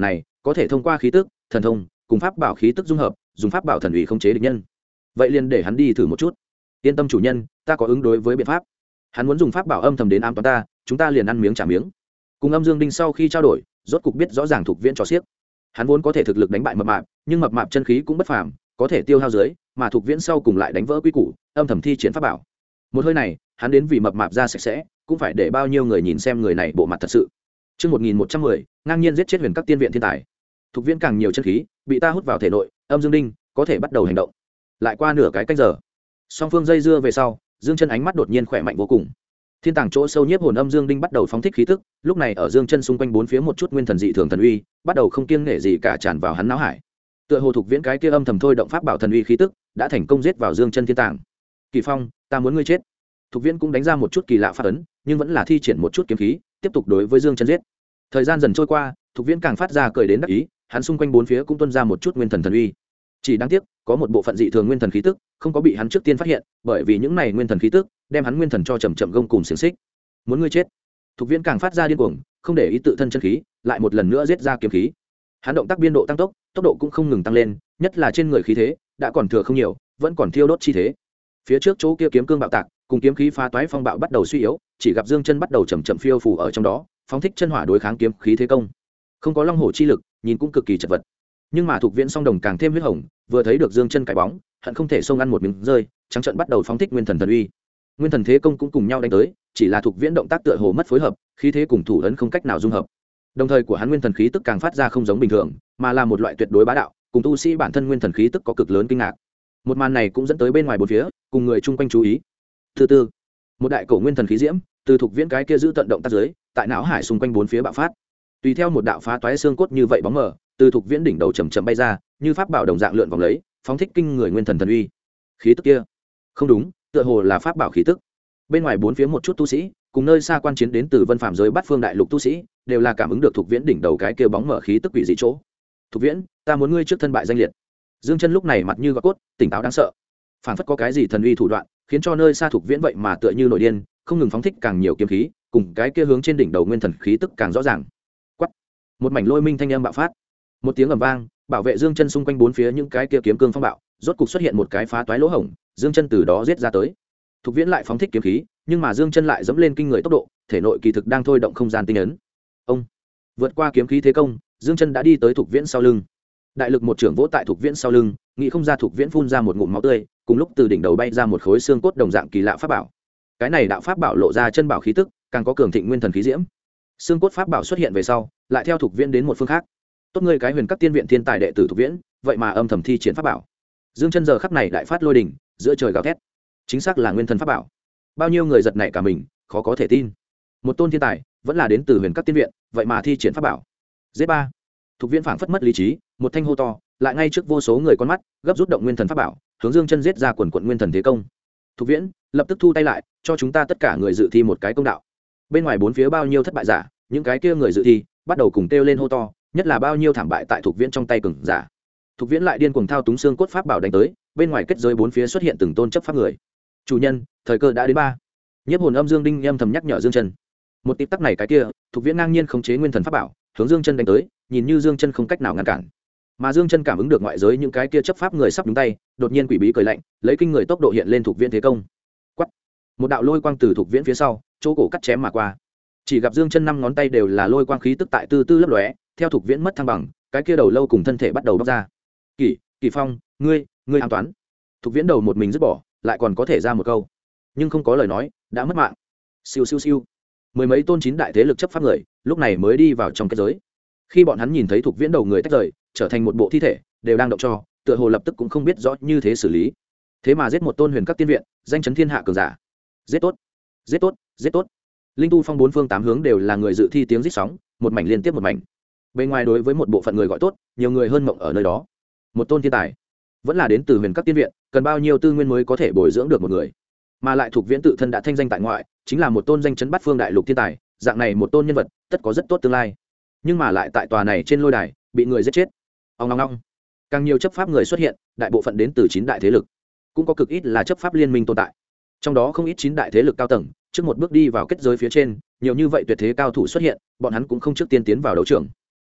có thể thông qua khí tức thần thông cùng pháp bảo khí tức dung hợp, dùng pháp bảo thần uy khống chế địch nhân. Vậy liền để hắn đi thử một chút. Yên tâm chủ nhân, ta có ứng đối với biện pháp. Hắn muốn dùng pháp bảo âm thầm đến ám toán ta, chúng ta liền ăn miếng trả miếng. Cùng Âm Dương Đinh sau khi trao đổi, rốt cục biết rõ ràng Thục Viễn trò xiếc. Hắn vốn có thể thực lực đánh bại mập mạp, nhưng mập mạp chân khí cũng bất phàm, có thể tiêu hao dưới, mà Thục Viễn sau cùng lại đánh vỡ quy củ, âm thầm thi triển pháp bảo. Một hơi này, hắn đến vì mập mạp ra sạch sẽ, cũng phải để bao nhiêu người nhìn xem người này bộ mặt thật sự. Chương 1110, ngang nhiên giết chết Huyền Các Tiên viện thiên tài. Thục Viễn càng nhiều chân khí, bị ta hút vào thể nội, Âm Dương Đinh có thể bắt đầu hành động. Lại qua nửa cái canh giờ, song phương dây dưa về sau, Dương Chân ánh mắt đột nhiên khỏe mạnh vô cùng. Thiên tàng chỗ sâu nhiếp hồn âm dương đinh bắt đầu phóng thích khí tức, lúc này ở Dương Chân xung quanh bốn phía một chút nguyên thần dị thường thần uy, bắt đầu không kiêng nể gì cả tràn vào hắn não hải. Tựa hồ Thục Viễn cái kia âm thầm thôi động pháp bảo thần uy khí tức, đã thành công giết vào Dương Chân thiên tàng. Kỳ Phong, ta muốn ngươi chết. Thục Viễn cũng đánh ra một chút kỳ lạ pháp ấn, nhưng vẫn là thi triển một chút kiếm khí, tiếp tục đối với Dương Chân giết. Thời gian dần trôi qua, Thục Viễn càng phát ra cười đến đắc ý, hắn xung quanh bốn phía cũng tuôn ra một chút nguyên thần thần uy. Chỉ đáng tiếc, có một bộ phận dị thường nguyên thần khí tức, không có bị hắn trước tiên phát hiện, bởi vì những này nguyên thần khí tức, đem hắn nguyên thần cho chậm chậm gông cùng xiềng xích. Muốn ngươi chết. Thục Viễn càng phát ra điên cuồng, không để ý tự thân chân khí, lại một lần nữa giết ra kiếm khí. Hắn động tác biên độ tăng tốc, tốc độ cũng không ngừng tăng lên, nhất là trên người khí thế, đã còn thừa không nhiều, vẫn còn thiêu đốt chi thế. Phía trước chỗ kia kiếm cương bạo tạc, cùng kiếm khí phá toái phong bạo bắt đầu suy yếu, chỉ gặp Dương Chân bắt đầu chậm chậm phiêu phù ở trong đó, phóng thích chân hỏa đối kháng kiếm khí thế công. Không có long hổ chi lực, nhìn cũng cực kỳ chật vật. Nhưng mà Thục Viễn song đồng càng thêm huyết hồng, vừa thấy được Dương Chân cái bóng, hận không thể xông ăn một miếng rơi, trắng trợn bắt đầu phóng thích nguyên thần thần uy. Nguyên thần thế công cũng cùng nhau đánh tới, chỉ là Thục Viễn động tác tựa hồ mất phối hợp, khí thế cùng thủ ấn không cách nào dung hợp. Đồng thời của hắn nguyên thần khí tức càng phát ra không giống bình thường, mà là một loại tuyệt đối bá đạo, cùng tu sĩ bản thân nguyên thần khí tức có cực lớn kinh ngạc. Một màn này cũng dẫn tới bên ngoài bốn phía, cùng người chung quanh chú ý. Thứ tư, một đại cổ nguyên thần khí diễm, từ Thục Viễn cái kia giữ tận động tác dưới, tại não hải xung quanh bốn phía bạo phát. Tùy theo một đạo phá toái xương cốt như vậy bóng mờ, từ Thục Viễn đỉnh đầu chậm chậm bay ra, như pháp bảo đồng dạng lượn vòng lấy, phóng thích kinh người nguyên thần thần uy. Khí tức kia, không đúng, tựa hồ là pháp bảo khí tức. Bên ngoài bốn phía một chút tu sĩ, cùng nơi xa quan chiến đến từ Vân Phàm giới Bát Phương đại lục tu sĩ, đều là cảm ứng được Thục Viễn đỉnh đầu cái kia bóng mở khí tức quỷ dị chỗ. Thục Viễn, ta muốn ngươi trước thân bại danh liệt. Dương Chân lúc này mặt như gọt cốt, tỉnh táo đáng sợ. Phản phất có cái gì thần uy thủ đoạn, khiến cho nơi xa Thục Viễn vậy mà tựa như nổi điên, không ngừng phóng thích càng nhiều kiếm khí, cùng cái kia hướng trên đỉnh đầu nguyên thần khí tức càng rõ ràng. Quát. Một mảnh lôi minh thanh âm bạo phát. Một tiếng ầm vang, bảo vệ Dương Chân xung quanh bốn phía những cái kia kiếm cương phong bạo, rốt cục xuất hiện một cái phá toái lỗ hổng, Dương Chân từ đó giết ra tới. Thục Viễn lại phóng thích kiếm khí, nhưng mà Dương Chân lại dẫm lên kinh người tốc độ, thể nội kỳ thực đang thôi động không gian tinh ấn. Ông vượt qua kiếm khí thế công, Dương Chân đã đi tới Thục Viễn sau lưng. Đại lực một trưởng vỗ tại Thục Viễn sau lưng, nghĩ không ra Thục Viễn phun ra một ngụm máu tươi, cùng lúc từ đỉnh đầu bay ra một khối xương cốt đồng dạng kỳ lạ pháp bảo. Cái này đạo pháp bảo lộ ra chân bảo khí tức, càng có cường thịnh nguyên thần khí diễm. Xương cốt pháp bảo xuất hiện về sau, lại theo Thục Viễn đến một phương khác. Tốt ngươi cái Huyền Các Tiên viện thiên tài đệ tử Thục Viễn, vậy mà âm thầm thi triển pháp bảo. Dương Chân giờ khắc này đại phát lôi đình, giữa trời gào thét. Chính xác là nguyên thần pháp bảo. Bao nhiêu người giật nảy cả mình, khó có thể tin. Một tôn thiên tài, vẫn là đến từ Huyền Các Tiên viện, vậy mà thi triển pháp bảo. Z3. Thục Viễn phảng phất mất lý trí, một thanh hô to, lại ngay trước vô số người con mắt, gấp rút động nguyên thần pháp bảo, hướng Dương Chân giết ra quần quần nguyên thần thế công. Thục Viễn, lập tức thu tay lại, cho chúng ta tất cả người dự thi một cái công đạo. Bên ngoài bốn phía bao nhiêu thất bại giả, những cái kia người dự thi, bắt đầu cùng kêu lên hô to, nhất là bao nhiêu thảm bại tại Thục Viễn trong tay cường giả. Thục Viễn lại điên cuồng thao túng xương cốt pháp bảo đánh tới, bên ngoài kết giới bốn phía xuất hiện từng tôn chấp pháp người. Chủ nhân, thời cơ đã đến ba. Nhiếp hồn âm Dương Đinh âm thầm nhắc nhở Dương Chân. Một tịp tắc này cái kia, Thục Viễn ngang nhiên khống chế nguyên thần pháp bảo, hướng Dương Chân đánh tới, nhìn như Dương Chân không cách nào ngăn cản. Mà Dương Chân cảm ứng được ngoại giới những cái kia chấp pháp người sắp nhúng tay, đột nhiên quỷ bí cười lạnh, lấy kinh người tốc độ hiện lên Thục Viễn thế công. Quắt. Một đạo lôi quang từ Thục Viễn phía sau, chỗ cổ cắt chém mà qua. Chỉ gặp Dương Chân năm ngón tay đều là lôi quang khí tức tại từ từ lấp lóe, theo Thục Viễn mất thăng bằng, cái kia đầu lâu cùng thân thể bắt đầu bóc ra. Kỳ Phong, ngươi an toán. Thục Viễn đầu một mình dứt bỏ, lại còn có thể ra một câu, nhưng không có lời nói, đã mất mạng. Siêu siêu siêu. Mười mấy tôn chín đại thế lực chấp pháp người, lúc này mới đi vào trong kết giới. Khi bọn hắn nhìn thấy Thục Viễn đầu người tách rời, trở thành một bộ thi thể, đều đang động cho, tựa hồ lập tức cũng không biết rõ như thế xử lý. Thế mà giết một tôn Huyền Các Tiên viện, danh chấn thiên hạ cường giả. Giết tốt, giết tốt, giết tốt. Linh tu phong bốn phương tám hướng đều là người dự thi tiếng rít sóng, một mảnh liên tiếp một mảnh. Bên ngoài đối với một bộ phận người gọi tốt, nhiều người hơn mộng ở nơi đó. Một tôn thiên tài, vẫn là đến từ Huyền Các Tiên viện, cần bao nhiêu tư nguyên mới có thể bồi dưỡng được một người. Mà lại Thục Viễn tự thân đã thanh danh tại ngoại, chính là một tôn danh chấn Bát Phương đại lục thiên tài, dạng này một tôn nhân vật, tất có rất tốt tương lai. Nhưng mà lại tại tòa này trên lôi đài, bị người giết chết. Ong ong ong. Càng nhiều chấp pháp người xuất hiện, đại bộ phận đến từ chín đại thế lực, cũng có cực ít là chấp pháp liên minh tồn tại. Trong đó không ít chín đại thế lực cao tầng, trước một bước đi vào kết giới phía trên, nhiều như vậy tuyệt thế cao thủ xuất hiện, bọn hắn cũng không trước tiên tiến vào đấu trường.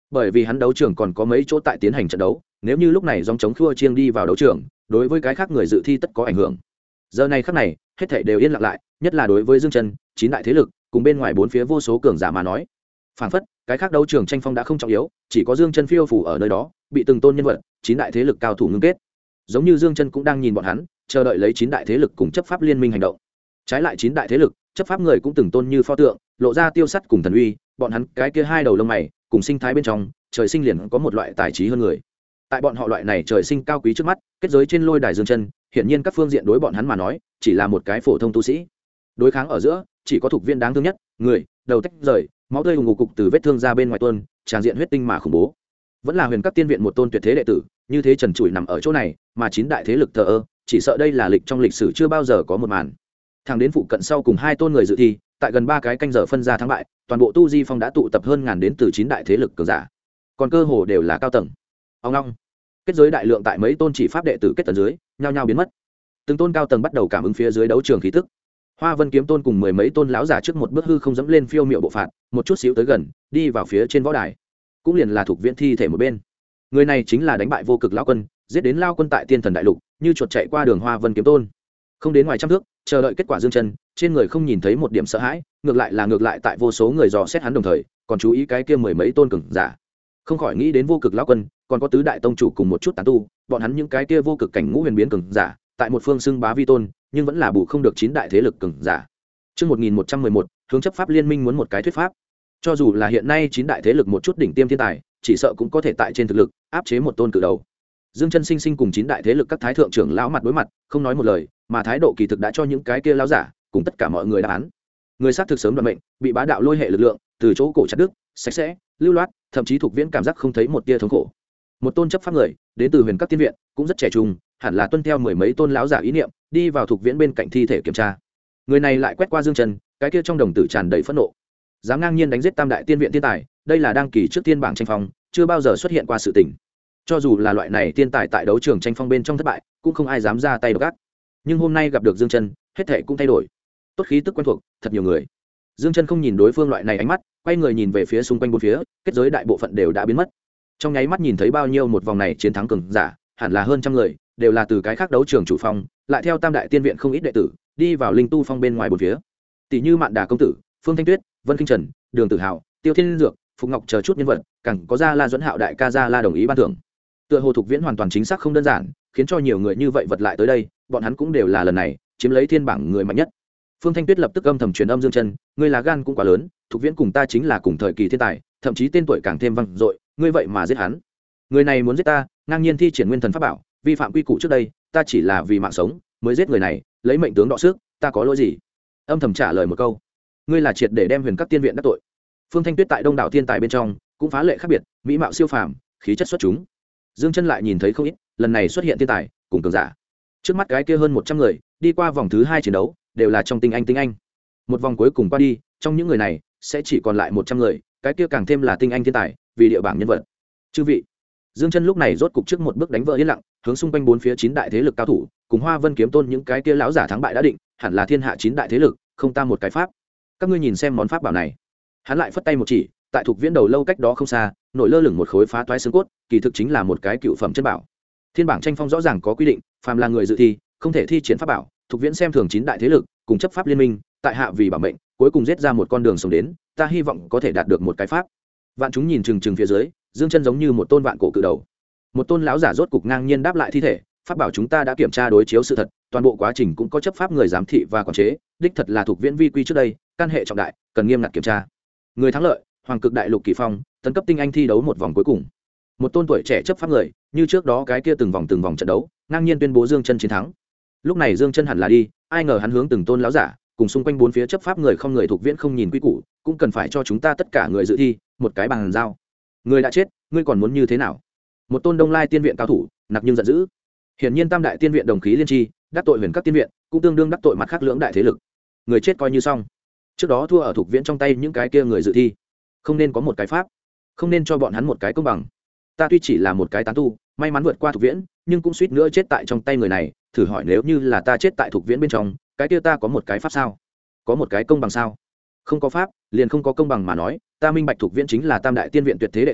bởi vì hắn đấu trường còn có mấy chỗ tại tiến hành trận đấu, nếu như lúc này dòng chống khua chiêng đi vào đấu trường, đối với cái khác người dự thi tất có ảnh hưởng. Giờ này khắc này, hết thảy đều yên lặng lại, nhất là đối với Dương Chân, chín đại thế lực cùng bên ngoài bốn phía vô số cường giả mà nói. Phản phất, cái khác đấu trường tranh phong đã không trọng yếu, chỉ có Dương Chân phiêu phù ở nơi đó, bị từng tôn nhân vật, chín đại thế lực cao thủ ngưng kết. Giống như Dương Chân cũng đang nhìn bọn hắn, chờ đợi lấy chín đại thế lực cùng chấp pháp liên minh hành động. Trái lại chín đại thế lực, chấp pháp người cũng từng tôn như pho tượng, lộ ra tiêu sắt cùng thần uy, bọn hắn cái kia hai đầu lông mày, cùng sinh thái bên trong, trời sinh liền có một loại tài trí hơn người. Tại bọn họ loại này trời sinh cao quý trước mắt, kết giới trên lôi đài Dương Chân, hiển nhiên các phương diện đối bọn hắn mà nói, chỉ là một cái phổ thông tu sĩ. Đối kháng ở giữa, chỉ có thuộc viên đáng thương nhất, người, đầu tách rời, máu tươi ùng ục cục từ vết thương ra bên ngoài tuôn, tràn diện huyết tinh mà khủng bố. Vẫn là Huyền Các Tiên viện một tôn tuyệt thế đệ tử, như thế trần trụi nằm ở chỗ này, mà chín đại thế lực thờ ơ, chỉ sợ đây là lịch trong lịch sử chưa bao giờ có một màn. Thằng đến phụ cận sau cùng hai tôn người dự thi, tại gần 3 cái canh giờ phân ra thắng bại, toàn bộ tu di phong đã tụ tập hơn ngàn đến từ chín đại thế lực cường giả, còn cơ hồ đều là cao tầng. Ông long, kết giới đại lượng tại mấy tôn chỉ pháp đệ tử kết tầng dưới, nhao nhao biến mất. Từng tôn cao tầng bắt đầu cảm ứng phía dưới đấu trường khí tức. Hoa Vân Kiếm Tôn cùng mười mấy tôn lão giả trước một bước hư không dẫm lên phiêu miệu bộ phạt, một chút xíu tới gần, đi vào phía trên võ đài. Cũng liền là thuộc viện thi thể một bên. Người này chính là đánh bại vô cực lão quân, giết đến lao quân tại Tiên Thần đại lục, như chuột chạy qua đường Hoa Vân Kiếm Tôn. Không đến ngoài trăm thước, chờ đợi kết quả Dương Chân, trên người không nhìn thấy một điểm sợ hãi, ngược lại tại vô số người dò xét hắn đồng thời, còn chú ý cái kia mười mấy tôn cường giả. Không khỏi nghĩ đến vô cực lão quân, còn có tứ đại tông chủ cùng một chút tán tu, bọn hắn những cái kia vô cực cảnh ngũ huyền biến cường giả, tại một phương xưng bá vi tôn, nhưng vẫn là bù không được chín đại thế lực cường giả. Chương 1111, hướng chấp pháp liên minh muốn một cái thuyết pháp. Cho dù là hiện nay chín đại thế lực một chút đỉnh tiêm thiên tài, chỉ sợ cũng có thể tại trên thực lực áp chế một tôn cự đầu. Dương Chân sinh sinh cùng chín đại thế lực các thái thượng trưởng lão mặt đối mặt, không nói một lời, mà thái độ kỳ thực đã cho những cái kia lão giả cùng tất cả mọi người đáp án. Người sát thực sớm đoạn mệnh, bị bá đạo lôi hệ lực lượng từ chỗ cổ chặt đứt, sạch sẽ, lưu loát, thậm chí thuộc viễn cảm giác không thấy một tia thống khổ. Một tôn chấp pháp người, đến từ Huyền Các Tiên viện, cũng rất trẻ trung, hẳn là tuân theo mười mấy tôn lão giả ý niệm, đi vào thuộc viễn bên cạnh thi thể kiểm tra. Người này lại quét qua Dương Chân, cái kia trong đồng tử tràn đầy phẫn nộ. Dám ngang nhiên đánh giết Tam đại tiên viện tiên tài, đây là đang kỳ trước tiên bảng tranh phong, chưa bao giờ xuất hiện qua sự tình. Cho dù là loại này tiên tài tại đấu trường tranh phong bên trong thất bại, cũng không ai dám ra tay độc ác. Nhưng hôm nay gặp được Dương Chân, hết thảy cũng thay đổi. Tốt khí tức quen thuộc, thật nhiều người. Dương Chân không nhìn đối phương loại này ánh mắt, quay người nhìn về phía xung quanh bốn phía, kết giới đại bộ phận đều đã biến mất. Trong nháy mắt nhìn thấy bao nhiêu một vòng này chiến thắng cường giả, hẳn là hơn trăm người, đều là từ cái khác đấu trường chủ phong, lại theo Tam đại tiên viện không ít đệ tử, đi vào linh tu phong bên ngoài bốn phía. Tỷ như Mạn Đà công tử, Phương Thanh Tuyết, Vân Kinh Trần, Đường Tử Hào, Tiêu Thiên Dược, Phục Ngọc chờ chút nhân vật, càng có Gia La Duẫn Hạo đại ca Gia La đồng ý ban thưởng. Tựa hồ thuộc viễn hoàn toàn chính xác không đơn giản, khiến cho nhiều người như vậy vật lại tới đây, bọn hắn cũng đều là lần này chiếm lấy thiên bảng người mạnh nhất. Phương Thanh Tuyết lập tức âm thầm truyền âm Dương Chân, ngươi là gan cũng quá lớn, thuộc viễn cùng ta chính là cùng thời kỳ thiên tài, thậm chí tên tuổi càng thêm vang dội, ngươi vậy mà giết hắn. Người này muốn giết ta, ngang nhiên thi triển nguyên thần pháp bảo, vi phạm quy củ trước đây, ta chỉ là vì mạng sống mới giết người này, lấy mệnh tướng đọ sức, ta có lỗi gì? Âm thầm trả lời một câu, ngươi là triệt để đem Huyền Các Tiên viện đắc tội. Phương Thanh Tuyết tại đông đảo thiên tài bên trong cũng phá lệ khác biệt, mỹ mạo siêu phàm, khí chất xuất chúng. Dương Chân lại nhìn thấy không ít, lần này xuất hiện thiên tài cùng cường giả. Trước mắt cái kia hơn 100 người, đi qua vòng thứ 2 chiến đấu, đều là trong tinh anh. Một vòng cuối cùng qua đi, trong những người này sẽ chỉ còn lại 100 người, cái kia càng thêm là tinh anh thiên tài, vì địa bảng nhân vật. Chư vị, Dương Chân lúc này rốt cục trước một bước đánh vỡ yên lặng, hướng xung quanh bốn phía chín đại thế lực cao thủ, cùng Hoa Vân Kiếm Tôn những cái kia lão giả thắng bại đã định, hẳn là thiên hạ chín đại thế lực, không ta một cái pháp. Các ngươi nhìn xem món pháp bảo này. Hắn lại phất tay một chỉ, tại thuộc viễn đầu lâu cách đó không xa, nổi lơ lửng một khối phá toái xương cốt, kỳ thực chính là một cái cựu phẩm chân bảo. Thiên bảng tranh phong rõ ràng có quy định, phàm là người dự thi, không thể thi triển pháp bảo. Thuộc viễn xem thường chín đại thế lực, cùng chấp pháp liên minh, tại hạ vì bảo mệnh, cuối cùng giết ra một con đường sống đến, ta hy vọng có thể đạt được một cái pháp. Vạn chúng nhìn chừng phía dưới, Dương Chân giống như một tôn vạn cổ cự đầu. Một tôn lão giả rốt cục ngang nhiên đáp lại thi thể, pháp bảo chúng ta đã kiểm tra đối chiếu sự thật, toàn bộ quá trình cũng có chấp pháp người giám thị và quản chế, đích thật là thuộc viễn vi quy trước đây, căn hệ trọng đại, cần nghiêm ngặt kiểm tra. Người thắng lợi, Hoàng Cực Đại Lục Kỳ Phong, tấn cấp tinh anh thi đấu một vòng cuối cùng. Một tôn tuổi trẻ chấp pháp người, như trước đó cái kia từng vòng trận đấu, ngang nhiên tuyên bố Dương Chân chiến thắng. Lúc này Dương Chân hẳn là đi, ai ngờ hắn hướng từng tôn lão giả, cùng xung quanh bốn phía chấp pháp người không người thuộc viễn không nhìn quy củ, cũng cần phải cho chúng ta tất cả người dự thi một cái bàn giao. Người đã chết, ngươi còn muốn như thế nào? Một tôn Đông Lai Tiên viện cao thủ, nặc nhưng giận dữ. Hiển nhiên Tam đại tiên viện đồng khí liên tri, đắc tội Huyền Các Tiên viện, cũng tương đương đắc tội mặt khác lưỡng đại thế lực. Người chết coi như xong. Trước đó thua ở thuộc viễn trong tay những cái kia người dự thi, không nên có một cái pháp, không nên cho bọn hắn một cái công bằng. Ta tuy chỉ là một cái tán tu, may mắn vượt qua thuộc viễn, nhưng cũng suýt nữa chết tại trong tay người này, thử hỏi nếu như là ta chết tại thuộc viễn bên trong, cái kia ta có một cái pháp sao? Có một cái công bằng sao? Không có pháp, liền không có công bằng mà nói, ta minh bạch thuộc viễn chính là Tam đại tiên viện tuyệt thế đệ tử,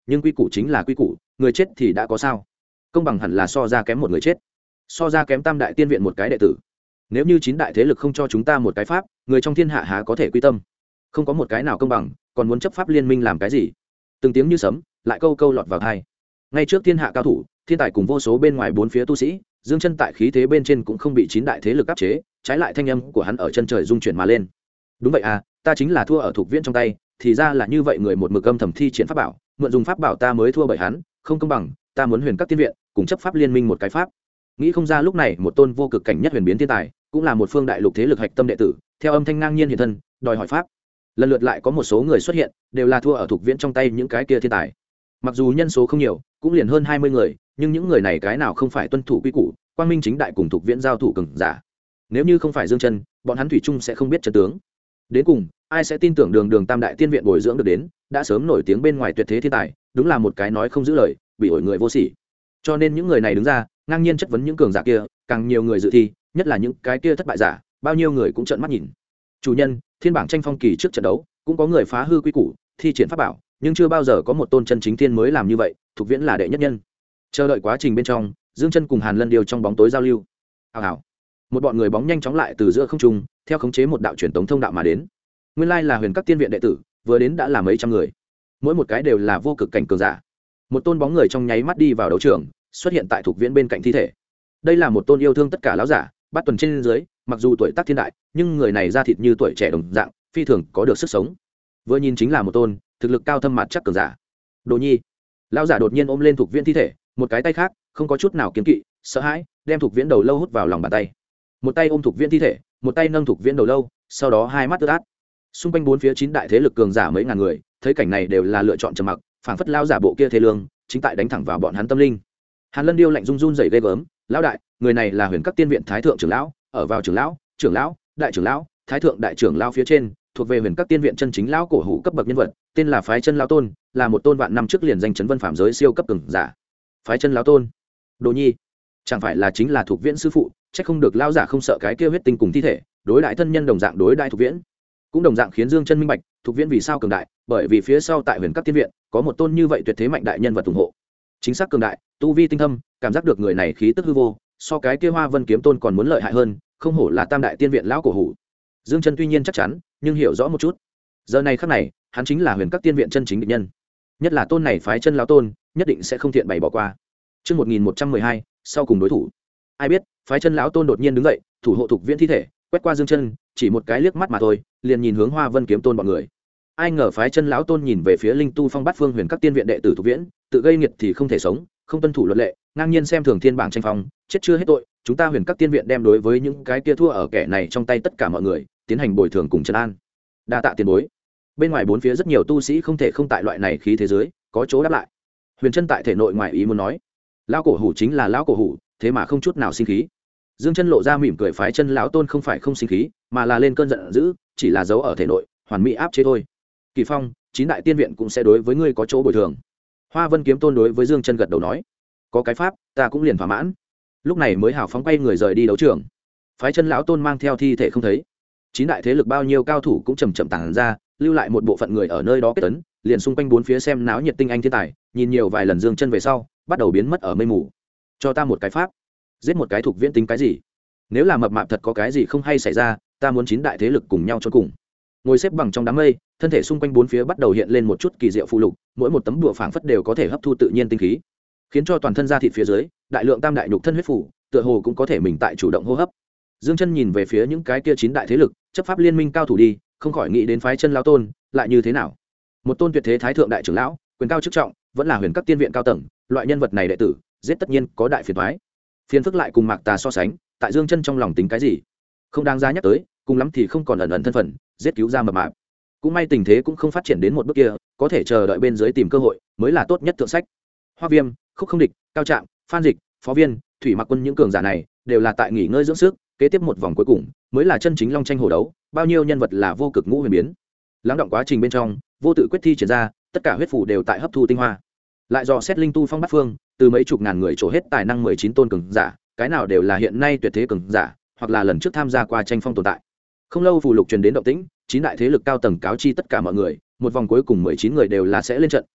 nhưng quy củ chính là quy củ, người chết thì đã có sao? Công bằng hẳn là so ra kém một người chết, so ra kém tam đại tiên viện một cái đệ tử. Nếu như 9 đại thế lực không cho chúng ta một cái pháp, người trong thiên hạ há có thể quy tâm? Không có một cái nào công bằng, còn muốn chấp pháp liên minh làm cái gì? Từng tiếng như sấm, lại câu câu lọt vào tai. Ngay trước thiên hạ cao thủ, thiên tài cùng vô số bên ngoài bốn phía tu sĩ, Dương Chân tại khí thế bên trên cũng không bị 9 đại thế lực áp chế, trái lại thanh âm của hắn ở chân trời rung chuyển mà lên. Đúng vậy à, ta chính là thua ở thuộc viễn trong tay, thì ra là như vậy, người một mực âm thầm thi triển pháp bảo, mượn dùng pháp bảo ta mới thua bởi hắn, không công bằng, ta muốn huyền các tiên viện cùng chấp pháp liên minh một cái pháp. Nghĩ không ra lúc này một tôn vô cực cảnh nhất huyền biến thiên tài, cũng là một phương đại lục thế lực hạch tâm đệ tử, theo âm thanh ngang nhiên hiện thân, đòi hỏi pháp. Lần lượt lại có một số người xuất hiện, đều là thua ở thuộc viễn trong tay những cái kia thiên tài. Mặc dù nhân số không nhiều, cũng liền hơn 20 người, nhưng những người này cái nào không phải tuân thủ quy củ, quang minh chính đại cùng thuộc viễn giao thủ cường giả. Nếu như không phải Dương Chân, bọn hắn thủy chung sẽ không biết chân tướng. Đến cùng, ai sẽ tin tưởng đường tam đại tiên viện bồi dưỡng được đến, đã sớm nổi tiếng bên ngoài tuyệt thế thiên tài, đúng là một cái nói không giữ lời, bị ổi người vô sỉ. Cho nên những người này đứng ra, ngang nhiên chất vấn những cường giả kia, càng nhiều người dự thi, nhất là những cái kia thất bại giả, bao nhiêu người cũng trợn mắt nhìn. Chủ nhân, thiên bảng tranh phong kỳ trước trận đấu, cũng có người phá hư quy củ, thi triển pháp bảo, nhưng chưa bao giờ có một tôn chân chính tiên mới làm như vậy, thuộc viễn là đệ nhất nhân. Chờ đợi quá trình bên trong, Dương Chân cùng Hàn Lân điều trong bóng tối giao lưu. Hào hào, một bọn người bóng nhanh chóng lại từ giữa không trung, theo khống chế một đạo truyền tống thông đạo mà đến. Nguyên lai là huyền các tiên viện đệ tử, vừa đến đã là mấy trăm người, mỗi một cái đều là vô cực cảnh cường giả. Một tôn bóng người trong nháy mắt đi vào đấu trường, xuất hiện tại thuộc viễn bên cạnh thi thể. Đây là một tôn yêu thương tất cả lão giả, bắt tuần trên dưới, mặc dù tuổi tác thiên đại, nhưng người này da thịt như tuổi trẻ đồng dạng, phi thường có được sức sống. Vừa nhìn chính là một tôn thực lực cao thâm mặt chắc cường giả. Đồ Nhi, lão giả đột nhiên ôm lên thuộc viễn thi thể, một cái tay khác không có chút nào kiêng kỵ, sợ hãi, đem thuộc viễn đầu lâu hút vào lòng bàn tay. Một tay ôm thuộc viễn thi thể, một tay nâng thuộc viễn đầu lâu, sau đó hai mắt ướt át. Xung quanh bốn phía 9 đại thế lực cường giả mấy ngàn người, thấy cảnh này đều là lựa chọn trầm mặc, phảng phất lão giả bộ kia thế lương, chính tại đánh thẳng vào bọn hắn tâm linh. Hàn Lân điêu lạnh run run rẩy ghê gớm, lão đại, người này là huyền các tiên viện thái thượng trưởng lão, ở vào trưởng lão, đại trưởng lão, thái thượng đại trưởng lão phía trên, thuộc về huyền các tiên viện chân chính lão cổ hủ cấp bậc nhân vật, tên là Phái Chân lão tôn, là một tôn vạn năm trước liền danh chấn vân phạm giới siêu cấp cường giả. Phái Chân lão tôn, Đồ Nhi, chẳng phải là chính là thuộc viễn sư phụ, chắc không được lão giả không sợ cái kia huyết tinh cùng thi thể, đối đại thân nhân đồng dạng đối đại thuộc viễn, cũng đồng dạng khiến Dương Chân minh bạch, thuộc viễn vì sao cường đại, bởi vì phía sau tại huyền các tiên viện có một tôn như vậy tuyệt thế mạnh đại nhân vật ủng hộ. Chính xác cường đại, tu vi tinh thâm, cảm giác được người này khí tức hư vô, so cái kia Hoa Vân kiếm tôn còn muốn lợi hại hơn, không hổ là tam đại tiên viện lão cổ hủ. Dương Chân tuy nhiên chắc chắn, nhưng hiểu rõ một chút. Giờ này khắc này, hắn chính là huyền các tiên viện chân chính địch nhân. Nhất là tôn này Phái Chân lão tôn, nhất định sẽ không thiện bày bỏ qua. Chương 1112, sau cùng đối thủ. Ai biết, Phái Chân lão tôn đột nhiên đứng dậy, thủ hộ thuộc viễn thi thể, quét qua Dương Chân, chỉ một cái liếc mắt mà thôi, liền nhìn hướng Hoa Vân kiếm tôn bọn người. Ai ngờ Phái Chân lão tôn nhìn về phía Linh Tu Phong Bát Phương huyền các tiên viện đệ tử thuộc viễn, tự gây nghiệt thì không thể sống, không tuân thủ luật lệ, ngang nhiên xem thường thiên bảng tranh phong, chết chưa hết tội, chúng ta huyền các tiên viện đem đối với những cái kia thua ở kẻ này trong tay tất cả mọi người tiến hành bồi thường cùng trấn an. Đa tạ tiền bối. Bên ngoài bốn phía rất nhiều tu sĩ không thể không tại loại này khí thế giới có chỗ đáp lại. Huyền Chân tại thể nội ngoài ý muốn nói, lão cổ hủ chính là lão cổ hủ, thế mà không chút nào sinh khí. Dương Chân lộ ra mỉm cười, Phái Chân lão tôn không phải không sinh khí, mà là lên cơn giận dữ, chỉ là giấu ở thể nội, hoàn mỹ áp chế thôi. Kỳ Phong, 9 đại tiên viện cũng sẽ đối với ngươi có chỗ bồi thường. Hoa Vân kiếm tôn đối với Dương Chân gật đầu nói, có cái pháp, ta cũng liền thỏa mãn. Lúc này mới hào phóng quay người rời đi đấu trường. Phái Chân lão tôn mang theo thi thể không thấy. 9 đại thế lực bao nhiêu cao thủ cũng chậm chậm tản ra, lưu lại một bộ phận người ở nơi đó kết tấn, liền xung quanh bốn phía xem náo nhiệt tinh anh thiên tài, nhìn nhiều vài lần Dương Chân về sau, bắt đầu biến mất ở mây mù. Cho ta một cái pháp, giết một cái thuộc viễn tính cái gì? Nếu là mập mạp thật có cái gì không hay xảy ra, ta muốn 9 đại thế lực cùng nhau cho cùng. Ngồi xếp bằng trong đám mây, thân thể xung quanh bốn phía bắt đầu hiện lên một chút kỳ diệu phụ lục, mỗi một tấm đùa phảng phất đều có thể hấp thu tự nhiên tinh khí, khiến cho toàn thân da thịt phía dưới đại lượng tam đại nhục thân huyết phủ, tựa hồ cũng có thể mình tại chủ động hô hấp. Dương Chân nhìn về phía những cái kia 9 đại thế lực, chấp pháp liên minh cao thủ đi, không khỏi nghĩ đến Phái Chân lão tôn, lại như thế nào? Một tôn tuyệt thế thái thượng đại trưởng lão, quyền cao chức trọng, vẫn là huyền các tiên viện cao tầng, loại nhân vật này đệ tử, giết tất nhiên có đại phiền toái. Phiền phức lại cùng Mạc Tà so sánh, tại Dương Chân trong lòng tính cái gì? Không đáng giá nhắc tới, cùng lắm thì không còn ẩn ẩn thân phận, giết cứu ra mập mạp. Cũng may tình thế cũng không phát triển đến một bước kia, có thể chờ đợi bên dưới tìm cơ hội, mới là tốt nhất thượng sách. Hoa Viêm, Khúc Không Địch, Cao Trạm, Phan Dịch, Phó Viên, Thủy Mặc Quân những cường giả này, đều là tại nghỉ ngơi dưỡng sức, kế tiếp một vòng cuối cùng, mới là chân chính long tranh hổ đấu, bao nhiêu nhân vật là vô cực ngũ huyền biến. Lắng động quá trình bên trong, vô tự quyết thi triển ra, tất cả huyết phủ đều tại hấp thu tinh hoa. Lại dò xét Linh Tu Phong Bát Phương, từ mấy chục ngàn người trổ hết tài năng 19 tôn cường giả, cái nào đều là hiện nay tuyệt thế cường giả, hoặc là lần trước tham gia qua tranh phong tồn tại. Không lâu phù lục truyền đến động tĩnh, 9 đại thế lực cao tầng cáo chi tất cả mọi người, một vòng cuối cùng 19 người đều là sẽ lên trận,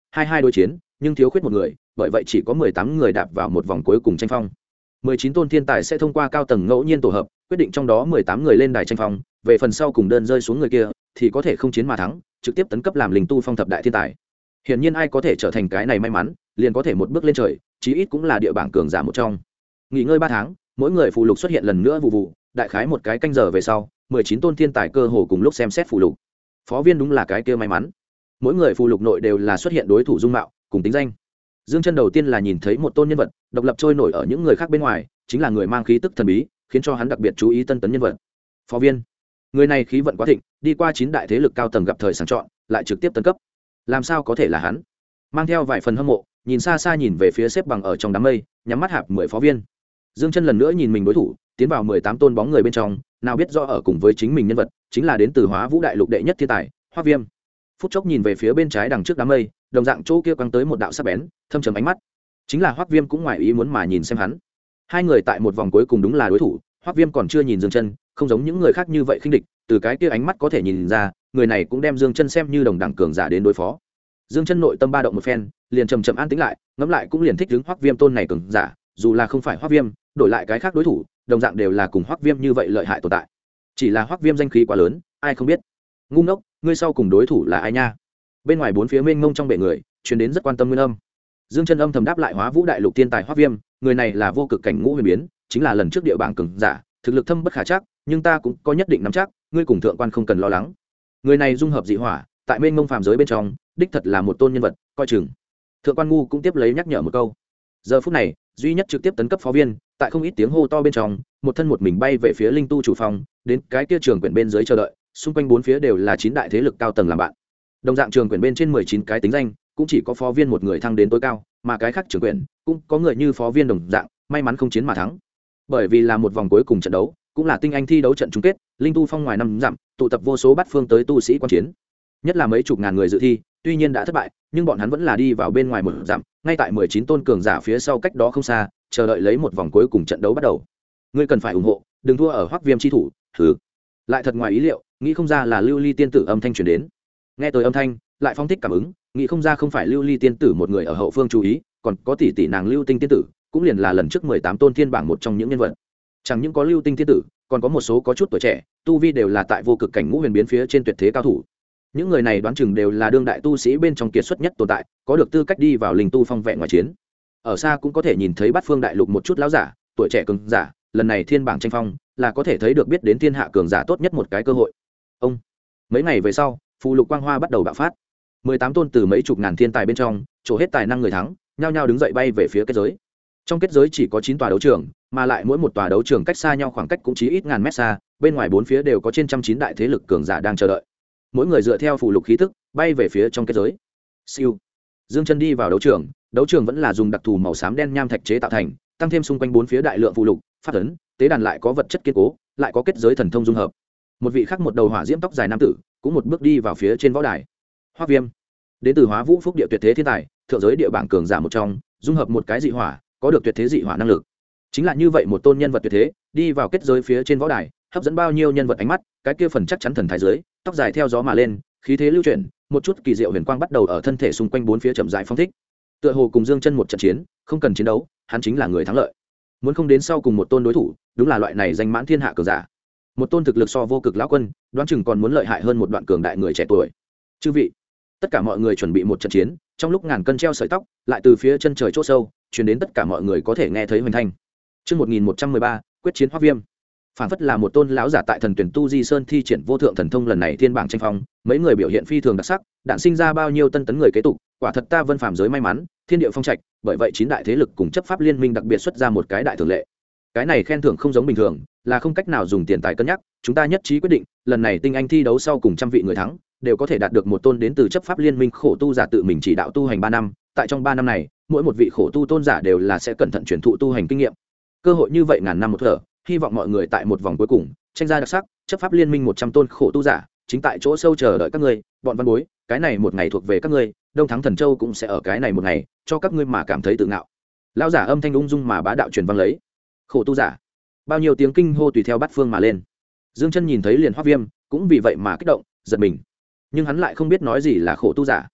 hai đối chiến nhưng thiếu khuyết một người, bởi vậy chỉ có 18 người đạp vào một vòng cuối cùng tranh phong. 19 tôn thiên tài sẽ thông qua cao tầng ngẫu nhiên tổ hợp quyết định trong đó 18 người lên đài tranh phong, về phần sau cùng đơn rơi xuống người kia thì có thể không chiến mà thắng, trực tiếp tấn cấp làm linh tu phong thập đại thiên tài. Hiển nhiên ai có thể trở thành cái này may mắn liền có thể một bước lên trời, chí ít cũng là địa bảng cường giả một trong. Nghỉ ngơi 3 tháng, mỗi người phụ lục xuất hiện lần nữa vụ vụ, đại khái một cái canh giờ về sau 19 tôn thiên tài cơ hồ cùng lúc xem xét phụ lục. Phó Viên đúng là cái kia may mắn, mỗi người phụ lục nội đều là xuất hiện đối thủ dung mạo cùng tính danh. Dương Chân đầu tiên là nhìn thấy một tôn nhân vật độc lập trôi nổi ở những người khác bên ngoài, chính là người mang khí tức thần bí, khiến cho hắn đặc biệt chú ý tân tấn nhân vật. Phó Viên, người này khí vận quá thịnh, đi qua 9 đại thế lực cao tầng gặp thời sàng chọn, lại trực tiếp tấn cấp. Làm sao có thể là hắn? Mang theo vài phần hâm mộ, nhìn xa xa nhìn về phía xếp bằng ở trong đám mây, nhắm mắt hạp 10 Phó Viên. Dương Chân lần nữa nhìn mình đối thủ, tiến vào 18 tôn bóng người bên trong, nào biết rõ ở cùng với chính mình nhân vật, chính là đến từ Hóa Vũ Đại Lục đệ nhất thiên tài, Hoắc Viêm. Phút chốc nhìn về phía bên trái đằng trước đám mây, đồng dạng chỗ kia quăng tới một đạo sắc bén, thâm trầm ánh mắt. Chính là Hoắc Viêm cũng ngoài ý muốn mà nhìn xem hắn. Hai người tại một vòng cuối cùng đúng là đối thủ, Hoắc Viêm còn chưa nhìn Dương Chân, không giống những người khác như vậy khinh địch, từ cái kia ánh mắt có thể nhìn ra, người này cũng đem Dương Chân xem như đồng đẳng cường giả đến đối phó. Dương Chân nội tâm ba động một phen, liền chậm chậm an tĩnh lại, ngẫm lại cũng liền thích ứng Hoắc Viêm tôn này cường giả, dù là không phải Hoắc Viêm, đổi lại cái khác đối thủ, đồng dạng đều là cùng Hoắc Viêm như vậy lợi hại tồn tại. Chỉ là Hoắc Viêm danh khí quá lớn, ai không biết. Ngu ngốc, ngươi sau cùng đối thủ là ai nha? Bên ngoài bốn phía mênh mông trong bệ người, truyền đến rất quan tâm nguyên âm. Dương Chân âm thầm đáp lại Hóa Vũ Đại Lục thiên tài Hoắc Viêm, người này là vô cực cảnh ngũ huyền biến, chính là lần trước địa bảng cường giả, thực lực thâm bất khả trắc, nhưng ta cũng có nhất định nắm chắc, ngươi cùng thượng quan không cần lo lắng. Người này dung hợp dị hỏa, tại mênh mông phàm giới bên trong, đích thật là một tôn nhân vật, coi chừng. Thượng quan ngu cũng tiếp lấy nhắc nhở một câu. Giờ phút này, duy nhất trực tiếp tấn cấp Phó Viên, tại không ít tiếng hô to bên trong, một thân một mình bay về phía linh tu chủ phòng, đến cái kia trường quyển bên dưới chờ đợi, xung quanh bốn phía đều là 9 đại thế lực cao tầng làm bạn. Đồng dạng trường quyển bên trên 19 cái tính danh, cũng chỉ có Phó Viên một người thăng đến tối cao, mà cái khác trường quyển cũng có người như Phó Viên đồng dạng, may mắn không chiến mà thắng. Bởi vì là một vòng cuối cùng trận đấu, cũng là tinh anh thi đấu trận chung kết, linh tu phong ngoài năm dặm, tụ tập vô số bát phương tới tu sĩ quan chiến. Nhất là mấy chục ngàn người dự thi, tuy nhiên đã thất bại, nhưng bọn hắn vẫn là đi vào bên ngoài một dặm, ngay tại 19 tôn cường giả phía sau cách đó không xa, chờ đợi lấy một vòng cuối cùng trận đấu bắt đầu. Ngươi cần phải ủng hộ, đừng thua ở Hoắc Viêm chi thủ. Hừ. Lại thật ngoài ý liệu, nghĩ không ra là Lưu Ly tiên tử âm thanh truyền đến. Nghe tới âm thanh, lại phong thích cảm ứng, nghĩ không ra không phải Lưu Ly tiên tử một người ở hậu phương chú ý, còn có tỷ tỷ nàng Lưu Tinh tiên tử, cũng liền là lần trước 18 tôn thiên bảng một trong những nhân vật. Chẳng những có Lưu Tinh tiên tử, còn có một số có chút tuổi trẻ, tu vi đều là tại vô cực cảnh ngũ huyền biến phía trên tuyệt thế cao thủ. Những người này đoán chừng đều là đương đại tu sĩ bên trong kiệt xuất nhất tồn tại, có được tư cách đi vào linh tu phong vẹn ngoài chiến. Ở xa cũng có thể nhìn thấy Bát Phương Đại Lục một chút lão giả, tuổi trẻ cường giả, lần này thiên bảng tranh phong, là có thể thấy được biết đến thiên hạ cường giả tốt nhất một cái cơ hội. Ông, mấy ngày về sau, phù lục quang hoa bắt đầu bạo phát. 18 tôn từ mấy chục ngàn thiên tài bên trong, trổ hết tài năng người thắng, nhao nhao đứng dậy bay về phía kết giới. Trong kết giới chỉ có 9 tòa đấu trường, mà lại mỗi một tòa đấu trường cách xa nhau khoảng cách cũng chỉ ít ngàn mét xa, bên ngoài bốn phía đều có trên 109 đại thế lực cường giả đang chờ đợi. Mỗi người dựa theo phù lục khí tức, bay về phía trong kết giới. Siêu. Dương Chân đi vào đấu trường vẫn là dùng đặc thù màu xám đen nham thạch chế tạo thành, tăng thêm xung quanh bốn phía đại lượng phù lục, pháp ấn, tế đàn lại có vật chất kiên cố, lại có kết giới thần thông dung hợp. Một vị khác một đầu hỏa diễm tóc dài nam tử, cũng một bước đi vào phía trên võ đài. Hoắc Viêm, đến từ Hóa Vũ Phúc địa tuyệt thế thiên tài, thượng giới địa bảng cường giả một trong, dung hợp một cái dị hỏa, có được tuyệt thế dị hỏa năng lực. Chính là như vậy một tôn nhân vật tuyệt thế, đi vào kết giới phía trên võ đài, hấp dẫn bao nhiêu nhân vật ánh mắt, cái kia phần chắc chắn thần thái dưới, tóc dài theo gió mà lên, khí thế lưu chuyển, một chút kỳ diệu huyền quang bắt đầu ở thân thể xung quanh bốn phía chậm rãi phóng thích. Tựa hồ cùng Dương Chân một trận chiến, không cần chiến đấu, hắn chính là người thắng lợi. Muốn không đến sau cùng một tôn đối thủ, đúng là loại này danh mãn thiên hạ cường giả. Một tôn thực lực so vô cực lão quân, đoán chừng còn muốn lợi hại hơn một đoạn cường đại người trẻ tuổi. Chư vị, tất cả mọi người chuẩn bị một trận chiến, trong lúc ngàn cân treo sợi tóc, lại từ phía chân trời chỗ sâu, truyền đến tất cả mọi người có thể nghe thấy hoành thanh. Chương 1113, quyết chiến Hoắc Viêm. Phản phất là một tôn lão giả tại thần tuyển tu di sơn thi triển vô thượng thần thông lần này thiên bảng tranh phong, mấy người biểu hiện phi thường đặc sắc, đạn sinh ra bao nhiêu tân tấn người kế tục, quả thật ta vân phàm giới may mắn, thiên địa phong trạch, bởi vậy 9 đại thế lực cùng chấp pháp liên minh đặc biệt xuất ra một cái đại thường lệ. Cái này khen thưởng không giống bình thường, là không cách nào dùng tiền tài cân nhắc, chúng ta nhất trí quyết định, lần này tinh anh thi đấu sau cùng trăm vị người thắng, đều có thể đạt được một tôn đến từ chấp pháp liên minh khổ tu giả tự mình chỉ đạo tu hành 3 năm, tại trong 3 năm này, mỗi một vị khổ tu tôn giả đều là sẽ cẩn thận truyền thụ tu hành kinh nghiệm. Cơ hội như vậy ngàn năm một thở, hy vọng mọi người tại một vòng cuối cùng tranh ra đặc sắc, chấp pháp liên minh 100 tôn khổ tu giả chính tại chỗ sâu chờ đợi các ngươi, bọn văn bối, cái này một ngày thuộc về các ngươi, Đông Thắng Thần Châu cũng sẽ ở cái này một ngày cho các ngươi mà cảm thấy tự ngạo. Lão giả âm thanh ung dung mà bá đạo truyền vang lấy. Khổ tu giả, bao nhiêu tiếng kinh hô tùy theo bát phương mà lên. Dương Chân nhìn thấy liền Hoắc Viêm, cũng vì vậy mà kích động, giật mình, nhưng hắn lại không biết nói gì là khổ tu giả.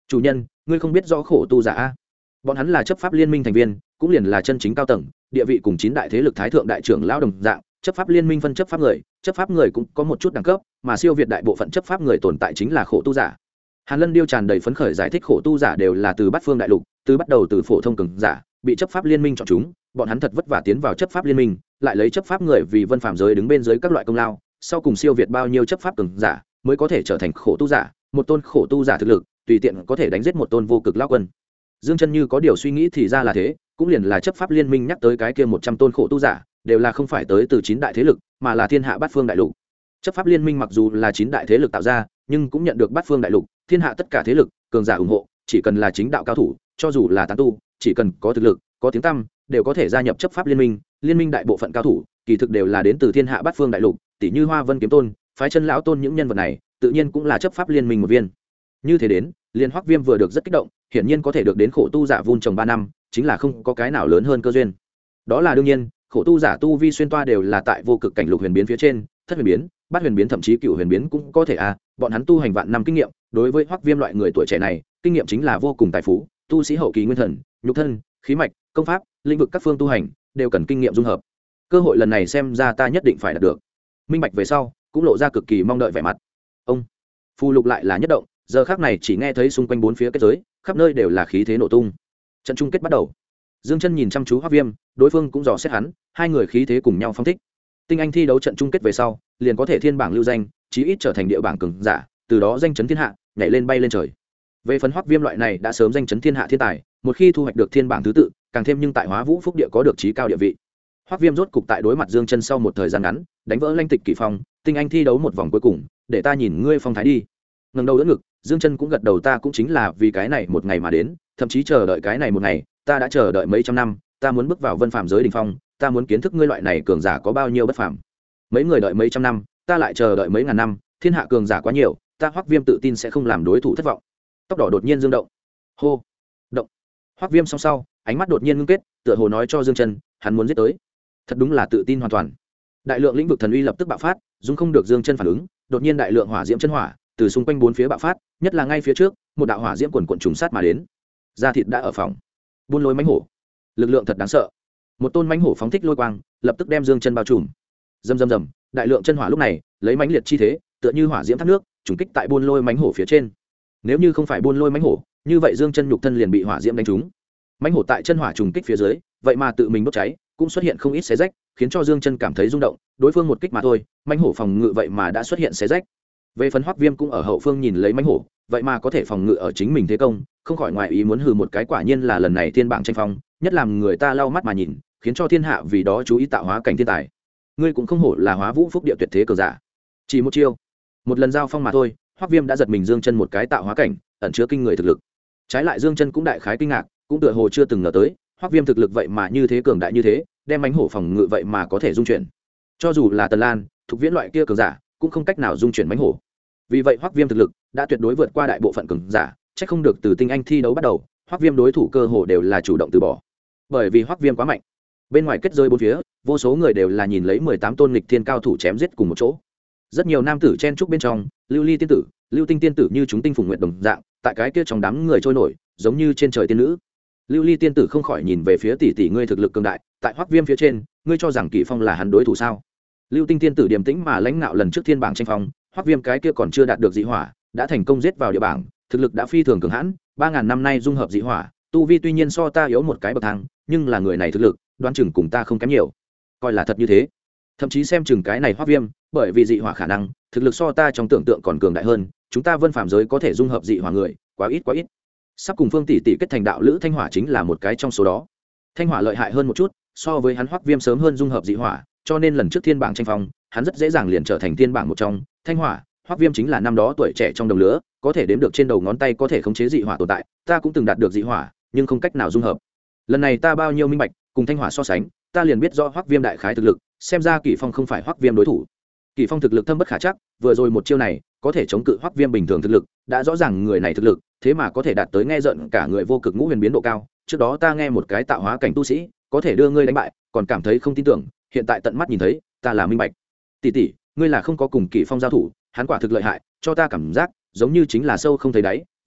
chủ nhân, ngươi không biết rõ khổ tu giả a? Bọn hắn là chấp pháp liên minh thành viên, cũng liền là chân chính cao tầng, địa vị cùng 9 đại thế lực thái thượng đại trưởng lão đồng dạng. Chấp pháp liên minh phân chấp pháp người cũng có một chút đẳng cấp, mà siêu việt đại bộ phận chấp pháp người tồn tại chính là khổ tu giả. Hàn Lân Điêu tràn đầy phấn khởi giải thích khổ tu giả đều là từ Bát Phương đại lục, từ bắt đầu từ phổ thông cường giả, bị chấp pháp liên minh chọn chúng, bọn hắn thật vất vả tiến vào chấp pháp liên minh, lại lấy chấp pháp người vì vân phàm giới đứng bên dưới các loại công lao, sau cùng siêu việt bao nhiêu chấp pháp cường giả, mới có thể trở thành khổ tu giả, một tôn khổ tu giả thực lực, tùy tiện có thể đánh giết một tôn vô cực lão quân. Dương Chân như có điều suy nghĩ thì ra là thế, cũng liền là chấp pháp liên minh nhắc tới cái kia 100 tôn khổ tu giả, đều là không phải tới từ 9 đại thế lực, mà là thiên hạ bát phương đại lục. Chấp pháp liên minh mặc dù là 9 đại thế lực tạo ra, nhưng cũng nhận được bát phương đại lục, thiên hạ tất cả thế lực, cường giả ủng hộ, chỉ cần là chính đạo cao thủ, cho dù là tán tu, chỉ cần có thực lực, có tiếng tăm, đều có thể gia nhập chấp pháp liên minh. Liên minh đại bộ phận cao thủ, kỳ thực đều là đến từ thiên hạ bát phương đại lục, tỷ như Hoa Vân kiếm tôn, phái chân lão tôn những nhân vật này, tự nhiên cũng là chấp pháp liên minh một viên. Như thế đến, Liên Hoắc Viêm vừa được rất kích động, hiển nhiên có thể được đến khổ tu giả vun trồng 3 năm, chính là không có cái nào lớn hơn cơ duyên. Đó là đương nhiên, khổ tu giả tu vi xuyên toa đều là tại vô cực cảnh lục huyền biến phía trên, thất huyền biến, bát huyền biến thậm chí cửu huyền biến cũng có thể bọn hắn tu hành vạn năm kinh nghiệm, đối với Hoắc Viêm loại người tuổi trẻ này, kinh nghiệm chính là vô cùng tài phú, tu sĩ hậu kỳ nguyên thần, nhục thân, khí mạch, công pháp, lĩnh vực các phương tu hành, đều cần kinh nghiệm dung hợp. Cơ hội lần này xem ra ta nhất định phải đạt được. Minh bạch về sau, cũng lộ ra cực kỳ mong đợi vẻ mặt. Ông phù lục lại là nhất động, giờ khắc này chỉ nghe thấy xung quanh 4 phía kết giới, khắp nơi đều là khí thế nổ tung. Trận chung kết bắt đầu. Dương Chân nhìn chăm chú Hoắc Viêm, đối phương cũng dò xét hắn, hai người khí thế cùng nhau phong thích. Tinh anh thi đấu trận chung kết về sau, liền có thể thiên bảng lưu danh, chí ít trở thành địa bảng cường giả, từ đó danh chấn thiên hạ, nhảy lên bay lên trời. Về phần Hoắc Viêm loại này đã sớm danh chấn thiên hạ thiên tài, một khi thu hoạch được thiên bảng thứ tự, càng thêm nhưng tại Hóa Vũ Phúc địa có được chí cao địa vị. Hoắc Viêm rốt cục tại đối mặt Dương Chân sau một thời gian ngắn, đánh vỡ Lanh Tịch Kỷ Phong, tinh anh thi đấu một vòng cuối cùng, để ta nhìn ngươi phong thái đi. Ngẩng đầu đỡ ngực, Dương Chân cũng gật đầu, ta cũng chính là vì cái này một ngày mà đến, thậm chí chờ đợi cái này một ngày, ta đã chờ đợi mấy trăm năm, ta muốn bước vào vân phàm giới đỉnh phong, ta muốn kiến thức ngươi loại này cường giả có bao nhiêu bất phàm. Mấy người đợi mấy trăm năm, ta lại chờ đợi mấy ngàn năm, thiên hạ cường giả quá nhiều, ta Hoắc Viêm tự tin sẽ không làm đối thủ thất vọng. Tóc đỏ đột nhiên dương động. Hô. Động. Hoắc Viêm song sau, ánh mắt đột nhiên ngưng kết, tựa hồ nói cho Dương Chân, hắn muốn giết tới. Thật đúng là tự tin hoàn toàn. Đại lượng lĩnh vực thần uy lập tức bạo phát, dung không được Dương Chân phản ứng, đột nhiên đại lượng hỏa diễm chân hỏa từ xung quanh 4 phía bạo phát, nhất là ngay phía trước, một đạo hỏa diễm quần quần trùng sát mà đến. Da thịt đã ở phòng. Buôn lôi mãnh hổ, lực lượng thật đáng sợ. Một tôn mãnh hổ phóng thích lôi quang, lập tức đem Dương Chân bao trùm. Rầm rầm rầm, đại lượng chân hỏa lúc này lấy mãnh liệt chi thế, tựa như hỏa diễm thác nước, trùng kích tại buôn lôi mãnh hổ phía trên. Nếu như không phải buôn lôi mãnh hổ, như vậy Dương Chân nhục thân liền bị hỏa diễm đánh trúng. Mãnh hổ tại chân hỏa trùng kích phía dưới, vậy mà tự mình đốt cháy, cũng xuất hiện không ít xé rách, khiến cho Dương Chân cảm thấy rung động, đối phương một kích mà thôi, mãnh hổ phòng ngự vậy mà đã xuất hiện xé rách. Về phần Hoắc Viêm cũng ở hậu phương nhìn lấy mãnh hổ, vậy mà có thể phòng ngự ở chính mình thế công, không khỏi ngoài ý muốn hừ một cái, quả nhiên là lần này thiên bảng tranh phong, nhất làm người ta lau mắt mà nhìn, khiến cho thiên hạ vì đó chú ý tạo hóa cảnh thiên tài. Ngươi cũng không hổ là Hóa Vũ Phúc địa tuyệt thế cường giả. Chỉ một chiêu, một lần giao phong mà thôi, Hoắc Viêm đã giật mình Dương Chân một cái tạo hóa cảnh, ẩn chứa kinh người thực lực. Trái lại Dương Chân cũng đại khái kinh ngạc, cũng tựa hồ chưa từng ngờ tới, Hoắc Viêm thực lực vậy mà như thế cường đại như thế, đem mãnh hổ phòng ngự vậy mà có thể dung chuyển. Cho dù là Tần Lan, thuộc viễn loại kia cường giả, cũng không cách nào dung chuyển mãnh hổ. Vì vậy Hoắc Viêm thực lực đã tuyệt đối vượt qua đại bộ phận cường giả, chắc không được từ tinh anh thi đấu bắt đầu, Hoắc Viêm đối thủ cơ hồ đều là chủ động từ bỏ. Bởi vì Hoắc Viêm quá mạnh. Bên ngoài kết giới 4 phía, vô số người đều là nhìn lấy 18 tôn nghịch thiên cao thủ chém giết cùng một chỗ. Rất nhiều nam tử chen chúc bên trong, Lưu Ly tiên tử, Lưu Tinh tiên tử như chúng tinh phùng nguyệt đồng dạng, tại cái kia trong đám người trôi nổi, giống như trên trời tiên nữ. Lưu Ly tiên tử không khỏi nhìn về phía tỷ tỷ ngươi thực lực cường đại, tại Hoắc Viêm phía trên, ngươi cho rằng Kỷ Phong là hắn đối thủ sao? Lưu Tinh tiên tử điềm tĩnh mà lãnh ngạo lần trước thiên bảng tranh phong, Hoắc Viêm cái kia còn chưa đạt được dị hỏa, đã thành công giết vào địa bảng, thực lực đã phi thường cường hãn, 3000 năm nay dung hợp dị hỏa, tu vi tuy nhiên so ta yếu một cái bậc thang, nhưng là người này thực lực, đoán chừng cùng ta không kém nhiều. Coi là thật như thế. Thậm chí xem chừng cái này Hoắc Viêm, bởi vì dị hỏa khả năng, thực lực so ta trong tưởng tượng còn cường đại hơn, chúng ta vân phàm giới có thể dung hợp dị hỏa người, quá ít. Sắp cùng Phương tỷ tỷ kết thành đạo lữ Thanh Hỏa chính là một cái trong số đó. Thanh Hỏa lợi hại hơn một chút, so với hắn Hoắc Viêm sớm hơn dung hợp dị hỏa, cho nên lần trước thiên bảng tranh phong, hắn rất dễ dàng liền trở thành thiên bảng một trong. Thanh Hỏa, Hoắc Viêm chính là năm đó tuổi trẻ trong đồng lứa, có thể đếm được trên đầu ngón tay có thể khống chế dị hỏa tồn tại, ta cũng từng đạt được dị hỏa, nhưng không cách nào dung hợp. Lần này ta bao nhiêu minh bạch, cùng Thanh Hỏa so sánh, ta liền biết rõ Hoắc Viêm đại khái thực lực, xem ra Kỷ Phong không phải Hoắc Viêm đối thủ. Kỷ Phong thực lực thâm bất khả trắc, vừa rồi một chiêu này, có thể chống cự Hoắc Viêm bình thường thực lực, đã rõ ràng người này thực lực, thế mà có thể đạt tới nghe giận cả người vô cực ngũ huyền biến độ cao. Trước đó ta nghe một cái tạo hóa cảnh tu sĩ, có thể đưa ngươi đánh bại, còn cảm thấy không tin tưởng, hiện tại tận mắt nhìn thấy, ta là minh bạch. Tỷ tỷ, ngươi là không có cùng Kỷ Phong giao thủ, hắn quả thực lợi hại, cho ta cảm giác giống như chính là sâu không thấy đáy,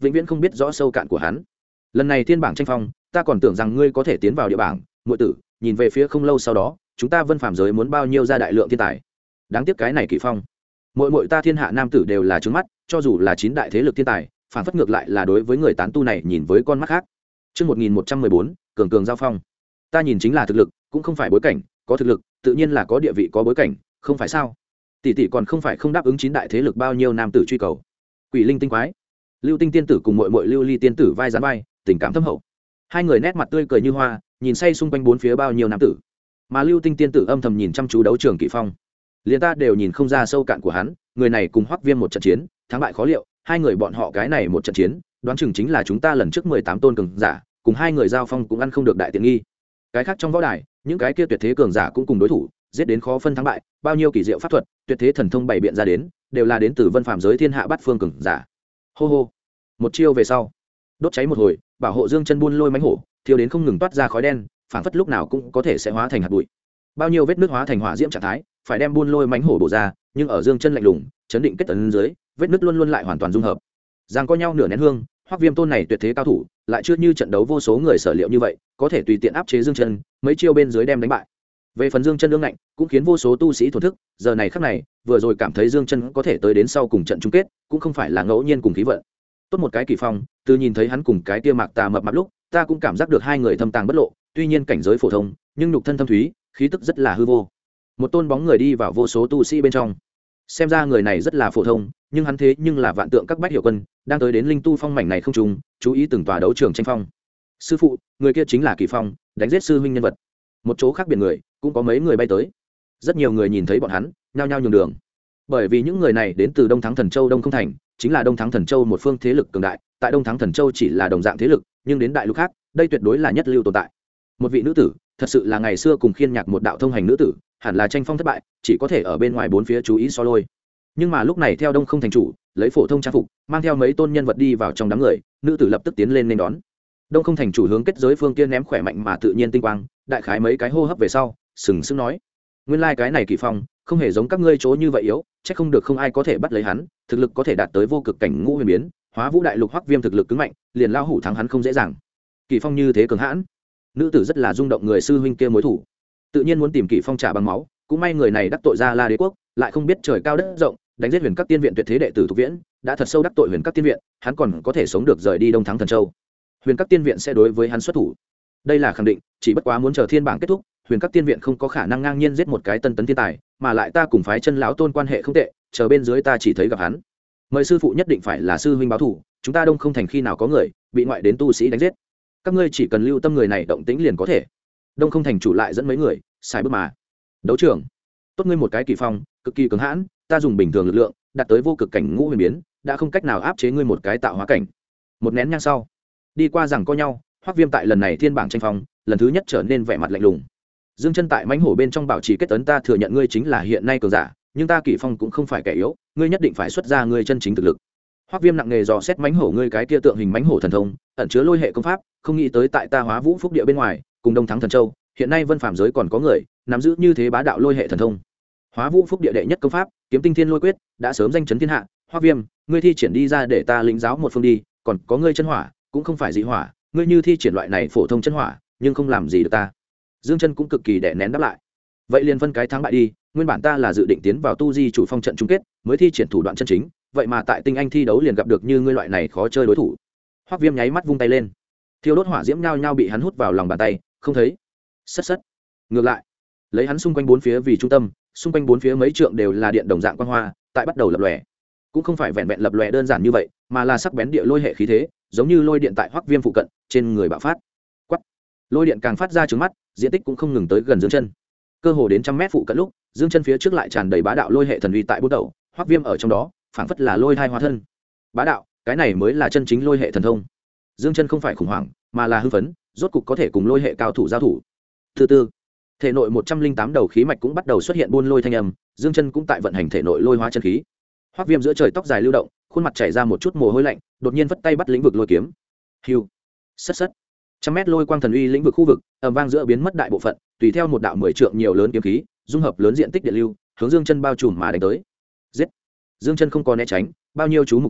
vĩnh viễn không biết rõ sâu cạn của hắn. Lần này thiên bảng tranh phong, ta còn tưởng rằng ngươi có thể tiến vào địa bảng, muội tử, nhìn về phía không lâu sau đó, chúng ta Vân Phàm giới muốn bao nhiêu ra đại lượng thiên tài. Đáng tiếc cái này Kỷ Phong. Muội ta thiên hạ nam tử đều là trướng mắt, cho dù là 9 đại thế lực thiên tài, phản phất ngược lại là đối với người tán tu này nhìn với con mắt khác. Chương 1114, cường cường giao phong. Ta nhìn chính là thực lực, cũng không phải bối cảnh, có thực lực, tự nhiên là có địa vị có bối cảnh, không phải sao? Tỷ tỷ còn không phải không đáp ứng 9 đại thế lực bao nhiêu nam tử truy cầu. Quỷ linh tinh quái. Lưu Tinh tiên tử cùng muội Lưu Ly tiên tử vai dán vai, tình cảm thâm hậu. Hai người nét mặt tươi cười như hoa, nhìn say xung quanh bốn phía bao nhiêu nam tử. Mà Lưu Tinh tiên tử âm thầm nhìn chăm chú đấu trường Kỷ Phong. Liền ta đều nhìn không ra sâu cạn của hắn, người này cùng Hoắc Viêm một trận chiến, thắng bại khó liệu, hai người bọn họ cái này một trận chiến, đoán chừng chính là chúng ta lần trước 18 tôn cường giả, cùng hai người giao phong cũng ăn không được đại tiện nghi. Cái khác trong võ đài, những cái kia tuyệt thế cường giả cũng cùng đối thủ, giết đến khó phân thắng bại, bao nhiêu kỳ diệu pháp thuật, tuyệt thế thần thông bày biện ra đến, đều là đến từ Vân Phàm giới thiên hạ bát phương cường giả. Hô hô. Một chiêu về sau, đốt cháy một hồi, bảo hộ Dương Chân buôn lôi mãnh hổ, thiêu đến không ngừng toát ra khói đen, phảng phất lúc nào cũng có thể sẽ hóa thành hạt bụi. Bao nhiêu vết nước hóa thành hỏa diễm trạng thái, phải đem buôn lôi mãnh hổ bổ ra, nhưng ở Dương Chân lạnh lùng, chấn định kết tấn dưới, vết nước luôn luôn lại hoàn toàn dung hợp. Giang có nhau nửa nén hương, Hoắc Viêm tôn này tuyệt thế cao thủ, lại chưa như trận đấu vô số người sở liệu như vậy, có thể tùy tiện áp chế Dương Chân, mấy chiêu bên dưới đem đánh bại. Về phần Dương Chân ương ngạnh, cũng khiến vô số tu sĩ thổn thức, giờ này khắc này, vừa rồi cảm thấy Dương Chân có thể tới đến sau cùng trận chung kết, cũng không phải là ngẫu nhiên cùng khí vận. Tốt một cái Kỷ Phong, từ nhìn thấy hắn cùng cái kia Mạc Tà mập mạp lúc, ta cũng cảm giác được hai người thâm tàng bất lộ, tuy nhiên cảnh giới phổ thông, nhưng nhục thân thâm thúy, khí tức rất là hư vô. Một tôn bóng người đi vào vô số tu sĩ bên trong. Xem ra người này rất là phổ thông, nhưng hắn thế nhưng là vạn tượng các bách hiệu quân, đang tới đến linh tu phong mảnh này không trùng, chú ý từng tòa đấu trường tranh phong. Sư phụ, người kia chính là Kỷ Phong, đánh giết sư huynh nhân vật. Một chỗ khác biển người, cũng có mấy người bay tới. Rất nhiều người nhìn thấy bọn hắn, nhao nhao nhường đường. Bởi vì những người này đến từ Đông Thắng Thần Châu Đông Không Thành, chính là Đông Thắng Thần Châu một phương thế lực cường đại, tại Đông Thắng Thần Châu chỉ là đồng dạng thế lực, nhưng đến đại lục khác, đây tuyệt đối là nhất lưu tồn tại. Một vị nữ tử, thật sự là ngày xưa cùng Khiên Nhạc một đạo thông hành nữ tử, hẳn là tranh phong thất bại, chỉ có thể ở bên ngoài bốn phía chú ý so lôi. Nhưng mà lúc này theo Đông Không Thành chủ, lấy phổ thông trang phục, mang theo mấy tôn nhân vật đi vào trong đám người, nữ tử lập tức tiến lên nên đón. Đông Không Thành chủ hướng kết giới phương kia ném khỏe mạnh mà tự nhiên tinh quang, đại khái mấy cái hô hấp về sau, sừng sững nói: "Nguyên lai cái này Kỷ Phong, không hề giống các ngươi chỗ như vậy yếu, chắc không được không ai có thể bắt lấy hắn, thực lực có thể đạt tới vô cực cảnh ngũ huyền biến, Hóa Vũ đại lục Hoắc Viêm thực lực cứng mạnh, liền lao hủ thắng hắn không dễ dàng. Kỷ Phong như thế cường hãn." Nữ tử rất là rung động người sư huynh kia mối thủ, tự nhiên muốn tìm Kỷ Phong trả bằng máu, cũng may người này đắc tội ra La Đế quốc, lại không biết trời cao đất rộng, đánh giết Huyền Các Tiên viện tuyệt thế đệ tử Thục Viễn, đã thật sâu đắc tội Huyền Các Tiên viện, hắn còn có thể sống được rời đi Đông Thắng Thần Châu. Huyền Các Tiên viện sẽ đối với hắn xuất thủ. Đây là khẳng định, chỉ bất quá muốn chờ thiên bảng kết thúc, Huyền Các Tiên viện không có khả năng ngang nhiên giết một cái tân tấn thiên tài, mà lại ta cùng phái chân lão tôn quan hệ không tệ, chờ bên dưới ta chỉ thấy gặp hắn. Mời sư phụ nhất định phải là sư huynh báo thủ, chúng ta Đông Không Thành khi nào có người bị ngoại đến tu sĩ đánh giết, các ngươi chỉ cần lưu tâm người này động tĩnh liền có thể. Đông Không Thành chủ lại dẫn mấy người xài bước mà. Đấu trưởng, tốt ngươi một cái Kỷ Phong, cực kỳ cứng hãn, ta dùng bình thường lực lượng đạt tới vô cực cảnh ngũ huyền biến, đã không cách nào áp chế ngươi một cái tạo hóa cảnh. Một nén nhang sau, đi qua rằng co nhau, Hoắc Viêm tại lần này thiên bảng tranh phong, lần thứ nhất trở nên vẻ mặt lạnh lùng. Dương Chân tại mãnh hổ bên trong bảo trì kết tấn, ta thừa nhận ngươi chính là hiện nay cường giả, nhưng ta Kỷ Phong cũng không phải kẻ yếu, ngươi nhất định phải xuất ra ngươi chân chính thực lực. Hoắc Viêm nặng nghề dò xét mãnh hổ ngươi cái kia tượng hình mãnh hổ thần thông, ẩn chứa lôi hệ công pháp, không nghĩ tới tại ta Hóa Vũ phúc địa bên ngoài, cùng Đông Thắng Thần Châu, hiện nay Vân Phàm giới còn có người nắm giữ như thế bá đạo lôi hệ thần thông. Hóa Vũ phúc địa đệ nhất công pháp, Kiếm Tinh Thiên Lôi Quyết, đã sớm danh chấn thiên hạ. Hoắc Viêm, ngươi thi triển đi ra để ta lĩnh giáo một phương đi, còn có ngươi chân hỏa, cũng không phải dị hỏa, ngươi như thi triển loại này phổ thông chân hỏa, nhưng không làm gì được ta. Dương Chân cũng cực kỳ đè nén đáp lại. Vậy liền phân cái thắng bại đi, nguyên bản ta là dự định tiến vào tu di chủ phong trận chung kết, mới thi triển thủ đoạn chân chính, vậy mà tại tinh anh thi đấu liền gặp được như ngươi loại này khó chơi đối thủ. Hoắc Viêm nháy mắt vung tay lên, thiêu đốt hỏa diễm nhao nhao bị hắn hút vào lòng bàn tay, không thấy. Sất sất. Ngược lại, lấy hắn xung quanh bốn phía vì trung tâm, xung quanh bốn phía mấy trượng đều là điện đồng dạng quang hoa, tại bắt đầu lập lòe. Cũng không phải vẹn vẹn lập lòe đơn giản như vậy, mà là sắc bén địa lôi hệ khí thế, giống như lôi điện tại Hoắc Viêm phụ cận, trên người bạo phát. Quắc. Lôi điện càng phát ra trừng mắt, diện tích cũng không ngừng tới gần Dương Chân. Cơ hồ đến trăm mét phụ cận lúc, Dương Chân phía trước lại tràn đầy bá đạo lôi hệ thần uy tại bút đầu, Hoắc Viêm ở trong đó, phảng phất là lôi thai hóa thân. Bá đạo, cái này mới là chân chính lôi hệ thần thông. Dương Chân không phải khủng hoảng, mà là hưng phấn, rốt cục có thể cùng lôi hệ cao thủ giao thủ. Thứ tư, thể nội 108 đầu khí mạch cũng bắt đầu xuất hiện buôn lôi thanh âm, Dương Chân cũng tại vận hành thể nội lôi hóa chân khí. Hoắc Viêm giữa trời tóc dài lưu động, khuôn mặt chảy ra một chút mồ hôi lạnh, đột nhiên vất tay bắt lĩnh vực lôi kiếm. Hưu, sất sất. Trăm mét lôi quang thần uy lĩnh vực khu vực, ầm vang giữa biến mất đại bộ phận, tùy theo một đạo 10 trượng nhiều lớn kiếm khí, dung hợp lớn diện tích điện lưu, hướng Dương Chân bao trùm mà đánh tới. Giết. Dương Chân không có né tránh, bao nhiêu chú mục dưới,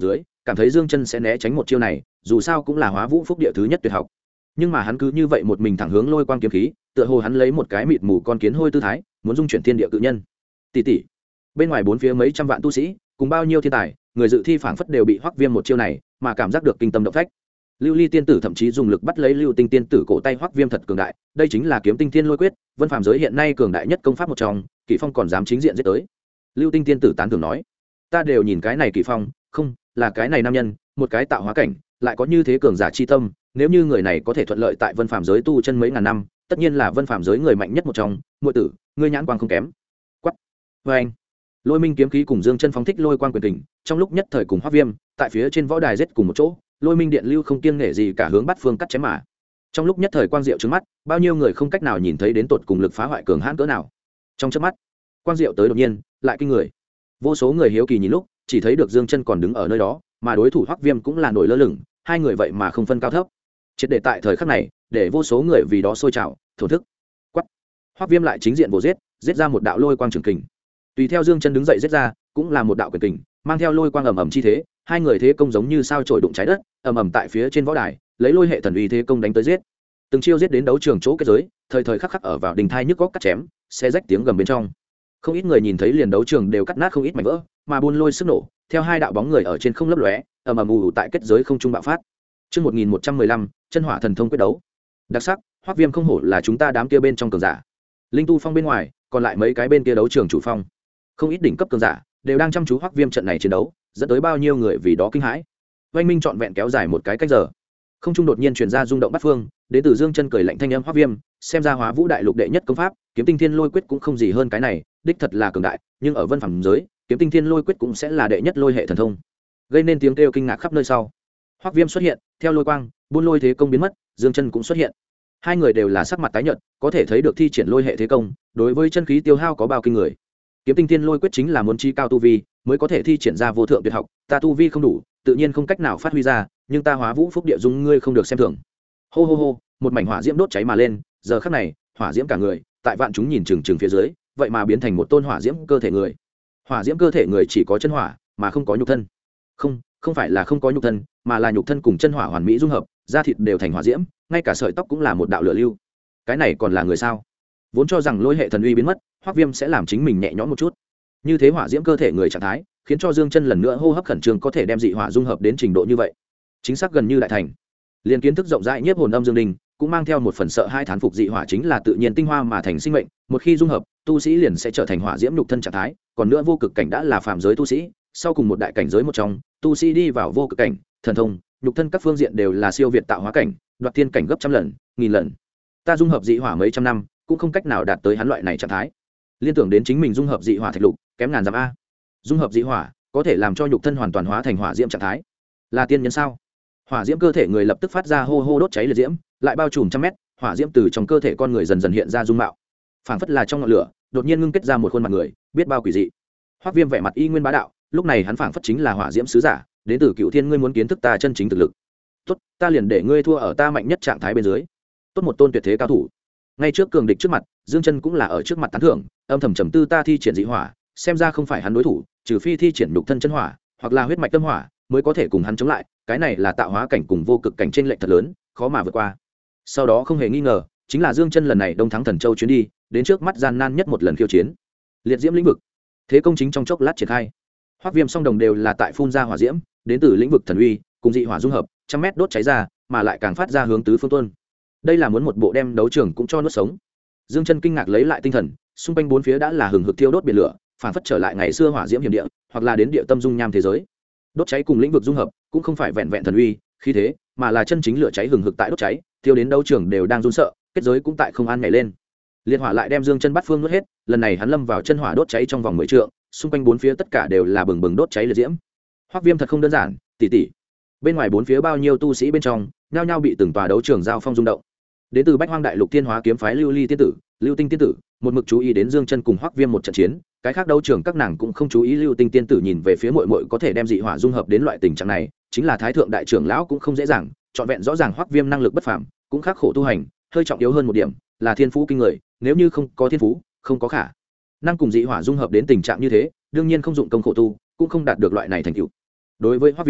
cảm thấy Dương Chân sẽ né tránh một chiêu này, dù sao cũng là Hóa Vũ Phúc Địa thứ nhất tuyệt học. Nhưng mà hắn cứ như vậy một mình thẳng hướng lôi quang kiếm khí, tựa hồ hắn lấy một cái mịt mù con kiến hôi tư thái, muốn dung chuyển thiên địa cự nhân. Tỷ tỷ. Bên ngoài bốn phía mấy trăm vạn tu sĩ, cùng bao nhiêu thiên tài, người dự thi phảng phất đều bị Hoắc Viêm một chiêu này, mà cảm giác được kinh tâm động phách. Lưu Ly tiên tử thậm chí dùng lực bắt lấy Lưu Tinh tiên tử cổ tay Hoắc Viêm thật cường đại, đây chính là Kiếm Tinh Thiên Lôi Quyết, vân phàm giới hiện nay cường đại nhất công pháp một trong, Kỷ Phong còn dám chính diện giết tới. Lưu Tinh tiên tử tán thưởng nói, ta đều nhìn cái này Kỷ Phong, không, là cái này nam nhân, một cái tạo hóa cảnh, lại có như thế cường giả chi tâm, nếu như người này có thể thuận lợi tại vân phàm giới tu chân mấy ngàn năm, tất nhiên là vân phàm giới người mạnh nhất một trong. Muội tử, ngươi nhãn quang không kém. Quắc. Và anh. Lôi Minh kiếm khí cùng Dương Chân phóng thích lôi quang quyền kình, trong lúc nhất thời cùng Hoắc Viêm, tại phía trên võ đài giết cùng một chỗ, Lôi Minh điện lưu không kiêng nể gì cả hướng bắt phương cắt chém mà. Trong lúc nhất thời quang diệu trừng mắt, bao nhiêu người không cách nào nhìn thấy đến tột cùng lực phá hoại cường hãn cỡ nào. Trong chớp mắt, quang diệu tới đột nhiên, lại kinh người. Vô số người hiếu kỳ nhìn lúc, chỉ thấy được Dương Chân còn đứng ở nơi đó, mà đối thủ Hoắc Viêm cũng là nổi lơ lửng, hai người vậy mà không phân cao thấp. Triệt để tại thời khắc này, để vô số người vì đó sôi trào, thổ thức. Quát. Hoắc Viêm lại chính diện vồ giết ra một đạo lôi quang trường kình. Tùy theo Dương Chân đứng dậy giết ra, cũng là một đạo quyền kình, mang theo lôi quang ầm ầm chi thế, hai người thế công giống như sao chổi đụng trái đất, ầm ầm tại phía trên võ đài, lấy lôi hệ thần uy thế công đánh tới giết. Từng chiêu giết đến đấu trường chỗ kết giới, thời thời khắc khắc ở vào đình thai nhức góc cắt chém, xé rách tiếng gầm bên trong. Không ít người nhìn thấy liền đấu trường đều cắt nát không ít mảnh vỡ, mà buôn lôi sức nổ, theo hai đạo bóng người ở trên không lấp lóe, ầm ầm ù tại kết giới không trung bạo phát. Chương 1115, chân hỏa thần thông quyết đấu. Đặc sắc, Hoắc Viêm không hổ là chúng ta đám kia bên trong cường giả. Linh Tu Phong bên ngoài, còn lại mấy cái bên kia đấu trường chủ phong. Không ít đỉnh cấp cường giả đều đang chăm chú Hoắc Viêm trận này chiến đấu, dẫn tới bao nhiêu người vì đó kinh hãi. Oanh minh trọn vẹn kéo dài một cái cách giờ. Không trung đột nhiên truyền ra rung động bát phương, đến từ Dương Chân cười lạnh thanh âm Hoắc Viêm, xem ra Hóa Vũ đại lục đệ nhất công pháp, Kiếm Tinh Thiên Lôi Quyết cũng không gì hơn cái này, đích thật là cường đại, nhưng ở vân phàm giới, Kiếm Tinh Thiên Lôi Quyết cũng sẽ là đệ nhất lôi hệ thần thông. Gây nên tiếng kêu kinh ngạc khắp nơi sau. Hoắc Viêm xuất hiện, theo lôi quang, buôn lôi thế công biến mất, Dương Chân cũng xuất hiện. Hai người đều là sắc mặt tái nhợt, có thể thấy được thi triển lôi hệ thế công, đối với chân khí tiêu hao có bao kinh người. Kiếm Tinh Thiên Lôi Quyết chính là muốn chi cao tu vi, mới có thể thi triển ra vô thượng tuyệt học, ta tu vi không đủ, tự nhiên không cách nào phát huy ra, nhưng ta Hóa Vũ Phúc Địa dung ngươi không được xem thường. Hô hô hô, một mảnh hỏa diễm đốt cháy mà lên, giờ khắc này, hỏa diễm cả người, tại vạn chúng nhìn chừng phía dưới, vậy mà biến thành một tôn hỏa diễm cơ thể người. Hỏa diễm cơ thể người chỉ có chân hỏa, mà không có nhục thân. Không phải là không có nhục thân, mà là nhục thân cùng chân hỏa hoàn mỹ dung hợp, da thịt đều thành hỏa diễm, ngay cả sợi tóc cũng là một đạo lửa lưu. Cái này còn là người sao? Vốn cho rằng lôi hệ thần uy biến mất, Hoắc Viêm sẽ làm chính mình nhẹ nhõm một chút. Như thế hỏa diễm cơ thể người trạng thái, khiến cho Dương Chân lần nữa hô hấp khẩn trương có thể đem dị hỏa dung hợp đến trình độ như vậy. Chính xác gần như đại thành. Liên kiến thức rộng rãi nhiếp hồn âm dương đình, cũng mang theo một phần sợ hai thán phục dị hỏa chính là tự nhiên tinh hoa mà thành sinh mệnh, một khi dung hợp, tu sĩ liền sẽ trở thành hỏa diễm nhục thân trạng thái, còn nữa vô cực cảnh đã là phàm giới tu sĩ, sau cùng một đại cảnh giới một trong, tu sĩ đi vào vô cực cảnh, thần thông, nhục thân các phương diện đều là siêu việt tạo hóa cảnh, đoạt thiên cảnh gấp trăm lần, nghìn lần. Ta dung hợp dị hỏa mấy trăm năm, cũng không cách nào đạt tới hắn loại này trạng thái. Liên tưởng đến chính mình dung hợp dị hỏa thạch lục, kém ngàn dặm a. Dung hợp dị hỏa, có thể làm cho nhục thân hoàn toàn hóa thành hỏa diễm trạng thái. Là tiên nhân sao? Hỏa diễm cơ thể người lập tức phát ra hô hô đốt cháy liệt diễm, lại bao trùm trăm mét, hỏa diễm từ trong cơ thể con người dần dần hiện ra dung mạo. Phảng phất là trong ngọn lửa, đột nhiên ngưng kết ra một khuôn mặt người, biết bao quỷ dị. Hoắc Viêm vẻ mặt y nguyên bá đạo, lúc này hắn phảng phất chính là hỏa diễm sứ giả, đến từ Cựu Thiên, ngươi muốn kiến thức ta chân chính thực lực. Tốt, ta liền để ngươi thua ở ta mạnh nhất trạng thái bên dưới. Tốt một tôn tuyệt thế cao thủ. Ngay trước cường địch trước mặt, Dương Chân cũng là ở trước mặt tán thưởng, âm thầm trầm tư ta thi triển dị hỏa, xem ra không phải hắn đối thủ, trừ phi thi triển nhục thân chân hỏa, hoặc là huyết mạch tâm hỏa, mới có thể cùng hắn chống lại, cái này là tạo hóa cảnh cùng vô cực cảnh chênh lệch thật lớn, khó mà vượt qua. Sau đó không hề nghi ngờ, chính là Dương Chân lần này đông thắng thần châu chuyến đi, đến trước mắt gian nan nhất một lần khiêu chiến. Liệt diễm lĩnh vực, thế công chính trong chốc lát triển khai. Hoắc Viêm song đồng đều là tại phun ra hỏa diễm, đến từ lĩnh vực thần uy, cùng dị hỏa dung hợp, trăm mét đốt cháy ra, mà lại càng phát ra hướng tứ phương tuôn. Đây là muốn một bộ đem đấu trường cũng cho nuốt sống. Dương Chân kinh ngạc lấy lại tinh thần, xung quanh bốn phía đã là hừng hực thiêu đốt biển lửa, phản phất trở lại ngày xưa hỏa diễm hiểm địa, hoặc là đến địa tâm dung nham thế giới. Đốt cháy cùng lĩnh vực dung hợp, cũng không phải vẹn vẹn thần uy, khí thế, mà là chân chính lửa cháy hừng hực tại đốt cháy, thiêu đến đấu trường đều đang run sợ, kết giới cũng tại không an nhảy lên. Liệt hỏa lại đem Dương Chân bắt phương nuốt hết, lần này hắn lâm vào chân hỏa đốt cháy trong vòng 10 trượng, xung quanh bốn phía tất cả đều là bừng bừng đốt cháy liệt diễm. Hoắc Viêm thật không đơn giản, tỷ tỷ. Bên ngoài bốn phía bao nhiêu tu sĩ bên trong, nhao nhao bị từng tòa đấu trường giao phong rung động. Đến từ Bách Hoang Đại Lục Thiên Hóa kiếm phái Lưu Ly tiên tử, Lưu Tinh tiên tử, một mực chú ý đến Dương Chân cùng Hoắc Viêm một trận chiến, cái khác đấu trường các nàng cũng không chú ý. Lưu Tinh tiên tử nhìn về phía muội muội có thể đem dị hỏa dung hợp đến loại tình trạng này, chính là Thái thượng đại trưởng lão cũng không dễ dàng, trọn vẹn rõ ràng Hoắc Viêm năng lực bất phàm, cũng khắc khổ tu hành, hơi trọng yếu hơn một điểm, là thiên phú kinh người, nếu như không có thiên phú, không có khả năng cùng dị hỏa dung hợp đến tình trạng như thế, đương nhiên không dụng công khổ tu, cũng không đạt được loại này thành tựu. Đối với Hoắc Viêm,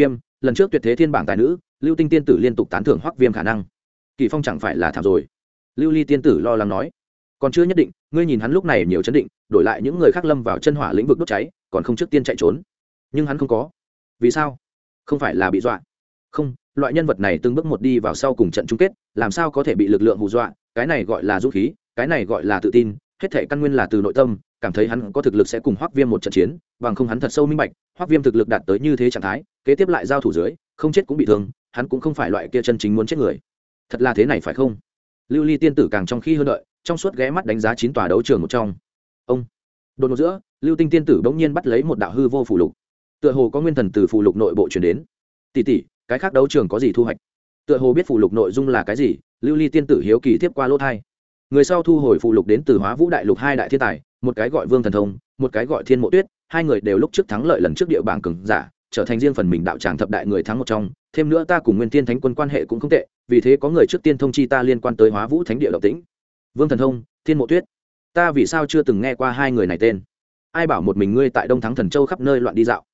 lần trước tuyệt thế thiên bảng tài nữ lưu tinh tiên tử liên tục tán thưởng Hoắc Viêm khả năng. Kỳ Phong chẳng phải là thảm rồi? Lưu ly tiên tử lo lắng nói. Còn chưa nhất định, ngươi nhìn hắn lúc này nhiều chấn định, đổi lại những người khác lâm vào chân hỏa lĩnh vực đốt cháy còn không trước tiên chạy trốn, nhưng hắn không có. Vì sao? Không phải là bị dọa? Không, loại nhân vật này từng bước một đi vào sau cùng trận chung kết, làm sao có thể bị lực lượng hù dọa? Cái này gọi là dũng khí, cái này gọi là tự tin, hết thảy căn nguyên là từ nội tâm, cảm thấy hắn có thực lực sẽ cùng Hoắc Viêm một trận chiến, bằng không hắn thật sâu minh bạch, Hoắc Viêm thực lực đạt tới như thế trạng thái, kế tiếp lại giao thủ dưới, không chết cũng bị thương, hắn cũng không phải loại kia chân chính muốn chết người. Thật là thế này phải không? Lưu ly tiên tử càng trong khi hơn đợi, trong suốt ghé mắt đánh giá 9 tòa đấu trường một trong. Ông đột ngột giữa, lưu tinh tiên tử bỗng nhiên bắt lấy một đạo hư vô phù lục, tựa hồ có nguyên thần từ phù lục nội bộ truyền đến. Tỷ tỷ, cái khác đấu trường có gì thu hoạch? Tựa hồ biết phù lục nội dung là cái gì, lưu ly tiên tử hiếu kỳ tiếp qua lỗ thai. Người sau thu hồi phù lục đến từ Hóa Vũ đại lục hai đại thiên tài, một cái gọi Vương Thần Thông, một cái gọi Thiên Mộ Tuyết, hai người đều lúc trước thắng lợi lần trước địa bảng cường giả, trở thành riêng phần mình đạo tràng thập đại người thắng một trong. Thêm nữa ta cùng Nguyên Tiên Thánh Quân quan hệ cũng không tệ, vì thế có người trước tiên thông chi ta liên quan tới Hóa Vũ Thánh địa động tĩnh. Vương Thần Thông, Thiên Mộ Tuyết, ta vì sao chưa từng nghe qua hai người này tên? Ai bảo một mình ngươi tại Đông Thắng Thần Châu khắp nơi loạn đi dạo?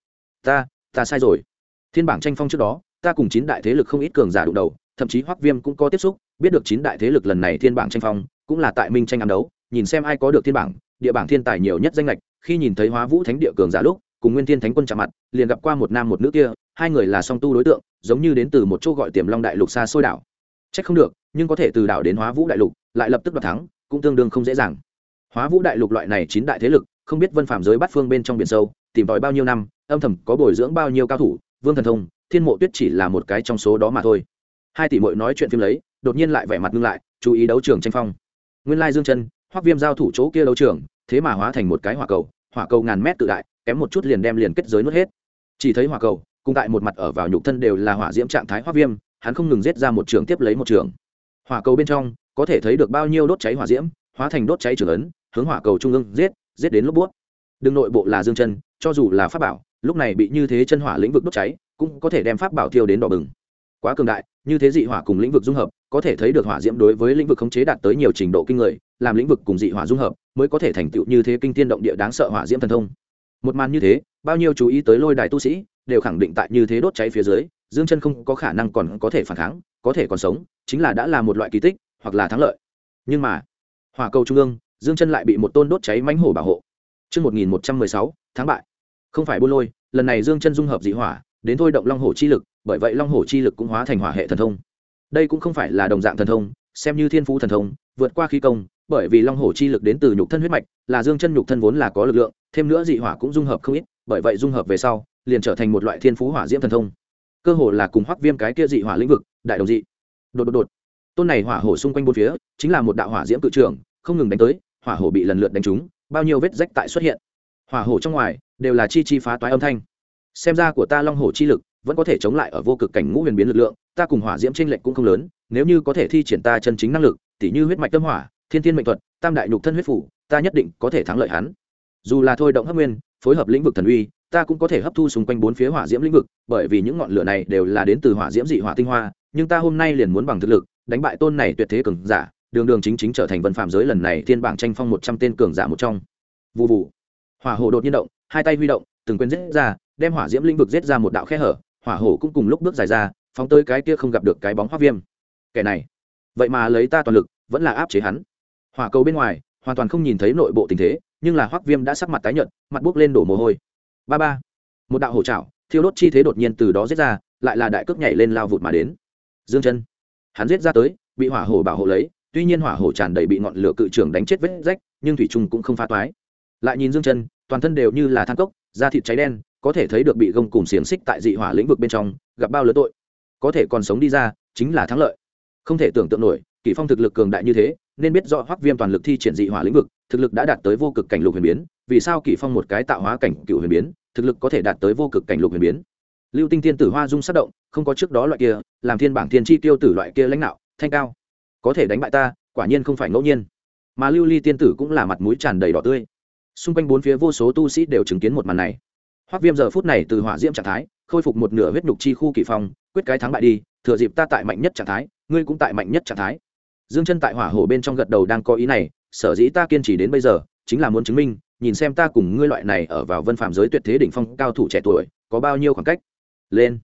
Ta sai rồi. Thiên bảng tranh phong trước đó, ta cùng 9 đại thế lực không ít cường giả đụng đầu, thậm chí Hoắc Viêm cũng có tiếp xúc, biết được 9 đại thế lực lần này thiên bảng tranh phong cũng là tại minh tranh ám đấu, nhìn xem ai có được thiên bảng, địa bảng thiên tài nhiều nhất danh lệch. Khi nhìn thấy Hóa Vũ Thánh địa cường giả lúc, cùng Nguyên Thiên Thánh Quân chạm mặt, liền gặp qua một nam một nữ kia, hai người là song tu đối tượng, giống như đến từ một chỗ gọi Tiềm Long đại lục xa xôi đảo. Trách không được, nhưng có thể từ đảo đến Hóa Vũ đại lục, lại lập tức đoạt thắng, cũng tương đương không dễ dàng. Hóa Vũ đại lục loại này 9 đại thế lực, không biết vân phàm giới bát phương bên trong biển sâu, tìm tòi bao nhiêu năm, âm thầm có bồi dưỡng bao nhiêu cao thủ, Vương Thần Thông, Thiên Mộ Tuyết chỉ là một cái trong số đó mà thôi. Hai tỷ muội nói chuyện phim lấy, đột nhiên lại vẻ mặt ngưng lại, chú ý đấu trường tranh phong. Nguyên lai Dương Chân, Hoắc Viêm giao thủ chỗ kia đấu trường, thế mà hóa thành một cái hỏa cầu ngàn mét tự đại, kém một chút liền đem kết giới nuốt hết. Chỉ thấy hỏa cầu, cùng tại một mặt ở vào nhục thân đều là hỏa diễm trạng thái Hoắc Viêm, hắn không ngừng giết ra một trường tiếp lấy một trường. Hỏa cầu bên trong, có thể thấy được bao nhiêu đốt cháy hỏa diễm, hóa thành đốt cháy trường ấn, hướng hỏa cầu trung ương giết đến lúc buốt. Đường nội bộ là Dương Chân, cho dù là pháp bảo, lúc này bị như thế chân hỏa lĩnh vực đốt cháy, cũng có thể đem pháp bảo thiêu đến đỏ bừng. Quá cường đại, như thế dị hỏa cùng lĩnh vực dung hợp, có thể thấy được hỏa diễm đối với lĩnh vực khống chế đạt tới nhiều trình độ kinh người, làm lĩnh vực cùng dị hỏa dung hợp, mới có thể thành tựu như thế kinh thiên động địa đáng sợ hỏa diễm thần thông. Một màn như thế, bao nhiêu chú ý tới lôi đài tu sĩ, đều khẳng định tại như thế đốt cháy phía dưới, Dương Chân không có khả năng còn có thể phản kháng, có thể còn sống, chính là đã là một loại kỳ tích, hoặc là thắng lợi. Nhưng mà, hỏa cầu trung ương, Dương Chân lại bị một tôn đốt cháy mãnh hổ bảo hộ. Chương 1116, thắng bại. Không phải buôn lôi, lần này Dương Chân dung hợp dị hỏa, đến thôi động long hổ chi lực, bởi vậy long hổ chi lực cũng hóa thành hỏa hệ thần thông. Đây cũng không phải là đồng dạng thần thông, xem như thiên phú thần thông, vượt qua khí công, bởi vì long hổ chi lực đến từ nhục thân huyết mạch, là Dương Chân nhục thân vốn là có lực lượng, thêm nữa dị hỏa cũng dung hợp không ít, bởi vậy dung hợp về sau, liền trở thành một loại thiên phú hỏa diễm thần thông. Cơ hồ là cùng Hoắc Viêm cái kia dị hỏa lĩnh vực, đại đồng dị. Đột. Tôn này hỏa hổ xung quanh bốn phía, chính là một đạo hỏa diễm cự trường, không ngừng đánh tới, hỏa hổ bị lần lượt đánh trúng, bao nhiêu vết rách tại xuất hiện. Hỏa hổ trong ngoài đều là chi phá toái âm thanh. Xem ra của ta long hổ chi lực vẫn có thể chống lại ở vô cực cảnh ngũ huyền biến lực lượng, ta cùng hỏa diễm chênh lệch cũng không lớn, nếu như có thể thi triển ta chân chính năng lực, tỉ như huyết mạch tâm hỏa, thiên thiên mệnh thuật, tam đại nhục thân huyết phủ, ta nhất định có thể thắng lợi hắn. Dù là thôi động hấp nguyên, phối hợp lĩnh vực thần uy, ta cũng có thể hấp thu xung quanh bốn phía hỏa diễm lĩnh vực, bởi vì những ngọn lửa này đều là đến từ hỏa diễm dị hỏa tinh hoa, nhưng ta hôm nay liền muốn bằng thực lực đánh bại tôn này tuyệt thế cường giả, đường chính trở thành vân phạm giới lần này thiên bảng tranh phong 100 tên cường giả một trong. Vù vù. Hỏa hổ đột nhiên động, hai tay huy động, từng quyền giết ra, đem hỏa diễm lĩnh vực giết ra một đạo khe hở, hỏa hổ cũng cùng lúc bước dài ra, phóng tới cái kia không gặp được cái bóng Hoắc Viêm. Kẻ này, vậy mà lấy ta toàn lực, vẫn là áp chế hắn. Hỏa cầu bên ngoài, hoàn toàn không nhìn thấy nội bộ tình thế, nhưng là Hoắc Viêm đã sắc mặt tái nhợt, mặt buốc lên đổ mồ hôi. Ba. Một đạo hổ trảo, thiêu đốt chi thế đột nhiên từ đó giết ra, lại là đại cước nhảy lên lao vụt mà đến. Dương Chân, hắn giết ra tới, bị hỏa hổ bảo hộ lấy, tuy nhiên hỏa hổ tràn đầy bị ngọn lửa cự trường đánh chết vết rách, nhưng thủy trùng cũng không phá toái. Lại nhìn Dương Chân, toàn thân đều như là than cốc, da thịt cháy đen, có thể thấy được bị gông cùm xiềng xích tại dị hỏa lĩnh vực bên trong, gặp bao lớn tội, có thể còn sống đi ra, chính là thắng lợi. Không thể tưởng tượng nổi, Kỷ Phong thực lực cường đại như thế, nên biết rõ Hoắc Viêm toàn lực thi triển dị hỏa lĩnh vực, thực lực đã đạt tới vô cực cảnh lục huyền biến, vì sao Kỷ Phong một cái tạo hóa cảnh cựu huyền biến, thực lực có thể đạt tới vô cực cảnh lục huyền biến. Lưu Tinh Tiên tử Hoa Dung sát động, không có trước đó loại kia, làm thiên bảng thiên chi tiêu tử loại kia lãnh đạo, thanh cao, có thể đánh bại ta, quả nhiên không phải ngẫu nhiên. Mà Lưu Ly tiên tử cũng là mặt mũi tràn đầy đỏ tươi. Xung quanh bốn phía vô số tu sĩ đều chứng kiến một màn này. Hoắc Viêm giờ phút này từ hỏa diễm trạng thái, khôi phục một nửa huyết nhục chi khu Kỷ Phong, quyết cái thắng bại đi, thừa dịp ta tại mạnh nhất trạng thái, ngươi cũng tại mạnh nhất trạng thái. Dương Chân tại hỏa hổ bên trong gật đầu đang có ý này, sở dĩ ta kiên trì đến bây giờ, chính là muốn chứng minh, nhìn xem ta cùng ngươi loại này ở vào vân phàm giới tuyệt thế đỉnh phong cao thủ trẻ tuổi, có bao nhiêu khoảng cách. Lên.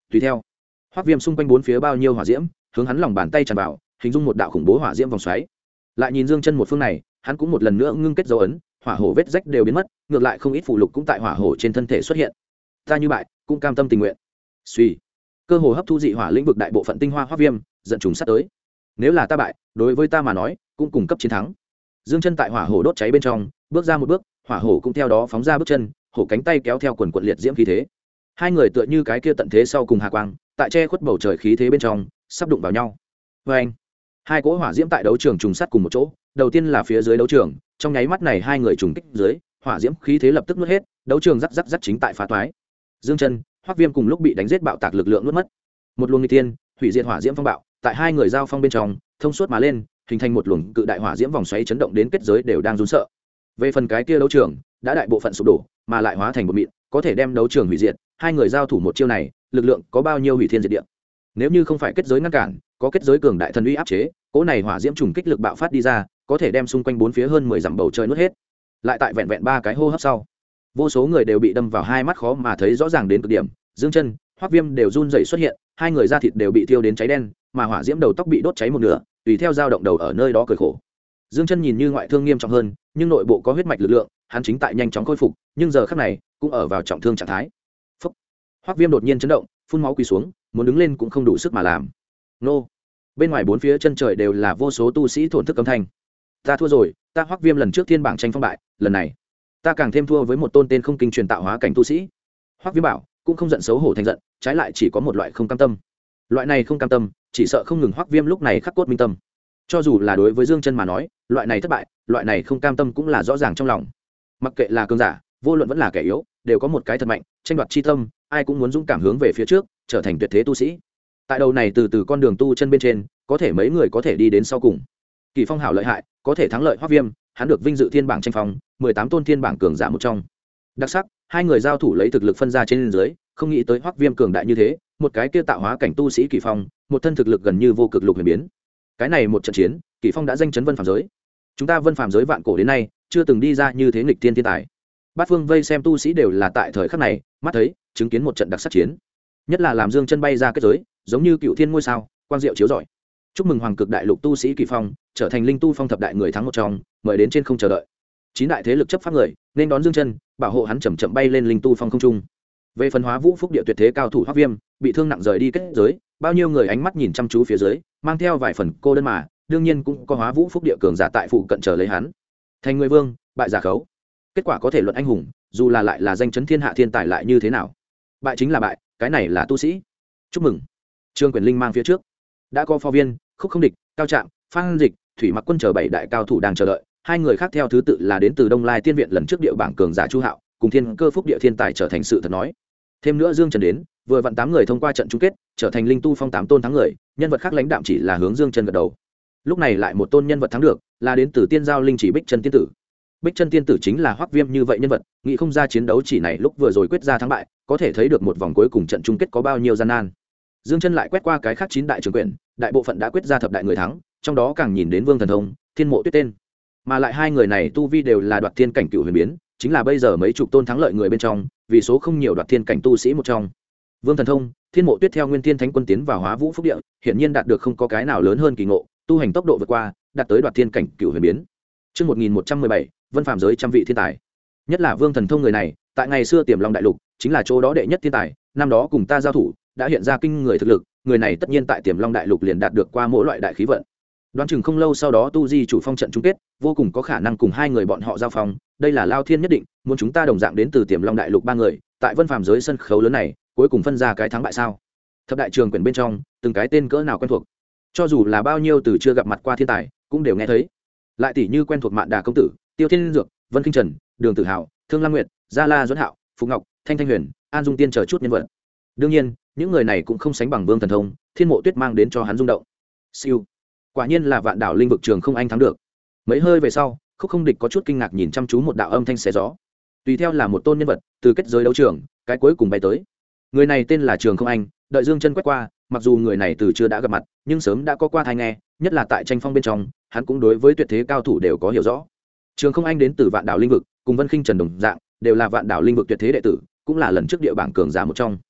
tùy theo Hoắc Viêm xung quanh bốn phía bao nhiêu hỏa diễm hướng hắn lòng bàn tay tràn vào, hình dung một đạo khủng bố hỏa diễm vòng xoáy. Lại nhìn Dương Chân một phương này, hắn cũng một lần nữa ngưng kết dấu ấn, hỏa hổ vết rách đều biến mất, ngược lại không ít phụ lục cũng tại hỏa hổ trên thân thể xuất hiện. Ta như bại, cũng cam tâm tình nguyện. Suy, cơ hồ hấp thu dị hỏa lĩnh vực đại bộ phận tinh hoa Hoắc Viêm, giận trùng sát tới. Nếu là ta bại, đối với ta mà nói, cũng cùng cấp chiến thắng. Dương Chân tại hỏa hổ đốt cháy bên trong, bước ra một bước, hỏa hổ cũng theo đó phóng ra bước chân, hổ cánh tay kéo theo quần quần liệt diễm khí thế. Hai người tựa như cái kia tận thế sau cùng hà quang, tại che khuất bầu trời khí thế bên trong, sắp đụng vào nhau. Và anh, hai cỗ hỏa diễm tại đấu trường trùng sát cùng một chỗ, đầu tiên là phía dưới đấu trường, trong nháy mắt này hai người trùng kích dưới, hỏa diễm khí thế lập tức nuốt hết, đấu trường rắc rắc rắc chính tại phá toái. Dương Chân, Hoắc Viêm cùng lúc bị đánh giết bạo tạc lực lượng nuốt mất. Một luồng nghịch tiên, hủy diệt hỏa diễm phong bạo, tại hai người giao phong bên trong, thông suốt mà lên, hình thành một luồng cự đại hỏa diễm vòng xoáy chấn động đến kết giới đều đang run sợ. Về phần cái kia đấu trường, đã đại bộ phận sụp đổ, mà lại hóa thành một mịn, có thể đem đấu trường hủy diệt. Hai người giao thủ một chiêu này, lực lượng có bao nhiêu hủy thiên diệt địa. Nếu như không phải kết giới ngăn cản, có kết giới cường đại thần uy áp chế, cỗ này hỏa diễm trùng kích lực bạo phát đi ra, có thể đem xung quanh bốn phía hơn 10 dặm bầu trời nuốt hết. Lại tại vẹn vẹn 3 cái hô hấp sau, vô số người đều bị đâm vào hai mắt khó mà thấy rõ ràng đến cực điểm. Dương Chân, Hoắc Viêm đều run rẩy xuất hiện, hai người da thịt đều bị thiêu đến cháy đen, mà hỏa diễm đầu tóc bị đốt cháy một nửa, tùy theo dao động đầu ở nơi đó cười khổ. Dương Chân nhìn như ngoại thương nghiêm trọng hơn, nhưng nội bộ có huyết mạch lực lượng, hắn chính tại nhanh chóng khôi phục, nhưng giờ khắc này cũng ở vào trọng thương trạng thái. Phốc. Hoắc Viêm đột nhiên chấn động, phun máu quỳ xuống, muốn đứng lên cũng không đủ sức mà làm. Nô. Bên ngoài bốn phía chân trời đều là vô số tu sĩ thổn thức âm thanh. Ta thua rồi, ta Hoắc Viêm lần trước thiên bảng tranh phong bại, lần này ta càng thêm thua với một tôn tên không kinh truyền tạo hóa cảnh tu sĩ. Hoắc Viêm bảo, cũng không giận xấu hổ thành giận, trái lại chỉ có một loại không cam tâm. Loại này không cam tâm, chỉ sợ không ngừng Hoắc Viêm lúc này khắc cốt minh tâm. Cho dù là đối với Dương Chân mà nói, loại này thất bại, loại này không cam tâm cũng là rõ ràng trong lòng. Mặc kệ là cường giả, vô luận vẫn là kẻ yếu, đều có một cái thật mạnh, tranh đoạt chi tâm, ai cũng muốn dũng cảm hướng về phía trước, trở thành tuyệt thế tu sĩ. Tại đầu này từ con đường tu chân bên trên, có thể mấy người có thể đi đến sau cùng. Kỳ Phong hảo lợi hại, có thể thắng lợi Hoắc Viêm, hắn được vinh dự thiên bảng tranh phong, 18 tôn thiên bảng cường giả một trong. Đặc sắc, hai người giao thủ lấy thực lực phân ra trên dưới, không nghĩ tới Hoắc Viêm cường đại như thế, một cái kia tạo hóa cảnh tu sĩ Kỳ Phong, một thân thực lực gần như vô cực lục huyền biến. Cái này một trận chiến, Kỳ Phong đã danh chấn vân phàm giới. Chúng ta vân phàm giới vạn cổ đến nay, chưa từng đi ra như thế nghịch tiên thiên tài. Bát phương vây xem tu sĩ đều là tại thời khắc này, mắt thấy, chứng kiến một trận đặc sắc chiến. Nhất là làm Dương Chân bay ra kết giới, giống như cựu thiên ngôi sao, quang diệu chiếu rọi. Chúc mừng hoàng cực đại lục tu sĩ Kỳ Phong, trở thành linh tu phong thập đại người thắng một trong, mời đến trên không chờ đợi. 9 đại thế lực chấp pháp người, nên đón Dương Chân, bảo hộ hắn chậm chậm bay lên linh tu phong không trung. Về phần Hóa Vũ Phúc địa tuyệt thế cao thủ Hoắc Viêm, bị thương nặng rời đi kết giới, bao nhiêu người ánh mắt nhìn chăm chú phía dưới, mang theo vài phần cô đơn mà, đương nhiên cũng có Hóa Vũ Phúc địa cường giả tại phụ cận chờ lấy hắn. Thành người vương, bại giả khấu. Kết quả có thể luận anh hùng, dù là lại là danh chấn thiên hạ thiên tài lại như thế nào, bại chính là bại, cái này là tu sĩ. Chúc mừng. Trương Quyền Linh mang phía trước, đã có Phó Viên, Khúc Không Địch, Cao Trạm, Phan Dịch, Thủy Mặc Quân chờ 7 đại cao thủ đang chờ đợi. Hai người khác theo thứ tự là đến từ Đông Lai Tiên viện lần trước địa bảng cường giả Chu Hạo, cùng Thiên Cơ Phúc địa thiên tài trở thành sự thật nói. Thêm nữa Dương Trần đến, vừa vặn 8 người thông qua trận chung kết, trở thành linh tu phong 8 tôn thắng người, nhân vật khác lãnh đạm chỉ là hướng Dương Trần gật đầu. Lúc này lại một tôn nhân vật thắng được, là đến từ Tiên Giao Linh chỉ Bích Chân tiên tử. Bích Chân tiên tử chính là Hoắc Viêm như vậy nhân vật, nghĩ không ra chiến đấu chỉ này lúc vừa rồi quyết ra thắng bại, có thể thấy được một vòng cuối cùng trận chung kết có bao nhiêu gian nan. Dương Chân lại quét qua cái khác 9 đại trường quyển, đại bộ phận đã quyết ra thập đại người thắng, trong đó càng nhìn đến Vương Thần Thông, Thiên Mộ Tuyết tên. Mà lại hai người này tu vi đều là đoạt thiên cảnh cựu huyền biến, chính là bây giờ mấy chục tôn thắng lợi người bên trong, vì số không nhiều đoạt thiên cảnh tu sĩ một trong. Vương Thần Thông, Thiên Mộ Tuyết theo Nguyên Thiên Thánh Quân tiến vào Hóa Vũ Phúc địa, hiện nhiên đạt được không có cái nào lớn hơn kỳ ngộ, tu hành tốc độ vượt qua, đạt tới đoạt thiên cảnh cựu huyền biến. Chương 1117, Vân Phàm giới trăm vị thiên tài. Nhất là Vương Thần Thông người này, tại ngày xưa Tiềm Long đại lục, chính là chỗ đó đệ nhất thiên tài, năm đó cùng ta giao thủ, đã hiện ra kinh người thực lực, người này tất nhiên tại Tiềm Long đại lục liền đạt được qua mỗi loại đại khí vận. Đoán chừng không lâu sau đó tu di chủ phong trận chung kết, vô cùng có khả năng cùng hai người bọn họ giao phong, đây là lao thiên nhất định, muốn chúng ta đồng dạng đến từ Tiềm Long đại lục 3 người, tại Vân Phàm giới sân khấu lớn này, cuối cùng phân ra cái thắng bại sao? Thập đại trường quyển bên trong, từng cái tên cỡ nào quen thuộc, cho dù là bao nhiêu từ chưa gặp mặt qua thiên tài, cũng đều nghe thấy. Lại tỷ như quen thuộc Mạn Đà công tử, Tiêu Thiên Dược, Vân Kinh Trần, Đường Tử Hạo, Thương Lam Nguyệt, Gia La Duẫn Hạo, Phục Ngọc, Thanh Thanh Huyền, An Dung Tiên chờ chút nhân vật. Đương nhiên, những người này cũng không sánh bằng Vương Thần Thông, Thiên Mộ Tuyết mang đến cho hắn rung động. Siêu, quả nhiên là vạn đảo linh vực trường không anh thắng được. Mấy hơi về sau, Khúc Không Địch có chút kinh ngạc nhìn chăm chú một đạo âm thanh xé gió. Tùy theo là một tôn nhân vật từ kết giới đấu trường, cái cuối cùng bay tới. Người này tên là Trường Không Anh, đợi Dương Chân quét qua, mặc dù người này từ chưa đã gặp mặt, nhưng sớm đã có qua thai nghe, nhất là tại tranh phong bên trong, hắn cũng đối với tuyệt thế cao thủ đều có hiểu rõ. Trường Không Anh đến từ vạn đảo linh vực, cùng Vân Khinh Trần đồng dạng, đều là vạn đảo linh vực tuyệt thế đệ tử, cũng là lần trước địa bảng cường giả một trong.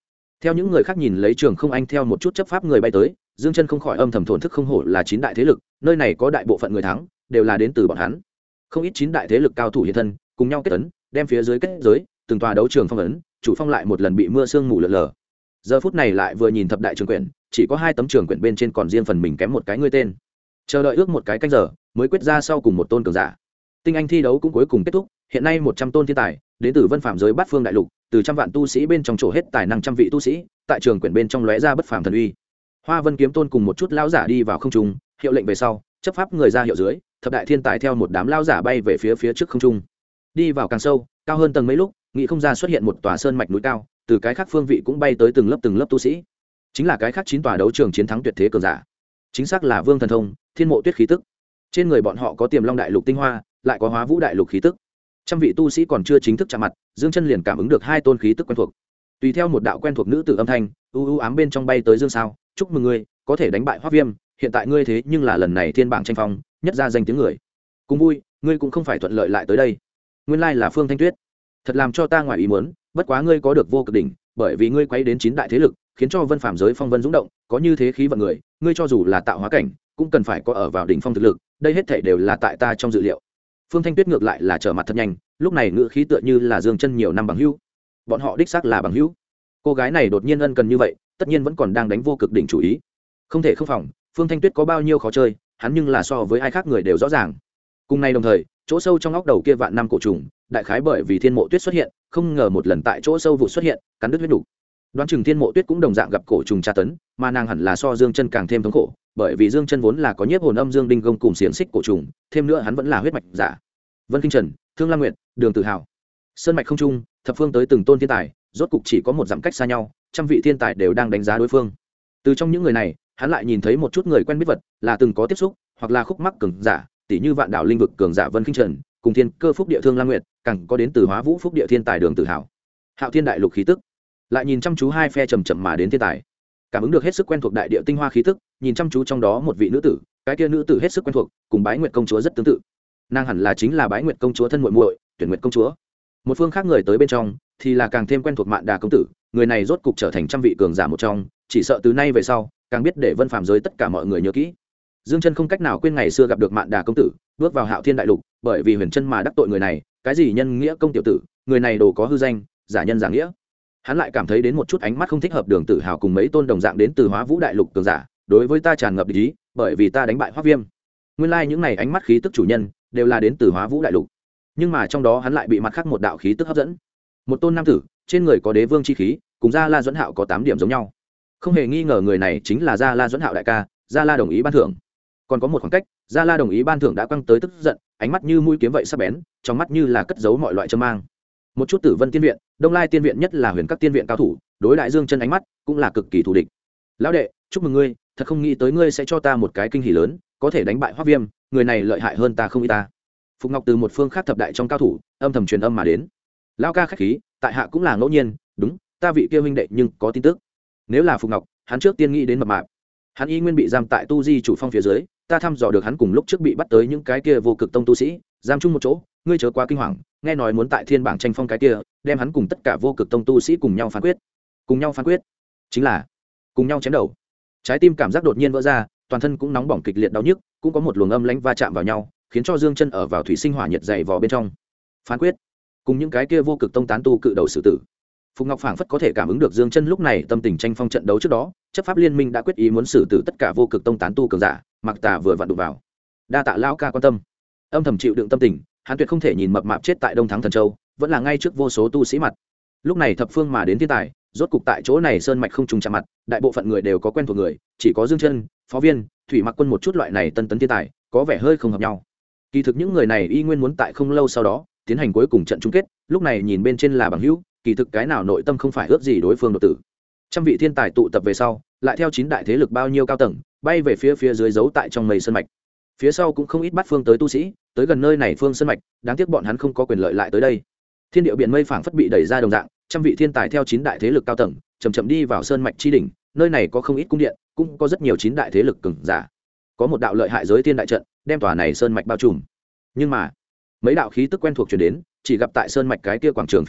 Theo những người khác nhìn lấy Trường Không Anh theo một chút chấp pháp người bay tới, Dương Chân không khỏi âm thầm thổn thức, không hổ là chín đại thế lực, nơi này có đại bộ phận người thắng đều là đến từ bọn hắn. Không ít chín đại thế lực cao thủ hiện thân, cùng nhau kết ấn, đem phía dưới kết giới, từng tòa đấu trường phong ấn, chủ phong lại một lần bị mưa sương mù lờ lờ. Giờ phút này lại vừa nhìn thập đại trường quyển, chỉ có 2 tấm trường quyển bên trên còn riêng phần mình kém một cái người tên. Chờ đợi ước một cái canh giờ, mới quyết ra sau cùng một tôn cường giả. Tinh anh thi đấu cũng cuối cùng kết thúc, hiện nay 100 tôn thiên tài, đến từ Vân Phạm giới bát phương đại lục, từ trăm vạn tu sĩ bên trong chỗ hết tài năng trăm vị tu sĩ, tại trường quyển bên trong lóe ra bất phàm thần uy. Hoa Vân kiếm tôn cùng một chút lão giả đi vào không trung, hiệu lệnh về sau, chấp pháp người ra hiệu dưới, thập đại thiên tài theo một đám lão giả bay về phía trước không trung. Đi vào càng sâu, cao hơn tầng mấy lúc, nghĩ không ra xuất hiện một tòa sơn mạch núi cao, từ cái khác phương vị cũng bay tới từng lớp tu sĩ. Chính là cái khác 9 tòa đấu trường chiến thắng tuyệt thế cường giả. Chính xác là Vương Thần Thông, Thiên Mộ Tuyết khí tức. Trên người bọn họ có Tiềm Long đại lục tinh hoa, lại có Hóa Vũ đại lục khí tức. Trăm vị tu sĩ còn chưa chính thức chạm mặt, Dương Chân liền cảm ứng được 2 tôn khí tức quen thuộc. Tùy theo một đạo quen thuộc nữ tử âm thanh, u ám bên trong bay tới Dương Sao, chúc mừng ngươi, có thể đánh bại Hoắc Viêm, hiện tại ngươi thế nhưng là lần này thiên bảng tranh phong, nhất ra danh tiếng người. Cùng vui, ngươi cũng không phải thuận lợi lại tới đây. Nguyên lai là Phương Thanh Tuyết. Thật làm cho ta ngoài ý muốn, bất quá ngươi có được vô cực đỉnh, bởi vì ngươi quấy đến 9 đại thế lực, khiến cho Vân Phàm giới phong vân dũng động, có như thế khí vận người, ngươi cho dù là tạo hóa cảnh, cũng cần phải có ở vào đỉnh phong thực lực, đây hết thảy đều là tại ta trong dự liệu. Phương Thanh Tuyết ngược lại là trở mặt thật nhanh, lúc này ngữ khí tựa như là Dương Chân nhiều năm bằng hữu. Bọn họ đích xác là bằng hữu. Cô gái này đột nhiên ân cần như vậy, tất nhiên vẫn còn đang đánh vô cực đỉnh chủ ý. Không thể không phòng, Phương Thanh Tuyết có bao nhiêu khó chơi, hắn nhưng là so với ai khác người đều rõ ràng. Cùng ngày đồng thời, chỗ sâu trong óc đầu kia vạn năm cổ trùng, đại khái bởi vì Thiên Mộ Tuyết xuất hiện, không ngờ một lần tại chỗ sâu vụ xuất hiện, cắn đứt huyết đủ. Đoán chừng Thiên Mộ Tuyết cũng đồng dạng gặp cổ trùng tra tấn, mà nàng hẳn là so Dương Chân càng thêm thống khổ, bởi vì Dương Chân vốn là có nhiếp hồn âm dương đinh gông cùng xiển xích cổ trùng, thêm nữa hắn vẫn là huyết mạch giả. Vân Kinh Trần, Thương Lam Nguyệt, Đường Tử Hào, sơn mạch không trung, thập phương tới từng tôn thiên tài, rốt cục chỉ có một dặm cách xa nhau, trăm vị thiên tài đều đang đánh giá đối phương. Từ trong những người này, hắn lại nhìn thấy một chút người quen biết vật, là từng có tiếp xúc, hoặc là khúc mắc cường giả, tỷ như Vạn Đảo linh vực cường giả Vân Kinh Trần, cùng Thiên Cơ Phúc Địa Thương Lam Nguyệt, càng có đến từ Hóa Vũ Phúc Địa thiên tài Đường Tử Hào. Hạo Thiên đại lục khí tức, lại nhìn chăm chú hai phe chậm chậm mà đến thiên tài, cảm ứng được hết sức quen thuộc đại địa tinh hoa khí tức, nhìn chăm chú trong đó một vị nữ tử, cái kia nữ tử hết sức quen thuộc, cùng Bái Nguyệt công chúa rất tương tự. Nàng hẳn là chính là Bái Nguyệt công chúa thân muội muội, Tuyển Nguyệt công chúa. Một phương khác người tới bên trong thì là càng thêm quen thuộc Mạn Đà công tử, người này rốt cục trở thành trăm vị cường giả một trong, chỉ sợ từ nay về sau càng biết để Vân Phàm giới tất cả mọi người nhớ kỹ. Dương Chân không cách nào quên ngày xưa gặp được Mạn Đà công tử, bước vào Hạo Thiên đại lục, bởi vì Huyền Chân mà đắc tội người này, cái gì nhân nghĩa công tiểu tử, người này đồ có hư danh, giả nhân giả nghĩa. Hắn lại cảm thấy đến một chút ánh mắt không thích hợp Đường Tử Hào cùng mấy tôn đồng dạng đến từ Hóa Vũ đại lục cường giả, đối với ta tràn ngập địch ý, bởi vì ta đánh bại Hoắc Viêm. Nguyên lai những này ánh mắt khí tức chủ nhân đều là đến từ Hóa Vũ đại lục, nhưng mà trong đó hắn lại bị mặt khác một đạo khí tức hấp dẫn. Một tôn nam tử, trên người có đế vương chi khí, cùng Gia La Duẫn Hạo có 8 điểm giống nhau. Không hề nghi ngờ người này chính là Gia La Duẫn Hạo đại ca, Gia La đồng ý ban thưởng. Còn có một khoảng cách, Gia La đồng ý ban thưởng đã quăng tới tức giận, ánh mắt như mũi kiếm vậy sắc bén, trong mắt như là cất giấu mọi loại châm mang. Một chút Tử Vân tiên viện, Đông Lai tiên viện, nhất là Huyền Các tiên viện cao thủ, đối đại Dương Chân ánh mắt cũng là cực kỳ thù địch. Lão đệ, chúc mừng ngươi, thật không nghĩ tới ngươi sẽ cho ta một cái kinh hỉ lớn, có thể đánh bại Hoắc Viêm, người này lợi hại hơn ta không ít ta. Phục Ngọc từ một phương khác thập đại trong cao thủ, âm thầm truyền âm mà đến. Lão ca khách khí, tại hạ cũng là ngẫu nhiên, đúng, ta vị kia huynh đệ nhưng có tin tức. Nếu là Phục Ngọc, hắn trước tiên nghĩ đến mập mạp. Hắn y nguyên bị giam tại tu di chủ phong phía dưới, ta thăm dò được hắn cùng lúc trước bị bắt tới những cái kia vô cực tông tu sĩ, giam chung một chỗ, ngươi chớ quá kinh hoàng, nghe nói muốn tại thiên bảng tranh phong cái kia, đem hắn cùng tất cả vô cực tông tu sĩ cùng nhau phán quyết. Cùng nhau phán quyết, chính là cùng nhau chém đầu. Trái tim cảm giác đột nhiên vỡ ra, toàn thân cũng nóng bỏng kịch liệt đau nhức, cũng có một luồng âm lãnh va chạm vào nhau, khiến cho Dương Chân ở vào thủy sinh hỏa nhiệt dày vò bên trong. Phán quyết, cùng những cái kia vô cực tông tán tu cự đầu xử tử. Phục Ngọc phảng phất có thể cảm ứng được Dương Chân lúc này tâm tình tranh phong trận đấu trước đó, chấp pháp liên minh đã quyết ý muốn xử tử tất cả vô cực tông tán tu cường giả, Mặc Tà vừa vặn đụng vào. Đa tạ lão ca quan tâm. Âm thầm chịu đựng tâm tình, hắn tuyệt không thể nhìn mập mạp chết tại Đông Thắng Thần Châu, vẫn là ngay trước vô số tu sĩ mặt. Lúc này thập phương mà đến thiên tài, rốt cục tại chỗ này sơn mạch không trùng chạm mặt, đại bộ phận người đều có quen thuộc người, chỉ có Dương Chân, Phó Viên, Thủy Mặc Quân một chút loại này tân tấn thiên tài, có vẻ hơi không hợp nhau. Kỳ thực những người này y nguyên muốn tại không lâu sau đó tiến hành cuối cùng trận chung kết, lúc này nhìn bên trên là bằng hữu, kỳ thực cái nào nội tâm không phải ước gì đối phương đột tử. Trăm vị thiên tài tụ tập về sau, lại theo 9 đại thế lực bao nhiêu cao tầng, bay về phía dưới giấu tại trong mây sơn mạch. Phía sau cũng không ít bắt phương tới tu sĩ, tới gần nơi này phương sơn mạch, đáng tiếc bọn hắn không có quyền lợi lại tới đây. Thiên địa biển mây phảng phất bị đẩy ra đồng dạng, trăm vị thiên tài theo 9 đại thế lực cao tầng, chậm chậm đi vào sơn mạch chi đỉnh, nơi này có không ít cung điện, cũng có rất nhiều 9 đại thế lực cường giả. Có một đạo lợi hại giới thiên đại trận, đem tòa này sơn mạch bao trùm. Nhưng mà, mấy đạo khí tức quen thuộc truyền đến, chỉ gặp tại sơn mạch cái kia quảng trường phía trước,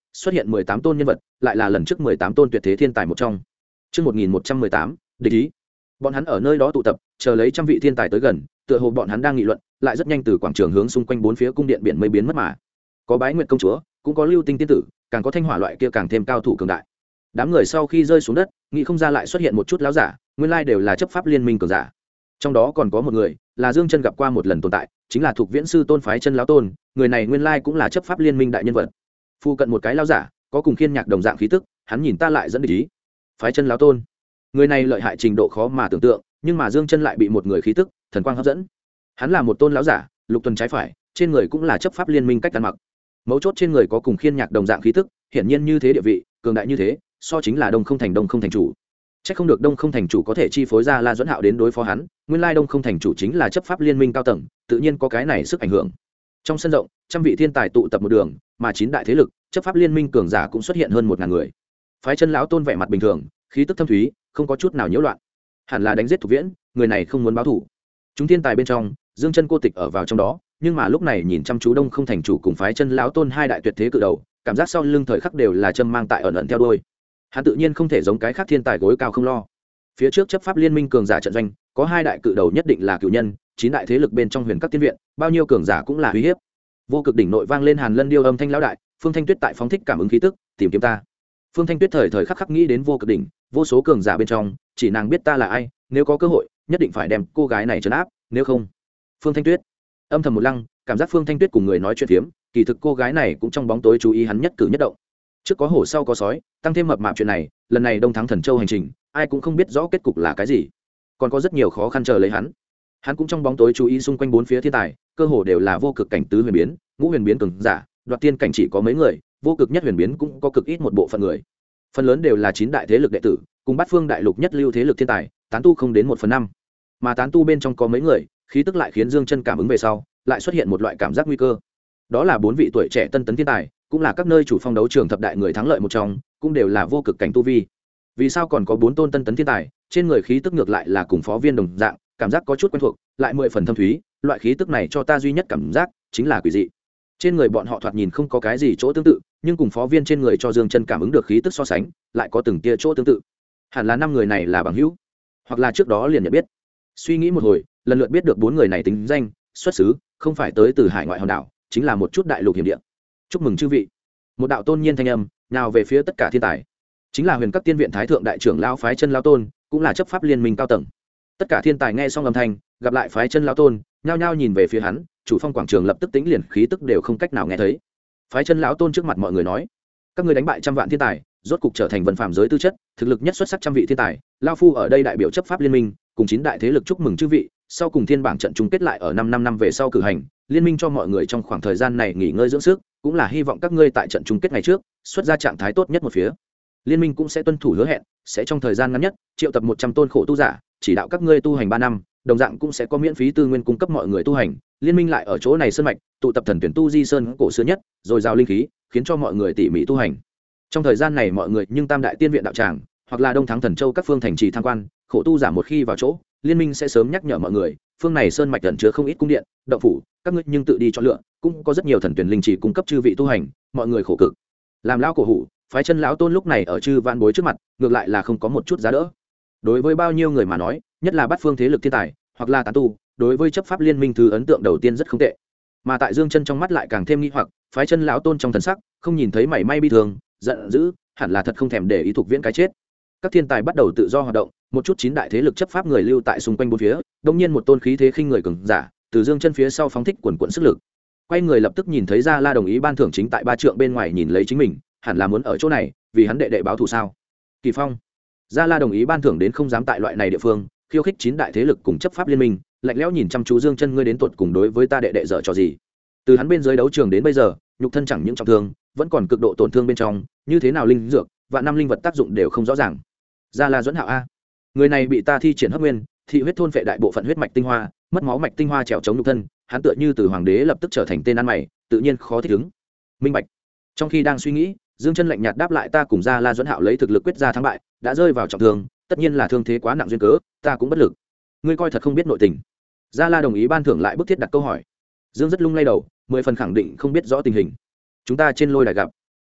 xuất hiện 18 tôn nhân vật, lại là lần trước 18 tôn tuyệt thế thiên tài một trong. Chương 1118, địch ý. Bọn hắn ở nơi đó tụ tập, chờ lấy trăm vị thiên tài tới gần, tựa hồ bọn hắn đang nghị luận, lại rất nhanh từ quảng trường hướng xung quanh bốn phía cung điện biển mây biến mất mà. Có Bái Nguyệt công chúa, cũng có Lưu Tinh tiên tử, càng có Thanh Hỏa loại kia càng thêm cao thủ cường đại. Đám người sau khi rơi xuống đất, nghĩ không ra lại xuất hiện một chút lão giả, nguyên lai đều là chấp pháp liên minh cường giả. Trong đó còn có một người, là Dương Chân gặp qua một lần tồn tại, chính là Thục Viễn sư tôn phái chân lão tôn, người này nguyên lai cũng là chấp pháp liên minh đại nhân vật. Phu cận một cái lão giả, có cùng khiên nhạc đồng dạng khí tức, hắn nhìn ta lại dẫn địch ý. Phái chân lão tôn, người này lợi hại trình độ khó mà tưởng tượng, nhưng mà Dương Chân lại bị một người khí tức, thần quang hấp dẫn. Hắn là một tôn lão giả, lục tuần trái phải, trên người cũng là chấp pháp liên minh cách ăn mặc. Mấu chốt trên người có cùng khiên nhạc đồng dạng khí tức, hiển nhiên như thế địa vị, cường đại như thế, so chính là Đông Không thành chủ. Chắc không được Đông Không thành chủ có thể chi phối ra La Duẫn Hạo đến đối phó hắn, nguyên lai Đông Không thành chủ chính là chấp pháp liên minh cao tầng, tự nhiên có cái này sức ảnh hưởng. Trong sân rộng, trăm vị thiên tài tụ tập một đường, mà chín đại thế lực, chấp pháp liên minh cường giả cũng xuất hiện hơn 1000 người. Phái chân lão tôn vẻ mặt bình thường, khí tức thâm thúy, không có chút nào nhiễu loạn. Hẳn là đánh giết Thục Viễn, người này không muốn báo thù. Chúng thiên tài bên trong, Dương Chân cô tịch ở vào trong đó, nhưng mà lúc này nhìn chăm chú Đông Không thành chủ cùng phái chân lão tôn hai đại tuyệt thế cự đầu, cảm giác sau lưng thời khắc đều là châm mang tại ẩn ẩn theo đuôi. Hắn tự nhiên không thể giống cái khác thiên tài gối cao không lo. Phía trước chấp pháp liên minh cường giả trận doanh, có hai đại cự đầu nhất định là cửu nhân, chín đại thế lực bên trong huyền các tiên viện, bao nhiêu cường giả cũng là uy hiếp. Vô Cực đỉnh nội vang lên Hàn Lân điêu âm thanh lão đại, Phương Thanh Tuyết tại phóng thích cảm ứng khí tức, tìm kiếm ta. Phương Thanh Tuyết thời thời khắc khắc nghĩ đến Vô Cực đỉnh, vô số cường giả bên trong, chỉ nàng biết ta là ai, nếu có cơ hội, nhất định phải đem cô gái này trấn áp, nếu không. Phương Thanh Tuyết âm thầm một lăng, cảm giác Phương Thanh Tuyết cùng người nói chuyện phiếm, kỳ thực cô gái này cũng trong bóng tối chú ý hắn nhất cử nhất động. Trước có hổ sau có sói, tăng thêm mập mạp chuyện này, lần này Đông Thắng Thần Châu hành trình, ai cũng không biết rõ kết cục là cái gì, còn có rất nhiều khó khăn chờ lấy hắn. Hắn cũng trong bóng tối chú ý xung quanh bốn phía thiên tài, cơ hồ đều là vô cực cảnh tứ huyền biến, ngũ huyền biến cường giả, đoạt tiên cảnh chỉ có mấy người, vô cực nhất huyền biến cũng có cực ít một bộ phận người. Phần lớn đều là chín đại thế lực đệ tử, cùng bát phương đại lục nhất lưu thế lực thiên tài, tán tu không đến 1/5. Mà tán tu bên trong có mấy người, khí tức lại khiến Dương Chân cảm ứng về sau, lại xuất hiện một loại cảm giác nguy cơ. Đó là 4 vị tuổi trẻ tân tấn thiên tài, cũng là các nơi chủ phong đấu trường thập đại người thắng lợi một trong, cũng đều là vô cực cảnh tu vi. Vì sao còn có 4 tôn tân tấn thiên tài, trên người khí tức ngược lại là cùng phó viên đồng dạng, cảm giác có chút quen thuộc, lại 10 phần thâm thúy, loại khí tức này cho ta duy nhất cảm giác chính là quỷ dị. Trên người bọn họ thoạt nhìn không có cái gì chỗ tương tự, nhưng cùng phó viên trên người cho Dương Chân cảm ứng được khí tức so sánh, lại có từng tia chỗ tương tự. Hẳn là 5 người này là bằng hữu, hoặc là trước đó liền nhận biết. Suy nghĩ một hồi, lần lượt biết được 4 người này tính danh, xuất xứ, không phải tới từ hải ngoại hòn đảo, chính là một chút đại lục hiểm địa. Chúc mừng chư vị. Một đạo tôn nhiên thanh âm, nào về phía tất cả thiên tài. Chính là Huyền Các Tiên viện thái thượng đại trưởng lão phái chân lão tôn, cũng là chấp pháp liên minh cao tầng. Tất cả thiên tài nghe xong âm thanh, gặp lại phái chân lão tôn, nhao nhao nhìn về phía hắn, chủ phong quảng trường lập tức tĩnh liền, khí tức đều không cách nào nghe thấy. Phái chân lão tôn trước mặt mọi người nói: các ngươi đánh bại trăm vạn thiên tài, rốt cục trở thành vân phàm giới tư chất, thực lực nhất xuất sắc trăm vị thiên tài, lão phu ở đây đại biểu chấp pháp liên minh, cùng 9 đại thế lực chúc mừng chư vị, sau cùng thiên bảng trận chung kết lại ở 5 năm về sau cử hành, liên minh cho mọi người trong khoảng thời gian này nghỉ ngơi dưỡng sức, cũng là hy vọng các ngươi tại trận chung kết ngày trước xuất ra trạng thái tốt nhất một phía. Liên minh cũng sẽ tuân thủ hứa hẹn, sẽ trong thời gian ngắn nhất triệu tập 100 tôn khổ tu giả, chỉ đạo các ngươi tu hành 3 năm, đồng dạng cũng sẽ có miễn phí tư nguyên cung cấp mọi người tu hành. Liên minh lại ở chỗ này sơn mạch, tụ tập thần tuyển tu di sơn cổ xưa nhất, rồi giao linh khí, khiến cho mọi người tỉ mỉ tu hành. Trong thời gian này mọi người nhưng tam đại tiên viện đạo tràng, hoặc là Đông Thắng Thần Châu các phương thành trì tham quan, khổ tu giả một khi vào chỗ, liên minh sẽ sớm nhắc nhở mọi người, phương này sơn mạch ẩn chứa không ít cung điện, động phủ, các ngươi nhưng tự đi chọn lựa, cũng có rất nhiều thần tuyển linh chỉ cung cấp chư vị tu hành, mọi người khổ cực. Làm lão cổ hủ, phái chân lão tôn lúc này ở chư vạn bối trước mặt, ngược lại là không có một chút giá đỡ. Đối với bao nhiêu người mà nói, nhất là bát phương thế lực thiên tài, hoặc là tán tu, đối với chấp pháp liên minh thứ ấn tượng đầu tiên rất không tệ. Mà tại Dương Chân trong mắt lại càng thêm nghi hoặc, phái chân lão tôn trong thần sắc, không nhìn thấy mảy may bi thường, giận dữ, hẳn là thật không thèm để ý Thục Viễn cái chết. Các thiên tài bắt đầu tự do hoạt động, một chút 9 đại thế lực chấp pháp người lưu tại xung quanh bốn phía, đột nhiên một tôn khí thế khinh người cường giả, từ Dương Chân phía sau phóng thích quần quần sức lực. Quay người lập tức nhìn thấy Gia La đồng ý ban thưởng chính tại 3 trượng bên ngoài nhìn lấy chính mình, hẳn là muốn ở chỗ này, vì hắn đệ đệ báo thù sao? Kỳ Phong. Gia La đồng ý ban thưởng đến không dám tại loại này địa phương, khiêu khích 9 đại thế lực cùng chấp pháp liên minh, lạnh lẽo nhìn chăm chú Dương Chân, ngươi đến tuột cùng đối với ta đệ đệ dở trò gì? Từ hắn bên dưới đấu trường đến bây giờ, nhục thân chẳng những trọng thương, vẫn còn cực độ tổn thương bên trong, như thế nào linh dược, vạn năm linh vật tác dụng đều không rõ ràng. Gia La Duẫn Hạo a, người này bị ta thi triển hấp nguyên, thị huyết thôn phệ đại bộ phận huyết mạch tinh hoa, mất máu mạch tinh hoa trèo chống nhục thân, hắn tựa như từ hoàng đế lập tức trở thành tên ăn mày, tự nhiên khó thích ứng. Minh bạch. Trong khi đang suy nghĩ, Dương Chân lạnh nhạt đáp lại, ta cùng Gia La Duẫn Hạo lấy thực lực quyết ra thắng bại, đã rơi vào trọng thương, tất nhiên là thương thế quá nặng duyên cớ, ta cũng bất lực. Ngươi coi thật không biết nội tình. Gia La đồng ý ban thưởng lại bức thiết đặt câu hỏi. Dương rất lung lay đầu, 10 phần khẳng định không biết rõ tình hình. Chúng ta trên lôi đài gặp.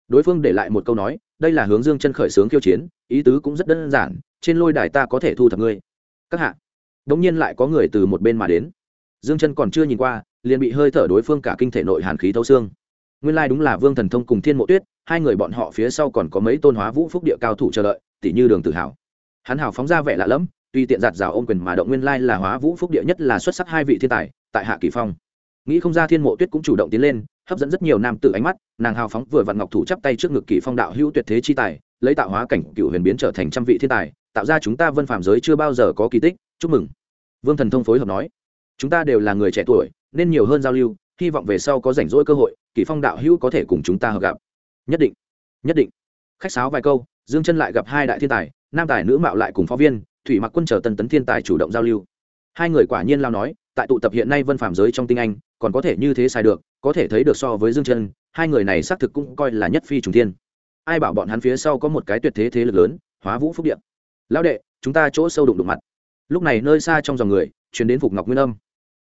đối phương để lại một câu nói, đây là hướng Dương Chân khởi xướng khiêu chiến, ý tứ cũng rất đơn giản, trên lôi đài ta có thể thu thập ngươi. Các hạ. Đống nhiên lại có người từ một bên mà đến. Dương Chân còn chưa nhìn qua, liền bị hơi thở đối phương cả kinh thể nội hàn khí thấu xương. Nguyên lai đúng là Vương Thần Thông cùng Thiên Mộ Tuyết, hai người bọn họ phía sau còn có mấy tôn Hóa Vũ Phúc Địa cao thủ chờ đợi, tỷ như Đường Tử Hào. Hắn hào phóng ra vẻ lạ lẫm, tuy tiện giạt rào ôm quyền mà động, nguyên lai là Hóa Vũ Phúc Địa nhất là xuất sắc hai vị thiên tài, tại Hạ Kỳ Phong. Nghĩ không ra Thiên Mộ Tuyết cũng chủ động tiến lên, hấp dẫn rất nhiều nam tử ánh mắt, nàng hào phóng vừa vặn ngọc thủ chắp tay trước ngực Kỳ Phong đạo hữu tuyệt thế chi tài, lấy tạo hóa cảnh cựu huyền biến trở thành trăm vị thiên tài, tạo ra chúng ta Vân Phàm giới chưa bao giờ có kỳ tích, chúc mừng. Vương Thần Thông phối hợp nói, chúng ta đều là người trẻ tuổi, nên nhiều hơn giao lưu, hy vọng về sau có rảnh rỗi cơ hội, Kỳ Phong đạo hữu có thể cùng chúng ta hợp gặp. Nhất định, nhất định. Khách sáo vài câu, Dương Chân lại gặp hai đại thiên tài, nam tài nữ mạo lại cùng phó viên, Thủy Mặc Quân chờ tân tấn thiên tài chủ động giao lưu. Hai người quả nhiên lao nói, tại tụ tập hiện nay Vân Phàm giới trong tinh anh, còn có thể như thế xài được, có thể thấy được so với Dương Chân, hai người này xác thực cũng coi là nhất phi trùng thiên. Ai bảo bọn hắn phía sau có một cái tuyệt thế thế lực lớn, Hóa Vũ Phúc Địa. Lão đệ, chúng ta chỗ sâu đụng mặt. Lúc này nơi xa trong dòng người truyền đến Phục Ngọc Nguyên âm.